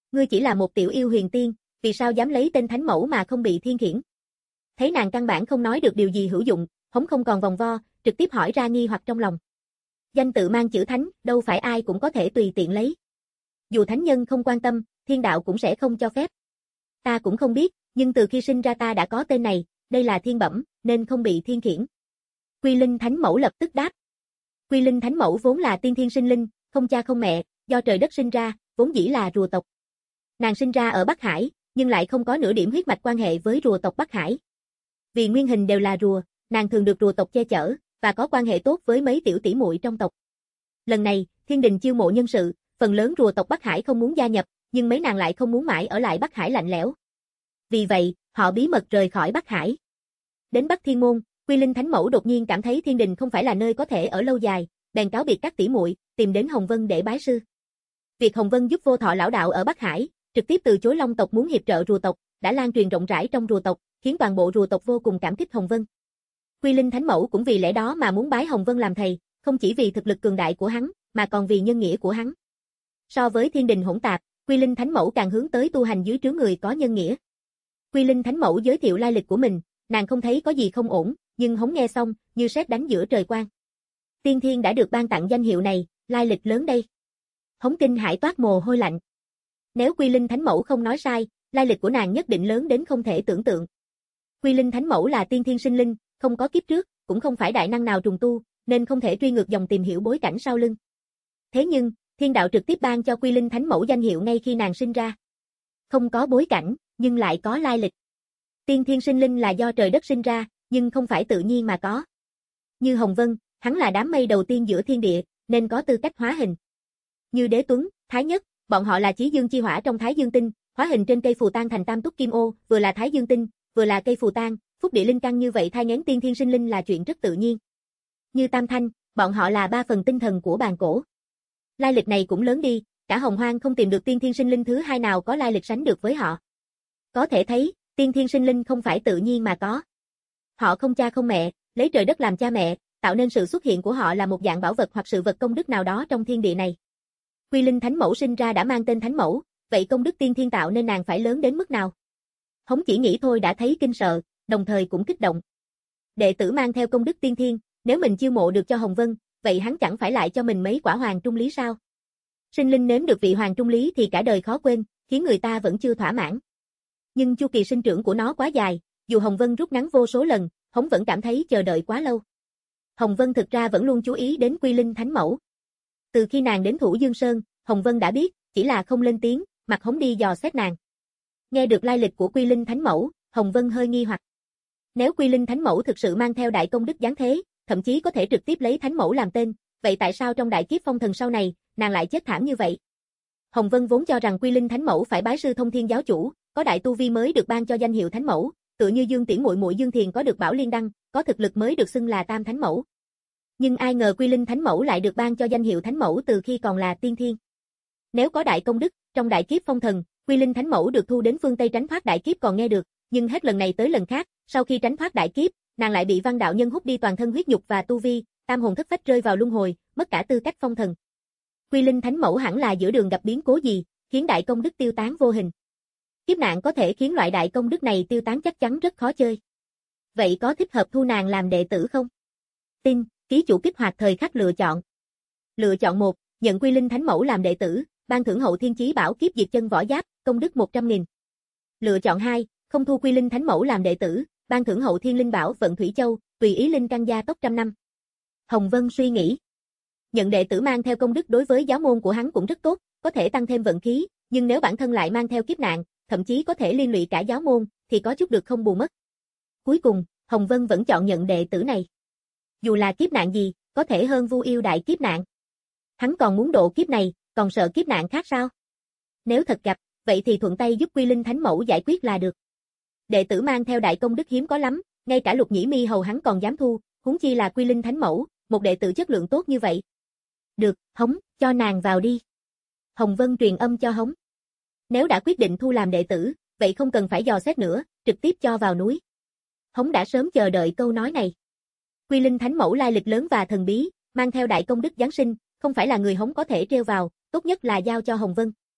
Ngươi chỉ là một tiểu yêu huyền tiên, vì sao dám lấy tên thánh mẫu mà không bị thiên khiển? Thấy nàng căn bản không nói được điều gì hữu dụng, Hống không còn vòng vo, trực tiếp hỏi ra nghi hoặc trong lòng. Danh tự mang chữ thánh, đâu phải ai cũng có thể tùy tiện lấy. Dù thánh nhân không quan tâm, thiên đạo cũng sẽ không cho phép. Ta cũng không biết, nhưng từ khi sinh ra ta đã có tên này, đây là thiên bẩm, nên không bị thiên khiển. Quy Linh Thánh Mẫu lập tức đáp. Quy Linh Thánh Mẫu vốn là tiên thiên sinh linh, không cha không mẹ, do trời đất sinh ra, vốn dĩ là rùa tộc. Nàng sinh ra ở Bắc Hải, nhưng lại không có nửa điểm huyết mạch quan hệ với rùa tộc Bắc Hải. Vì nguyên hình đều là rùa, nàng thường được rùa tộc che chở, và có quan hệ tốt với mấy tiểu tỷ muội trong tộc. Lần này, thiên đình chiêu mộ nhân sự, phần lớn rùa tộc Bắc Hải không muốn gia nhập, nhưng mấy nàng lại không muốn mãi ở lại Bắc Hải lạnh lẽo. Vì vậy, họ bí mật rời khỏi Bắc Hải. Đến Bắc Thiên Môn, Quy Linh Thánh Mẫu đột nhiên cảm thấy thiên đình không phải là nơi có thể ở lâu dài, bèn cáo biệt các tỷ muội, tìm đến Hồng Vân để bái sư. Việc Hồng Vân giúp Vô Thọ lão đạo ở Bắc Hải, trực tiếp từ chối Long tộc muốn hiệp trợ rùa tộc, đã lan truyền rộng rãi trong rùa tộc, khiến toàn bộ rùa tộc vô cùng cảm kích Hồng Vân. Quy Linh Thánh Mẫu cũng vì lẽ đó mà muốn bái Hồng Vân làm thầy, không chỉ vì thực lực cường đại của hắn, mà còn vì nhân nghĩa của hắn. So với thiên đình hỗn tạp, Quy Linh Thánh Mẫu càng hướng tới tu hành dưới trướng người có nhân nghĩa. Quy Linh Thánh Mẫu giới thiệu lai lịch của mình, nàng không thấy có gì không ổn, nhưng Hống nghe xong, như sét đánh giữa trời quang. Tiên Thiên đã được ban tặng danh hiệu này, lai lịch lớn đây. Hống kinh hãi toát mồ hôi lạnh. Nếu Quy Linh Thánh Mẫu không nói sai, lai lịch của nàng nhất định lớn đến không thể tưởng tượng. Quy Linh Thánh Mẫu là tiên thiên sinh linh, không có kiếp trước, cũng không phải đại năng nào trùng tu, nên không thể truy ngược dòng tìm hiểu bối cảnh sau lưng. Thế nhưng, thiên đạo trực tiếp ban cho Quy Linh Thánh Mẫu danh hiệu ngay khi nàng sinh ra. Không có bối cảnh, nhưng lại có lai lịch. Tiên thiên sinh linh là do trời đất sinh ra, nhưng không phải tự nhiên mà có. Như Hồng Vân, hắn là đám mây đầu tiên giữa thiên địa, nên có tư cách hóa hình. Như Đế Tuấn, Thái Nhất, bọn họ là chí dương chi hỏa trong Thái Dương Tinh, hóa hình trên cây phù tang thành Tam Túc Kim Ô, vừa là Thái Dương Tinh, vừa là cây phù tang, phúc địa linh căn như vậy thai nghén tiên thiên sinh linh là chuyện rất tự nhiên. Như Tam Thanh, bọn họ là ba phần tinh thần của bàn cổ. Lai lịch này cũng lớn đi, cả Hồng Hoang không tìm được tiên thiên sinh linh thứ hai nào có lai lịch sánh được với họ. Có thể thấy, tiên thiên sinh linh không phải tự nhiên mà có. Họ không cha không mẹ, lấy trời đất làm cha mẹ, tạo nên sự xuất hiện của họ là một dạng bảo vật hoặc sự vật công đức nào đó trong thiên địa này. Quy Linh Thánh Mẫu sinh ra đã mang tên Thánh Mẫu, vậy công đức tiên thiên tạo nên nàng phải lớn đến mức nào? Hống chỉ nghĩ thôi đã thấy kinh sợ, đồng thời cũng kích động. Đệ tử mang theo công đức tiên thiên, nếu mình chiêu mộ được cho Hồng Vân, vậy hắn chẳng phải lại cho mình mấy quả hoàng trung lý sao? Sinh linh nếm được vị hoàng trung lý thì cả đời khó quên, khiến người ta vẫn chưa thỏa mãn. Nhưng chu kỳ sinh trưởng của nó quá dài, dù Hồng Vân rút ngắn vô số lần, Hống vẫn cảm thấy chờ đợi quá lâu. Hồng Vân thực ra vẫn luôn chú ý đến Quy Linh Thánh Mẫu. Từ khi nàng đến Thủ Dương Sơn, Hồng Vân đã biết, chỉ là không lên tiếng, mặc Hống đi dò xét nàng. Nghe được lai lịch của Quy Linh Thánh Mẫu, Hồng Vân hơi nghi hoặc. Nếu Quy Linh Thánh Mẫu thực sự mang theo đại công đức giáng thế, thậm chí có thể trực tiếp lấy Thánh Mẫu làm tên, vậy tại sao trong đại kiếp phong thần sau này, nàng lại chết thảm như vậy? Hồng Vân vốn cho rằng Quy Linh Thánh Mẫu phải bái sư Thông Thiên giáo chủ, có đại tu vi mới được ban cho danh hiệu Thánh Mẫu, tựa như Dương Tiễn muội muội Dương Thiền có được Bảo Liên Đăng, có thực lực mới được xưng là Tam Thánh Mẫu. Nhưng ai ngờ Quy Linh Thánh Mẫu lại được ban cho danh hiệu Thánh Mẫu từ khi còn là tiên thiên. Nếu có đại công đức, trong đại kiếp phong thần, Quy Linh Thánh Mẫu được thu đến phương Tây tránh thoát đại kiếp còn nghe được, nhưng hết lần này tới lần khác, sau khi tránh thoát đại kiếp, nàng lại bị Văn đạo nhân hút đi toàn thân huyết nhục và tu vi, tam hồn thất phách rơi vào luân hồi, mất cả tư cách phong thần. Quy Linh Thánh Mẫu hẳn là giữa đường gặp biến cố gì, khiến đại công đức tiêu tán vô hình. Kiếp nạn có thể khiến loại đại công đức này tiêu tán chắc chắn rất khó chơi. Vậy có thích hợp thu nàng làm đệ tử không? Tin, ký chủ kích hoạt thời khắc lựa chọn. Lựa chọn một, nhận Quy Linh Thánh Mẫu làm đệ tử, ban thưởng Hậu Thiên Chí Bảo Kiếp Diệt Chân Võ Giáp, công đức một trăm nghìn. Lựa chọn hai, không thu Quy Linh Thánh Mẫu làm đệ tử, ban thưởng Hậu Thiên Linh Bảo Vận Thủy Châu, tùy ý linh căn gia tốc trăm năm. Hồng Vân suy nghĩ. Nhận đệ tử mang theo công đức đối với giáo môn của hắn cũng rất tốt, có thể tăng thêm vận khí, nhưng nếu bản thân lại mang theo kiếp nạn, thậm chí có thể liên lụy cả giáo môn, thì có chút được không bù mất. Cuối cùng, Hồng Vân vẫn chọn nhận đệ tử này. Dù là kiếp nạn gì, có thể hơn Vu Yêu đại kiếp nạn. Hắn còn muốn độ kiếp này, còn sợ kiếp nạn khác sao? Nếu thật gặp, vậy thì thuận tay giúp Quy Linh Thánh Mẫu giải quyết là được. Đệ tử mang theo đại công đức hiếm có lắm, ngay cả Lục Nhĩ Mi hầu hắn còn dám thu, huống chi là Quy Linh Thánh Mẫu, một đệ tử chất lượng tốt như vậy. Được, Hống, cho nàng vào đi. Hồng Vân truyền âm cho Hống. Nếu đã quyết định thu làm đệ tử, vậy không cần phải dò xét nữa, trực tiếp cho vào núi. Hống đã sớm chờ đợi câu nói này. Quy Linh Thánh Mẫu lai lịch lớn và thần bí, mang theo đại công đức giáng sinh, không phải là người Hống có thể treo vào, tốt nhất là giao cho Hồng Vân.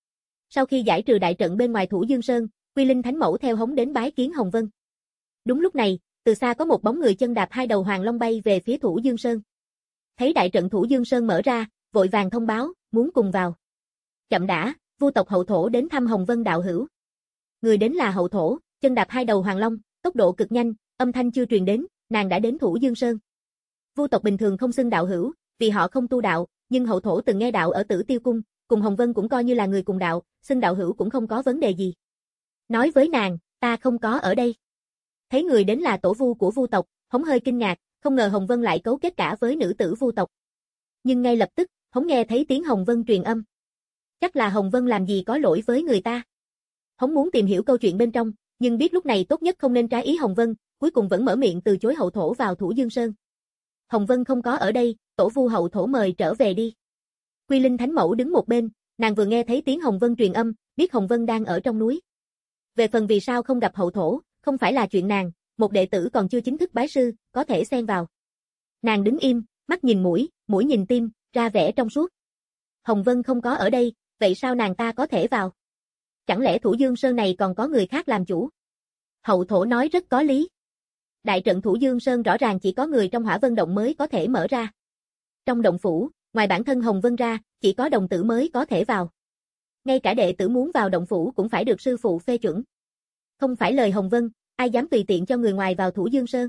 Sau khi giải trừ đại trận bên ngoài Thủ Dương Sơn, Quy Linh Thánh Mẫu theo hống đến bái kiến Hồng Vân. Đúng lúc này, từ xa có một bóng người chân đạp hai đầu hoàng long bay về phía Thủ Dương Sơn. Thấy đại trận Thủ Dương Sơn mở ra, vội vàng thông báo, muốn cùng vào. Chậm đã, Vu tộc Hậu Thổ đến thăm Hồng Vân đạo hữu. Người đến là Hậu Thổ, chân đạp hai đầu hoàng long, tốc độ cực nhanh, âm thanh chưa truyền đến, nàng đã đến Thủ Dương Sơn. Vu tộc bình thường không xưng đạo hữu, vì họ không tu đạo, nhưng Hậu Thổ từng nghe đạo ở Tử Tiêu Cung, cùng Hồng Vân cũng coi như là người cùng đạo, xưng đạo hữu cũng không có vấn đề gì. Nói với nàng, ta không có ở đây. Thấy người đến là tổ vu của Vu tộc, Hống hơi kinh ngạc, không ngờ Hồng Vân lại cấu kết cả với nữ tử Vu tộc. Nhưng ngay lập tức, Hống nghe thấy tiếng Hồng Vân truyền âm. Chắc là Hồng Vân làm gì có lỗi với người ta. Hống muốn tìm hiểu câu chuyện bên trong, nhưng biết lúc này tốt nhất không nên trái ý Hồng Vân, cuối cùng vẫn mở miệng từ chối Hậu Thổ vào Thủ Dương Sơn. Hồng Vân không có ở đây, tổ vu Hậu Thổ mời trở về đi. Quy Linh Thánh Mẫu đứng một bên, nàng vừa nghe thấy tiếng Hồng Vân truyền âm, biết Hồng Vân đang ở trong núi. Về phần vì sao không gặp Hậu Thổ, không phải là chuyện nàng, một đệ tử còn chưa chính thức bái sư, có thể xen vào. Nàng đứng im, mắt nhìn mũi, mũi nhìn tim, ra vẻ trong suốt. Hồng Vân không có ở đây, vậy sao nàng ta có thể vào? Chẳng lẽ Thủ Dương Sơn này còn có người khác làm chủ? Hậu Thổ nói rất có lý. Đại trận Thủ Dương Sơn rõ ràng chỉ có người trong Hỏa Vân Động mới có thể mở ra. Trong động phủ, ngoài bản thân Hồng Vân ra, chỉ có đồng tử mới có thể vào. Ngay cả đệ tử muốn vào động phủ cũng phải được sư phụ phê chuẩn. Không phải lời Hồng Vân, ai dám tùy tiện cho người ngoài vào Thủ Dương Sơn.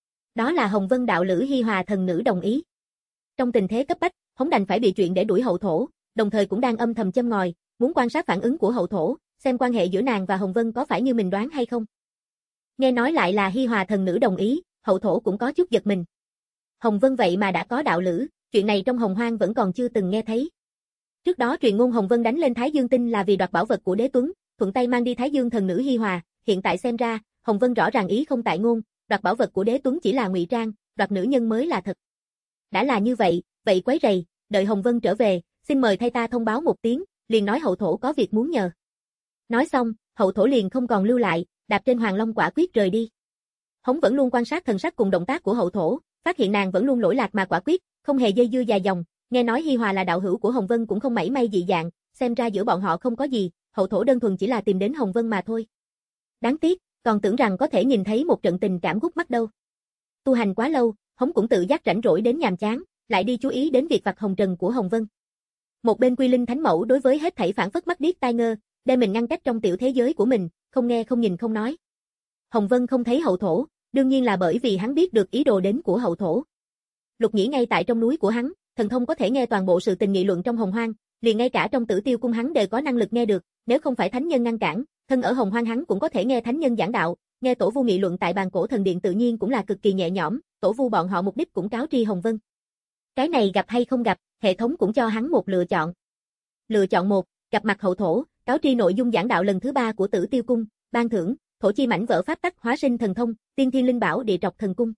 Đó là Hồng Vân đạo lữ Hi Hòa thần nữ đồng ý. Trong tình thế cấp bách, Hống đành phải bị chuyện để đuổi Hậu Thổ, đồng thời cũng đang âm thầm châm ngòi, muốn quan sát phản ứng của Hậu Thổ, xem quan hệ giữa nàng và Hồng Vân có phải như mình đoán hay không. Nghe nói lại là Hi Hòa thần nữ đồng ý, Hậu Thổ cũng có chút giật mình. Hồng Vân vậy mà đã có đạo lữ, chuyện này trong Hồng Hoang vẫn còn chưa từng nghe thấy. Trước đó truyền ngôn Hồng Vân đánh lên Thái Dương Tinh là vì đoạt bảo vật của Đế Tuấn, thuận tay mang đi Thái Dương thần nữ Hi Hòa, hiện tại xem ra, Hồng Vân rõ ràng ý không tại ngôn, đoạt bảo vật của Đế Tuấn chỉ là ngụy trang, đoạt nữ nhân mới là thật. Đã là như vậy, vậy quấy rầy, đợi Hồng Vân trở về, xin mời thay ta thông báo một tiếng, liền nói Hậu Thổ có việc muốn nhờ. Nói xong, Hậu Thổ liền không còn lưu lại, đạp trên Hoàng Long quả quyết rời đi. Hống vẫn luôn quan sát thần sắc cùng động tác của Hậu Thổ, phát hiện nàng vẫn luôn lỗi lạc mà quả quyết, không hề dây dưa dài dòng, nghe nói Hi Hòa là đạo hữu của Hồng Vân cũng không mảy may dị dạng, xem ra giữa bọn họ không có gì, Hậu Thổ đơn thuần chỉ là tìm đến Hồng Vân mà thôi. Đáng tiếc, còn tưởng rằng có thể nhìn thấy một trận tình cảm gút mắt đâu. Tu hành quá lâu, Hống cũng tự giác rảnh rỗi đến nhàm chán, lại đi chú ý đến việc vặt hồng trần của Hồng Vân. Một bên Quy Linh Thánh Mẫu đối với hết thảy phản phất mắt điếc tai ngơ, đem mình ngăn cách trong tiểu thế giới của mình, không nghe không nhìn không nói. Hồng Vân không thấy Hậu Thổ, đương nhiên là bởi vì hắn biết được ý đồ đến của Hậu Thổ. Lục Nhĩ ngay tại trong núi của hắn, thần thông có thể nghe toàn bộ sự tình nghị luận trong Hồng Hoang, liền ngay cả trong Tử Tiêu Cung hắn đều có năng lực nghe được, nếu không phải thánh nhân ngăn cản, thân ở Hồng Hoang hắn cũng có thể nghe thánh nhân giảng đạo, nghe tổ vu nghị luận tại bàn cổ thần điện tự nhiên cũng là cực kỳ nhẹ nhõm, tổ vu bọn họ mục đích cũng cáo tri Hồng Vân. Cái này gặp hay không gặp, hệ thống cũng cho hắn một lựa chọn. Lựa chọn một, gặp mặt Hậu Thổ, cáo tri nội dung giảng đạo lần thứ ba của Tử Tiêu Cung, ban thưởng, thổ chi mảnh vỡ pháp tắc hóa sinh thần thông, tiên thiên linh bảo địa trọc thần cung.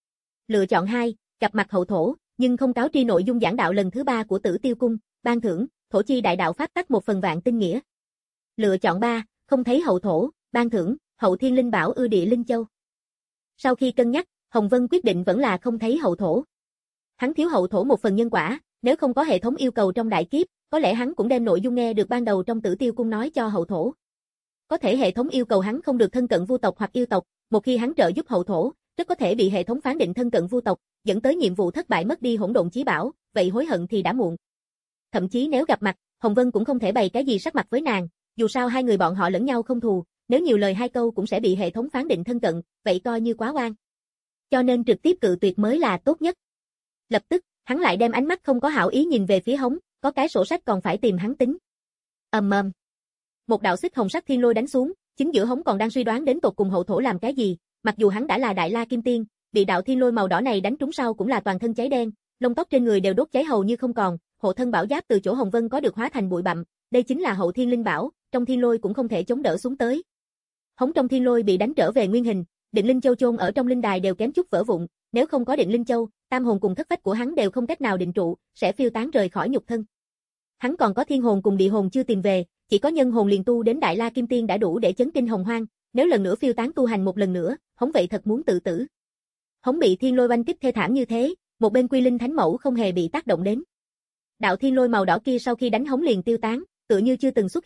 Lựa chọn hai, gặp mặt Hậu Thổ, nhưng không cáo tri nội dung giảng đạo lần thứ ba của Tử Tiêu Cung, ban thưởng, thổ chi đại đạo pháp tắc một phần vạn tinh nghĩa. Lựa chọn ba, không thấy Hậu Thổ, ban thưởng, hậu thiên linh bảo ư địa linh châu. Sau khi cân nhắc, Hồng Vân quyết định vẫn là không thấy Hậu Thổ. Hắn thiếu Hậu Thổ một phần nhân quả, nếu không có hệ thống yêu cầu trong đại kiếp, có lẽ hắn cũng đem nội dung nghe được ban đầu trong Tử Tiêu Cung nói cho Hậu Thổ. Có thể hệ thống yêu cầu hắn không được thân cận vu tộc hoặc yêu tộc, một khi hắn trợ giúp Hậu Thổ, rất có thể bị hệ thống phán định thân cận vu tộc, dẫn tới nhiệm vụ thất bại mất đi hỗn độn chí bảo, vậy hối hận thì đã muộn. Thậm chí nếu gặp mặt, Hồng Vân cũng không thể bày cái gì sắc mặt với nàng, dù sao hai người bọn họ lẫn nhau không thù, nếu nhiều lời hai câu cũng sẽ bị hệ thống phán định thân cận, vậy coi như quá oan. Cho nên trực tiếp cự tuyệt mới là tốt nhất. Lập tức, hắn lại đem ánh mắt không có hảo ý nhìn về phía Hống, có cái sổ sách còn phải tìm hắn tính. Ầm ầm. Một đạo xích hồng sắc thiên lôi đánh xuống, chính giữa Hống còn đang suy đoán đến tột cùng Hậu Thổ làm cái gì, mặc dù hắn đã là Đại La Kim Tiên, bị đạo thiên lôi màu đỏ này đánh trúng sau cũng là toàn thân cháy đen, lông tóc trên người đều đốt cháy hầu như không còn, hộ thân bảo giáp từ chỗ Hồng Vân có được hóa thành bụi bặm, đây chính là hậu thiên linh bảo, trong thiên lôi cũng không thể chống đỡ xuống tới. Hống trong thiên lôi bị đánh trở về nguyên hình, định linh châu chôn ở trong linh đài đều kém chút vỡ vụn, nếu không có định linh châu, tam hồn cùng thất phách của hắn đều không cách nào định trụ, sẽ phiêu tán rời khỏi nhục thân. Hắn còn có thiên hồn cùng địa hồn chưa tìm về, chỉ có nhân hồn liền tu đến Đại La Kim Tiên đã đủ để chấn kinh Hồng Hoang, nếu lần nữa phiêu tán tu hành một lần nữa, Hống vậy thật muốn tự tử. Hống bị thiên lôi oanh kích thê thảm như thế, một bên Quy Linh Thánh Mẫu không hề bị tác động đến. Đạo thiên lôi màu đỏ kia sau khi đánh Hống liền tiêu tán, tựa như chưa từng xuất hiện,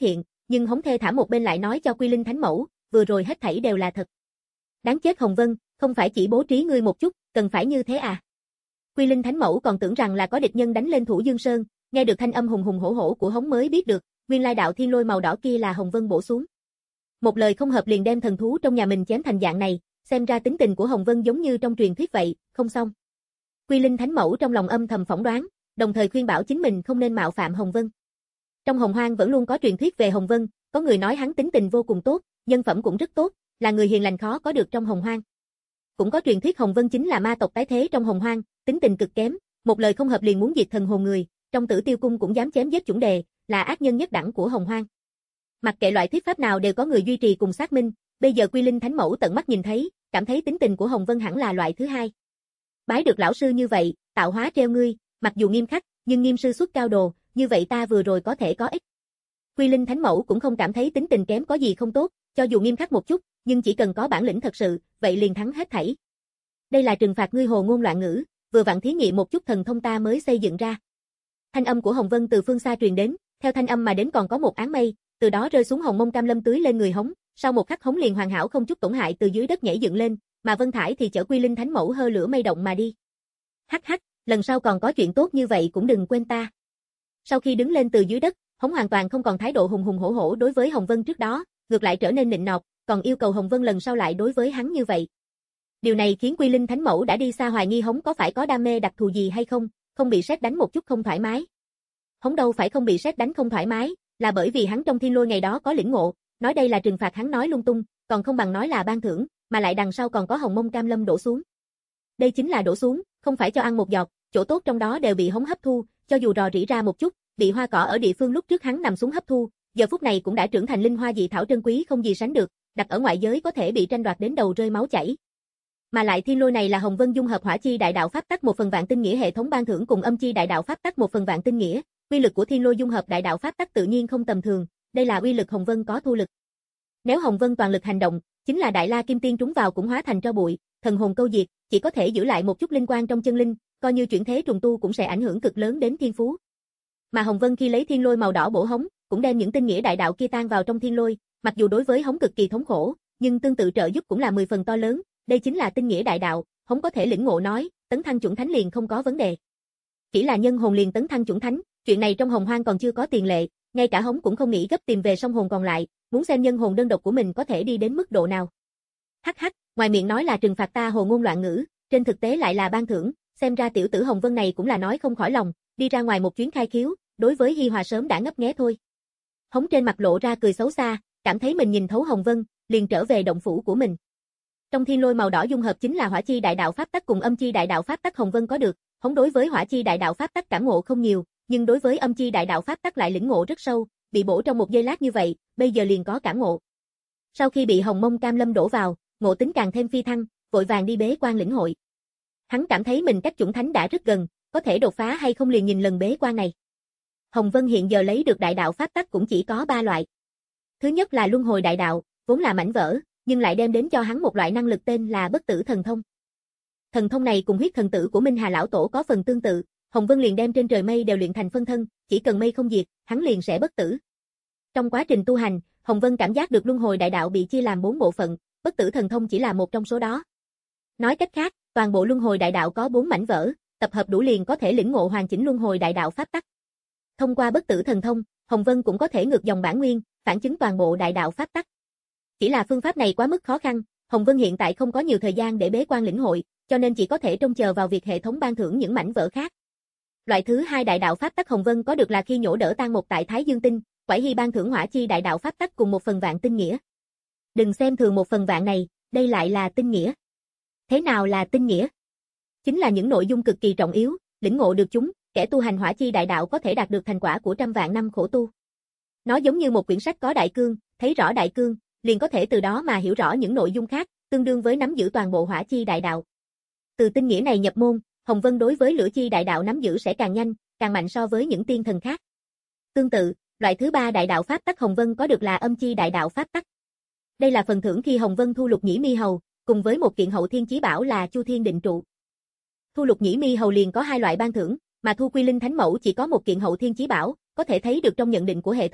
nhưng hống thê thảm một bên lại nói cho Quy Linh Thánh Mẫu, vừa rồi hết thảy đều là thật. Đáng chết Hồng Vân, không phải chỉ bố trí ngươi một chút, cần phải như thế à? Quy Linh Thánh Mẫu còn tưởng rằng là có địch nhân đánh lên Thủ Dương Sơn, nghe được thanh âm hùng hùng hổ hổ của hống mới biết được, nguyên lai đạo thiên lôi màu đỏ kia là Hồng Vân bổ xuống. Một lời không hợp liền đem thần thú trong nhà mình chém thành dạng này, xem ra tính tình của Hồng Vân giống như trong truyền thuyết vậy, không xong. Quy Linh Thánh Mẫu trong lòng âm thầm phỏng đoán, đồng thời khuyên bảo chính mình không nên mạo phạm Hồng Vân. Trong Hồng Hoang vẫn luôn có truyền thuyết về Hồng Vân, có người nói hắn tính tình vô cùng tốt, nhân phẩm cũng rất tốt, là người hiền lành khó có được trong Hồng Hoang. Cũng có truyền thuyết Hồng Vân chính là ma tộc tái thế trong Hồng Hoang, tính tình cực kém, một lời không hợp liền muốn diệt thần hồn người, trong Tử Tiêu cung cũng dám chém giết chủng đề, là ác nhân nhất đẳng của Hồng Hoang. Mặc kệ loại thuyết pháp nào đều có người duy trì cùng xác minh, bây giờ Quy Linh Thánh Mẫu tận mắt nhìn thấy, cảm thấy tính tình của Hồng Vân hẳn là loại thứ hai. Bái được lão sư như vậy, tạo hóa treo ngươi, mặc dù nghiêm khắc, nhưng nghiêm sư xuất cao đồ, như vậy ta vừa rồi có thể có ích. Quy Linh Thánh Mẫu cũng không cảm thấy tính tình kém có gì không tốt, cho dù nghiêm khắc một chút, nhưng chỉ cần có bản lĩnh thật sự, vậy liền thắng hết thảy. Đây là trừng phạt ngươi hồ ngôn loạn ngữ, vừa vặn thí nghiệm một chút thần thông ta mới xây dựng ra. Thanh âm của Hồng Vân từ phương xa truyền đến, theo thanh âm mà đến còn có một áng mây, từ đó rơi xuống hồng mông cam lâm tưới lên người hống, sau một khắc hống liền hoàn hảo không chút tổn hại từ dưới đất nhảy dựng lên, mà Vân Thải thì chở Quy Linh Thánh Mẫu hơ lửa mây động mà đi. Hắc hắc, lần sau còn có chuyện tốt như vậy cũng đừng quên ta. Sau khi đứng lên từ dưới đất, hống hoàn toàn không còn thái độ hùng hùng hổ hổ đối với Hồng Vân trước đó, ngược lại trở nên nịnh nọt, còn yêu cầu Hồng Vân lần sau lại đối với hắn như vậy. Điều này khiến Quy Linh Thánh Mẫu đã đi xa hoài nghi hống có phải có đam mê đặc thù gì hay không, không bị sét đánh một chút không thoải mái. Hống đâu phải không bị sét đánh không thoải mái, là bởi vì hắn trong thiên lôi ngày đó có lĩnh ngộ, nói đây là trừng phạt hắn nói lung tung, còn không bằng nói là ban thưởng, mà lại đằng sau còn có hồng mông cam lâm đổ xuống. Đây chính là đổ xuống, không phải cho ăn một giọt, chỗ tốt trong đó đều bị hống hấp thu, cho dù rò rỉ ra một chút, bị hoa cỏ ở địa phương lúc trước hắn nằm xuống hấp thu, giờ phút này cũng đã trưởng thành linh hoa dị thảo trân quý không gì sánh được, đặt ở ngoại giới có thể bị tranh đoạt đến đầu rơi máu chảy. Mà lại thiên lôi này là Hồng Vân dung hợp hỏa chi đại đạo pháp tắc một phần vạn tinh nghĩa hệ thống ban thưởng cùng âm chi đại đạo pháp tắc một phần vạn tinh nghĩa, uy lực của thiên lôi dung hợp đại đạo pháp tắc tự nhiên không tầm thường, đây là uy lực Hồng Vân có thu lực. Nếu Hồng Vân toàn lực hành động, chính là Đại La Kim Tiên trúng vào cũng hóa thành tro bụi, thần hồn câu diệt, chỉ có thể giữ lại một chút linh quang trong chân linh, coi như chuyển thế trùng tu cũng sẽ ảnh hưởng cực lớn đến thiên phú. Mà Hồng Vân khi lấy thiên lôi màu đỏ bổ hống, cũng đem những tinh nghĩa đại đạo kia tan vào trong thiên lôi, mặc dù đối với hống cực kỳ thống khổ, nhưng tương tự trợ giúp cũng là mười phần to lớn, đây chính là tinh nghĩa đại đạo, hống có thể lĩnh ngộ nói, tấn thăng chuẩn thánh liền không có vấn đề. Chỉ là nhân hồn liền tấn thăng chuẩn thánh, chuyện này trong Hồng Hoang còn chưa có tiền lệ, ngay cả hống cũng không nghĩ gấp tìm về song hồn còn lại, muốn xem nhân hồn đơn độc của mình có thể đi đến mức độ nào. Hắc hắc, ngoài miệng nói là trừng phạt ta hồ ngôn loạn ngữ, trên thực tế lại là ban thưởng, xem ra tiểu tử Hồng Vân này cũng là nói không khỏi lòng, đi ra ngoài một chuyến khai khiếu, đối với Hi Hòa sớm đã ngấp nghé thôi. Hống trên mặt lộ ra cười xấu xa, cảm thấy mình nhìn thấu Hồng Vân, liền trở về động phủ của mình. Trong thiên lôi màu đỏ dung hợp chính là hỏa chi đại đạo pháp tắc cùng âm chi đại đạo pháp tắc Hồng Vân có được, hống đối với hỏa chi đại đạo pháp tắc cảm ngộ không nhiều, nhưng đối với âm chi đại đạo pháp tắc lại lĩnh ngộ rất sâu, bị bổ trong một giây lát như vậy, bây giờ liền có cảm ngộ. Sau khi bị hồng mông cam lâm đổ vào, ngộ tính càng thêm phi thăng, vội vàng đi bế quan lĩnh hội. Hắn cảm thấy mình cách chuẩn thánh đã rất gần, có thể đột phá hay không liền nhìn lần bế quan này. Hồng Vân hiện giờ lấy được đại đạo pháp tắc cũng chỉ có ba loại. Thứ nhất là luân hồi đại đạo, vốn là mảnh vỡ, nhưng lại đem đến cho hắn một loại năng lực tên là bất tử thần thông. Thần thông này cùng huyết thần tử của Minh Hà lão tổ có phần tương tự, Hồng Vân liền đem trên trời mây đều luyện thành phân thân, chỉ cần mây không diệt, hắn liền sẽ bất tử. Trong quá trình tu hành, Hồng Vân cảm giác được luân hồi đại đạo bị chia làm bốn bộ phận, bất tử thần thông chỉ là một trong số đó. Nói cách khác, toàn bộ luân hồi đại đạo có bốn mảnh vỡ, tập hợp đủ liền có thể lĩnh ngộ hoàn chỉnh luân hồi đại đạo pháp tắc. Thông qua bất tử thần thông, Hồng Vân cũng có thể ngược dòng bản nguyên, phản chứng toàn bộ đại đạo pháp tắc. Chỉ là phương pháp này quá mức khó khăn, Hồng Vân hiện tại không có nhiều thời gian để bế quan lĩnh hội, cho nên chỉ có thể trông chờ vào việc hệ thống ban thưởng những mảnh vỡ khác. Loại thứ hai đại đạo pháp tắc Hồng Vân có được là khi nhổ đỡ tan một tại Thái Dương tinh, Quải Hy ban thưởng hỏa chi đại đạo pháp tắc cùng một phần vạn tinh nghĩa. Đừng xem thường một phần vạn này, đây lại là tinh nghĩa. Thế nào là tinh nghĩa? Chính là những nội dung cực kỳ trọng yếu, lĩnh ngộ được chúng, kẻ tu hành hỏa chi đại đạo có thể đạt được thành quả của trăm vạn năm khổ tu. Nó giống như một quyển sách có đại cương, thấy rõ đại cương, liền có thể từ đó mà hiểu rõ những nội dung khác, tương đương với nắm giữ toàn bộ hỏa chi đại đạo. Từ tinh nghĩa này nhập môn, Hồng Vân đối với lửa chi đại đạo nắm giữ sẽ càng nhanh, càng mạnh so với những tiên thần khác. Tương tự, loại thứ ba đại đạo pháp tắc Hồng Vân có được là âm chi đại đạo pháp tắc. Đây là phần thưởng khi Hồng Vân thu Lục Nhĩ Mi Hầu, cùng với một kiện hậu thiên chí bảo là Chu Thiên Định Trụ. Thu Lục Nhĩ Mi Hầu liền có hai loại ban thưởng, mà thu Quy Linh Thánh Mẫu chỉ có một kiện hậu thiên chí bảo, có thể thấy được trong nhận định của hệ thống,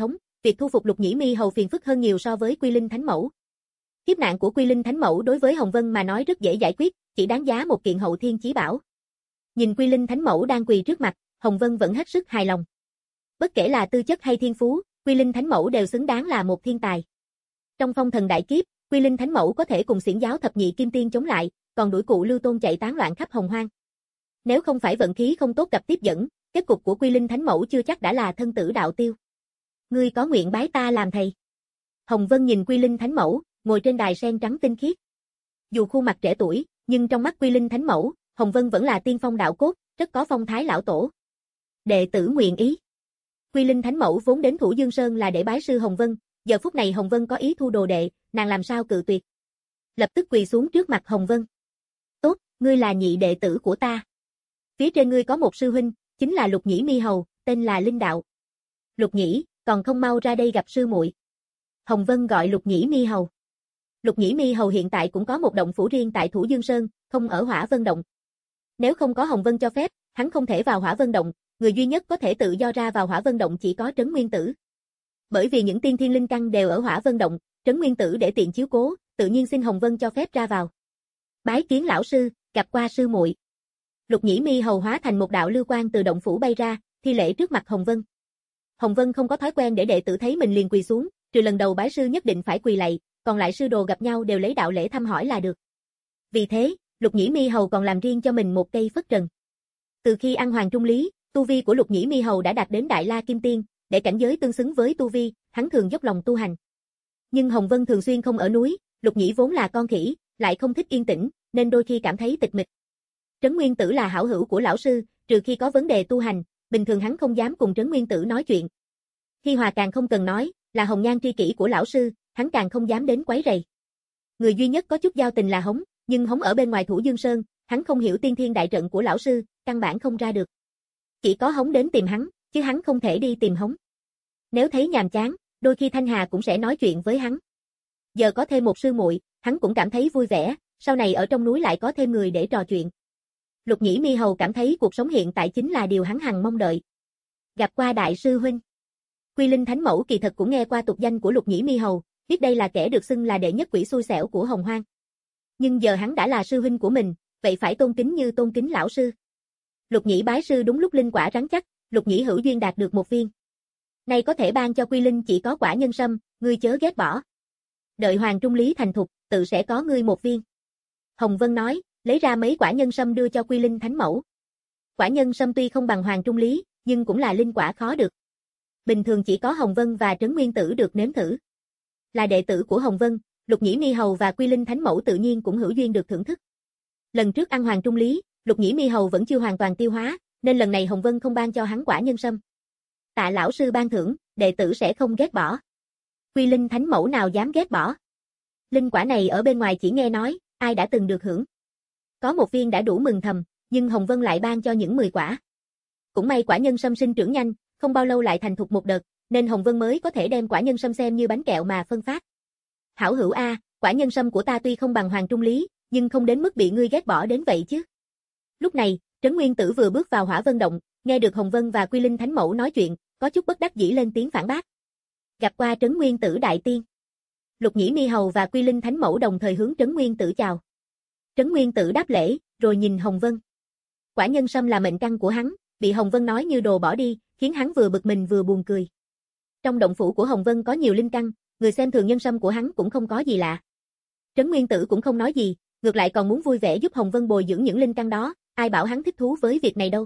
việc thu phục Lục Nhĩ Mi Hầu phiền phức hơn nhiều so với Quy Linh Thánh Mẫu. Kiếp nạn của Quy Linh Thánh Mẫu đối với Hồng Vân mà nói rất dễ giải quyết, chỉ đáng giá một kiện hậu thiên chí bảo. Nhìn Quy Linh Thánh Mẫu đang quỳ trước mặt, Hồng Vân vẫn hết sức hài lòng. Bất kể là tư chất hay thiên phú, Quy Linh Thánh Mẫu đều xứng đáng là một thiên tài. Trong phong thần đại kiếp, Quy Linh Thánh Mẫu có thể cùng Xiển giáo thập nhị kim tiên chống lại, còn đuổi cụ Lưu Tôn chạy tán loạn khắp Hồng Hoang. Nếu không phải vận khí không tốt gặp tiếp dẫn, kết cục của Quy Linh Thánh Mẫu chưa chắc đã là thân tử đạo tiêu. Ngươi có nguyện bái ta làm thầy? Hồng Vân nhìn Quy Linh Thánh Mẫu, ngồi trên đài sen trắng tinh khiết. Dù khuôn mặt trẻ tuổi, nhưng trong mắt Quy Linh Thánh Mẫu, Hồng Vân vẫn là tiên phong đạo cốt, rất có phong thái lão tổ. Đệ tử nguyện ý. Quy Linh Thánh Mẫu vốn đến Thủ Dương Sơn là để bái sư Hồng Vân, giờ phút này Hồng Vân có ý thu đồ đệ, nàng làm sao cự tuyệt. Lập tức quỳ xuống trước mặt Hồng Vân. Tốt, ngươi là nhị đệ tử của ta. Phía trên ngươi có một sư huynh, chính là Lục Nhĩ Mi Hầu, tên là Linh Đạo. Lục Nhĩ, còn không mau ra đây gặp sư muội. Hồng Vân gọi Lục Nhĩ Mi Hầu. Lục Nhĩ Mi Hầu hiện tại cũng có một động phủ riêng tại Thủ Dương Sơn, không ở Hỏa Vân Động. Nếu không có Hồng Vân cho phép, hắn không thể vào Hỏa Vân Động, người duy nhất có thể tự do ra vào Hỏa Vân Động chỉ có Trấn Nguyên Tử. Bởi vì những tiên thiên linh căn đều ở Hỏa Vân Động, Trấn Nguyên Tử để tiện chiếu cố, tự nhiên xin Hồng Vân cho phép ra vào. Bái kiến lão sư, gặp qua sư muội. Lục Nhĩ Mi Hầu hóa thành một đạo lưu quang từ động phủ bay ra, thi lễ trước mặt Hồng Vân. Hồng Vân không có thói quen để đệ tử thấy mình liền quỳ xuống, trừ lần đầu bái sư nhất định phải quỳ lạy, còn lại sư đồ gặp nhau đều lấy đạo lễ thăm hỏi là được. Vì thế, Lục Nhĩ Mi Hầu còn làm riêng cho mình một cây phất trần. Từ khi ăn hoàng trung lý, tu vi của Lục Nhĩ Mi Hầu đã đạt đến Đại La Kim Tiên, để cảnh giới tương xứng với tu vi, hắn thường dốc lòng tu hành. Nhưng Hồng Vân thường xuyên không ở núi, Lục Nhĩ vốn là con khỉ, lại không thích yên tĩnh, nên đôi khi cảm thấy tịch mịch. Trấn Nguyên Tử là hảo hữu của lão sư, trừ khi có vấn đề tu hành, bình thường hắn không dám cùng Trấn Nguyên Tử nói chuyện. Hi Hòa càng không cần nói, là hồng nhan tri kỷ của lão sư, hắn càng không dám đến quấy rầy. Người duy nhất có chút giao tình là Hống, nhưng Hống ở bên ngoài Thủ Dương Sơn, hắn không hiểu tiên thiên đại trận của lão sư, căn bản không ra được. Chỉ có Hống đến tìm hắn, chứ hắn không thể đi tìm Hống. Nếu thấy nhàm chán, đôi khi Thanh Hà cũng sẽ nói chuyện với hắn. Giờ có thêm một sư muội, hắn cũng cảm thấy vui vẻ, sau này ở trong núi lại có thêm người để trò chuyện. Lục Nhĩ Mi Hầu cảm thấy cuộc sống hiện tại chính là điều hắn hằng mong đợi. Gặp qua đại sư huynh. Quy Linh Thánh Mẫu kỳ thật cũng nghe qua tục danh của Lục Nhĩ Mi Hầu, biết đây là kẻ được xưng là đệ nhất quỷ xui xẻo của Hồng Hoang. Nhưng giờ hắn đã là sư huynh của mình, vậy phải tôn kính như tôn kính lão sư. Lục Nhĩ bái sư đúng lúc linh quả rắn chắc, Lục Nhĩ hữu duyên đạt được một viên. Nay có thể ban cho Quy Linh chỉ có quả nhân sâm, ngươi chớ ghét bỏ. Đợi hoàng trung lý thành thục, tự sẽ có ngươi một viên. Hồng Vân nói, lấy ra mấy quả nhân sâm đưa cho Quy Linh Thánh Mẫu. Quả nhân sâm tuy không bằng hoàng trung lý, nhưng cũng là linh quả khó được. Bình thường chỉ có Hồng Vân và Trấn Nguyên Tử được nếm thử. Là đệ tử của Hồng Vân, Lục Nhĩ Mi Hầu và Quy Linh Thánh Mẫu tự nhiên cũng hữu duyên được thưởng thức. Lần trước ăn hoàng trung lý, Lục Nhĩ Mi Hầu vẫn chưa hoàn toàn tiêu hóa, nên lần này Hồng Vân không ban cho hắn quả nhân sâm. Tạ lão sư ban thưởng, đệ tử sẽ không ghét bỏ. Quy Linh Thánh Mẫu nào dám ghét bỏ. Linh quả này ở bên ngoài chỉ nghe nói, ai đã từng được hưởng. Có một viên đã đủ mừng thầm, nhưng Hồng Vân lại ban cho những mười quả. Cũng may quả nhân sâm sinh trưởng nhanh, không bao lâu lại thành thục một đợt, nên Hồng Vân mới có thể đem quả nhân sâm xem như bánh kẹo mà phân phát. Hảo hữu a, quả nhân sâm của ta tuy không bằng hoàng trung lý, nhưng không đến mức bị ngươi ghét bỏ đến vậy chứ. Lúc này, Trấn Nguyên Tử vừa bước vào Hỏa Vân Động, nghe được Hồng Vân và Quy Linh Thánh Mẫu nói chuyện, có chút bất đắc dĩ lên tiếng phản bác. Gặp qua Trấn Nguyên Tử đại tiên. Lục Nhĩ Mi Hầu và Quy Linh Thánh Mẫu đồng thời hướng Trấn Nguyên Tử chào. Trấn Nguyên Tử đáp lễ, rồi nhìn Hồng Vân. Quả nhân sâm là mệnh căn của hắn, bị Hồng Vân nói như đồ bỏ đi, khiến hắn vừa bực mình vừa buồn cười. Trong động phủ của Hồng Vân có nhiều linh căn, người xem thường nhân sâm của hắn cũng không có gì lạ. Trấn Nguyên Tử cũng không nói gì, ngược lại còn muốn vui vẻ giúp Hồng Vân bồi dưỡng những linh căn đó, ai bảo hắn thích thú với việc này đâu.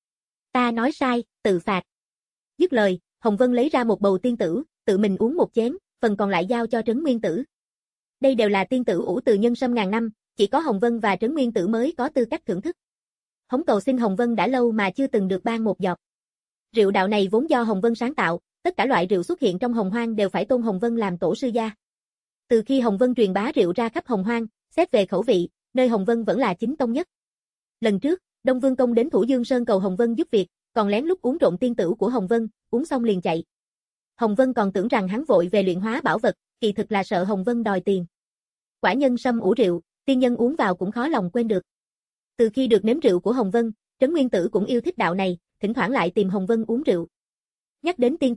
Ta nói sai, tự phạt. Dứt lời, Hồng Vân lấy ra một bầu tiên tử, tự mình uống một chén, phần còn lại giao cho Trấn Nguyên Tử. Đây đều là tiên tử ủ từ nhân sâm ngàn năm, chỉ có Hồng Vân và Trấn Nguyên Tử mới có tư cách thưởng thức. Hống cầu xin Hồng Vân đã lâu mà chưa từng được ban một giọt. Rượu đạo này vốn do Hồng Vân sáng tạo, tất cả loại rượu xuất hiện trong Hồng Hoang đều phải tôn Hồng Vân làm tổ sư gia. Từ khi Hồng Vân truyền bá rượu ra khắp Hồng Hoang, xét về khẩu vị, nơi Hồng Vân vẫn là chính tông nhất. Lần trước, Đông Vương Công đến Thủ Dương Sơn cầu Hồng Vân giúp việc, còn lén lút uống trộm tiên tử của Hồng Vân, uống xong liền chạy. Hồng Vân còn tưởng rằng hắn vội về luyện hóa bảo vật, kỳ thực là sợ Hồng Vân đòi tiền. Quả nhân sâm ủ rượu, tiên nhân uống vào cũng khó lòng quên được. Từ khi được nếm rượu của Hồng Vân, Trấn Nguyên Tử cũng yêu thích đạo này, thỉnh thoảng lại tìm Hồng Vân uống rượu. Nhắc đến tiên tử,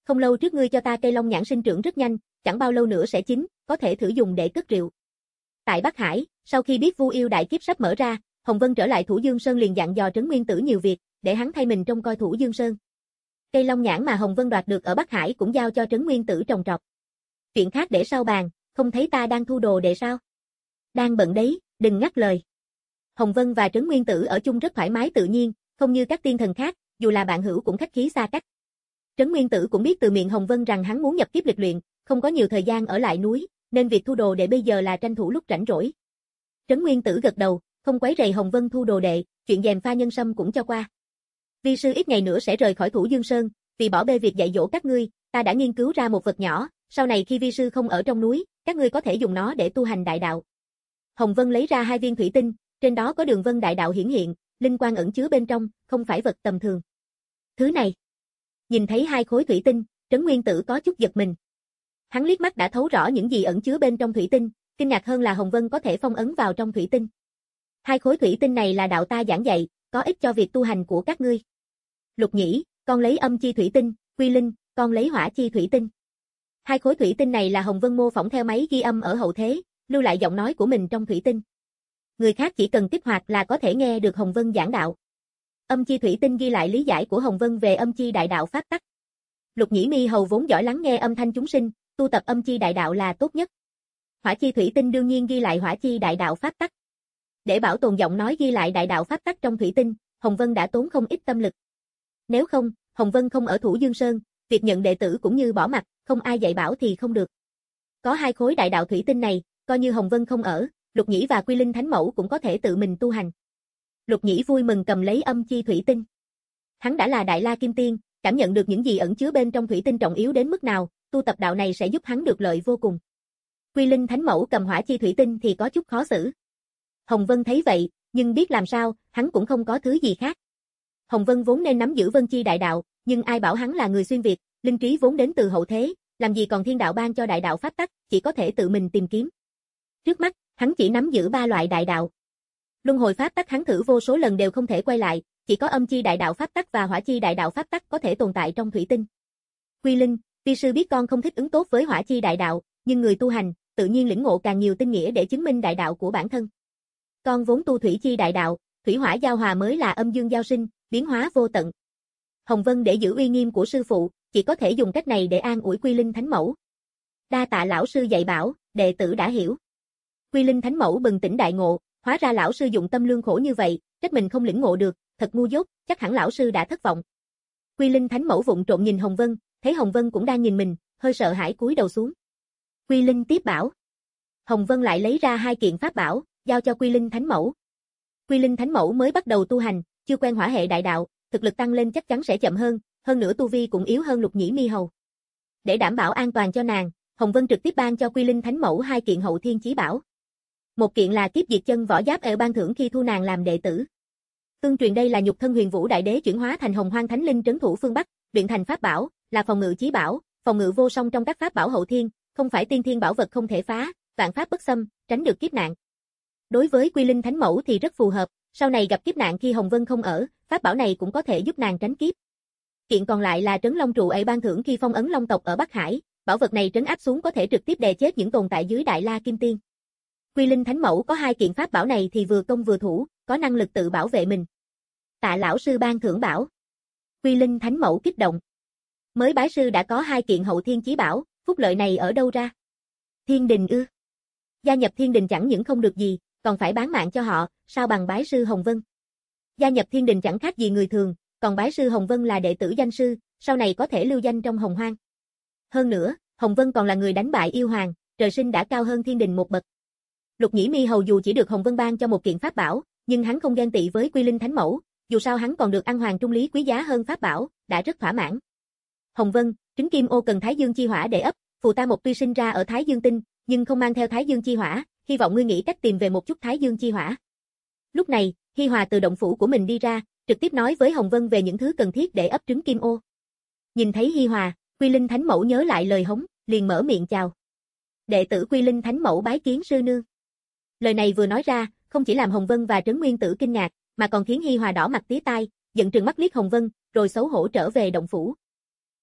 không lâu trước ngươi cho ta cây long nhãn sinh trưởng rất nhanh, chẳng bao lâu nữa sẽ chín, có thể thử dùng để cất rượu. Tại Bắc Hải, sau khi biết Vu Yêu đại kiếp sắp mở ra, Hồng Vân trở lại Thủ Dương Sơn liền dặn dò Trấn Nguyên Tử nhiều việc, để hắn thay mình trông coi Thủ Dương Sơn. Cây long nhãn mà Hồng Vân đoạt được ở Bắc Hải cũng giao cho Trấn Nguyên Tử trồng trọt. Chuyện khác để sau bàn, không thấy ta đang thu đồ đệ sao? Đang bận đấy, đừng ngắt lời. Hồng Vân và Trấn Nguyên Tử ở chung rất thoải mái tự nhiên, không như các tiên thần khác, dù là bạn hữu cũng khách khí xa cách. Trấn Nguyên Tử cũng biết từ miệng Hồng Vân rằng hắn muốn nhập kiếp lịch luyện, không có nhiều thời gian ở lại núi, nên việc thu đồ đệ bây giờ là tranh thủ lúc rảnh rỗi. Trấn Nguyên Tử gật đầu, không quấy rầy Hồng Vân thu đồ đệ, chuyện gièm pha nhân sâm cũng cho qua. Vi sư ít ngày nữa sẽ rời khỏi Thủ Dương Sơn, vì bỏ bê việc dạy dỗ các ngươi, ta đã nghiên cứu ra một vật nhỏ, sau này khi vi sư không ở trong núi, các ngươi có thể dùng nó để tu hành đại đạo. Hồng Vân lấy ra hai viên thủy tinh, trên đó có đường vân đại đạo hiển hiện, linh quang ẩn chứa bên trong, không phải vật tầm thường. Thứ này. Nhìn thấy hai khối thủy tinh, Trấn Nguyên Tử có chút giật mình. Hắn liếc mắt đã thấu rõ những gì ẩn chứa bên trong thủy tinh, kinh ngạc hơn là Hồng Vân có thể phong ấn vào trong thủy tinh. Hai khối thủy tinh này là đạo ta giảng dạy, có ích cho việc tu hành của các ngươi. Lục Nhĩ, con lấy âm chi thủy tinh, Quy Linh, con lấy hỏa chi thủy tinh. Hai khối thủy tinh này là Hồng Vân mô phỏng theo máy ghi âm ở hậu thế, lưu lại giọng nói của mình trong thủy tinh. Người khác chỉ cần kích hoạt là có thể nghe được Hồng Vân giảng đạo. Âm chi thủy tinh ghi lại lý giải của Hồng Vân về âm chi đại đạo pháp tắc. Lục Nhĩ Mi hầu vốn giỏi lắng nghe âm thanh chúng sinh, tu tập âm chi đại đạo là tốt nhất. Hỏa chi thủy tinh đương nhiên ghi lại hỏa chi đại đạo pháp tắc. Để bảo tồn giọng nói ghi lại đại đạo pháp tắc trong thủy tinh, Hồng Vân đã tốn không ít tâm lực. Nếu không, Hồng Vân không ở Thủ Dương Sơn, việc nhận đệ tử cũng như bỏ mặc, không ai dạy bảo thì không được. Có hai khối đại đạo thủy tinh này, coi như Hồng Vân không ở, Lục Nhĩ và Quy Linh Thánh Mẫu cũng có thể tự mình tu hành. Lục Nhĩ vui mừng cầm lấy âm chi thủy tinh. Hắn đã là Đại La Kim Tiên, cảm nhận được những gì ẩn chứa bên trong thủy tinh trọng yếu đến mức nào, tu tập đạo này sẽ giúp hắn được lợi vô cùng. Quy Linh Thánh Mẫu cầm hỏa chi thủy tinh thì có chút khó xử. Hồng Vân thấy vậy, nhưng biết làm sao, hắn cũng không có thứ gì khác. Hồng Vân vốn nên nắm giữ Vân Chi đại đạo, nhưng ai bảo hắn là người xuyên việt, linh trí vốn đến từ hậu thế, làm gì còn thiên đạo ban cho đại đạo pháp tắc, chỉ có thể tự mình tìm kiếm. Trước mắt, hắn chỉ nắm giữ ba loại đại đạo. Luân hồi pháp tắc hắn thử vô số lần đều không thể quay lại, chỉ có âm chi đại đạo pháp tắc và hỏa chi đại đạo pháp tắc có thể tồn tại trong thủy tinh. Quy Linh, vi sư biết con không thích ứng tốt với hỏa chi đại đạo, nhưng người tu hành, tự nhiên lĩnh ngộ càng nhiều tinh nghĩa để chứng minh đại đạo của bản thân. Con vốn tu thủy chi đại đạo, thủy hỏa giao hòa mới là âm dương giao sinh, biến hóa vô tận. Hồng Vân để giữ uy nghiêm của sư phụ, chỉ có thể dùng cách này để an ủi Quy Linh Thánh Mẫu. Đa tạ lão sư dạy bảo, đệ tử đã hiểu. Quy Linh Thánh Mẫu bừng tỉnh đại ngộ, hóa ra lão sư dụng tâm lương khổ như vậy, trách mình không lĩnh ngộ được, thật ngu dốt, chắc hẳn lão sư đã thất vọng. Quy Linh Thánh Mẫu vụng trộm nhìn Hồng Vân, thấy Hồng Vân cũng đang nhìn mình, hơi sợ hãi cúi đầu xuống. Quy Linh tiếp bảo. Hồng Vân lại lấy ra hai kiện pháp bảo, giao cho Quy Linh Thánh Mẫu. Quy Linh Thánh Mẫu mới bắt đầu tu hành, chưa quen hỏa hệ đại đạo, thực lực tăng lên chắc chắn sẽ chậm hơn, hơn nữa tu vi cũng yếu hơn Lục Nhĩ Mi hầu. Để đảm bảo an toàn cho nàng, Hồng Vân trực tiếp ban cho Quy Linh Thánh Mẫu hai kiện hậu thiên chí bảo. Một kiện là kiếp diệt chân võ giáp ở ban thưởng khi thu nàng làm đệ tử. Tương truyền đây là nhục thân Huyền Vũ Đại Đế chuyển hóa thành Hồng Hoang Thánh Linh trấn thủ phương Bắc, luyện thành pháp bảo, là phòng ngự chí bảo, phòng ngự vô song trong các pháp bảo hậu thiên, không phải tiên thiên bảo vật không thể phá, vạn pháp bất xâm, tránh được kiếp nạn. Đối với Quy Linh Thánh Mẫu thì rất phù hợp, sau này gặp kiếp nạn khi Hồng Vân không ở, pháp bảo này cũng có thể giúp nàng tránh kiếp. Kiện còn lại là trấn Long trụ ấy ban thưởng khi phong ấn Long tộc ở Bắc Hải, bảo vật này trấn áp xuống có thể trực tiếp đè chết những tồn tại dưới Đại La Kim Tiên. Quy Linh Thánh Mẫu có hai kiện pháp bảo này thì vừa công vừa thủ, có năng lực tự bảo vệ mình. Tạ lão sư ban thưởng bảo. Quy Linh Thánh Mẫu kích động. Mới bái sư đã có hai kiện hậu thiên chí bảo, phúc lợi này ở đâu ra? Thiên Đình ư? Gia nhập Thiên Đình chẳng những không được gì, còn phải bán mạng cho họ, sao bằng bái sư Hồng Vân? Gia nhập Thiên Đình chẳng khác gì người thường, còn bái sư Hồng Vân là đệ tử danh sư, sau này có thể lưu danh trong Hồng Hoang. Hơn nữa, Hồng Vân còn là người đánh bại yêu hoàng, trời sinh đã cao hơn Thiên Đình một bậc. Lục Nhĩ Mi hầu dù chỉ được Hồng Vân ban cho một kiện pháp bảo, nhưng hắn không ghen tị với Quy Linh Thánh Mẫu, dù sao hắn còn được ăn hoàng trung lý quý giá hơn pháp bảo, đã rất thỏa mãn. Hồng Vân, trứng kim ô cần Thái Dương chi hỏa để ấp, phù ta một tuy sinh ra ở Thái Dương tinh, nhưng không mang theo Thái Dương chi hỏa, hy vọng ngươi nghĩ cách tìm về một chút Thái Dương chi hỏa. Lúc này, Hi Hòa từ động phủ của mình đi ra, trực tiếp nói với Hồng Vân về những thứ cần thiết để ấp trứng kim ô. Nhìn thấy Hi Hòa, Quy Linh Thánh Mẫu nhớ lại lời hống, liền mở miệng chào. Đệ tử Quy Linh Thánh Mẫu bái kiến sư nương. Lời này vừa nói ra, không chỉ làm Hồng Vân và Trấn Nguyên Tử kinh ngạc, mà còn khiến Hi Hòa đỏ mặt tía tai, giận trừng mắt liếc Hồng Vân, rồi xấu hổ trở về động phủ.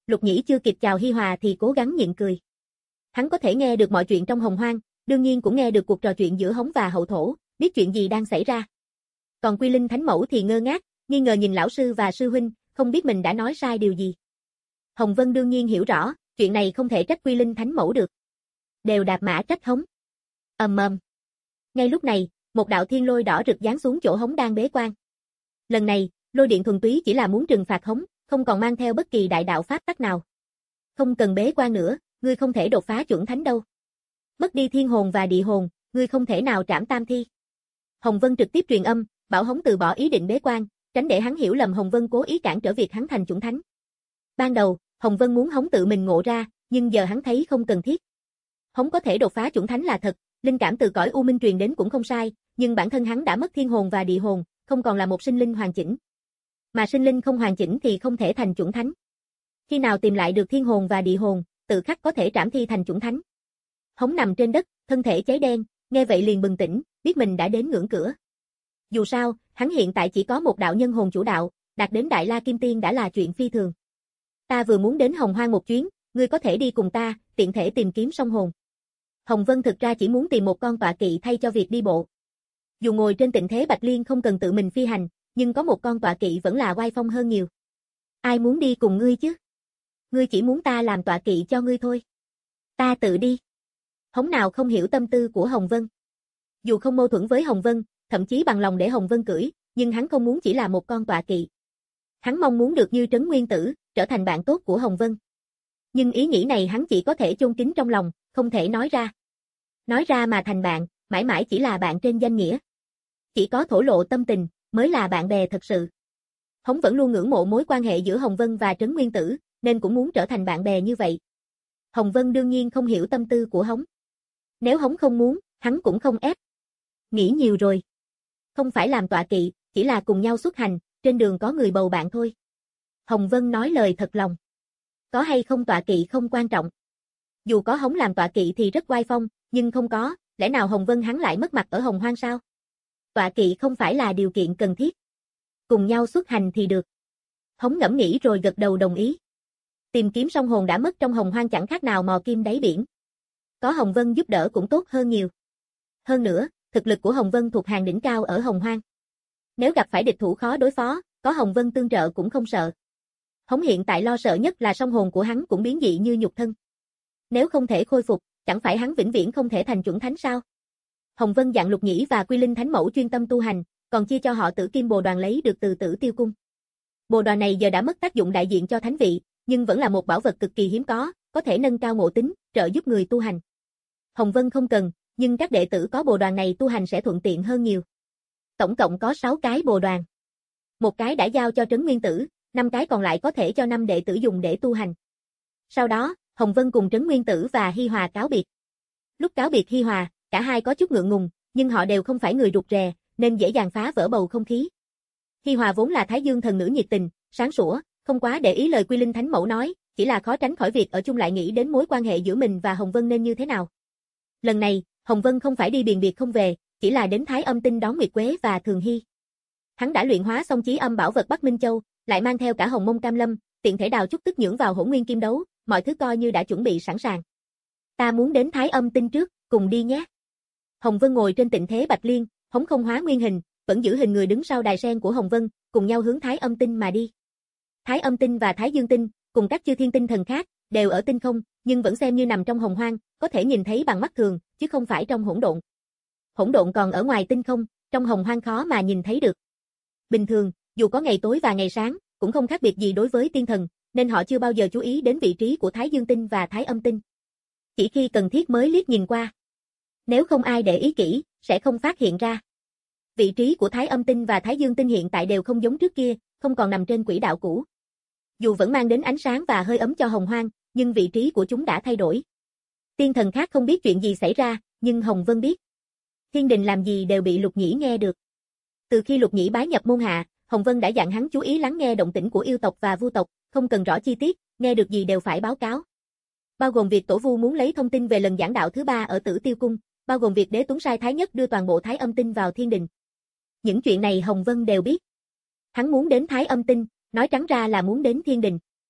Lục Nhĩ chưa kịp chào Hi Hòa thì cố gắng nhịn cười. Hắn có thể nghe được mọi chuyện trong Hồng Hoang, đương nhiên cũng nghe được cuộc trò chuyện giữa Hống và Hậu Thổ, biết chuyện gì đang xảy ra. Còn Quy Linh Thánh Mẫu thì ngơ ngác, nghi ngờ nhìn lão sư và sư huynh, không biết mình đã nói sai điều gì. Hồng Vân đương nhiên hiểu rõ, chuyện này không thể trách Quy Linh Thánh Mẫu được. Đều đạp mã trách Hống. Ầm ầm. Ngay lúc này, một đạo thiên lôi đỏ rực giáng xuống chỗ Hống đang bế quan. Lần này, lôi điện thuần túy chỉ là muốn trừng phạt Hống, không còn mang theo bất kỳ đại đạo pháp tắc nào. Không cần bế quan nữa, ngươi không thể đột phá chuẩn thánh đâu. Mất đi thiên hồn và địa hồn, ngươi không thể nào trảm tam thi. Hồng Vân trực tiếp truyền âm, bảo Hống từ bỏ ý định bế quan, tránh để hắn hiểu lầm Hồng Vân cố ý cản trở việc hắn thành chuẩn thánh. Ban đầu, Hồng Vân muốn Hống tự mình ngộ ra, nhưng giờ hắn thấy không cần thiết. Hống có thể đột phá chuẩn thánh là thật, linh cảm từ cõi U Minh truyền đến cũng không sai, nhưng bản thân hắn đã mất thiên hồn và địa hồn, không còn là một sinh linh hoàn chỉnh. Mà sinh linh không hoàn chỉnh thì không thể thành chuẩn thánh. Khi nào tìm lại được thiên hồn và địa hồn, tự khắc có thể trảm thi thành chuẩn thánh. Hống nằm trên đất, thân thể cháy đen, nghe vậy liền bừng tỉnh, biết mình đã đến ngưỡng cửa. Dù sao, hắn hiện tại chỉ có một đạo nhân hồn chủ đạo, đạt đến Đại La Kim Tiên đã là chuyện phi thường. Ta vừa muốn đến Hồng Hoang một chuyến, ngươi có thể đi cùng ta, tiện thể tìm kiếm song hồn. Hồng Vân thực ra chỉ muốn tìm một con tọa kỵ thay cho việc đi bộ. Dù ngồi trên tịnh thế Bạch Liên không cần tự mình phi hành, nhưng có một con tọa kỵ vẫn là oai phong hơn nhiều. Ai muốn đi cùng ngươi chứ? Ngươi chỉ muốn ta làm tọa kỵ cho ngươi thôi. Ta tự đi. Hống nào không hiểu tâm tư của Hồng Vân. Dù không mâu thuẫn với Hồng Vân, thậm chí bằng lòng để Hồng Vân cưỡi, nhưng hắn không muốn chỉ là một con tọa kỵ. Hắn mong muốn được như Trấn Nguyên Tử, trở thành bạn tốt của Hồng Vân. Nhưng ý nghĩ này hắn chỉ có thể chôn kín trong lòng, không thể nói ra. Nói ra mà thành bạn, mãi mãi chỉ là bạn trên danh nghĩa. Chỉ có thổ lộ tâm tình, mới là bạn bè thật sự. Hống vẫn luôn ngưỡng mộ mối quan hệ giữa Hồng Vân và Trấn Nguyên Tử, nên cũng muốn trở thành bạn bè như vậy. Hồng Vân đương nhiên không hiểu tâm tư của Hống. Nếu Hống không muốn, hắn cũng không ép. Nghĩ nhiều rồi. Không phải làm tọa kỵ, chỉ là cùng nhau xuất hành, trên đường có người bầu bạn thôi. Hồng Vân nói lời thật lòng. Có hay không tọa kỵ không quan trọng. Dù có Hống làm tọa kỵ thì rất oai phong, nhưng không có, lẽ nào Hồng Vân hắn lại mất mặt ở Hồng Hoang sao? Tọa kỵ không phải là điều kiện cần thiết. Cùng nhau xuất hành thì được. Hống ngẫm nghĩ rồi gật đầu đồng ý. Tìm kiếm song hồn đã mất trong Hồng Hoang chẳng khác nào mò kim đáy biển. Có Hồng Vân giúp đỡ cũng tốt hơn nhiều. Hơn nữa, thực lực của Hồng Vân thuộc hàng đỉnh cao ở Hồng Hoang. Nếu gặp phải địch thủ khó đối phó, có Hồng Vân tương trợ cũng không sợ. Hống hiện tại lo sợ nhất là song hồn của hắn cũng biến dị như nhục thân. Nếu không thể khôi phục, chẳng phải hắn vĩnh viễn không thể thành chuẩn thánh sao? Hồng Vân dặn Lục Nhĩ và Quy Linh Thánh Mẫu chuyên tâm tu hành, còn chia cho họ Tử Kim Bồ Đoàn lấy được từ Tử Tiêu Cung. Bồ Đoàn này giờ đã mất tác dụng đại diện cho thánh vị, nhưng vẫn là một bảo vật cực kỳ hiếm có, có thể nâng cao ngộ tính, trợ giúp người tu hành. Hồng Vân không cần, nhưng các đệ tử có Bồ Đoàn này tu hành sẽ thuận tiện hơn nhiều. Tổng cộng có sáu cái Bồ Đoàn. Một cái đã giao cho Trấn Nguyên Tử, năm cái còn lại có thể cho năm đệ tử dùng để tu hành. Sau đó, Hồng Vân cùng Trấn Nguyên Tử và Hi Hòa cáo biệt. Lúc cáo biệt Hi Hòa, cả hai có chút ngượng ngùng, nhưng họ đều không phải người rụt rè, nên dễ dàng phá vỡ bầu không khí. Hi Hòa vốn là Thái Dương thần nữ nhiệt tình, sáng sủa, không quá để ý lời Quy Linh Thánh Mẫu nói, chỉ là khó tránh khỏi việc ở chung lại nghĩ đến mối quan hệ giữa mình và Hồng Vân nên như thế nào. Lần này, Hồng Vân không phải đi biền biệt không về, chỉ là đến Thái Âm Tinh đón Nguyệt Quế và Thường Hy. Hắn đã luyện hóa xong chí âm bảo vật Bắc Minh Châu, lại mang theo cả Hồng Mông Cam Lâm, tiện thể đào chút tức nhưỡng vào Hỗn Nguyên Kim Đấu, mọi thứ coi như đã chuẩn bị sẵn sàng. Ta muốn đến Thái Âm Tinh trước, cùng đi nhé. Hồng Vân ngồi trên tịnh thế Bạch Liên, Hống không hóa nguyên hình, vẫn giữ hình người đứng sau đài sen của Hồng Vân, cùng nhau hướng Thái Âm Tinh mà đi. Thái Âm Tinh và Thái Dương Tinh, cùng các chư thiên tinh thần khác, đều ở tinh không, nhưng vẫn xem như nằm trong Hồng Hoang, có thể nhìn thấy bằng mắt thường, chứ không phải trong hỗn độn. Hỗn độn còn ở ngoài tinh không, trong Hồng Hoang khó mà nhìn thấy được. Bình thường, dù có ngày tối và ngày sáng, cũng không khác biệt gì đối với tiên thần, nên họ chưa bao giờ chú ý đến vị trí của Thái Dương Tinh và Thái Âm Tinh. Chỉ khi cần thiết mới liếc nhìn qua. Nếu không ai để ý kỹ, sẽ không phát hiện ra. Vị trí của Thái Âm Tinh và Thái Dương Tinh hiện tại đều không giống trước kia, không còn nằm trên quỹ đạo cũ. Dù vẫn mang đến ánh sáng và hơi ấm cho Hồng Hoang, nhưng vị trí của chúng đã thay đổi. Tiên thần khác không biết chuyện gì xảy ra, nhưng Hồng Vân biết. Thiên đình làm gì đều bị Lục Nhĩ nghe được. Từ khi Lục Nhĩ bái nhập môn hạ, Hồng Vân đã dặn hắn chú ý lắng nghe động tĩnh của yêu tộc và vu tộc, không cần rõ chi tiết, nghe được gì đều phải báo cáo. Bao gồm việc Tổ Vu muốn lấy thông tin về lần giảng đạo thứ ba ở Tử Tiêu Cung, bao gồm việc Đế Tuấn sai Thái Nhất đưa toàn bộ Thái Âm Tinh vào thiên đình. Những chuyện này Hồng Vân đều biết. Hắn muốn đến Thái Âm Tinh, nói trắng ra là muốn đến thiên đình.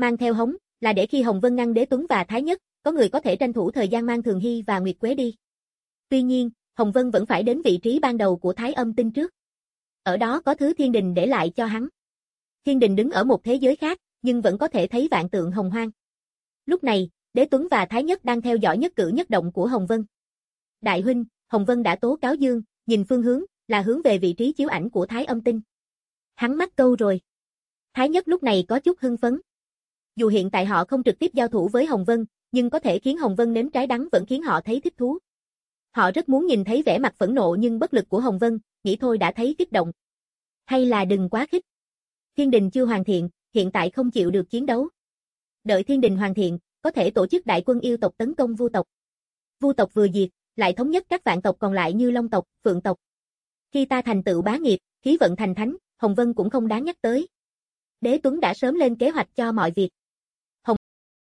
Mang theo hống, là để khi Hồng Vân ngăn Đế Tuấn và Thái Nhất, có người có thể tranh thủ thời gian mang Thường Hy và Nguyệt Quế đi. Tuy nhiên, Hồng Vân vẫn phải đến vị trí ban đầu của Thái Âm Tinh trước. Ở đó có thứ thiên đình để lại cho hắn. Thiên đình đứng ở một thế giới khác, nhưng vẫn có thể thấy vạn tượng hồng hoang. Lúc này, Đế Tuấn và Thái Nhất đang theo dõi nhất cử nhất động của Hồng Vân. Đại huynh, Hồng Vân đã tố cáo Dương, nhìn phương hướng, là hướng về vị trí chiếu ảnh của Thái Âm Tinh. Hắn mắc câu rồi. Thái Nhất lúc này có chút hưng phấn. Dù hiện tại họ không trực tiếp giao thủ với Hồng Vân, nhưng có thể khiến Hồng Vân nếm trái đắng vẫn khiến họ thấy thích thú. Họ rất muốn nhìn thấy vẻ mặt phẫn nộ nhưng bất lực của Hồng Vân, nghĩ thôi đã thấy kích động. Hay là đừng quá khích. Thiên đình chưa hoàn thiện, hiện tại không chịu được chiến đấu. Đợi thiên đình hoàn thiện, có thể tổ chức đại quân yêu tộc tấn công Vu tộc. Vu tộc vừa diệt, lại thống nhất các vạn tộc còn lại như Long tộc, Phượng tộc. Khi ta thành tựu bá nghiệp, khí vận thành thánh, Hồng Vân cũng không đáng nhắc tới. Đế Tuấn đã sớm lên kế hoạch cho mọi việc. Hồng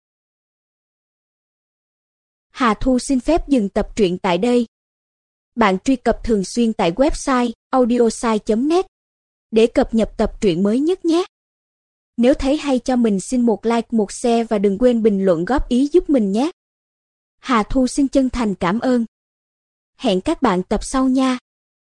Hà Thu xin phép dừng tập truyện tại đây. Bạn truy cập thường xuyên tại website audiosai chấm net để cập nhật tập truyện mới nhất nhé. Nếu thấy hay cho mình xin một like, một share và đừng quên bình luận góp ý giúp mình nhé. Hà Thu xin chân thành cảm ơn. Hẹn các bạn tập sau nha.